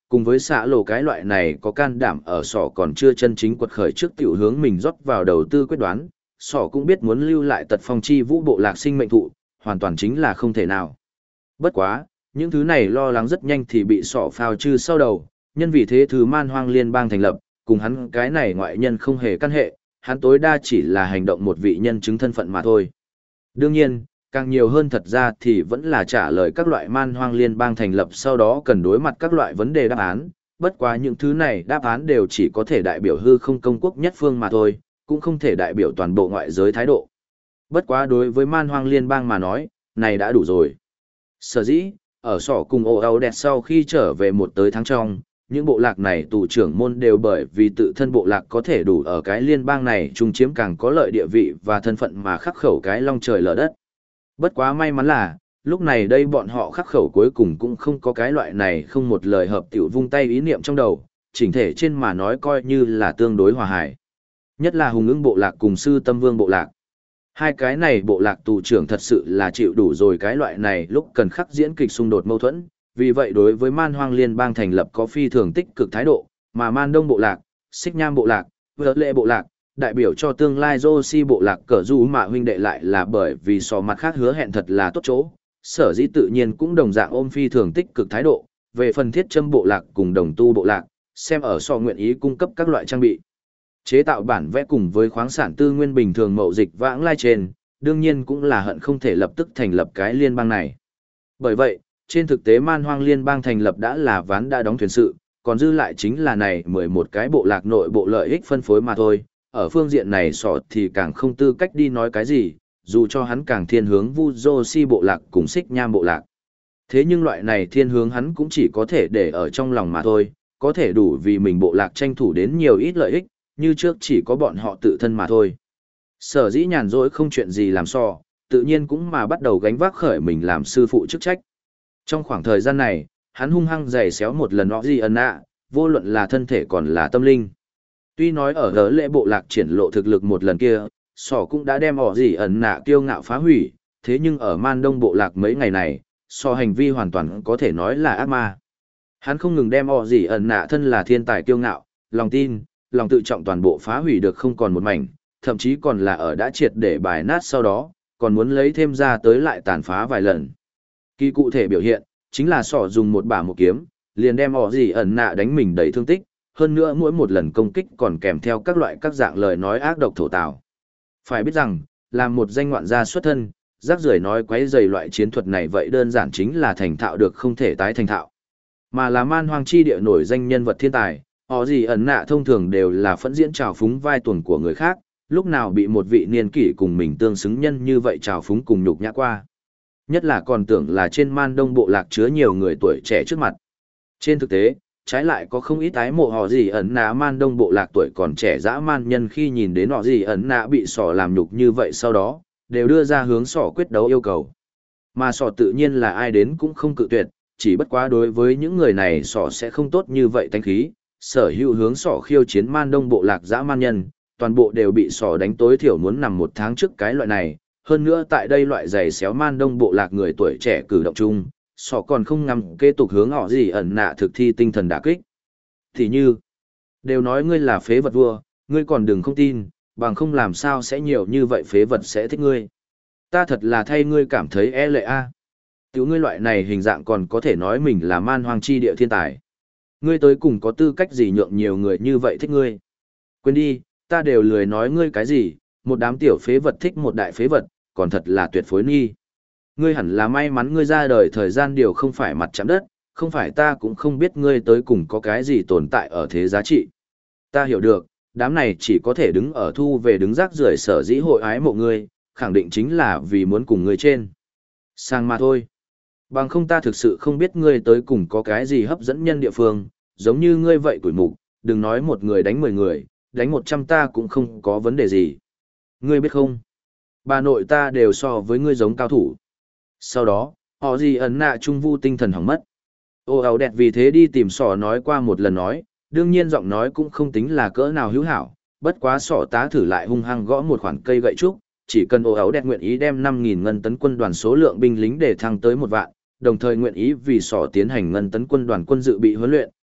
cùng với xạ lộ cái loại này có can đảm ở sỏ còn chưa chân chính quật khởi trước tiểu hướng mình rót vào đầu tư quyết đoán, sỏ cũng biết muốn lưu lại tật phong chi vũ bộ lạc sinh mệnh thụ, hoàn toàn chính là không thể nào. Bất quá, những thứ này lo lắng rất nhanh thì bị sỏ phao trừ sau đầu, nhân vì thế thứ man hoang liên bang thành lập, cùng hắn cái này ngoại nhân không hề căn hệ, hắn tối đa chỉ là hành động một vị nhân chứng thân phận mà thôi. Đương nhiên, càng nhiều hơn thật ra thì vẫn là trả lời các loại man hoang liên bang thành lập sau đó cần đối mặt các loại vấn đề đáp án, bất quá những thứ này đáp án đều chỉ có thể đại biểu hư không công quốc nhất phương mà thôi, cũng không thể đại biểu toàn bộ ngoại giới thái độ. Bất quá đối với man hoang liên bang mà nói, này đã đủ rồi. Sở dĩ, ở sỏ cùng ồ âu đẹp sau khi trở về một tới tháng trong, những bộ lạc này tù trưởng môn đều bởi vì tự thân bộ lạc có thể đủ ở cái liên bang này chung chiếm càng có lợi địa vị và thân phận mà khắc khẩu cái long trời lở đất. Bất quá may mắn là, lúc này đây bọn họ khắc khẩu cuối cùng cũng không có cái loại này không một lời hợp tiểu vung tay ý niệm trong đầu, chỉnh thể trên mà nói coi như là tương đối hòa hài. Nhất là hùng ưng bộ lạc cùng sư tâm vương bộ lạc. Hai cái này bộ lạc tù trưởng thật sự là chịu đủ rồi cái loại này lúc cần khắc diễn kịch xung đột mâu thuẫn, vì vậy đối với man hoang liên bang thành lập có phi thường tích cực thái độ, mà man đông bộ lạc, xích nham bộ lạc, vợ lệ bộ lạc, đại biểu cho tương lai Joshi bộ lạc cờ du mà huynh đệ lại là bởi vì so mặt khác hứa hẹn thật là tốt chỗ, sở dĩ tự nhiên cũng đồng dạng ôm phi thường tích cực thái độ, về phần thiết châm bộ lạc cùng đồng tu bộ lạc, xem ở so nguyện ý cung cấp các loại trang bị. Chế tạo bản vẽ cùng với khoáng sản tư nguyên bình thường mậu dịch vãng lai trên, đương nhiên cũng là hận không thể lập tức thành lập cái liên bang này. Bởi vậy, trên thực tế man hoang liên bang thành lập đã là ván đã đóng thuyền sự, còn dư lại chính là này 11 cái bộ lạc nội bộ lợi ích phân phối mà thôi. Ở phương diện này sọ thì càng không tư cách đi nói cái gì, dù cho hắn càng thiên hướng Vu Joshi bộ lạc cùng Xích Nham bộ lạc. Thế nhưng loại này thiên hướng hắn cũng chỉ có thể để ở trong lòng mà thôi, có thể đủ vì mình bộ lạc tranh thủ đến nhiều ít lợi ích, như trước chỉ có bọn họ tự thân mà thôi. Sở dĩ nhàn rỗi không chuyện gì làm so, tự nhiên cũng mà bắt đầu gánh vác khởi mình làm sư phụ chức trách. Trong khoảng thời gian này, hắn hung hăng giày xéo một lần nọ gì ẩn nạ, vô luận là thân thể còn là tâm linh. Tuy nói ở gỡ lễ bộ lạc triển lộ thực lực một lần kia, sỏ cũng đã đem ỏ gì ẩn nạ kiêu ngạo phá hủy, thế nhưng ở man đông bộ lạc mấy ngày này, sỏ hành vi hoàn toàn có thể nói là ác ma. Hắn không ngừng đem ỏ gì ẩn nạ thân là thiên tài kiêu ngạo, lòng tin, lòng tự trọng toàn bộ phá hủy được không còn một mảnh, thậm chí còn là ở đã triệt để bài nát sau đó, còn muốn lấy thêm ra tới lại tàn phá vài lần. Kỳ cụ thể biểu hiện, chính là sỏ dùng một bả một kiếm, liền đem ỏ gì ẩn nạ đánh mình đầy thương tích, hơn nữa mỗi một lần công kích còn kèm theo các loại các dạng lời nói ác độc thổ tào. Phải biết rằng, làm một danh ngoạn gia xuất thân, rác rưởi nói quấy rầy loại chiến thuật này vậy đơn giản chính là thành thạo được không thể tái thành thạo. Mà là man hoang chi địa nổi danh nhân vật thiên tài, họ gì ẩn nạ thông thường đều là phẫn diễn trào phúng vai tuần của người khác, lúc nào bị một vị niên kỷ cùng mình tương xứng nhân như vậy trào phúng cùng nhục nhã qua. Nhất là còn tưởng là trên man đông bộ lạc chứa nhiều người tuổi trẻ trước mặt. Trên thực tế, trái lại có không ít ái mộ họ gì ẩn nạ man đông bộ lạc tuổi còn trẻ dã man nhân khi nhìn đến họ gì ẩn nạ bị sỏ làm nhục như vậy sau đó, đều đưa ra hướng sỏ quyết đấu yêu cầu. Mà sỏ tự nhiên là ai đến cũng không cự tuyệt, chỉ bất quá đối với những người này sỏ sẽ không tốt như vậy tánh khí, sở hữu hướng sỏ khiêu chiến man đông bộ lạc dã man nhân, toàn bộ đều bị sỏ đánh tối thiểu muốn nằm một tháng trước cái loại này. Hơn nữa tại đây loại giày xéo man đông bộ lạc người tuổi trẻ cử động chung, sọ còn không ngắm kế tục hướng họ gì ẩn nạ thực thi tinh thần đả kích. Thì như, đều nói ngươi là phế vật vua, ngươi còn đừng không tin, bằng không làm sao sẽ nhiều như vậy phế vật sẽ thích ngươi. Ta thật là thay ngươi cảm thấy e lệ a. Tiểu ngươi loại này hình dạng còn có thể nói mình là man hoang chi địa thiên tài. Ngươi tới cùng có tư cách gì nhượng nhiều người như vậy thích ngươi. Quên đi, ta đều lười nói ngươi cái gì, một đám tiểu phế vật thích một đại phế vật, còn thật là tuyệt phối nghi. Ngươi hẳn là may mắn ngươi ra đời thời gian điều không phải mặt chạm đất, không phải ta cũng không biết ngươi tới cùng có cái gì tồn tại ở thế giá trị. Ta hiểu được, đám này chỉ có thể đứng ở thu về đứng rác rưởi sở dĩ hội ái mộ ngươi, khẳng định chính là vì muốn cùng ngươi trên. Sang mà thôi. Bằng không ta thực sự không biết ngươi tới cùng có cái gì hấp dẫn nhân địa phương, giống như ngươi vậy tuổi mục, đừng nói một người đánh 10 người, đánh 100 ta cũng không có vấn đề gì. Ngươi biết không? Bà nội ta đều so với ngươi giống cao thủ. Sau đó, họ gì ẩn nạ trung vu tinh thần hỏng mất. Ô ảo đẹp vì thế đi tìm sỏ nói qua một lần nói, đương nhiên giọng nói cũng không tính là cỡ nào hữu hảo, bất quá sỏ tá thử lại hung hăng gõ một khoản cây gậy trúc, chỉ cần ô ảo đẹp nguyện ý đem 5.000 ngân tấn quân đoàn số lượng binh lính để thăng tới 1 vạn, đồng thời nguyện ý vì sỏ tiến hành ngân tấn quân đoàn quân dự bị huấn luyện,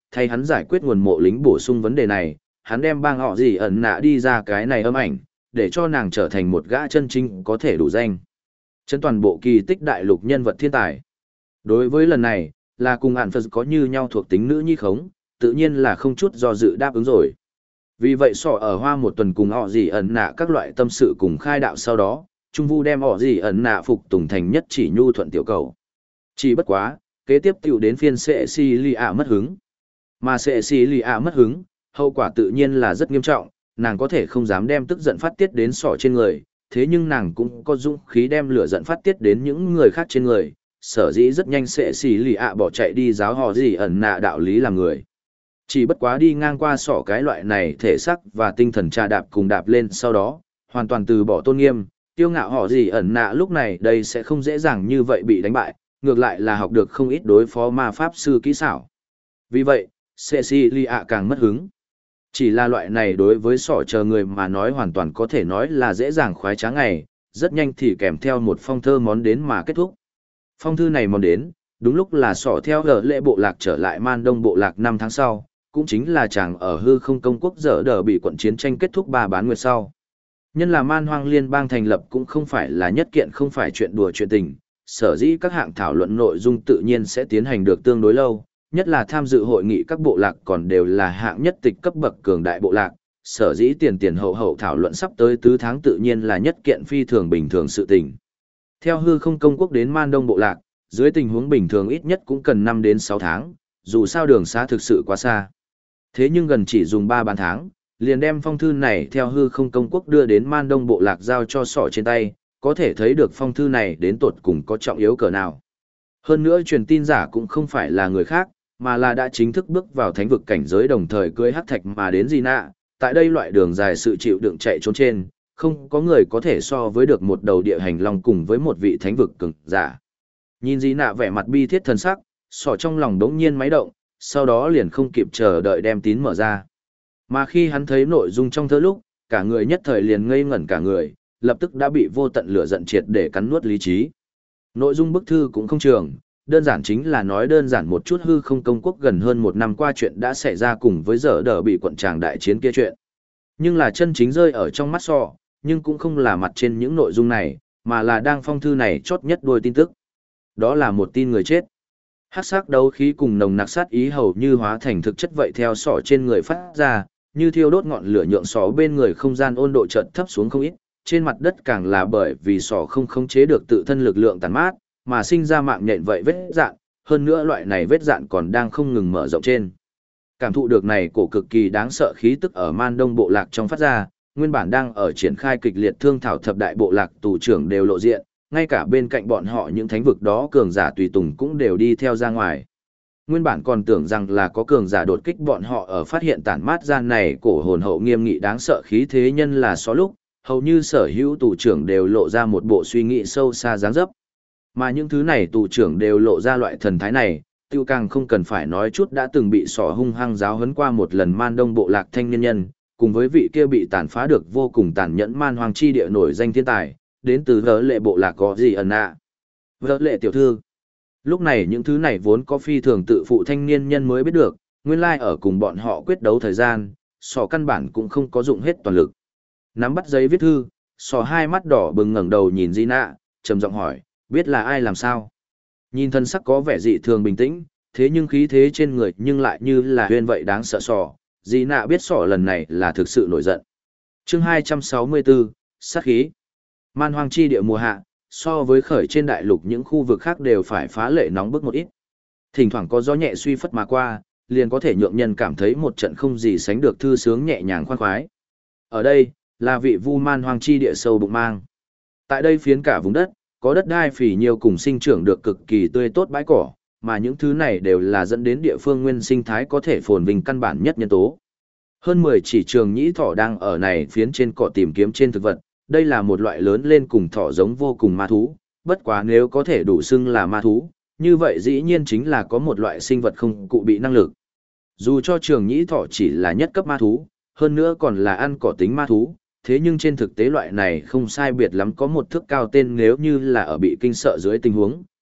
thay hắn giải quyết nguồn mộ lính bổ sung vấn đề này, hắn đem bang họ gì ẩn nạ đi ra cái này âm ảnh, để cho nàng trở thành một gã chân chính có thể đủ danh chấn toàn bộ kỳ tích đại lục nhân vật thiên tài. Đối với lần này, là cùng ản Phật có như nhau thuộc tính nữ nhi khống, tự nhiên là không chút do dự đáp ứng rồi. Vì vậy sọ ở hoa một tuần cùng họ gì ẩn nạ các loại tâm sự cùng khai đạo sau đó, Trung Vu đem họ gì ẩn nạ phục tùng thành nhất chỉ nhu thuận tiểu cầu. Chỉ bất quá, kế tiếp tiểu đến phiên Cecilia mất hứng. Mà Cecilia mất hứng, hậu quả tự nhiên là rất nghiêm trọng, nàng có thể không dám đem tức giận phát tiết đến sọ trên người, thế nhưng nàng cũng có dũng khí đem lửa giận phát tiết đến những người khác trên người, sở dĩ rất nhanh Cecilia bỏ chạy đi giáo họ gì ẩn nạ đạo lý làm người. Chỉ bất quá đi ngang qua sọ cái loại này thể xác và tinh thần trà đạp cùng đạp lên sau đó, hoàn toàn từ bỏ tôn nghiêm, tiêu ngạo họ gì ẩn nạ lúc này đây sẽ không dễ dàng như vậy bị đánh bại, ngược lại là học được không ít đối phó ma pháp sư kỹ xảo. Vì vậy, Cecilia càng mất hứng. Chỉ là loại này đối với sọ chờ người mà nói hoàn toàn có thể nói là dễ dàng khoái trá ngày, rất nhanh thì kèm theo một phong thơ món đến mà kết thúc. Phong thư này món đến, đúng lúc là sọ theo gở lệ bộ lạc trở lại Man Đông bộ lạc 5 tháng sau, cũng chính là chàng ở hư không công quốc dở đờ bị quận chiến tranh kết thúc 3 bán nguyệt sau. Nhân là Man Hoang Liên bang thành lập cũng không phải là nhất kiện không phải chuyện đùa chuyện tình, sở dĩ các hạng thảo luận nội dung tự nhiên sẽ tiến hành được tương đối lâu, nhất là tham dự hội nghị các bộ lạc còn đều là hạng nhất tịch cấp bậc cường đại bộ lạc, sở dĩ tiền hậu thảo luận sắp tới tứ tháng tự nhiên là nhất kiện phi thường bình thường sự tình. Theo hư không công quốc đến Man Đông bộ lạc, dưới tình huống bình thường ít nhất cũng cần 5 đến 6 tháng, dù sao đường xa thực sự quá xa. Thế nhưng gần chỉ dùng 3 bán tháng, liền đem phong thư này theo hư không công quốc đưa đến Man Đông bộ lạc giao cho sọ trên tay, có thể thấy được phong thư này đến tột cùng có trọng yếu cỡ nào. Hơn nữa truyền tin giả cũng không phải là người khác, mà là đã chính thức bước vào thánh vực cảnh giới đồng thời cưỡi hắc thạch mà đến Gina. Tại đây loại đường dài sự chịu đựng chạy trốn trên, không có người có thể so với được một đầu địa hành long cùng với một vị thánh vực cường giả. Nhìn Gina vẻ mặt bi thiết thần sắc, sọ trong lòng đống nhiên máy động, sau đó liền không kịp chờ đợi đem tín mở ra. Mà khi hắn thấy nội dung trong thơ lúc, cả người nhất thời liền ngây ngẩn cả người, lập tức đã bị vô tận lửa giận triệt để cắn nuốt lý trí. Nội dung bức thư cũng không trường, đơn giản chính là nói đơn giản một chút hư không công quốc gần hơn 1 năm qua chuyện đã xảy ra cùng với dở đờ bị quận tràng đại chiến kia chuyện. Nhưng là chân chính rơi ở trong mắt sọ, nhưng cũng không là mặt trên những nội dung này, mà là đang phong thư này chốt nhất đôi tin tức. Đó là một tin người chết. Hắc sắc đấu khí cùng nồng nặc sát ý hầu như hóa thành thực chất vậy theo sọ trên người phát ra, như thiêu đốt ngọn lửa nhượng sọ bên người không gian ôn độ chợt thấp xuống không ít, trên mặt đất càng là bởi vì sọ không khống chế được tự thân lực lượng tàn mát, mà sinh ra mạng nhện vậy vết dạn, hơn nữa loại này vết dạn còn đang không ngừng mở rộng trên. Cảm thụ được này cổ cực kỳ đáng sợ khí tức ở Man Đông bộ lạc trong phát ra, nguyên bản đang ở triển khai kịch liệt thương thảo thập đại bộ lạc tù trưởng đều lộ diện, ngay cả bên cạnh bọn họ những thánh vực đó cường giả tùy tùng cũng đều đi theo ra ngoài. Nguyên bản còn tưởng rằng là có cường giả đột kích bọn họ ở phát hiện tản mát ra này cổ hồn hậu nghiêm nghị đáng sợ khí thế nhân là xó lúc, hầu như sở hữu tù trưởng đều lộ ra một bộ suy nghĩ sâu xa dáng dấp. Mà những thứ này tù trưởng đều lộ ra loại thần thái này, tiêu càng không cần phải nói chút đã từng bị sỏ hung hăng giáo huấn qua một lần Man Đông bộ lạc thanh niên nhân, cùng với vị kia bị tàn phá được vô cùng tàn nhẫn man hoàng chi địa nổi danh thiên tài, đến từ gỡ lệ bộ lạc có gì ẩn ạ. Gỡ lệ tiểu thư. Lúc này những thứ này vốn có phi thường tự phụ thanh niên nhân mới biết được, nguyên lai ở cùng bọn họ quyết đấu thời gian, sỏ căn bản cũng không có dụng hết toàn lực. Nắm bắt giấy viết thư, sỏ hai mắt đỏ bừng ngẩng đầu nhìn Gina, trầm giọng hỏi, biết là ai làm sao? Nhìn thân sắc có vẻ dị thường bình tĩnh, thế nhưng khí thế trên người nhưng lại như là huyên vậy đáng sợ sỏ. Gina biết sỏ lần này là thực sự nổi giận. Chương 264, sát khí. Man hoang chi địa mùa hạ, so với khởi trên đại lục những khu vực khác đều phải phá lệ nóng bức một ít. Thỉnh thoảng có gió nhẹ suy phất mà qua, liền có thể nhượng nhân cảm thấy một trận không gì sánh được thư sướng nhẹ nhàng khoan khoái. Ở đây, là vị vu man hoang chi địa sâu bụng mang. Tại đây phiến cả vùng đất, có đất đai phì nhiêu cùng sinh trưởng được cực kỳ tươi tốt bãi cỏ, mà những thứ này đều là dẫn đến địa phương nguyên sinh thái có thể phồn vinh căn bản nhất nhân tố. Hơn 10 chỉ trường nhĩ thỏ đang ở này phiến trên cỏ tìm kiếm trên thực vật, đây là một loại lớn lên cùng thỏ giống vô cùng ma thú, bất quá nếu có thể đủ xưng là ma thú, như vậy dĩ nhiên chính là có một loại sinh vật không cụ bị năng lực. Dù cho trường nhĩ thỏ chỉ là nhất cấp ma thú, hơn nữa còn là ăn cỏ tính ma thú, thế nhưng trên thực tế loại này không sai biệt lắm có một thước cao tên nếu như là ở bị kinh sợ dưới tình huống,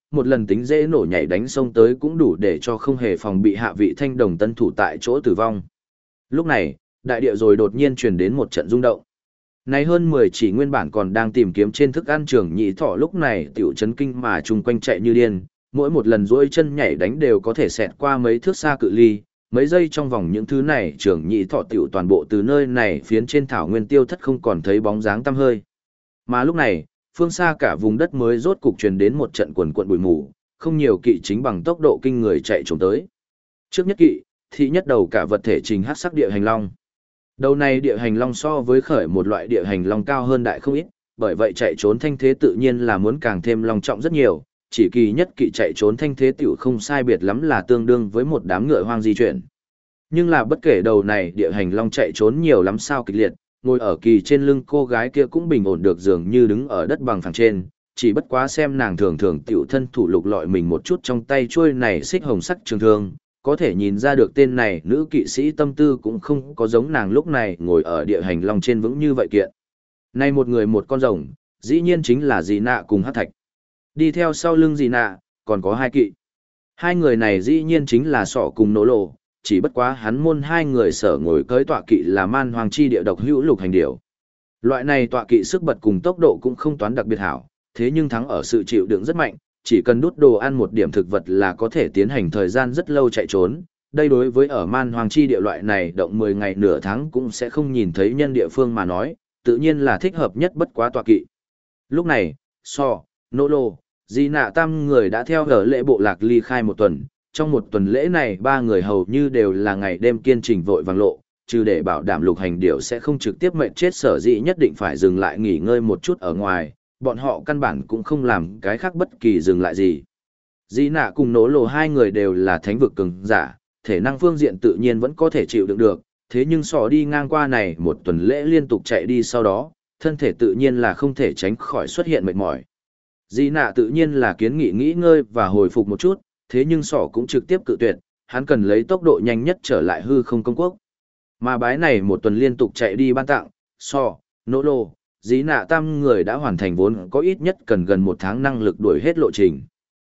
một lần tính dễ nổ nhảy đánh sông tới cũng đủ để cho không hề phòng bị hạ vị thanh đồng tân thủ tại chỗ tử vong. Lúc này, đại địa rồi đột nhiên truyền đến một trận rung động. Này hơn 10 chỉ nguyên bản còn đang tìm kiếm trên thức ăn trường nhị thỏ lúc này tiểu chấn kinh mà chung quanh chạy như điên, mỗi một lần duỗi chân nhảy đánh đều có thể xẹt qua mấy thước xa cự ly, mấy giây trong vòng những thứ này trường nhị thỏ tiểu toàn bộ từ nơi này phiến trên thảo nguyên tiêu thất không còn thấy bóng dáng tăm hơi. Mà lúc này, phương xa cả vùng đất mới rốt cục truyền đến một trận quần quận bụi mù, không nhiều kỵ chính bằng tốc độ kinh người chạy trốn tới. Trước nhất kỵ, thị nhất đầu cả vật thể trình hắc sắc địa hành long. Đầu này địa hành long so với khởi một loại địa hành long cao hơn đại không ít, bởi vậy chạy trốn thanh thế tự nhiên là muốn càng thêm long trọng rất nhiều, chỉ kỳ nhất kỵ chạy trốn thanh thế tiểu không sai biệt lắm là tương đương với một đám ngựa hoang di chuyển. Nhưng là bất kể đầu này địa hành long chạy trốn nhiều lắm sao kịch liệt, ngồi ở kỳ trên lưng cô gái kia cũng bình ổn được dường như đứng ở đất bằng phẳng trên, chỉ bất quá xem nàng thường thường tiểu thân thủ lục lọi mình một chút trong tay chuôi này xích hồng sắc trường thương, có thể nhìn ra được tên này nữ kỵ sĩ tâm tư cũng không có giống nàng lúc này ngồi ở địa hành long trên vững như vậy kiện. Này một người một con rồng, dĩ nhiên chính là Dì Nạ cùng Hắc Thạch. Đi theo sau lưng Dì Nạ, còn có hai kỵ. Hai người này dĩ nhiên chính là Sọ cùng Nỗ Lộ, chỉ bất quá hắn môn hai người sở ngồi cưới tọa kỵ là man hoàng chi địa độc hữu lục hành điểu. Loại này tọa kỵ sức bật cùng tốc độ cũng không toán đặc biệt hảo, thế nhưng thắng ở sự chịu đựng rất mạnh, chỉ cần đút đồ ăn một điểm thực vật là có thể tiến hành thời gian rất lâu chạy trốn. Đây đối với ở man hoàng chi địa loại này động 10 ngày nửa tháng cũng sẽ không nhìn thấy nhân địa phương mà nói, tự nhiên là thích hợp nhất bất quá tọa kỵ. Lúc này, So, Nỗ Lô, Di Nạ tam người đã theo ở lễ bộ lạc ly khai một tuần, trong một tuần lễ này ba người hầu như đều là ngày đêm kiên trình vội vàng lộ, trừ để bảo đảm lục hành điểu sẽ không trực tiếp mệt chết sở dĩ nhất định phải dừng lại nghỉ ngơi một chút ở ngoài, bọn họ căn bản cũng không làm cái khác bất kỳ dừng lại gì. Di Nạ cùng Nỗ Lộ hai người đều là thánh vực cường giả, thể năng phương diện tự nhiên vẫn có thể chịu đựng được, thế nhưng sỏ đi ngang qua này một tuần lễ liên tục chạy đi sau đó, thân thể tự nhiên là không thể tránh khỏi xuất hiện mệt mỏi. Di Nạ tự nhiên là kiến nghị nghỉ ngơi và hồi phục một chút, thế nhưng sỏ cũng trực tiếp cự tuyệt, hắn cần lấy tốc độ nhanh nhất trở lại hư không công quốc. Mà bái này một tuần liên tục chạy đi ban tặng, Sỏ, Nỗ Lộ, Dĩ Nạ tam người đã hoàn thành vốn có ít nhất cần gần một tháng năng lực đuổi hết lộ trình.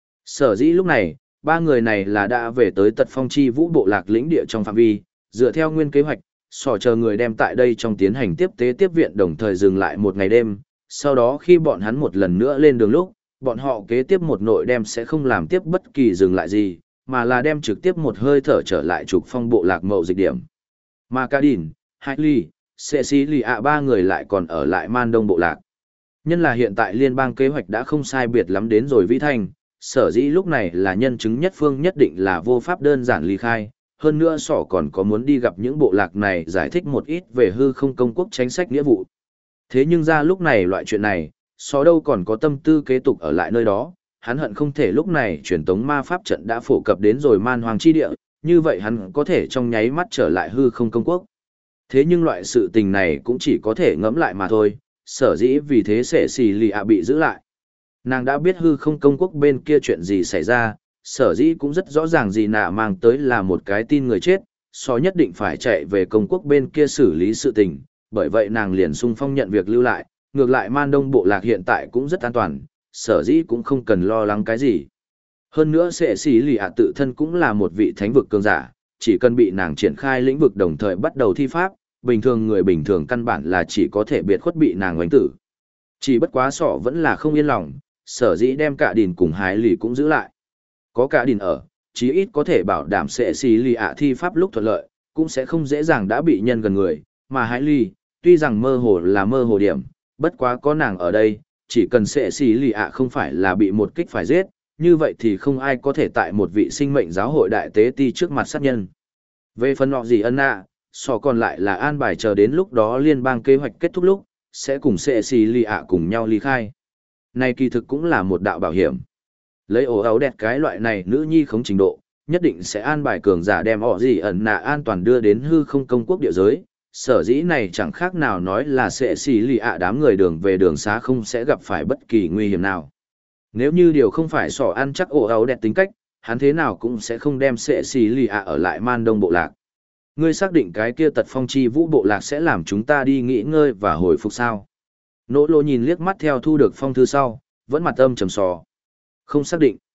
Sở dĩ lúc này, ba người này là đã về tới tật phong chi vũ bộ lạc lĩnh địa trong phạm vi, dựa theo nguyên kế hoạch, Sỏ chờ người đem tại đây trong tiến hành tiếp tế tiếp viện đồng thời dừng lại một ngày đêm, sau đó khi bọn hắn một lần nữa lên đường lúc, bọn họ kế tiếp một nội đem sẽ không làm tiếp bất kỳ dừng lại gì, mà là đem trực tiếp một hơi thở trở lại trục phong bộ lạc mậu dịch điểm. Mà Ca Đỉn, Hải Ly, Cecilia ba người lại còn ở lại Man Đông bộ lạc. Nhân là hiện tại liên bang kế hoạch đã không sai biệt lắm đến rồi Vĩ Thanh, sở dĩ lúc này là nhân chứng nhất phương nhất định là vô pháp đơn giản ly khai, hơn nữa sỏ còn có muốn đi gặp những bộ lạc này giải thích một ít về hư không công quốc chính sách nghĩa vụ. Thế nhưng ra lúc này loại chuyện này, sỏ đâu còn có tâm tư kế tục ở lại nơi đó, hắn hận không thể lúc này truyền tống ma pháp trận đã phổ cập đến rồi man hoàng chi địa, như vậy hắn có thể trong nháy mắt trở lại hư không công quốc. Thế nhưng loại sự tình này cũng chỉ có thể ngẫm lại mà thôi, sở dĩ vì thế sẽ xì lì ạ bị giữ lại. Nàng đã biết hư không công quốc bên kia chuyện gì xảy ra, sở dĩ cũng rất rõ ràng gì nạ mang tới là một cái tin người chết, so nhất định phải chạy về công quốc bên kia xử lý sự tình, bởi vậy nàng liền sung phong nhận việc lưu lại, ngược lại man đông bộ lạc hiện tại cũng rất an toàn, sở dĩ cũng không cần lo lắng cái gì. Hơn nữa sẽ xì lì ạ tự thân cũng là một vị thánh vực cường giả, chỉ cần bị nàng triển khai lĩnh vực đồng thời bắt đầu thi pháp, bình thường người bình thường căn bản là chỉ có thể biệt khuất bị nàng oánh tử. Chỉ bất quá sọ vẫn là không yên lòng, sở dĩ đem cả đìn cùng hái lì cũng giữ lại. Có cả đìn ở, chí ít có thể bảo đảm sẽ xì lì ạ thi pháp lúc thuận lợi, cũng sẽ không dễ dàng đã bị nhân gần người, mà hái lì, tuy rằng mơ hồ là mơ hồ điểm, bất quá có nàng ở đây, chỉ cần sẽ xì lì ạ không phải là bị một kích phải giết, như vậy thì không ai có thể tại một vị sinh mệnh giáo hội đại tế ti trước mặt sát nhân. Về phần nọ gì ân ạ, sò còn lại là an bài chờ đến lúc đó liên bang kế hoạch kết thúc lúc, sẽ cùng sẽ xì lì ạ cùng nhau ly khai. Này kỳ thực cũng là một đạo bảo hiểm. Lấy ổ áo đẹp cái loại này nữ nhi không trình độ, nhất định sẽ an bài cường giả đem họ gì ẩn nạ an toàn đưa đến hư không công quốc địa giới. Sở dĩ này chẳng khác nào nói là sẽ xì lì ạ đám người đường về đường xá không sẽ gặp phải bất kỳ nguy hiểm nào. Nếu như điều không phải sỏ ăn chắc ổ áo đẹp tính cách, hắn thế nào cũng sẽ không đem sẽ xì lì ạ ở lại man đông bộ lạc. Ngươi xác định cái kia tật phong chi vũ bộ lạc sẽ làm chúng ta đi nghỉ ngơi và hồi phục sao? Nỗ Lô nhìn liếc mắt theo thu được phong thư sau, vẫn mặt âm trầm sò. Không xác định.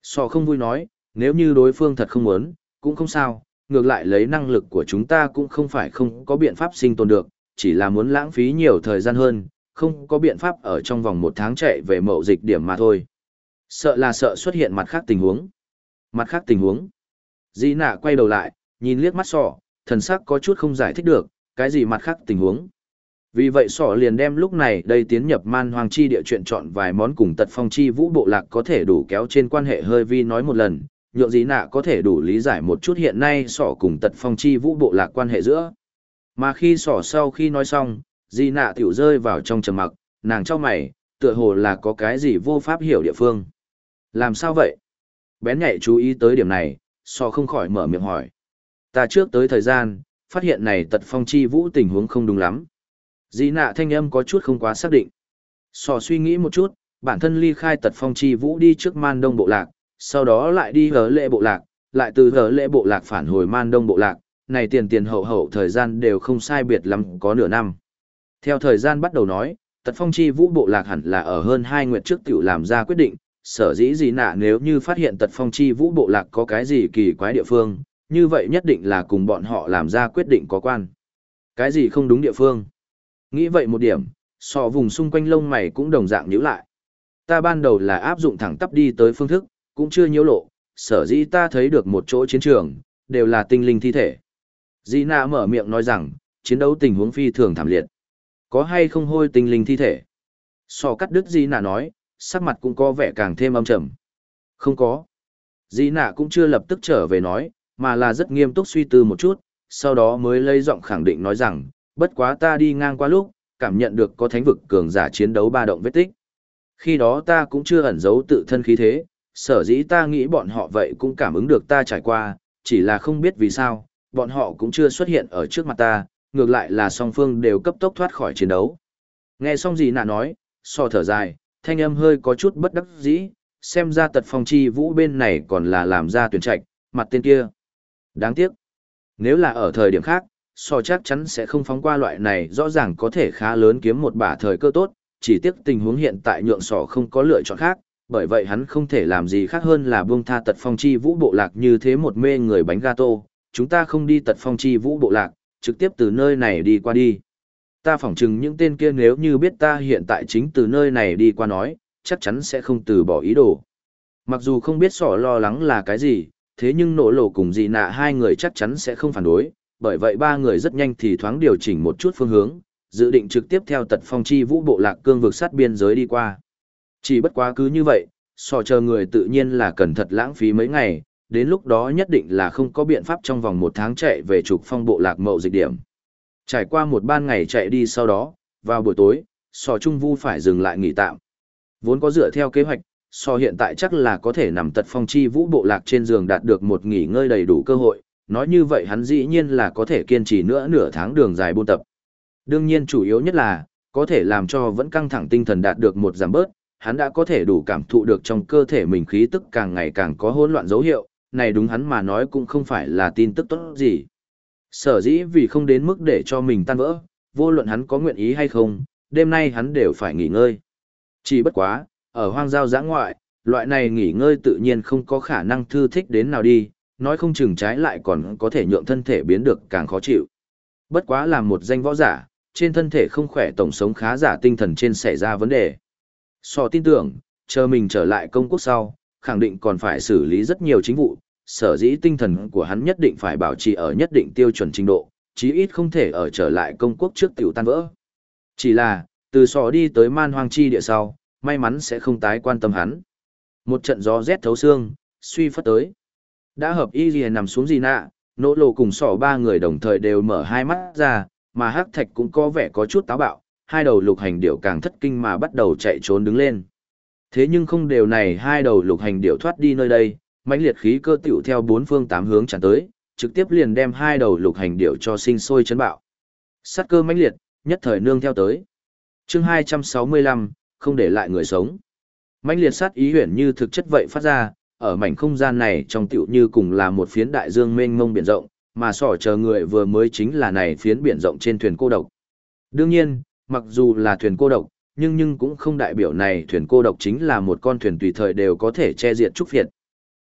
Sò không vui nói, nếu như đối phương thật không muốn, cũng không sao, ngược lại lấy năng lực của chúng ta cũng không phải không có biện pháp sinh tồn được, chỉ là muốn lãng phí nhiều thời gian hơn, không có biện pháp ở trong vòng 1 tháng chạy về mậu dịch điểm mà thôi. Sợ là sợ xuất hiện mặt khác tình huống. Mặt khác tình huống. Di nạ quay đầu lại, nhìn liếc mắt sọ, thần sắc có chút không giải thích được, cái gì mặt khác tình huống. Vì vậy sọ liền đem lúc này đây tiến nhập man hoang chi địa chuyện chọn vài món cùng tật phong chi vũ bộ lạc có thể đủ kéo trên quan hệ hơi vi nói một lần, nhượng Di nạ có thể đủ lý giải một chút hiện nay sọ cùng tật phong chi vũ bộ lạc quan hệ giữa. Mà khi sọ sau khi nói xong, Di nạ tiểu rơi vào trong trầm mặc, nàng trao mày, tựa hồ là có cái gì vô pháp hiểu địa phương. Làm sao vậy? Bén nhạy chú ý tới điểm này, sọ không khỏi mở miệng hỏi. Ta trước tới thời gian, phát hiện này tật phong chi vũ tình huống không đúng lắm. Di nạ thanh âm có chút không quá xác định. Sọ suy nghĩ một chút, bản thân ly khai tật phong chi vũ đi trước man đông bộ lạc, sau đó lại đi hở lệ bộ lạc, lại từ hở lệ bộ lạc phản hồi man đông bộ lạc, này tiền tiền hậu hậu thời gian đều không sai biệt lắm có nửa năm. Theo thời gian bắt đầu nói, tật phong chi vũ bộ lạc hẳn là ở hơn 2 nguyệt trước tiểu làm ra quyết định, sở dĩ Di nạ nếu như phát hiện tật phong chi vũ bộ lạc có cái gì kỳ quái địa phương, như vậy nhất định là cùng bọn họ làm ra quyết định có quan. Cái gì không đúng địa phương? Nghĩ vậy một điểm, sọ vùng xung quanh lông mày cũng đồng dạng nhíu lại. Ta ban đầu là áp dụng thẳng tắp đi tới phương thức, cũng chưa nhiễu lộ, sở dĩ ta thấy được một chỗ chiến trường, đều là tinh linh thi thể. Di nạ mở miệng nói rằng, chiến đấu tình huống phi thường thảm liệt. Có hay không hôi tinh linh thi thể? Sọ cắt đứt Di nạ nói, sắc mặt cũng có vẻ càng thêm âm trầm. Không có. Di nạ cũng chưa lập tức trở về nói, mà là rất nghiêm túc suy tư một chút, sau đó mới lấy giọng khẳng định nói rằng, bất quá ta đi ngang qua lúc, cảm nhận được có thánh vực cường giả chiến đấu ba động vết tích. Khi đó ta cũng chưa ẩn giấu tự thân khí thế, sở dĩ ta nghĩ bọn họ vậy cũng cảm ứng được ta trải qua, chỉ là không biết vì sao, bọn họ cũng chưa xuất hiện ở trước mặt ta, ngược lại là song phương đều cấp tốc thoát khỏi chiến đấu. Nghe xong gì nạ nói, so thở dài, thanh âm hơi có chút bất đắc dĩ, xem ra tật phong chi vũ bên này còn là làm ra tuyển trạch, mặt tên kia. Đáng tiếc. Nếu là ở thời điểm khác, so chắc chắn sẽ không phóng qua loại này rõ ràng có thể khá lớn kiếm một bả thời cơ tốt, chỉ tiếc tình huống hiện tại nhượng sỏ không có lựa chọn khác, bởi vậy hắn không thể làm gì khác hơn là buông tha tật phong chi vũ bộ lạc như thế một mê người bánh gato, chúng ta không đi tật phong chi vũ bộ lạc, trực tiếp từ nơi này đi qua đi. Ta phỏng chừng những tên kia nếu như biết ta hiện tại chính từ nơi này đi qua nói, chắc chắn sẽ không từ bỏ ý đồ. Mặc dù không biết sỏ lo lắng là cái gì, thế nhưng nổ lộ cùng dị nạ hai người chắc chắn sẽ không phản đối, bởi vậy ba người rất nhanh thì thoáng điều chỉnh một chút phương hướng, dự định trực tiếp theo tật phong chi vũ bộ lạc cương vực sát biên giới đi qua. Chỉ bất quá cứ như vậy, sò chờ người tự nhiên là cần thật lãng phí mấy ngày, đến lúc đó nhất định là không có biện pháp trong vòng 1 tháng chạy về trục phong bộ lạc mậu dịch điểm. Trải qua một ban ngày chạy đi sau đó, vào buổi tối, sò trung vu phải dừng lại nghỉ tạm. Vốn có dựa theo kế hoạch, sò hiện tại chắc là có thể nằm tật phong chi vũ bộ lạc trên giường đạt được một nghỉ ngơi đầy đủ cơ hội, nói như vậy hắn dĩ nhiên là có thể kiên trì nữa nửa tháng đường dài buôn tập. Đương nhiên chủ yếu nhất là, có thể làm cho vẫn căng thẳng tinh thần đạt được một giảm bớt, hắn đã có thể đủ cảm thụ được trong cơ thể mình khí tức càng ngày càng có hỗn loạn dấu hiệu, này đúng hắn mà nói cũng không phải là tin tức tốt gì. Sở dĩ vì không đến mức để cho mình tan vỡ, vô luận hắn có nguyện ý hay không, đêm nay hắn đều phải nghỉ ngơi. Chỉ bất quá, ở hoang giao giã ngoại, loại này nghỉ ngơi tự nhiên không có khả năng thư thích đến nào đi, nói không chừng trái lại còn có thể nhượng thân thể biến được càng khó chịu. Bất quá làm một danh võ giả, trên thân thể không khỏe tổng sống khá giả tinh thần trên xảy ra vấn đề. So tin tưởng, chờ mình trở lại công quốc sau, khẳng định còn phải xử lý rất nhiều chính vụ, sở dĩ tinh thần của hắn nhất định phải bảo trì ở nhất định tiêu chuẩn trình độ, chí ít không thể ở trở lại công quốc trước tiểu tan vỡ. Chỉ là, từ sò đi tới man hoang chi địa sau, may mắn sẽ không tái quan tâm hắn. Một trận gió rét thấu xương, suy phất tới. Đã hợp y lìa nằm xuống gì nạ, nỗ lộ cùng sỏ ba người đồng thời đều mở hai mắt ra, mà hắc thạch cũng có vẻ có chút táo bạo, hai đầu lục hành điểu càng thất kinh mà bắt đầu chạy trốn đứng lên. Thế nhưng không đều này hai đầu lục hành điểu thoát đi nơi đây, mãnh liệt khí cơ tiểu theo 4 phương 8 hướng tràn tới, trực tiếp liền đem hai đầu lục hành điểu cho sinh sôi chấn bạo. Sát cơ mãnh liệt, nhất thời nương theo tới. Chương 265, không để lại người sống. Mãnh liệt sát ý huyền như thực chất vậy phát ra, ở mảnh không gian này trong tiểu như cùng là một phiến đại dương mênh mông biển rộng, mà sỏ chờ người vừa mới chính là này phiến biển rộng trên thuyền cô độc. Đương nhiên, mặc dù là thuyền cô độc, nhưng cũng không đại biểu này thuyền cô độc chính là một con thuyền tùy thời đều có thể che diệt trúc phiệt.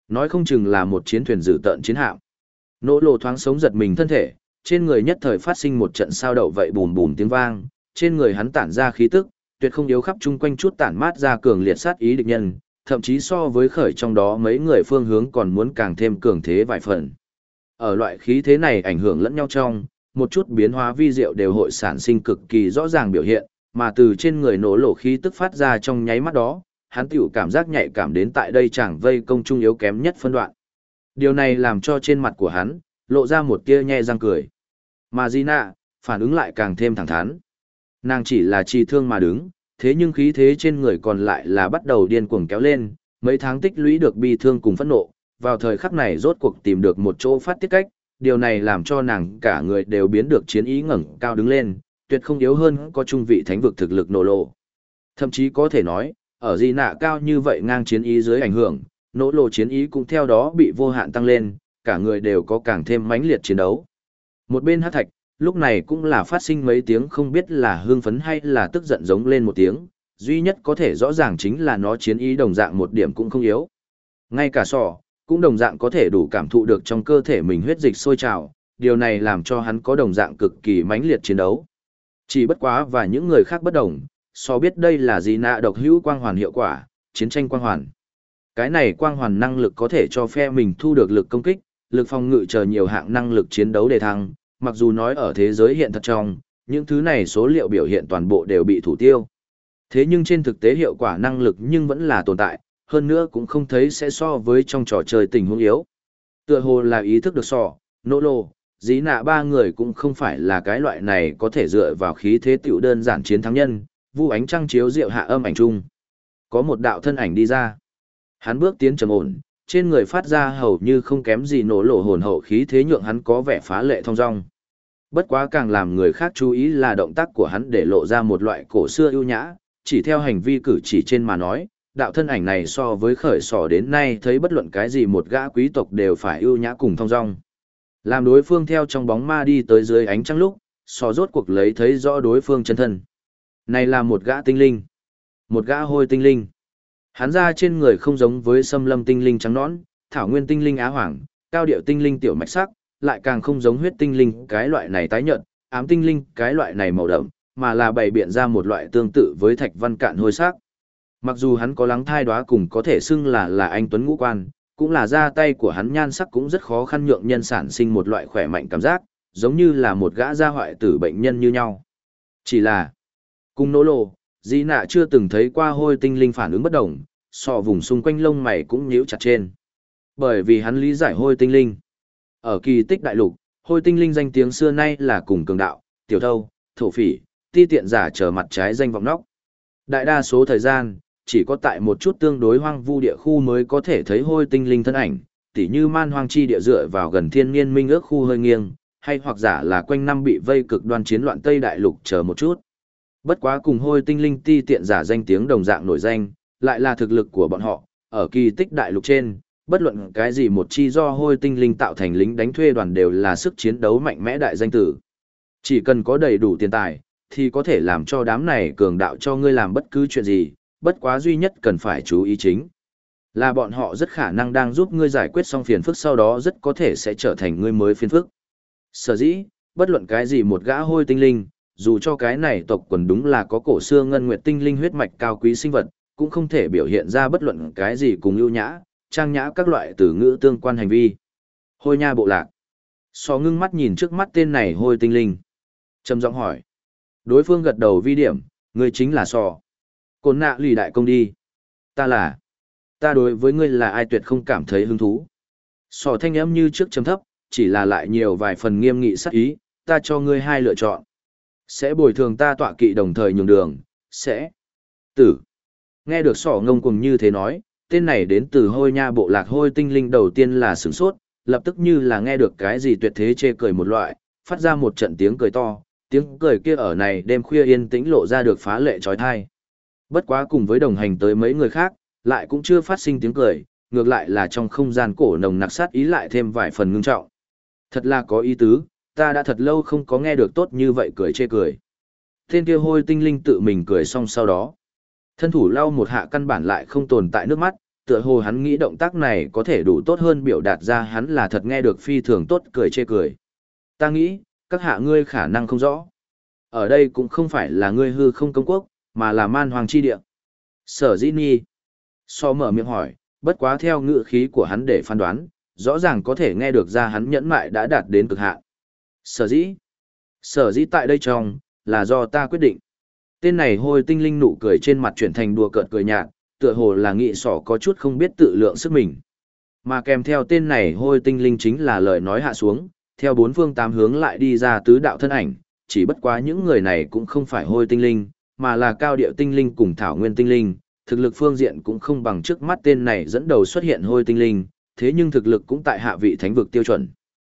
Nói không chừng là một chiến thuyền dữ tợn chiến hạm. Nỗ lộ thoáng sống giật mình thân thể, trên người nhất thời phát sinh một trận sao đậu vậy bùm bùm tiếng vang, trên người hắn tản ra khí tức, tuyệt không yếu khắp chung quanh chút tản mát ra cường liệt sát ý địch nhân, thậm chí so với khởi trong đó mấy người phương hướng còn muốn càng thêm cường thế vài phần. Ở loại khí thế này ảnh hưởng lẫn nhau trong, một chút biến hóa vi diệu đều hội sản sinh cực kỳ rõ ràng biểu hiện, mà từ trên người nổ lộ khí tức phát ra trong nháy mắt đó, hắn tiểu cảm giác nhạy cảm đến tại đây chẳng vây công trung yếu kém nhất phân đoạn. Điều này làm cho trên mặt của hắn, lộ ra một tia nhe răng cười. Mà Gina, phản ứng lại càng thêm thẳng thắn. Nàng chỉ là trì thương mà đứng, thế nhưng khí thế trên người còn lại là bắt đầu điên cuồng kéo lên, mấy tháng tích lũy được bi thương cùng phẫn nộ, vào thời khắc này rốt cuộc tìm được một chỗ phát tiết cách, điều này làm cho nàng cả người đều biến được chiến ý ngẩng cao đứng lên, tuyệt không yếu hơn có trung vị thánh vực thực lực nổ lộ. Thậm chí có thể nói, ở Gina cao như vậy ngang chiến ý dưới ảnh hưởng, nỗ lộ chiến ý cũng theo đó bị vô hạn tăng lên, cả người đều có càng thêm mãnh liệt chiến đấu. Một bên hắc thạch, lúc này cũng là phát sinh mấy tiếng không biết là hưng phấn hay là tức giận giống lên một tiếng, duy nhất có thể rõ ràng chính là nó chiến ý đồng dạng một điểm cũng không yếu. Ngay cả sọ, cũng đồng dạng có thể đủ cảm thụ được trong cơ thể mình huyết dịch sôi trào, điều này làm cho hắn có đồng dạng cực kỳ mãnh liệt chiến đấu. Chỉ bất quá và những người khác bất đồng, so biết đây là gì nạ độc hữu quang hoàn hiệu quả, chiến tranh quang hoàn. Cái này quang hoàn năng lực có thể cho phe mình thu được lực công kích, lực phòng ngự chờ nhiều hạng năng lực chiến đấu để thăng, mặc dù nói ở thế giới hiện thật trong, những thứ này số liệu biểu hiện toàn bộ đều bị thủ tiêu. Thế nhưng trên thực tế hiệu quả năng lực nhưng vẫn là tồn tại, hơn nữa cũng không thấy sẽ so với trong trò chơi tình huống yếu. Tựa hồ là ý thức được nỗ lộ, dĩ nạ ba người cũng không phải là cái loại này có thể dựa vào khí thế tiểu đơn giản chiến thắng nhân, vu ánh trăng chiếu diệu hạ âm ảnh chung. Có một đạo thân ảnh đi ra. Hắn bước tiến trầm ổn, trên người phát ra hầu như không kém gì nổ lộ hồn hậu khí thế nhượng hắn có vẻ phá lệ thong dong. Bất quá càng làm người khác chú ý là động tác của hắn để lộ ra một loại cổ xưa ưu nhã, chỉ theo hành vi cử chỉ trên mà nói, đạo thân ảnh này so với khởi sỏ đến nay thấy bất luận cái gì một gã quý tộc đều phải ưu nhã cùng thong dong. Làm đối phương theo trong bóng ma đi tới dưới ánh trăng lúc, sỏ rốt cuộc lấy thấy rõ đối phương chân thân. Này là một gã tinh linh, một gã hôi tinh linh. Hắn ra trên người không giống với xâm lâm tinh linh trắng nõn, thảo nguyên tinh linh á hoàng, cao điệu tinh linh tiểu mạch sắc, lại càng không giống huyết tinh linh cái loại này tái nhợt, ám tinh linh cái loại này màu đậm, mà là bày biện ra một loại tương tự với thạch văn cạn hôi sắc. Mặc dù hắn có lắng thai đoá cùng có thể xưng là anh tuấn ngũ quan, cũng là ra tay của hắn nhan sắc cũng rất khó khăn nhượng nhân sản sinh một loại khỏe mạnh cảm giác, giống như là một gã gia hoại tử bệnh nhân như nhau. Chỉ là, cùng nỗ lộ, Di nạ chưa từng thấy qua hôi tinh linh phản ứng bất đồng, vùng xung quanh lông mày cũng nhíu chặt trên. Bởi vì hắn lý giải hôi tinh linh. Ở kỳ tích đại lục, hôi tinh linh danh tiếng xưa nay là cùng cường đạo, tiểu thâu, thổ phỉ, ti tiện giả trở mặt trái danh vọng nóc. Đại đa số thời gian, chỉ có tại một chút tương đối hoang vu địa khu mới có thể thấy hôi tinh linh thân ảnh, tỉ như man hoang chi địa dựa vào gần thiên nhiên minh ước khu hơi nghiêng, hay hoặc giả là quanh năm bị vây cực đoan chiến loạn Tây Đại Lục chờ một chút. Bất quá cùng hôi tinh linh ti tiện giả danh tiếng đồng dạng nổi danh, lại là thực lực của bọn họ, ở kỳ tích đại lục trên, bất luận cái gì một chi do hôi tinh linh tạo thành lính đánh thuê đoàn đều là sức chiến đấu mạnh mẽ đại danh tử. Chỉ cần có đầy đủ tiền tài, thì có thể làm cho đám này cường đạo cho ngươi làm bất cứ chuyện gì, bất quá duy nhất cần phải chú ý chính. Là bọn họ rất khả năng đang giúp ngươi giải quyết xong phiền phức sau đó rất có thể sẽ trở thành ngươi mới phiền phức. Sở dĩ, bất luận cái gì một gã hôi tinh linh, dù cho cái này tộc quần đúng là có cổ xưa ngân nguyệt tinh linh huyết mạch cao quý sinh vật, cũng không thể biểu hiện ra bất luận cái gì cùng ưu nhã, trang nhã các loại từ ngữ tương quan hành vi. Hôi nha bộ lạc. Ngưng mắt nhìn trước mắt tên này hôi tinh linh. Trầm giọng hỏi. Đối phương gật đầu vi điểm, ngươi chính là Côn nạ lì đại công đi. Ta đối với ngươi là ai tuyệt không cảm thấy hứng thú. Thanh âm như trước trầm thấp, chỉ là lại nhiều vài phần nghiêm nghị sắc ý, ta cho ngươi hai lựa chọn. Sẽ bồi thường ta tọa kỵ đồng thời nhường đường, sẽ tử. Nghe được ngông cuồng như thế nói, tên này đến từ hôi nha bộ lạc hôi tinh linh đầu tiên là sửng sốt, lập tức như là nghe được cái gì tuyệt thế chê cười một loại, phát ra một trận tiếng cười to, tiếng cười kia ở này đêm khuya yên tĩnh lộ ra được phá lệ trói thai. Bất quá cùng với đồng hành tới mấy người khác, lại cũng chưa phát sinh tiếng cười, ngược lại là trong không gian cổ nồng nặc sát ý lại thêm vài phần ngưng trọng. Thật là có ý tứ, ta đã thật lâu không có nghe được tốt như vậy cười chê cười. Tên kia hôi tinh linh tự mình cười xong sau đó. Thân thủ lau một hạ căn bản lại không tồn tại nước mắt, tựa hồ hắn nghĩ động tác này có thể đủ tốt hơn biểu đạt ra hắn là thật nghe được phi thường tốt cười chê cười. Ta nghĩ, các hạ ngươi khả năng không rõ. Ở đây cũng không phải là ngươi hư không công quốc, mà là man hoàng chi địa. Sở dĩ nhi. So mở miệng hỏi, bất quá theo ngữ khí của hắn để phán đoán, rõ ràng có thể nghe được ra hắn nhẫn mại đã đạt đến cực hạn. Sở dĩ tại đây trong, là do ta quyết định. Tên này hôi tinh linh nụ cười trên mặt chuyển thành đùa cợt cười nhạt, tựa hồ là nghị sỏ có chút không biết tự lượng sức mình. Mà kèm theo tên này hôi tinh linh chính là lời nói hạ xuống, theo bốn phương tám hướng lại đi ra tứ đạo thân ảnh, chỉ bất quá những người này cũng không phải hôi tinh linh, mà là cao điệu tinh linh cùng thảo nguyên tinh linh, thực lực phương diện cũng không bằng trước mắt tên này dẫn đầu xuất hiện hôi tinh linh, thế nhưng thực lực cũng tại hạ vị thánh vực tiêu chuẩn.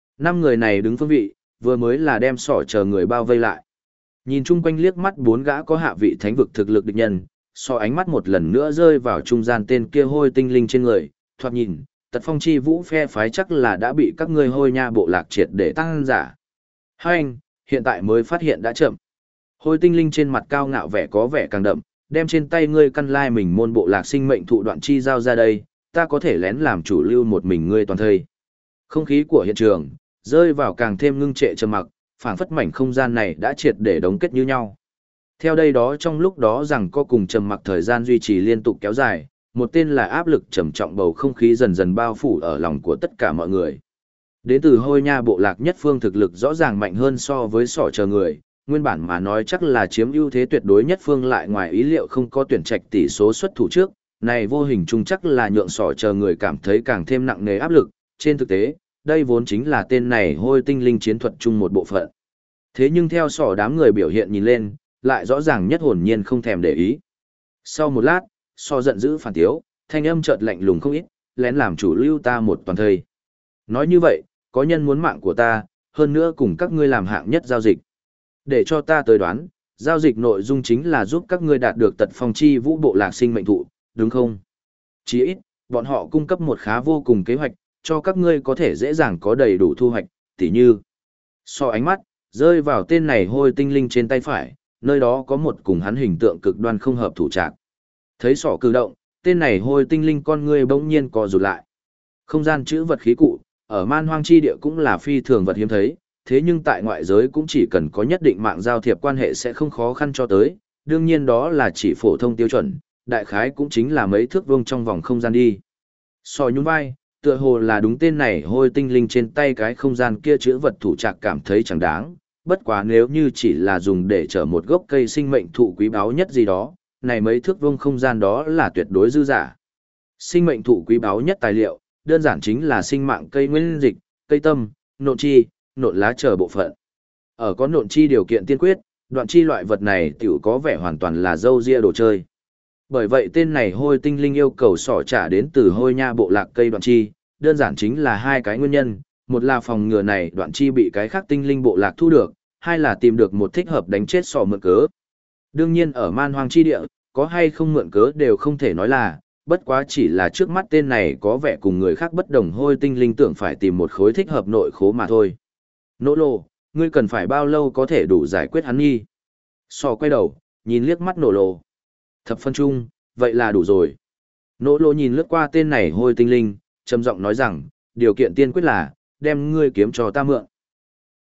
5 người này đứng phương vị, vừa mới là đem sỏ chờ người bao vây lại. Nhìn chung quanh liếc mắt 4 gã có hạ vị thánh vực thực lực địch nhân, so ánh mắt một lần nữa rơi vào trung gian tên kia hôi tinh linh trên người, thoạt nhìn, tật phong chi vũ phe phái chắc là đã bị các ngươi hôi nha bộ lạc triệt để tăng giả. Hai anh, hiện tại mới phát hiện đã chậm. Hôi tinh linh trên mặt cao ngạo vẻ có vẻ càng đậm, đem trên tay ngươi căn lai mình môn bộ lạc sinh mệnh thụ đoạn chi giao ra đây, ta có thể lén làm chủ lưu một mình ngươi toàn thây. Không khí của hiện trường, rơi vào càng thêm ngưng trệ trầm mặc, phảng phất mảnh không gian này đã triệt để đóng kết như nhau. Theo đây đó trong lúc đó rằng có cùng trầm mặc thời gian duy trì liên tục kéo dài, một tên là áp lực trầm trọng bầu không khí dần dần bao phủ ở lòng của tất cả mọi người. Đến từ hôi nha bộ lạc nhất phương thực lực rõ ràng mạnh hơn so với sỏ chờ người, nguyên bản mà nói chắc là chiếm ưu thế tuyệt đối nhất phương lại ngoài ý liệu không có tuyển trạch tỷ số xuất thủ trước, này vô hình chung chắc là nhượng sỏ chờ người cảm thấy càng thêm nặng nề áp lực, trên thực tế, đây vốn chính là tên này hôi tinh linh chiến thuật chung một bộ phận. Thế nhưng theo sỏ đám người biểu hiện nhìn lên, lại rõ ràng nhất hồn nhiên không thèm để ý. Sau một lát, so giận dữ phản tiếu, thanh âm chợt lạnh lùng không ít, lén làm chủ lưu ta một toàn thây. Nói như vậy, có nhân muốn mạng của ta, hơn nữa cùng các ngươi làm hạng nhất giao dịch. Để cho ta tới đoán, giao dịch nội dung chính là giúp các ngươi đạt được tật phong chi vũ bộ lạc sinh mệnh thụ, đúng không? Chỉ ít, bọn họ cung cấp một khá vô cùng kế hoạch, cho các ngươi có thể dễ dàng có đầy đủ thu hoạch, tỉ như. So ánh mắt, rơi vào tên này hôi tinh linh trên tay phải, nơi đó có một cùng hắn hình tượng cực đoan không hợp thủ trạng. Thấy sỏ cử động, tên này hôi tinh linh con ngươi bỗng nhiên co rụt lại. Không gian chữ vật khí cụ, ở man hoang chi địa cũng là phi thường vật hiếm thấy, thế nhưng tại ngoại giới cũng chỉ cần có nhất định mạng giao thiệp quan hệ sẽ không khó khăn cho tới, đương nhiên đó là chỉ phổ thông tiêu chuẩn, đại khái cũng chính là mấy thước vuông trong vòng không gian đi. So nhún vai, tựa hồ là đúng tên này hôi tinh linh trên tay cái không gian kia chữ vật thủ trạc cảm thấy chẳng đáng, bất quá nếu như chỉ là dùng để chở một gốc cây sinh mệnh thụ quý báu nhất gì đó, này mấy thước vuông không gian đó là tuyệt đối dư giả. Sinh mệnh thụ quý báu nhất tài liệu, đơn giản chính là sinh mạng cây nguyên dịch, cây tâm, nộn chi, nộn lá chờ bộ phận. Ở có nộn chi điều kiện tiên quyết, đoạn chi loại vật này tiểu có vẻ hoàn toàn là dâu ria đồ chơi. Bởi vậy tên này hôi tinh linh yêu cầu sỏ trả đến từ hôi nha bộ lạc cây đoạn chi, đơn giản chính là hai cái nguyên nhân, một là phòng ngừa này đoạn chi bị cái khác tinh linh bộ lạc thu được, hai là tìm được một thích hợp đánh chết sỏ mượn cớ. Đương nhiên ở man hoang chi địa, có hay không mượn cớ đều không thể nói là, bất quá chỉ là trước mắt tên này có vẻ cùng người khác bất đồng hôi tinh linh tưởng phải tìm một khối thích hợp nội khố mà thôi. Nỗ lô, ngươi cần phải bao lâu có thể đủ giải quyết hắn nghi? Sò quay đầu, nhìn liếc mắt nổ lô. Thập phân chung, vậy là đủ rồi. Nỗ lô nhìn lướt qua tên này hôi tinh linh, trầm giọng nói rằng, điều kiện tiên quyết là, đem ngươi kiếm cho ta mượn.